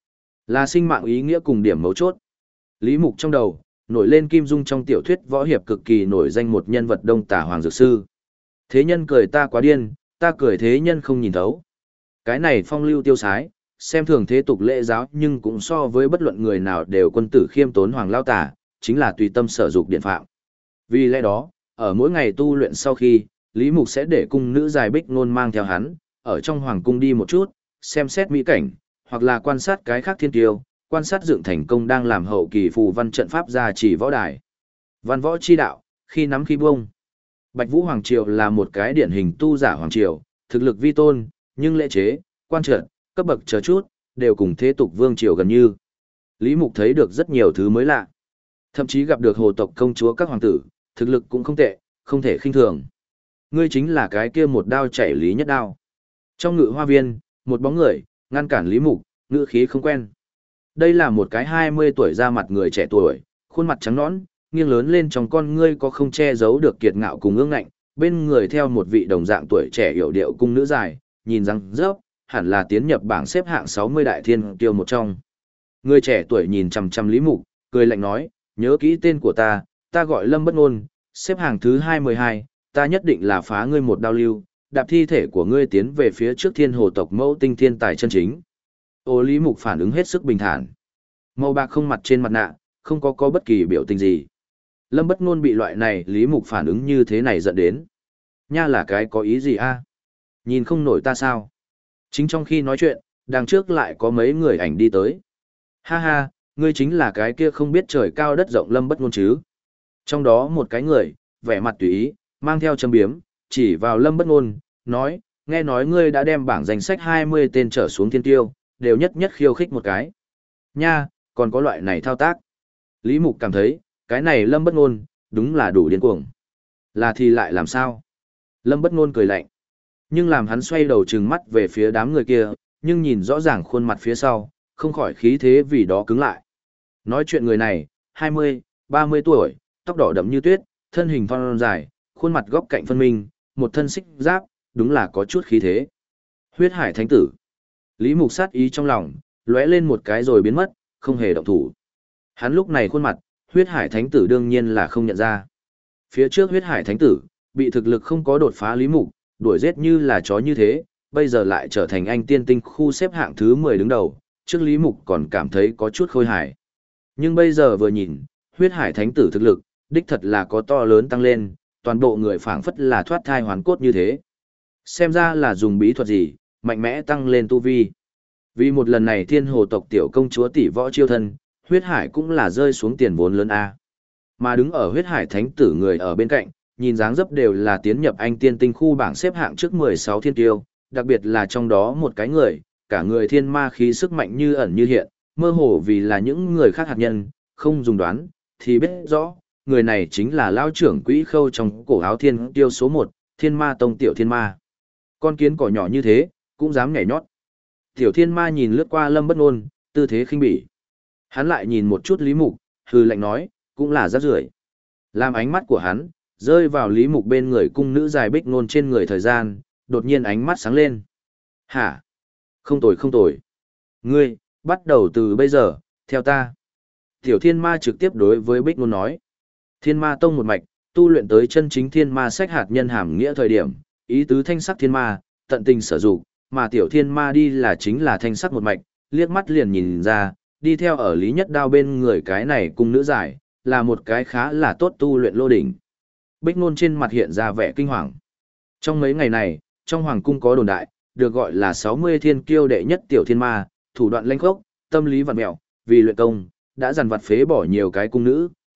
là sinh mạng ý nghĩa cùng điểm mấu chốt. Lý Mục trong đầu, nổi lên Kim Dung trong tiểu thuyết võ hiệp cực kỳ nổi danh một nhân vật Đông Tả Hoàng Dược Sư. Thế nhân cười ta quá điên, ta cười thế nhân không nhìn thấu. Cái này phong lưu tiêu sái, xem thường thế tục lễ giáo nhưng cũng so với bất luận người nào đều quân tử khiêm tốn Hoàng Lao Tả, chính là tùy tâm sở dục điện phạm. Vì lẽ đó, ở mỗi ngày tu luyện sau khi, Lý Mục sẽ để cung nữ dài bích nôn mang theo hắn, ở trong hoàng cung đi một chút, xem xét mỹ cảnh, hoặc là quan sát cái khác thiên tiêu, quan sát dựng thành công đang làm hậu kỳ phù văn trận pháp gia chỉ võ đài. Văn võ chi đạo, khi nắm khi bông. Bạch Vũ Hoàng Triều là một cái điển hình tu giả Hoàng Triều, thực lực vi tôn, nhưng lễ chế, quan trận, cấp bậc chờ chút, đều cùng thế tục Vương Triều gần như. Lý Mục thấy được rất nhiều thứ mới lạ. Thậm chí gặp được hồ tộc công chúa các hoàng tử, thực lực cũng không tệ, không thể khinh thường. Ngươi chính là cái kia một đao chảy Lý Nhất Đao. Trong ngự hoa viên, một bóng người, ngăn cản Lý Mục, ngữ khí không quen. Đây là một cái 20 tuổi ra mặt người trẻ tuổi, khuôn mặt trắng nõn, nghiêng lớn lên trong con ngươi có không che giấu được kiệt ngạo cùng ương ngạnh, bên người theo một vị đồng dạng tuổi trẻ hiểu điệu cung nữ dài, nhìn răng rớp, hẳn là tiến nhập bảng xếp hạng 60 đại thiên kiêu một trong. Người trẻ tuổi nhìn chằm chằm Lý Mục, cười lạnh nói, nhớ kỹ tên của ta gọi Lâm Bất Nôn, xếp hạng thứ 22, ta nhất định là phá ngươi một đao lưu, đạp thi thể của ngươi tiến về phía trước thiên hồ tộc mẫu tinh thiên tài chân chính. Ô Lý Mục phản ứng hết sức bình thản. Màu bạc không mặt trên mặt nạ, không có bất kỳ biểu tình gì. Lâm Bất Nôn bị loại này Lý Mục phản ứng như thế này giận đến. Nha là cái có ý gì a? Nhìn không nổi ta sao? Chính trong khi nói chuyện, đằng trước lại có mấy người ảnh đi tới. Ha ha, ngươi chính là cái kia không biết trời cao đất rộng Lâm Bất Nôn chứ? Trong đó một cái người, vẻ mặt tùy ý, mang theo châm biếm, chỉ vào Lâm Bất Nôn, nói, nghe nói ngươi đã đem bảng danh sách 20 tên trở xuống thiên tiêu, đều nhất nhất khiêu khích một cái. Nha, còn có loại này thao tác. Lý Mục cảm thấy, cái này Lâm Bất Nôn, đúng là đủ điên cuồng. Là thì lại làm sao? Lâm Bất Nôn cười lạnh. Nhưng làm hắn xoay đầu trừng mắt về phía đám người kia, nhưng nhìn rõ ràng khuôn mặt phía sau, không khỏi khí thế vì đó cứng lại. Nói chuyện người này, 20, 30 tuổi, tóc đỏ đậm như tuyết, thân hình thon dài, khuôn mặt góc cạnh phân minh, một thân xích giáp, đúng là có chút khí thế. Huyết Hải Thánh Tử. Lý Mục sát ý trong lòng, lóe lên một cái rồi biến mất, không hề động thủ. Hắn lúc này khuôn mặt, Huyết Hải Thánh Tử đương nhiên là không nhận ra. Phía trước Huyết Hải Thánh Tử, bị thực lực không có đột phá Lý Mục, đuổi giết như là chó như thế, bây giờ lại trở thành anh tiên tinh khu xếp hạng thứ 10 đứng đầu, trước Lý Mục còn cảm thấy có chút khôi hài. Nhưng bây giờ vừa nhìn, Huyết Hải Thánh Tử thực lực, đích thật là có to lớn tăng lên, toàn bộ người phảng phất là thoát thai hoàn cốt như thế. Xem ra là dùng bí thuật gì, mạnh mẽ tăng lên tu vi. Vì một lần này thiên hồ tộc tiểu công chúa tỷ võ chiêu thân, Huyết Hải cũng là rơi xuống tiền vốn lớn A. Mà đứng ở Huyết Hải Thánh Tử người ở bên cạnh, nhìn dáng dấp đều là tiến nhập anh tiên tinh khu bảng xếp hạng trước 16 thiên tiêu, đặc biệt là trong đó một cái người, cả người thiên ma khí sức mạnh như ẩn như hiện, mơ hồ vì là những người khác hạt nhân, không dùng đoán, thì biết rõ, người này chính là lao trưởng quỹ khâu trong cổ áo thiên tiêu số 1, thiên ma tông tiểu thiên ma. Con kiến cỏ nhỏ như thế, cũng dám nhảy nhót. Tiểu thiên ma nhìn lướt qua Lâm Bất Nôn, tư thế khinh bỉ. Hắn lại nhìn một chút Lý Mục, hừ lạnh nói, cũng là rác rưởi. Làm ánh mắt của hắn, rơi vào Lý Mục bên người cung nữ dài bích nôn trên người thời gian, đột nhiên ánh mắt sáng lên. Hả? Không tồi không tồi. Ngươi, bắt đầu từ bây giờ, theo ta. Tiểu thiên ma trực tiếp đối với bích nôn nói. Thiên ma tông một mạch, tu luyện tới chân chính thiên ma sách hạt nhân hàm nghĩa thời điểm, ý tứ thanh sắc thiên ma, tận tình sở dụng, mà tiểu thiên ma đi là chính là thanh sắc một mạch, liếc mắt liền nhìn ra, đi theo ở Lý Nhất Đao bên người cái này cung nữ giải, là một cái khá là tốt tu luyện lô đỉnh. Bích Nôn trên mặt hiện ra vẻ kinh hoàng. Trong mấy ngày này, trong hoàng cung có đồn đại, được gọi là 60 thiên kiêu đệ nhất tiểu thiên ma, thủ đoạn lanh khốc, tâm lý vặn mẹo, vì luyện công, đã dằn vặt phế bỏ nhiều cái cung nữ,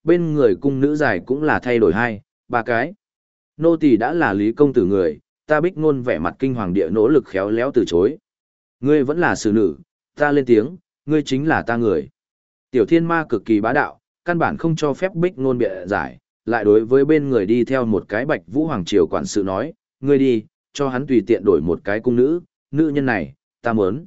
bên người cung nữ dài cũng là thay đổi hai, ba cái. Nô tỳ đã là Lý công tử người, ta Bích Ngôn vẻ mặt kinh hoàng địa nỗ lực khéo léo từ chối. Ngươi vẫn là xử nữ, ta lên tiếng, ngươi chính là ta người. Tiểu Thiên Ma cực kỳ bá đạo, căn bản không cho phép Bích Ngôn bịa giải, lại đối với bên người đi theo một cái Bạch Vũ Hoàng Triều quản sự nói, ngươi đi, cho hắn tùy tiện đổi một cái cung nữ, nữ nhân này, ta muốn.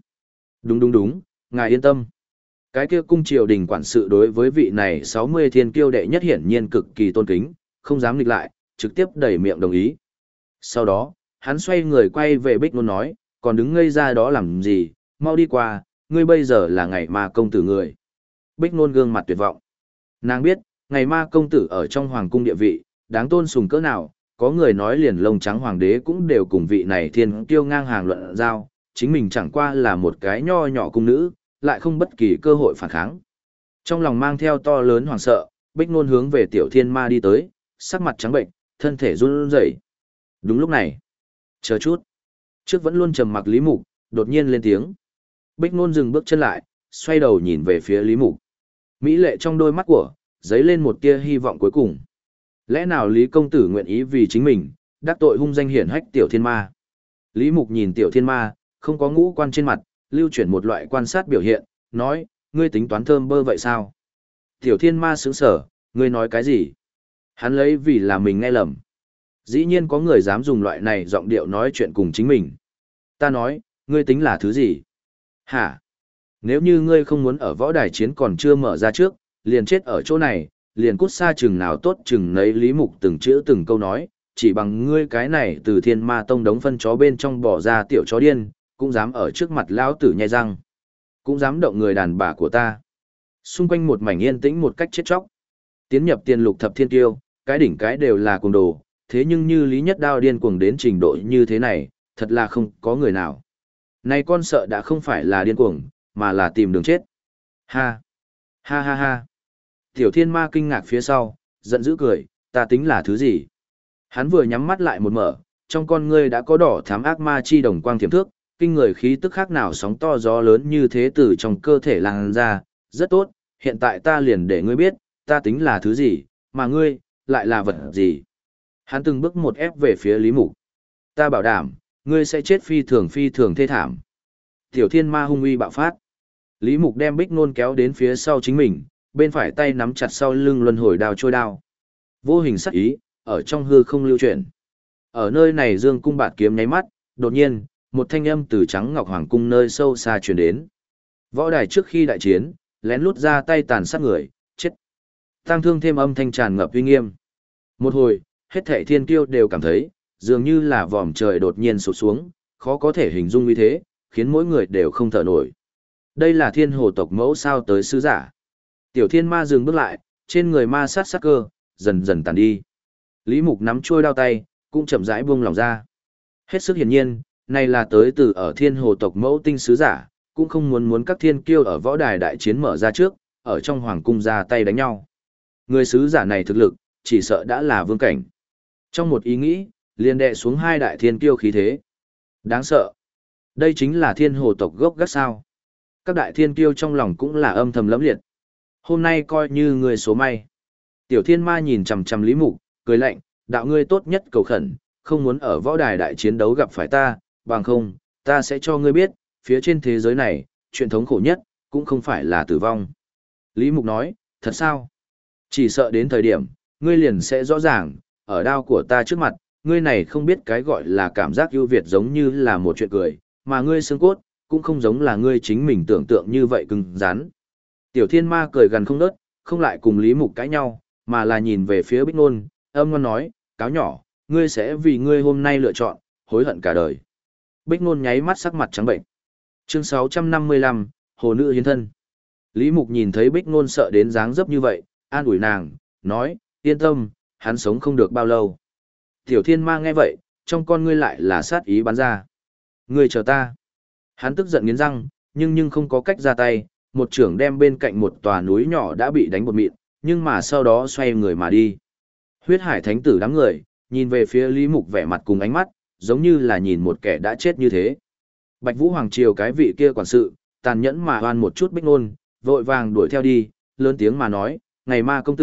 Đúng, ngài yên tâm. Cái kia cung triều đình quản sự đối với vị này 60 thiên kiêu đệ nhất hiển nhiên cực kỳ tôn kính, không dám nghịch lại, trực tiếp đẩy miệng đồng ý. Sau đó, hắn xoay người quay về Bích Ngôn nói, còn đứng ngây ra đó làm gì, mau đi qua, ngươi bây giờ là ngày ma công tử người. Bích Ngôn gương mặt tuyệt vọng. Nàng biết, ngày ma công tử ở trong hoàng cung địa vị, đáng tôn sùng cỡ nào, có người nói liền lông trắng hoàng đế cũng đều cùng vị này thiên kiêu ngang hàng luận giao, chính mình chẳng qua là một cái nho nhỏ cung nữ, lại không bất kỳ cơ hội phản kháng. Trong lòng mang theo to lớn hoảng sợ, Bích Ngôn hướng về Tiểu Thiên Ma đi tới, sắc mặt trắng bệnh, thân thể run rẩy. Đúng lúc này, chờ chút. Trước vẫn luôn trầm mặc Lý Mục, đột nhiên lên tiếng. Bích Ngôn dừng bước chân lại, xoay đầu nhìn về phía Lý Mục. Mỹ lệ trong đôi mắt của, dấy lên một tia hy vọng cuối cùng. Lẽ nào Lý công tử nguyện ý vì chính mình, đắc tội hung danh hiển hách Tiểu Thiên Ma? Lý Mục nhìn Tiểu Thiên Ma, không có ngũ quan trên mặt, lưu chuyển một loại quan sát biểu hiện, nói, ngươi tính toán thơm bơ vậy sao? Tiểu Thiên Ma sững sở, ngươi nói cái gì? Hắn lấy vì là mình nghe lầm. Dĩ nhiên có người dám dùng loại này giọng điệu nói chuyện cùng chính mình. Ta nói, ngươi tính là thứ gì? Hả? Nếu như ngươi không muốn ở võ đài chiến còn chưa mở ra trước, liền chết ở chỗ này, liền cút xa chừng nào tốt chừng nấy. Lý Mục từng chữ từng câu nói, chỉ bằng ngươi cái này từ Thiên Ma Tông đống phân chó bên trong bỏ ra tiểu chó điên, cũng dám ở trước mặt lão tử nhai răng, cũng dám động người đàn bà của ta. Xung quanh một mảnh yên tĩnh một cách chết chóc. Tiến nhập tiền lục thập thiên kiêu, cái đỉnh cái đều là cuồng đồ, thế nhưng như Lý Nhất Đao điên cuồng đến trình độ như thế này, thật là không có người nào. Này con sợ đã không phải là điên cuồng, mà là tìm đường chết. Ha! Ha ha ha! Tiểu Thiên Ma kinh ngạc phía sau, giận dữ cười, ta tính là thứ gì? Hắn vừa nhắm mắt lại một mở, trong con ngươi đã có đỏ thám ác ma chi đồng quang thiểm thước, kinh người khí tức khác nào sóng to gió lớn như thế từ trong cơ thể lan ra, rất tốt, hiện tại ta liền để ngươi biết, ta tính là thứ gì, mà ngươi, lại là vật gì. Hắn từng bước một ép về phía Lý Mục. Ta bảo đảm, ngươi sẽ chết phi thường thê thảm. Tiểu Thiên Ma hung uy bạo phát. Lý Mục đem Bích Ngôn kéo đến phía sau chính mình, bên phải tay nắm chặt sau lưng luân hồi đao trôi đao. Vô hình sắc ý, ở trong hư không lưu chuyển. Ở nơi này dương cung bạt kiếm nháy mắt, đột nhiên, một thanh âm từ trắng ngọc hoàng cung nơi sâu xa truyền đến. Võ đài trước khi đại chiến, lén lút ra tay tàn sát người, chết. Tăng thương thêm âm thanh tràn ngập uy nghiêm. Một hồi, hết thảy thiên kiêu đều cảm thấy, dường như là vòm trời đột nhiên sụp xuống, khó có thể hình dung như thế, khiến mỗi người đều không thở nổi. Đây là thiên hồ tộc mẫu sao tới sứ giả. Tiểu Thiên Ma dừng bước lại, trên người ma sát sắc cơ, dần dần tàn đi. Lý Mục nắm chuôi đao tay, cũng chậm rãi buông lòng ra. Hết sức hiển nhiên, này là tới từ ở thiên hồ tộc mẫu tinh sứ giả, cũng không muốn các thiên kiêu ở võ đài đại chiến mở ra trước, ở trong hoàng cung ra tay đánh nhau. Người sứ giả này thực lực, chỉ sợ đã là vương cảnh. Trong một ý nghĩ, liền đè xuống hai đại thiên kiêu khí thế. Đáng sợ. Đây chính là thiên hồ tộc gốc gác sao. Các đại thiên kiêu trong lòng cũng là âm thầm lẫm liệt. Hôm nay coi như người số may. Tiểu Thiên Ma nhìn chằm chằm Lý Mục, cười lạnh, đạo ngươi tốt nhất cầu khẩn, không muốn ở võ đài đại chiến đấu gặp phải ta, bằng không, ta sẽ cho ngươi biết, phía trên thế giới này, chuyện thống khổ nhất, cũng không phải là tử vong. Lý Mục nói, thật sao? Chỉ sợ đến thời điểm, ngươi liền sẽ rõ ràng, ở đao của ta trước mặt, ngươi này không biết cái gọi là cảm giác ưu việt giống như là một chuyện cười, mà ngươi xương cốt, cũng không giống là ngươi chính mình tưởng tượng như vậy cứng rắn. Tiểu Thiên Ma cười gần không đớt, không lại cùng Lý Mục cãi nhau, mà là nhìn về phía Bích Ngôn, âm ngon nói, cáo nhỏ, ngươi sẽ vì ngươi hôm nay lựa chọn, hối hận cả đời. Bích Ngôn nháy mắt sắc mặt trắng bệnh. Chương 655, Hồ Nữ Hiến Thân. Lý Mục nhìn thấy Bích Ngôn sợ đến dáng dấp như vậy, an ủi nàng, nói, yên tâm, hắn sống không được bao lâu. Tiểu Thiên Ma nghe vậy, trong con ngươi lại là sát ý bắn ra. Ngươi chờ ta. Hắn tức giận nghiến răng, nhưng không có cách ra tay, một trưởng đem bên cạnh một tòa núi nhỏ đã bị đánh bột mịn, nhưng mà sau đó xoay người mà đi. Huyết Hải Thánh tử đám người, nhìn về phía Lý Mục vẻ mặt cùng ánh mắt, giống như là nhìn một kẻ đã chết như thế. Bạch Vũ Hoàng Triều cái vị kia quản sự, tàn nhẫn mà hoan một chút Bích Ngôn, vội vàng đuổi theo đi, lớn tiếng mà nói, ngày ma công tử,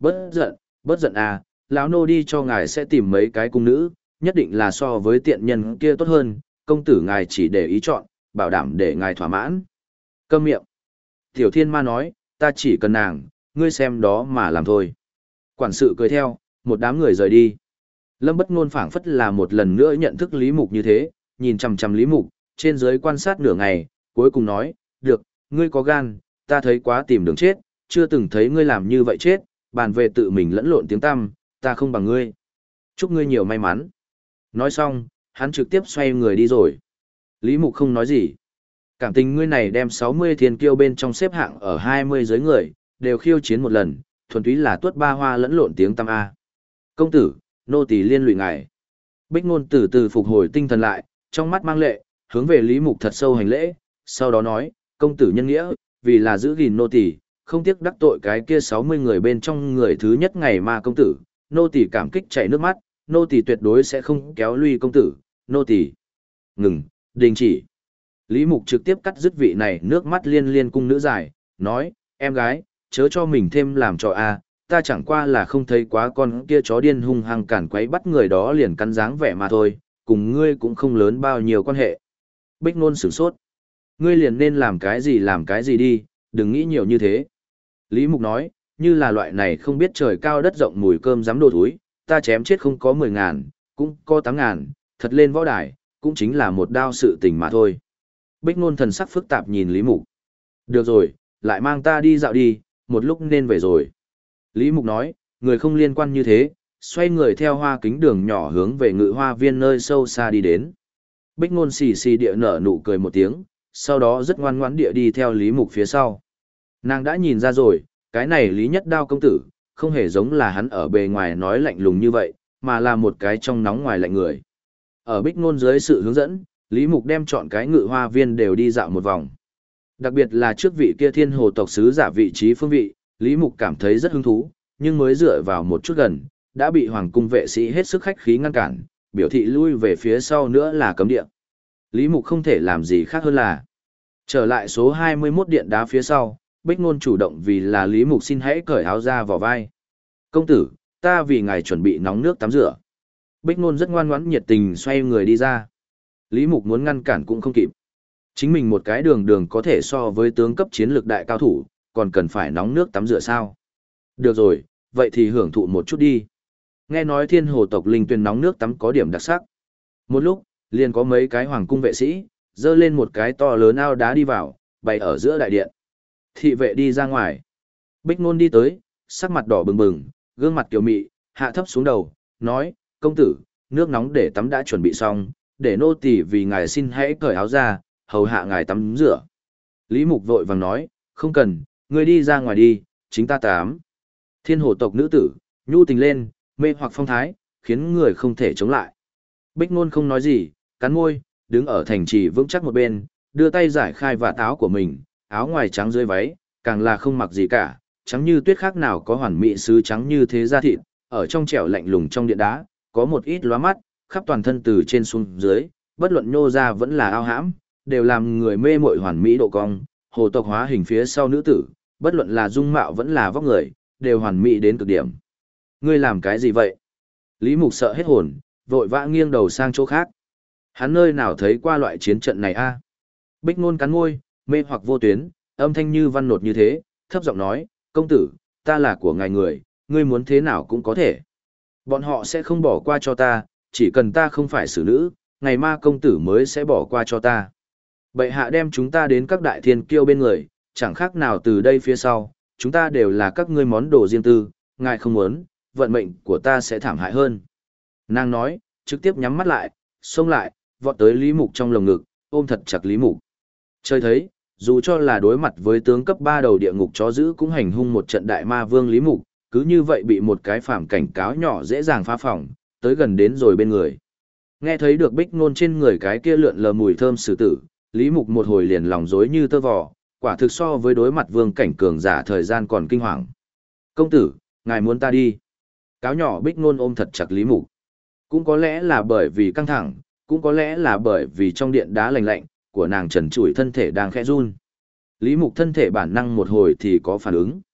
bớt giận à, lão nô đi cho ngài sẽ tìm mấy cái cung nữ, nhất định là so với tiện nhân kia tốt hơn, công tử ngài chỉ để ý chọn, bảo đảm để ngài thỏa mãn. Câm miệng. Tiểu Thiên Ma nói, ta chỉ cần nàng, ngươi xem đó mà làm thôi. Quản sự cười theo, một đám người rời đi. Lâm Bất Ngôn phảng phất là một lần nữa nhận thức Lý Mục như thế, nhìn chằm chằm Lý Mục, trên dưới quan sát nửa ngày, cuối cùng nói, được, ngươi có gan, ta thấy quá tìm đường chết, chưa từng thấy ngươi làm như vậy chết, bàn về tự mình lẫn lộn tiếng tăm, ta không bằng ngươi. Chúc ngươi nhiều may mắn. Nói xong, hắn trực tiếp xoay người đi rồi. Lý Mục không nói gì. Cảm tình ngươi này đem 60 thiên kiêu bên trong xếp hạng ở 20 giới người, đều khiêu chiến một lần, thuần túy là tuốt ba hoa lẫn lộn tiếng tăm A. Công tử, nô tỳ liên lụy ngài. Bích Ngôn từ từ phục hồi tinh thần lại, trong mắt mang lệ, hướng về Lý Mục thật sâu hành lễ, sau đó nói, công tử nhân nghĩa, vì là giữ gìn nô tỳ, không tiếc đắc tội cái kia 60 người bên trong người thứ nhất ngày mà công tử, nô tỳ cảm kích chảy nước mắt, nô tỳ tuyệt đối sẽ không kéo lui công tử, nô tỳ. Ngừng, đình chỉ. Lý Mục trực tiếp cắt dứt vị này nước mắt liên liên cung nữ dài, nói, em gái, chớ cho mình thêm làm trò a, ta chẳng qua là không thấy quá con kia chó điên hung hăng cản quấy bắt người đó liền cắn dáng vẻ mà thôi, cùng ngươi cũng không lớn bao nhiêu quan hệ. Bích Nôn sửng sốt. Ngươi liền nên làm cái gì đi, đừng nghĩ nhiều như thế. Lý Mục nói, như là loại này không biết trời cao đất rộng mùi cơm dám đồ thúi, ta chém chết không có 10.000, cũng có 8.000, thật lên võ đài, cũng chính là một đao sự tình mà thôi. Bích Nôn thần sắc phức tạp nhìn Lý Mục. Được rồi, lại mang ta đi dạo đi, một lúc nên về rồi. Lý Mục nói, người không liên quan như thế, xoay người theo hoa kính đường nhỏ hướng về Ngự Hoa Viên nơi sâu xa đi đến. Bích Nôn xì xì địa nở nụ cười một tiếng, sau đó rất ngoan ngoãn địa đi theo Lý Mục phía sau. Nàng đã nhìn ra rồi, cái này Lý Nhất Đao công tử, không hề giống là hắn ở bề ngoài nói lạnh lùng như vậy, mà là một cái trong nóng ngoài lạnh người. Ở Bích Nôn dưới sự hướng dẫn, Lý Mục đem chọn cái Ngự Hoa Viên đều đi dạo một vòng. Đặc biệt là trước vị kia Thiên Hồ tộc sứ giả vị trí phương vị, Lý Mục cảm thấy rất hứng thú, nhưng mới dựa vào một chút gần, đã bị hoàng cung vệ sĩ hết sức khách khí ngăn cản, biểu thị lui về phía sau nữa là cấm địa. Lý Mục không thể làm gì khác hơn là trở lại số 21 điện đá phía sau, Bích Nôn chủ động vì là Lý Mục xin hãy cởi áo ra vỏ vai. Công tử, ta vì ngài chuẩn bị nóng nước tắm rửa. Bích Nôn rất ngoan ngoãn nhiệt tình xoay người đi ra. Lý Mục muốn ngăn cản cũng không kịp. Chính mình một cái đường đường có thể so với tướng cấp chiến lược đại cao thủ, còn cần phải nóng nước tắm rửa sao? Được rồi, vậy thì hưởng thụ một chút đi. Nghe nói Thiên Hồ tộc linh tuyền nóng nước tắm có điểm đặc sắc. Một lúc, liền có mấy cái hoàng cung vệ sĩ, dơ lên một cái to lớn ao đá đi vào, bày ở giữa đại điện. Thị vệ đi ra ngoài. Bích Nôn đi tới, sắc mặt đỏ bừng bừng, gương mặt kiều mị, hạ thấp xuống đầu, nói, công tử, nước nóng để tắm đã chuẩn bị xong, để nô tỳ vì ngài xin hãy cởi áo ra, hầu hạ ngài tắm rửa. Lý Mục vội vàng nói, không cần, ngươi đi ra ngoài đi, chính ta tắm. Thiên Hồ tộc nữ tử, nhu tình lên, mê hoặc phong thái, khiến người không thể chống lại. Bích Nôn không nói gì, cắn môi, đứng ở thành trì vững chắc một bên, đưa tay giải khai vạt áo của mình, áo ngoài trắng dưới váy, càng là không mặc gì cả, trắng như tuyết khác nào có hoàn mỹ sứ trắng như thế da thịt, ở trong trẻo lạnh lùng trong điện đá, có một ít lóa mắt, khắp toàn thân từ trên xuống dưới, bất luận nhô ra vẫn là ao hãm, đều làm người mê mội hoàn mỹ độ cong, hồ tộc hóa hình phía sau nữ tử, bất luận là dung mạo vẫn là vóc người, đều hoàn mỹ đến cực điểm. Ngươi làm cái gì vậy? Lý Mục sợ hết hồn, vội vã nghiêng đầu sang chỗ khác. Hắn nơi nào thấy qua loại chiến trận này a? Bích Nôn cắn môi, mê hoặc vô tuyến, âm thanh như văn nột như thế, thấp giọng nói, công tử, ta là của ngài người, ngươi muốn thế nào cũng có thể. Bọn họ sẽ không bỏ qua cho ta, chỉ cần ta không phải xử nữ, ngày ma công tử mới sẽ bỏ qua cho ta. Bệ hạ đem chúng ta đến các đại thiên kiêu bên người, chẳng khác nào từ đây phía sau, chúng ta đều là các ngươi món đồ riêng tư, ngài không muốn, vận mệnh của ta sẽ thảm hại hơn. Nàng nói, trực tiếp nhắm mắt lại, xông lại, vọt tới Lý Mục trong lồng ngực, ôm thật chặt Lý Mục. Chơi thấy, dù cho là đối mặt với tướng cấp 3 đầu địa ngục chó dữ cũng hành hung một trận đại ma vương Lý Mục, cứ như vậy bị một cái phàm cảnh cáo nhỏ dễ dàng phá phỏng, tới gần đến rồi bên người. Nghe thấy được Bích Nôn trên người cái kia lượn lờ mùi thơm sử tử, Lý Mục một hồi liền lòng rối như tơ vò, quả thực so với đối mặt vương cảnh cường giả thời gian còn kinh hoàng. Công tử, ngài muốn ta đi. Cáo nhỏ Bích Nôn ôm thật chặt Lý Mục. Cũng có lẽ là bởi vì căng thẳng, cũng có lẽ là bởi vì trong điện đá lạnh lạnh, của nàng trần trụi thân thể đang khẽ run. Lý Mục thân thể bản năng một hồi thì có phản ứng.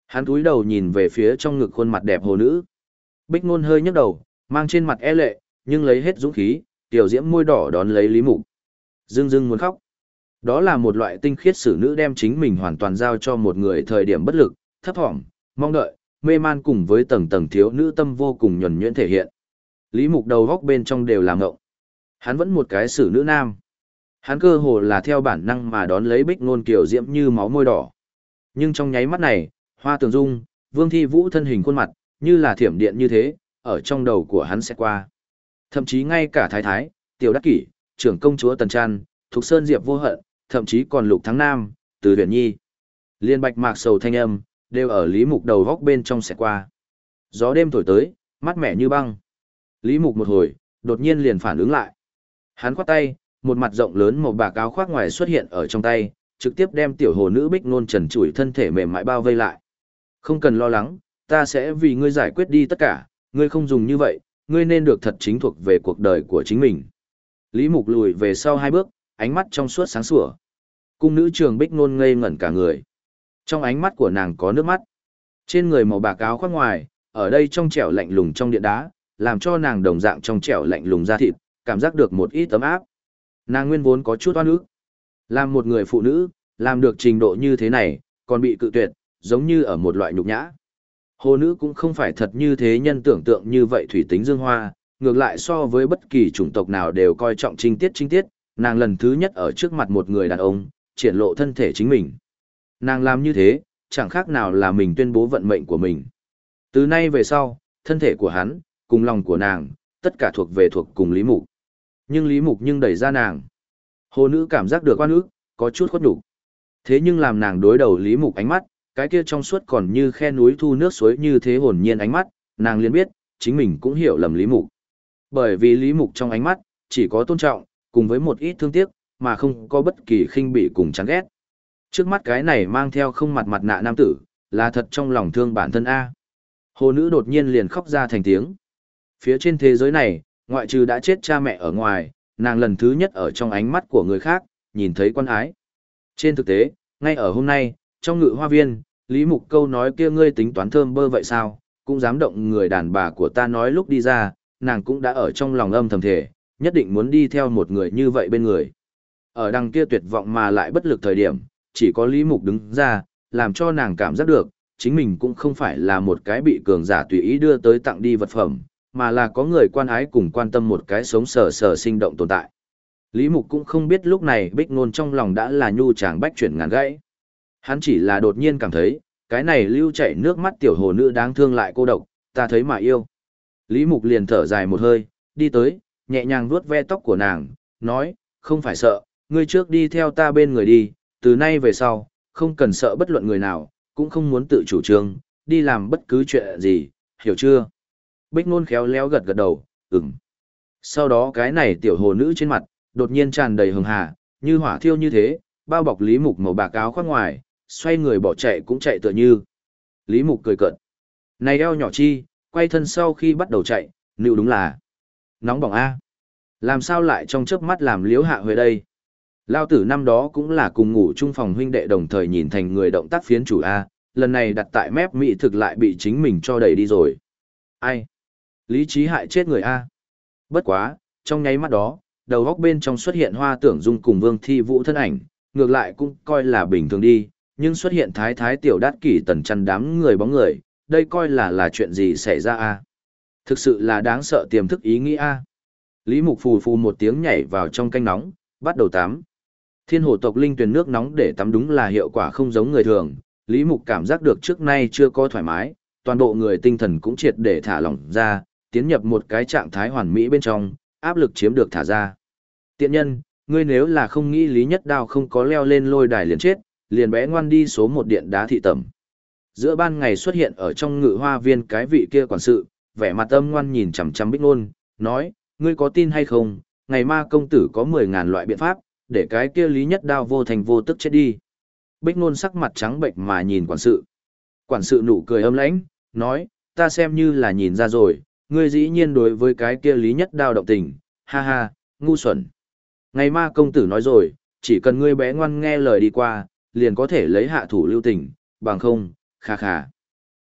Hắn cúi đầu nhìn về phía trong ngực khuôn mặt đẹp hồ nữ. Bích Ngôn hơi nhấc đầu, mang trên mặt e lệ, nhưng lấy hết dũng khí, tiểu diễm môi đỏ đón lấy Lý Mục. Dương Dương muốn khóc. Đó là một loại tinh khiết xử nữ đem chính mình hoàn toàn giao cho một người thời điểm bất lực, thấp thỏm, mong đợi, mê man cùng với tầng tầng thiếu nữ tâm vô cùng nhuần nhuyễn thể hiện. Lý Mục đầu góc bên trong đều là ngộng. Hắn vẫn một cái xử nữ nam. Hắn cơ hồ là theo bản năng mà đón lấy Bích Ngôn kiểu diễm như máu môi đỏ. Nhưng trong nháy mắt này, Hoa Tường Dung, Vương Thi Vũ thân hình khuôn mặt, như là thiểm điện như thế, ở trong đầu của hắn sẽ qua. Thậm chí ngay cả Thái Thái, Tiểu Đắc Kỷ, trưởng công chúa Tần Trăn, Thục Sơn Diệp Vô Hận, thậm chí còn Lục Thắng Nam, Từ Huyền Nhi. Liên bạch mạc sầu thanh âm, đều ở Lý Mục đầu góc bên trong sẽ qua. Gió đêm thổi tới, mát mẻ như băng. Lý Mục một hồi, đột nhiên liền phản ứng lại. Hắn khoát tay, một mặt rộng lớn màu bạc áo khoác ngoài xuất hiện ở trong tay, trực tiếp đem tiểu hồ nữ Bích Ngôn trần trụi thân thể mềm mại bao vây lại. Không cần lo lắng, ta sẽ vì ngươi giải quyết đi tất cả, ngươi không dùng như vậy, ngươi nên được thật chính thuộc về cuộc đời của chính mình. Lý Mục lùi về sau 2 bước, ánh mắt trong suốt sáng sủa. Cung nữ trường Bích Ngôn ngây ngẩn cả người. Trong ánh mắt của nàng có nước mắt. Trên người màu bạc áo khoác ngoài, ở đây trong trẻo lạnh lùng trong điện đá, làm cho nàng đồng dạng trong trẻo lạnh lùng da thịt, cảm giác được một ít ấm áp. Nàng nguyên vốn có chút oan ức. Làm một người phụ nữ, làm được trình độ như thế này, còn bị cự tuyệt, giống như ở một loại nhục nhã. Hồ nữ cũng không phải thật như thế nhân tưởng tượng như vậy thủy tính dương hoa, ngược lại so với bất kỳ chủng tộc nào đều coi trọng trinh tiết, nàng lần thứ nhất ở trước mặt một người đàn ông, triển lộ thân thể chính mình. Nàng làm như thế, chẳng khác nào là mình tuyên bố vận mệnh của mình. Từ nay về sau, thân thể của hắn, cùng lòng của nàng, tất cả thuộc cùng Lý Mục. Nhưng Lý Mục đẩy ra nàng. Hồ nữ cảm giác được oan ức, có chút khuất nhục. Thế nhưng làm nàng đối đầu Lý Mục ánh mắt, cái kia trong suốt còn như khe núi thu nước suối như thế hồn nhiên ánh mắt, nàng liền biết, chính mình cũng hiểu lầm Lý Mục. Bởi vì Lý Mục trong ánh mắt, chỉ có tôn trọng, cùng với một ít thương tiếc, mà không có bất kỳ khinh bỉ cùng chán ghét. Trước mắt cái này mang theo không mặt nạ nam tử, là thật trong lòng thương bản thân A. Hồ nữ đột nhiên liền khóc ra thành tiếng. Phía trên thế giới này, ngoại trừ đã chết cha mẹ ở ngoài, nàng lần thứ nhất ở trong ánh mắt của người khác, nhìn thấy quan ái. Trên thực tế, ngay ở hôm nay, trong ngự hoa viên, Lý Mục câu nói kia ngươi tính toán thơm bơ vậy sao, cũng dám động người đàn bà của ta nói lúc đi ra, nàng cũng đã ở trong lòng âm thầm thể, nhất định muốn đi theo một người như vậy bên người. Ở đằng kia tuyệt vọng mà lại bất lực thời điểm, chỉ có Lý Mục đứng ra, làm cho nàng cảm giác được, chính mình cũng không phải là một cái bị cường giả tùy ý đưa tới tặng đi vật phẩm, mà là có người quan ái cùng quan tâm một cái sống sờ sờ sinh động tồn tại. Lý Mục cũng không biết lúc này Bích Ngôn trong lòng đã là nhu tràng bách chuyển ngàn gãy. Hắn chỉ là đột nhiên cảm thấy, cái này lưu chảy nước mắt tiểu hồ nữ đáng thương lại cô độc, ta thấy mà yêu. Lý Mục liền thở dài một hơi, đi tới, nhẹ nhàng vuốt ve tóc của nàng, nói, không phải sợ, ngươi trước đi theo ta bên người đi, từ nay về sau, không cần sợ bất luận người nào, cũng không muốn tự chủ trương, đi làm bất cứ chuyện gì, hiểu chưa? Bích Ngôn khéo léo gật gật đầu, ừm. Sau đó cái này tiểu hồ nữ trên mặt, đột nhiên tràn đầy hường hà, như hỏa thiêu như thế, bao bọc Lý Mục màu bạc áo khoác ngoài, xoay người bỏ chạy cũng chạy tựa như. Lý Mục cười cợt. Này eo nhỏ chi, quay thân sau khi bắt đầu chạy, nịu đúng là nóng bỏng A. Làm sao lại trong chớp mắt làm liếu hạ huệ đây? Lao tử năm đó cũng là cùng ngủ chung phòng huynh đệ đồng thời nhìn thành người động tác phiến chủ A, lần này đặt tại mép mỹ thực lại bị chính mình cho đẩy đi rồi. Ai? Lý trí hại chết người A. Bất quá, trong nháy mắt đó, đầu góc bên trong xuất hiện Hoa Tưởng Dung cùng Vương Thi Vũ thân ảnh, ngược lại cũng coi là bình thường đi, nhưng xuất hiện thái thái tiểu đát kỷ Tần Trăn đám người bóng người, đây coi là chuyện gì xảy ra A. Thực sự là đáng sợ tiềm thức ý nghĩ A. Lý Mục phù phù một tiếng nhảy vào trong canh nóng, bắt đầu tắm. Thiên hồ tộc linh tuyền nước nóng để tắm đúng là hiệu quả không giống người thường, Lý Mục cảm giác được trước nay chưa có thoải mái, toàn bộ người tinh thần cũng triệt để thả lỏng ra, tiến nhập một cái trạng thái hoàn mỹ bên trong, áp lực chiếm được thả ra. Tiện nhân, ngươi nếu là không nghĩ Lý Nhất Đao không có leo lên lôi đài liền chết, liền bé ngoan đi số 1 điện đá thị tẩm. Giữa ban ngày xuất hiện ở trong ngự hoa viên cái vị kia quản sự, vẻ mặt âm ngoan nhìn chằm chằm Bích Ngôn, nói, ngươi có tin hay không, ngày ma công tử có 10.000 loại biện pháp, để cái kia Lý Nhất Đao vô thành vô tức chết đi. Bích Ngôn sắc mặt trắng bệnh mà nhìn quản sự. Quản sự nụ cười âm lãnh, nói, ta xem như là nhìn ra rồi, ngươi dĩ nhiên đối với cái kia Lý Nhất Đao động tình, ha ha, ngu xuẩn. Ngày ma công tử nói rồi, chỉ cần ngươi bé ngoan nghe lời đi qua, liền có thể lấy hạ thủ lưu tình, bằng không, khà khà.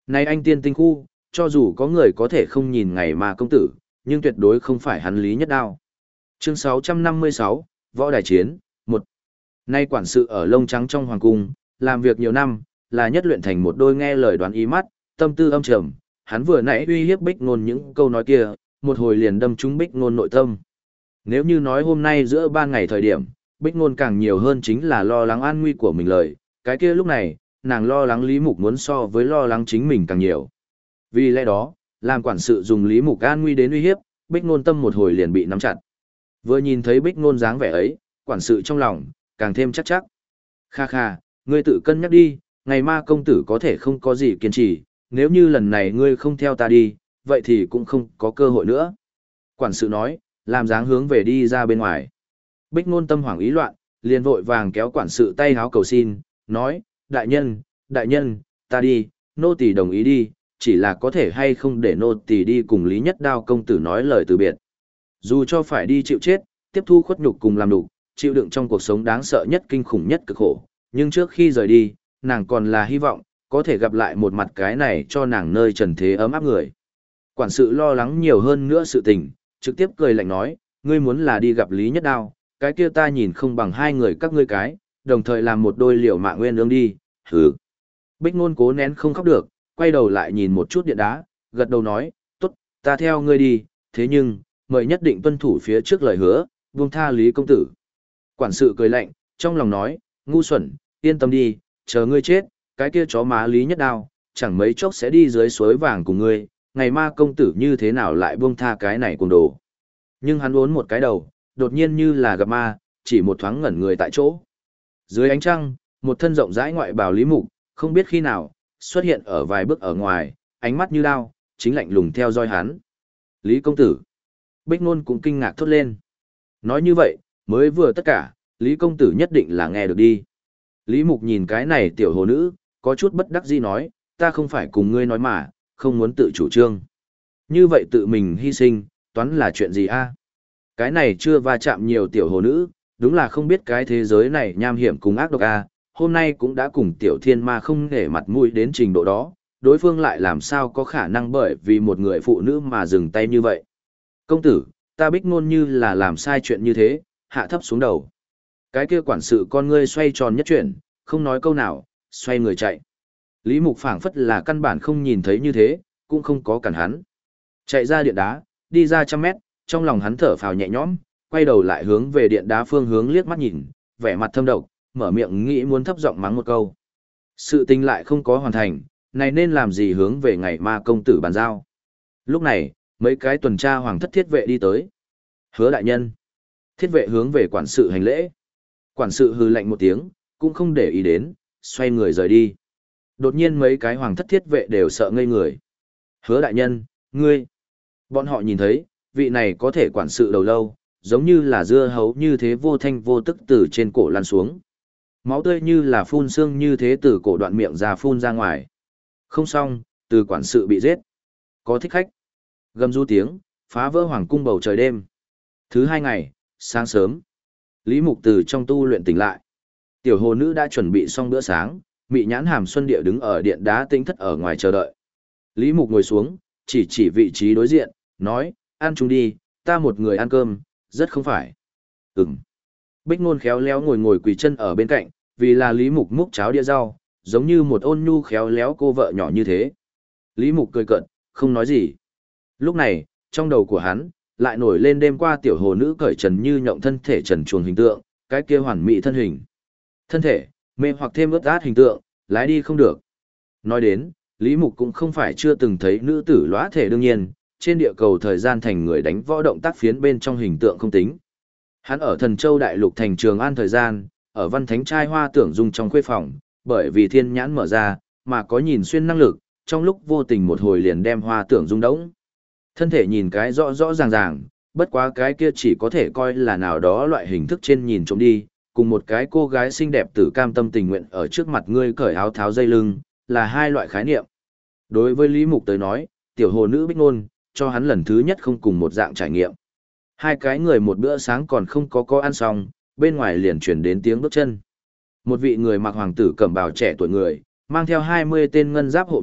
Này anh tiên tinh khu, cho dù có người có thể không nhìn ngày mà công tử, nhưng tuyệt đối không phải hắn Lý Nhất Đao. Chương 656, Võ Đài Chiến, 1. Nay quản sự ở lông trắng trong hoàng cung, làm việc nhiều năm, là nhất luyện thành một đôi nghe lời đoán ý mắt, tâm tư âm trầm, hắn vừa nãy uy hiếp Bích Nôn những câu nói kia, một hồi liền đâm trúng Bích Nôn nội tâm. Nếu như nói hôm nay giữa ban ngày thời điểm, Bích Nôn càng nhiều hơn chính là lo lắng an nguy của mình lời, cái kia lúc này, nàng lo lắng Lý Mục muốn so với lo lắng chính mình càng nhiều. Vì lẽ đó, làm quản sự dùng Lý Mục an nguy đến uy hiếp, Bích Nôn tâm một hồi liền bị nắm chặt. Vừa nhìn thấy Bích Nôn dáng vẻ ấy, quản sự trong lòng, càng thêm chắc chắc. Kha kha, ngươi tự cân nhắc đi, ngày ma công tử có thể không có gì kiên trì, nếu như lần này ngươi không theo ta đi, vậy thì cũng không có cơ hội nữa. Quản sự nói, làm dáng hướng về đi ra bên ngoài. Bích Nôn tâm hoảng ý loạn, liền vội vàng kéo quản sự tay háo cầu xin, nói, đại nhân, ta đi, nô tỳ đồng ý đi, chỉ là có thể hay không để nô tỳ đi cùng Lý Nhất Đao công tử nói lời từ biệt. Dù cho phải đi chịu chết, tiếp thu khuất nhục cùng làm đủ, chịu đựng trong cuộc sống đáng sợ nhất kinh khủng nhất cực khổ, nhưng trước khi rời đi, nàng còn là hy vọng, có thể gặp lại một mặt cái này cho nàng nơi trần thế ấm áp người. Quản sự lo lắng nhiều hơn nữa sự tình, trực tiếp cười lạnh nói, ngươi muốn là đi gặp Lý Nhất Đao, cái kia ta nhìn không bằng hai người các ngươi cái, đồng thời làm một đôi liều mạng nguyên ương đi, hừ. Bích Nôn cố nén không khóc được, quay đầu lại nhìn một chút điện đá, gật đầu nói, tốt, ta theo ngươi đi, thế nhưng, mời nhất định tuân thủ phía trước lời hứa, buông tha Lý công tử. Quản sự cười lạnh, trong lòng nói, ngu xuẩn, yên tâm đi, chờ ngươi chết, cái kia chó má Lý Nhất Đao, chẳng mấy chốc sẽ đi dưới suối vàng cùng ngươi, ngày ma công tử như thế nào lại buông tha cái này cùng đồ. Nhưng hắn uốn một cái đầu, đột nhiên như là gặp ma, chỉ một thoáng ngẩn người tại chỗ. Dưới ánh trăng, một thân rộng rãi ngoại bào Lý Mục, không biết khi nào, xuất hiện ở vài bước ở ngoài, ánh mắt như đao, chính lạnh lùng theo dõi hắn. Lý công tử. Bích Nôn cũng kinh ngạc thốt lên. Nói như vậy, mới vừa tất cả, Lý công tử nhất định là nghe được đi. Lý Mục nhìn cái này tiểu hồ nữ, có chút bất đắc dĩ nói, ta không phải cùng ngươi nói mà, không muốn tự chủ trương. Như vậy tự mình hy sinh, toán là chuyện gì a? Cái này chưa va chạm nhiều tiểu hồ nữ, đúng là không biết cái thế giới này nham hiểm cùng ác độc a, hôm nay cũng đã cùng tiểu thiên ma không nể mặt mũi đến trình độ đó, đối phương lại làm sao có khả năng bởi vì một người phụ nữ mà dừng tay như vậy. Công tử, ta Bích Nôn như là làm sai chuyện như thế, hạ thấp xuống đầu. Cái kia quản sự con ngươi xoay tròn nhất chuyển, không nói câu nào, xoay người chạy. Lý Mục phảng phất là căn bản không nhìn thấy như thế, cũng không có cản hắn. Chạy ra điện đá, đi ra 100 mét, trong lòng hắn thở phào nhẹ nhõm, quay đầu lại hướng về điện đá phương hướng liếc mắt nhìn, vẻ mặt thâm độc, mở miệng nghĩ muốn thấp giọng mắng một câu. Sự tình lại không có hoàn thành, này nên làm gì hướng về ngày ma công tử bàn giao. Lúc này, mấy cái tuần tra hoàng thất thiết vệ đi tới. Hứa đại nhân. Thiết vệ hướng về quản sự hành lễ. Quản sự hừ lạnh một tiếng, cũng không để ý đến, xoay người rời đi. Đột nhiên mấy cái hoàng thất thiết vệ đều sợ ngây người. Hứa đại nhân, ngươi. Bọn họ nhìn thấy, vị này có thể quản sự đầu lâu, giống như là dưa hấu như thế vô thanh vô tức từ trên cổ lăn xuống. Máu tươi như là phun xương như thế từ cổ đoạn miệng ra phun ra ngoài. Không xong, từ quản sự bị giết. Có thích khách. Gầm rú tiếng, phá vỡ hoàng cung bầu trời đêm. Thứ 2 ngày, sáng sớm. Lý Mục từ trong tu luyện tỉnh lại. Tiểu hồ nữ đã chuẩn bị xong bữa sáng, mị nhãn hàm xuân địa đứng ở điện đá tĩnh thất ở ngoài chờ đợi. Lý Mục ngồi xuống, chỉ vị trí đối diện, nói, ăn chung đi, ta một người ăn cơm, rất không phải. Ừm. Bích Nôn khéo léo ngồi quỳ chân ở bên cạnh, vì là Lý Mục múc cháo đĩa rau, giống như một ôn nhu khéo léo cô vợ nhỏ như thế. Lý Mục cười cợt, không nói gì. Lúc này, trong đầu của hắn, lại nổi lên đêm qua tiểu hồ nữ cởi trần như nhộng thân thể trần truồng hình tượng, cái kia hoàn mỹ thân hình. Thân thể, mê hoặc thêm ướt át hình tượng, lái đi không được. Nói đến, Lý Mục cũng không phải chưa từng thấy nữ tử lóa thể đương nhiên, trên địa cầu thời gian thành người đánh võ động tác phiến bên trong hình tượng không tính. Hắn ở Thần Châu Đại Lục thành Trường An thời gian, ở Văn Thánh trai hoa tưởng dung trong khuê phòng, bởi vì thiên nhãn mở ra, mà có nhìn xuyên năng lực, trong lúc vô tình một hồi liền đem hoa tưởng dung đống. Thân thể nhìn cái rõ rõ ràng ràng, bất quá cái kia chỉ có thể coi là nào đó loại hình thức trên nhìn trộm đi, cùng một cái cô gái xinh đẹp tử cam tâm tình nguyện ở trước mặt ngươi cởi áo tháo dây lưng, là hai loại khái niệm. Đối với Lý Mục tới nói, tiểu hồ nữ Bích Nôn, cho hắn lần thứ nhất không cùng một dạng trải nghiệm. Hai cái người một bữa sáng còn không có ăn xong, bên ngoài liền chuyển đến tiếng bước chân. Một vị người mặc hoàng tử cẩm bào trẻ tuổi người, mang theo 20 tên ngân giáp hộ vệ,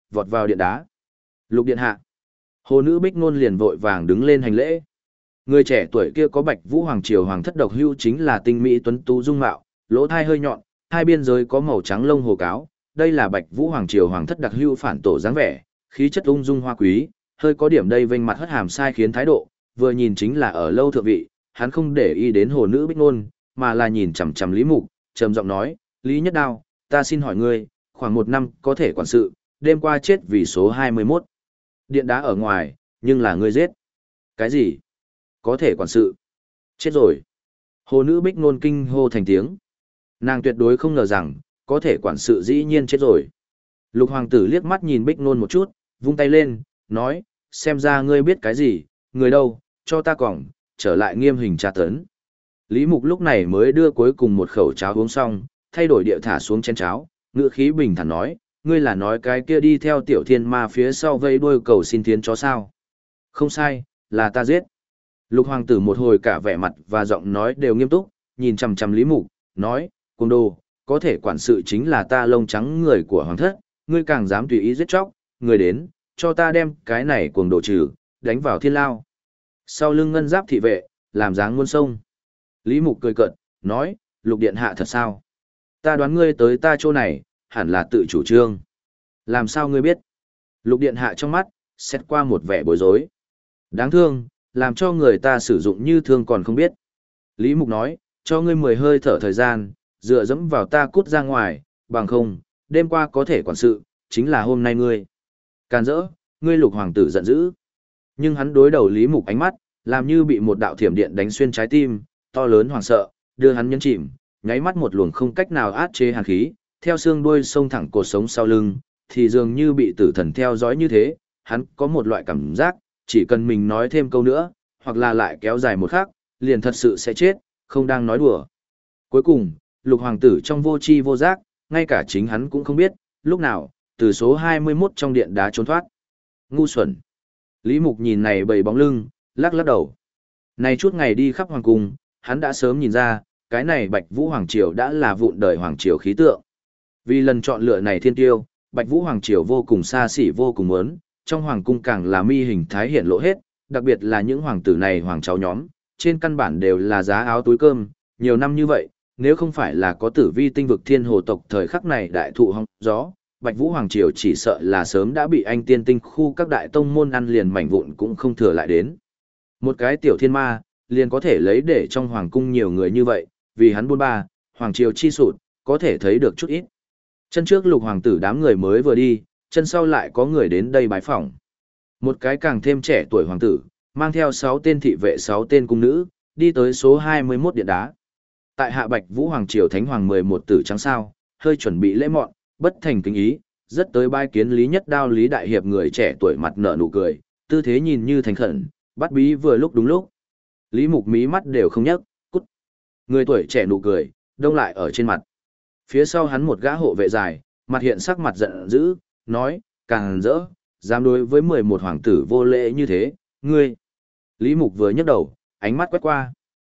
vọt vào điện đá. Lục điện hạ. Hồ nữ Bích Nôn liền vội vàng đứng lên hành lễ. Người trẻ tuổi kia có Bạch Vũ Hoàng Triều Hoàng thất độc hưu chính là tinh mỹ tuấn tú dung mạo, lỗ thai hơi nhọn, hai biên giới có màu trắng lông hồ cáo. Đây là Bạch Vũ Hoàng Triều Hoàng thất đặc hưu phản tổ dáng vẻ, khí chất ung dung hoa quý, hơi có điểm đây vênh mặt hất hàm sai khiến thái độ, vừa nhìn chính là ở lâu thượng vị, hắn không để ý đến hồ nữ Bích Nôn, mà là nhìn chằm chằm Lý Mục, trầm giọng nói, Lý Nhất Đao, ta xin hỏi ngươi, khoảng 1 năm có thể quản sự, đêm qua chết vì số 21. Điện đá ở ngoài, nhưng là ngươi giết. Cái gì? Có thể quản sự. Chết rồi. Hồ nữ Bích Nôn kinh hô thành tiếng. Nàng tuyệt đối không ngờ rằng, có thể quản sự dĩ nhiên chết rồi. Lục hoàng tử liếc mắt nhìn Bích Nôn một chút, vung tay lên, nói, xem ra ngươi biết cái gì, người đâu, cho ta còng, trở lại nghiêm hình tra tấn. Lý Mục lúc này mới đưa cuối cùng một khẩu cháo uống xong, thay đổi địa thả xuống chén cháo, ngữ khí bình thản nói, ngươi là nói cái kia đi theo tiểu thiên ma phía sau vây đuôi cầu xin thiến chó sao. Không sai, là ta giết. Lục hoàng tử một hồi cả vẻ mặt và giọng nói đều nghiêm túc, nhìn chằm chằm Lý Mục, nói, cung đồ, có thể quản sự chính là ta lông trắng người của hoàng thất, ngươi càng dám tùy ý giết chóc, người đến, cho ta đem cái này cuồng đồ trừ, đánh vào thiên lao. Sau lưng ngân giáp thị vệ, làm dáng muôn sông. Lý Mục cười cợt, nói, Lục điện hạ thật sao? Ta đoán ngươi tới ta chỗ này, hẳn là tự chủ trương. Làm sao ngươi biết? Lục điện hạ trong mắt, xét qua một vẻ bối rối. Đáng thương, làm cho người ta sử dụng như thương còn không biết. Lý Mục nói, cho ngươi 10 hơi thở thời gian, dựa dẫm vào ta cút ra ngoài, bằng không, đêm qua có thể quản sự, chính là hôm nay ngươi. Càn rỡ, ngươi Lục hoàng tử giận dữ. Nhưng hắn đối đầu Lý Mục ánh mắt, làm như bị một đạo thiểm điện đánh xuyên trái tim, to lớn hoảng sợ, đưa hắn nhấn chìm, nháy mắt một luồng không cách nào át chế hàn khí, theo xương đuôi sông thẳng cột sống sau lưng, thì dường như bị tử thần theo dõi như thế, hắn có một loại cảm giác, chỉ cần mình nói thêm câu nữa, hoặc là lại kéo dài một khắc, liền thật sự sẽ chết, không đang nói đùa. Cuối cùng, Lục hoàng tử trong vô tri vô giác, ngay cả chính hắn cũng không biết, lúc nào, từ số 21 trong điện đá trốn thoát. Ngu xuẩn. Lý Mục nhìn này bầy bóng lưng, lắc lắc đầu. Này chút ngày đi khắp hoàng cung, hắn đã sớm nhìn ra, cái này Bạch Vũ Hoàng Triều đã là vụn đời Hoàng Triều khí tượng. Vì lần chọn lựa này thiên tiêu, Bạch Vũ Hoàng Triều vô cùng xa xỉ vô cùng muốn, trong hoàng cung càng là mi hình thái hiện lộ hết, đặc biệt là những hoàng tử này hoàng cháu nhóm, trên căn bản đều là giá áo túi cơm, nhiều năm như vậy, nếu không phải là có tử vi tinh vực thiên hồ tộc thời khắc này đại thụ hong gió, Bạch Vũ Hoàng Triều chỉ sợ là sớm đã bị anh tiên tinh khu các đại tông môn ăn liền mảnh vụn cũng không thừa lại đến. Một cái tiểu thiên ma, liền có thể lấy để trong hoàng cung nhiều người như vậy, vì hắn buôn ba, Hoàng Triều chi sụt, có thể thấy được chút ít. Chân trước Lục hoàng tử đám người mới vừa đi, chân sau lại có người đến đây bái phỏng. Một cái càng thêm trẻ tuổi hoàng tử, mang theo 6 tên thị vệ 6 tên cung nữ, đi tới số 21 điện đá. Tại hạ Bạch Vũ Hoàng Triều Thánh Hoàng 11 tử trắng sao, hơi chuẩn bị lễ mọn, bất thành kính ý, rất tới bái kiến Lý Nhất Đao Lý Đại Hiệp người trẻ tuổi mặt nở nụ cười, tư thế nhìn như thành khẩn, bắt bí vừa lúc đúng lúc. Lý Mục mí mắt đều không nhấc, cút. Người tuổi trẻ nụ cười, đông lại ở trên mặt. Phía sau hắn một gã hộ vệ dài, mặt hiện sắc mặt giận dữ, nói, càng rỡ, dám đối với 11 hoàng tử vô lễ như thế, ngươi. Lý Mục vừa nhấc đầu, ánh mắt quét qua.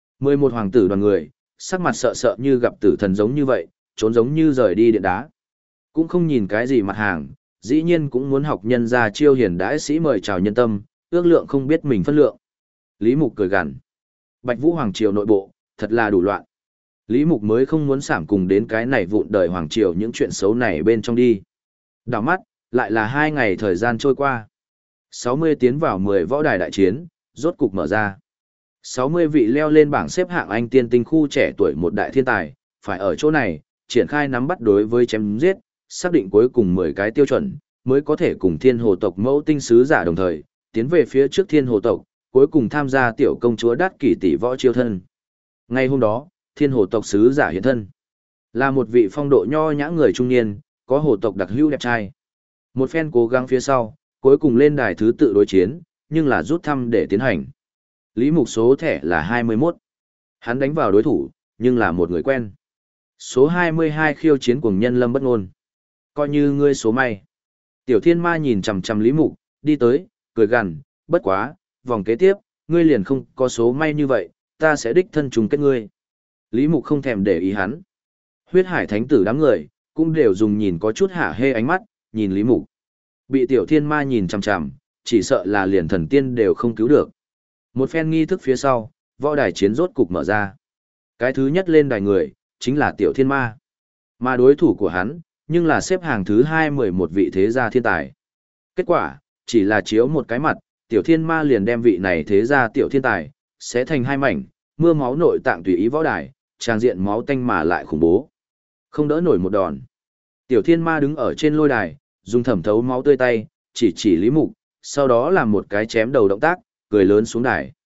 11 hoàng tử đoàn người, sắc mặt sợ sợ như gặp tử thần giống như vậy, trốn giống như rời đi điện đá. Cũng không nhìn cái gì mặt hàng, dĩ nhiên cũng muốn học nhân ra chiêu hiền đãi sĩ mời chào nhân tâm, ước lượng không biết mình phân lượng. Lý Mục cười gằn. Bạch Vũ Hoàng Triều nội bộ, thật là đủ loạn. Lý Mục mới không muốn sảm cùng đến cái này vụn đời Hoàng Triều những chuyện xấu này bên trong đi. Đảo mắt, lại là 2 ngày thời gian trôi qua. 60 tiến vào 10 võ đài đại chiến, rốt cục mở ra. 60 vị leo lên bảng xếp hạng anh tiên tinh khu trẻ tuổi một đại thiên tài, phải ở chỗ này, triển khai nắm bắt đối với chém giết, xác định cuối cùng 10 cái tiêu chuẩn, mới có thể cùng thiên hồ tộc mẫu tinh sứ giả đồng thời, tiến về phía trước thiên hồ tộc, cuối cùng tham gia tiểu công chúa đát kỷ tỷ võ chiêu thân. Ngay hôm đó, thiên hồ tộc sứ giả hiện thân. Là một vị phong độ nho nhã người trung niên, có hồ tộc đặc hữu đẹp trai. Một phen cố gắng phía sau, cuối cùng lên đài thứ tự đối chiến, nhưng là rút thăm để tiến hành. Lý Mục số thẻ là 21. Hắn đánh vào đối thủ, nhưng là một người quen. Số 22 khiêu chiến cuồng nhân Lâm Bất Ngôn. Coi như ngươi số may. Tiểu Thiên Ma nhìn chằm chằm Lý Mục, đi tới, cười gằn, bất quá, vòng kế tiếp, ngươi liền không có số may như vậy, ta sẽ đích thân trùng kết ngươi. Lý Mục không thèm để ý hắn. Huyết Hải Thánh tử đám người, cũng đều dùng nhìn có chút hả hê ánh mắt, nhìn Lý Mục. Bị tiểu thiên ma nhìn chằm chằm, chỉ sợ là liền thần tiên đều không cứu được. Một phen nghi thức phía sau, võ đài chiến rốt cục mở ra. Cái thứ nhất lên đài người, chính là tiểu thiên ma. Mà đối thủ của hắn, nhưng là xếp hàng thứ 211 vị thế gia thiên tài. Kết quả, chỉ là chiếu một cái mặt, tiểu thiên ma liền đem vị này thế gia tiểu thiên tài, sẽ thành hai mảnh, mưa máu nội tạng tùy ý võ đài, trang diện máu tanh mà lại khủng bố. Không đỡ nổi một đòn. Tiểu thiên ma đứng ở trên lôi đài, dùng thẩm thấu máu tươi tay, chỉ Lý Mục, sau đó làm một cái chém đầu động tác, cười lớn xuống đài.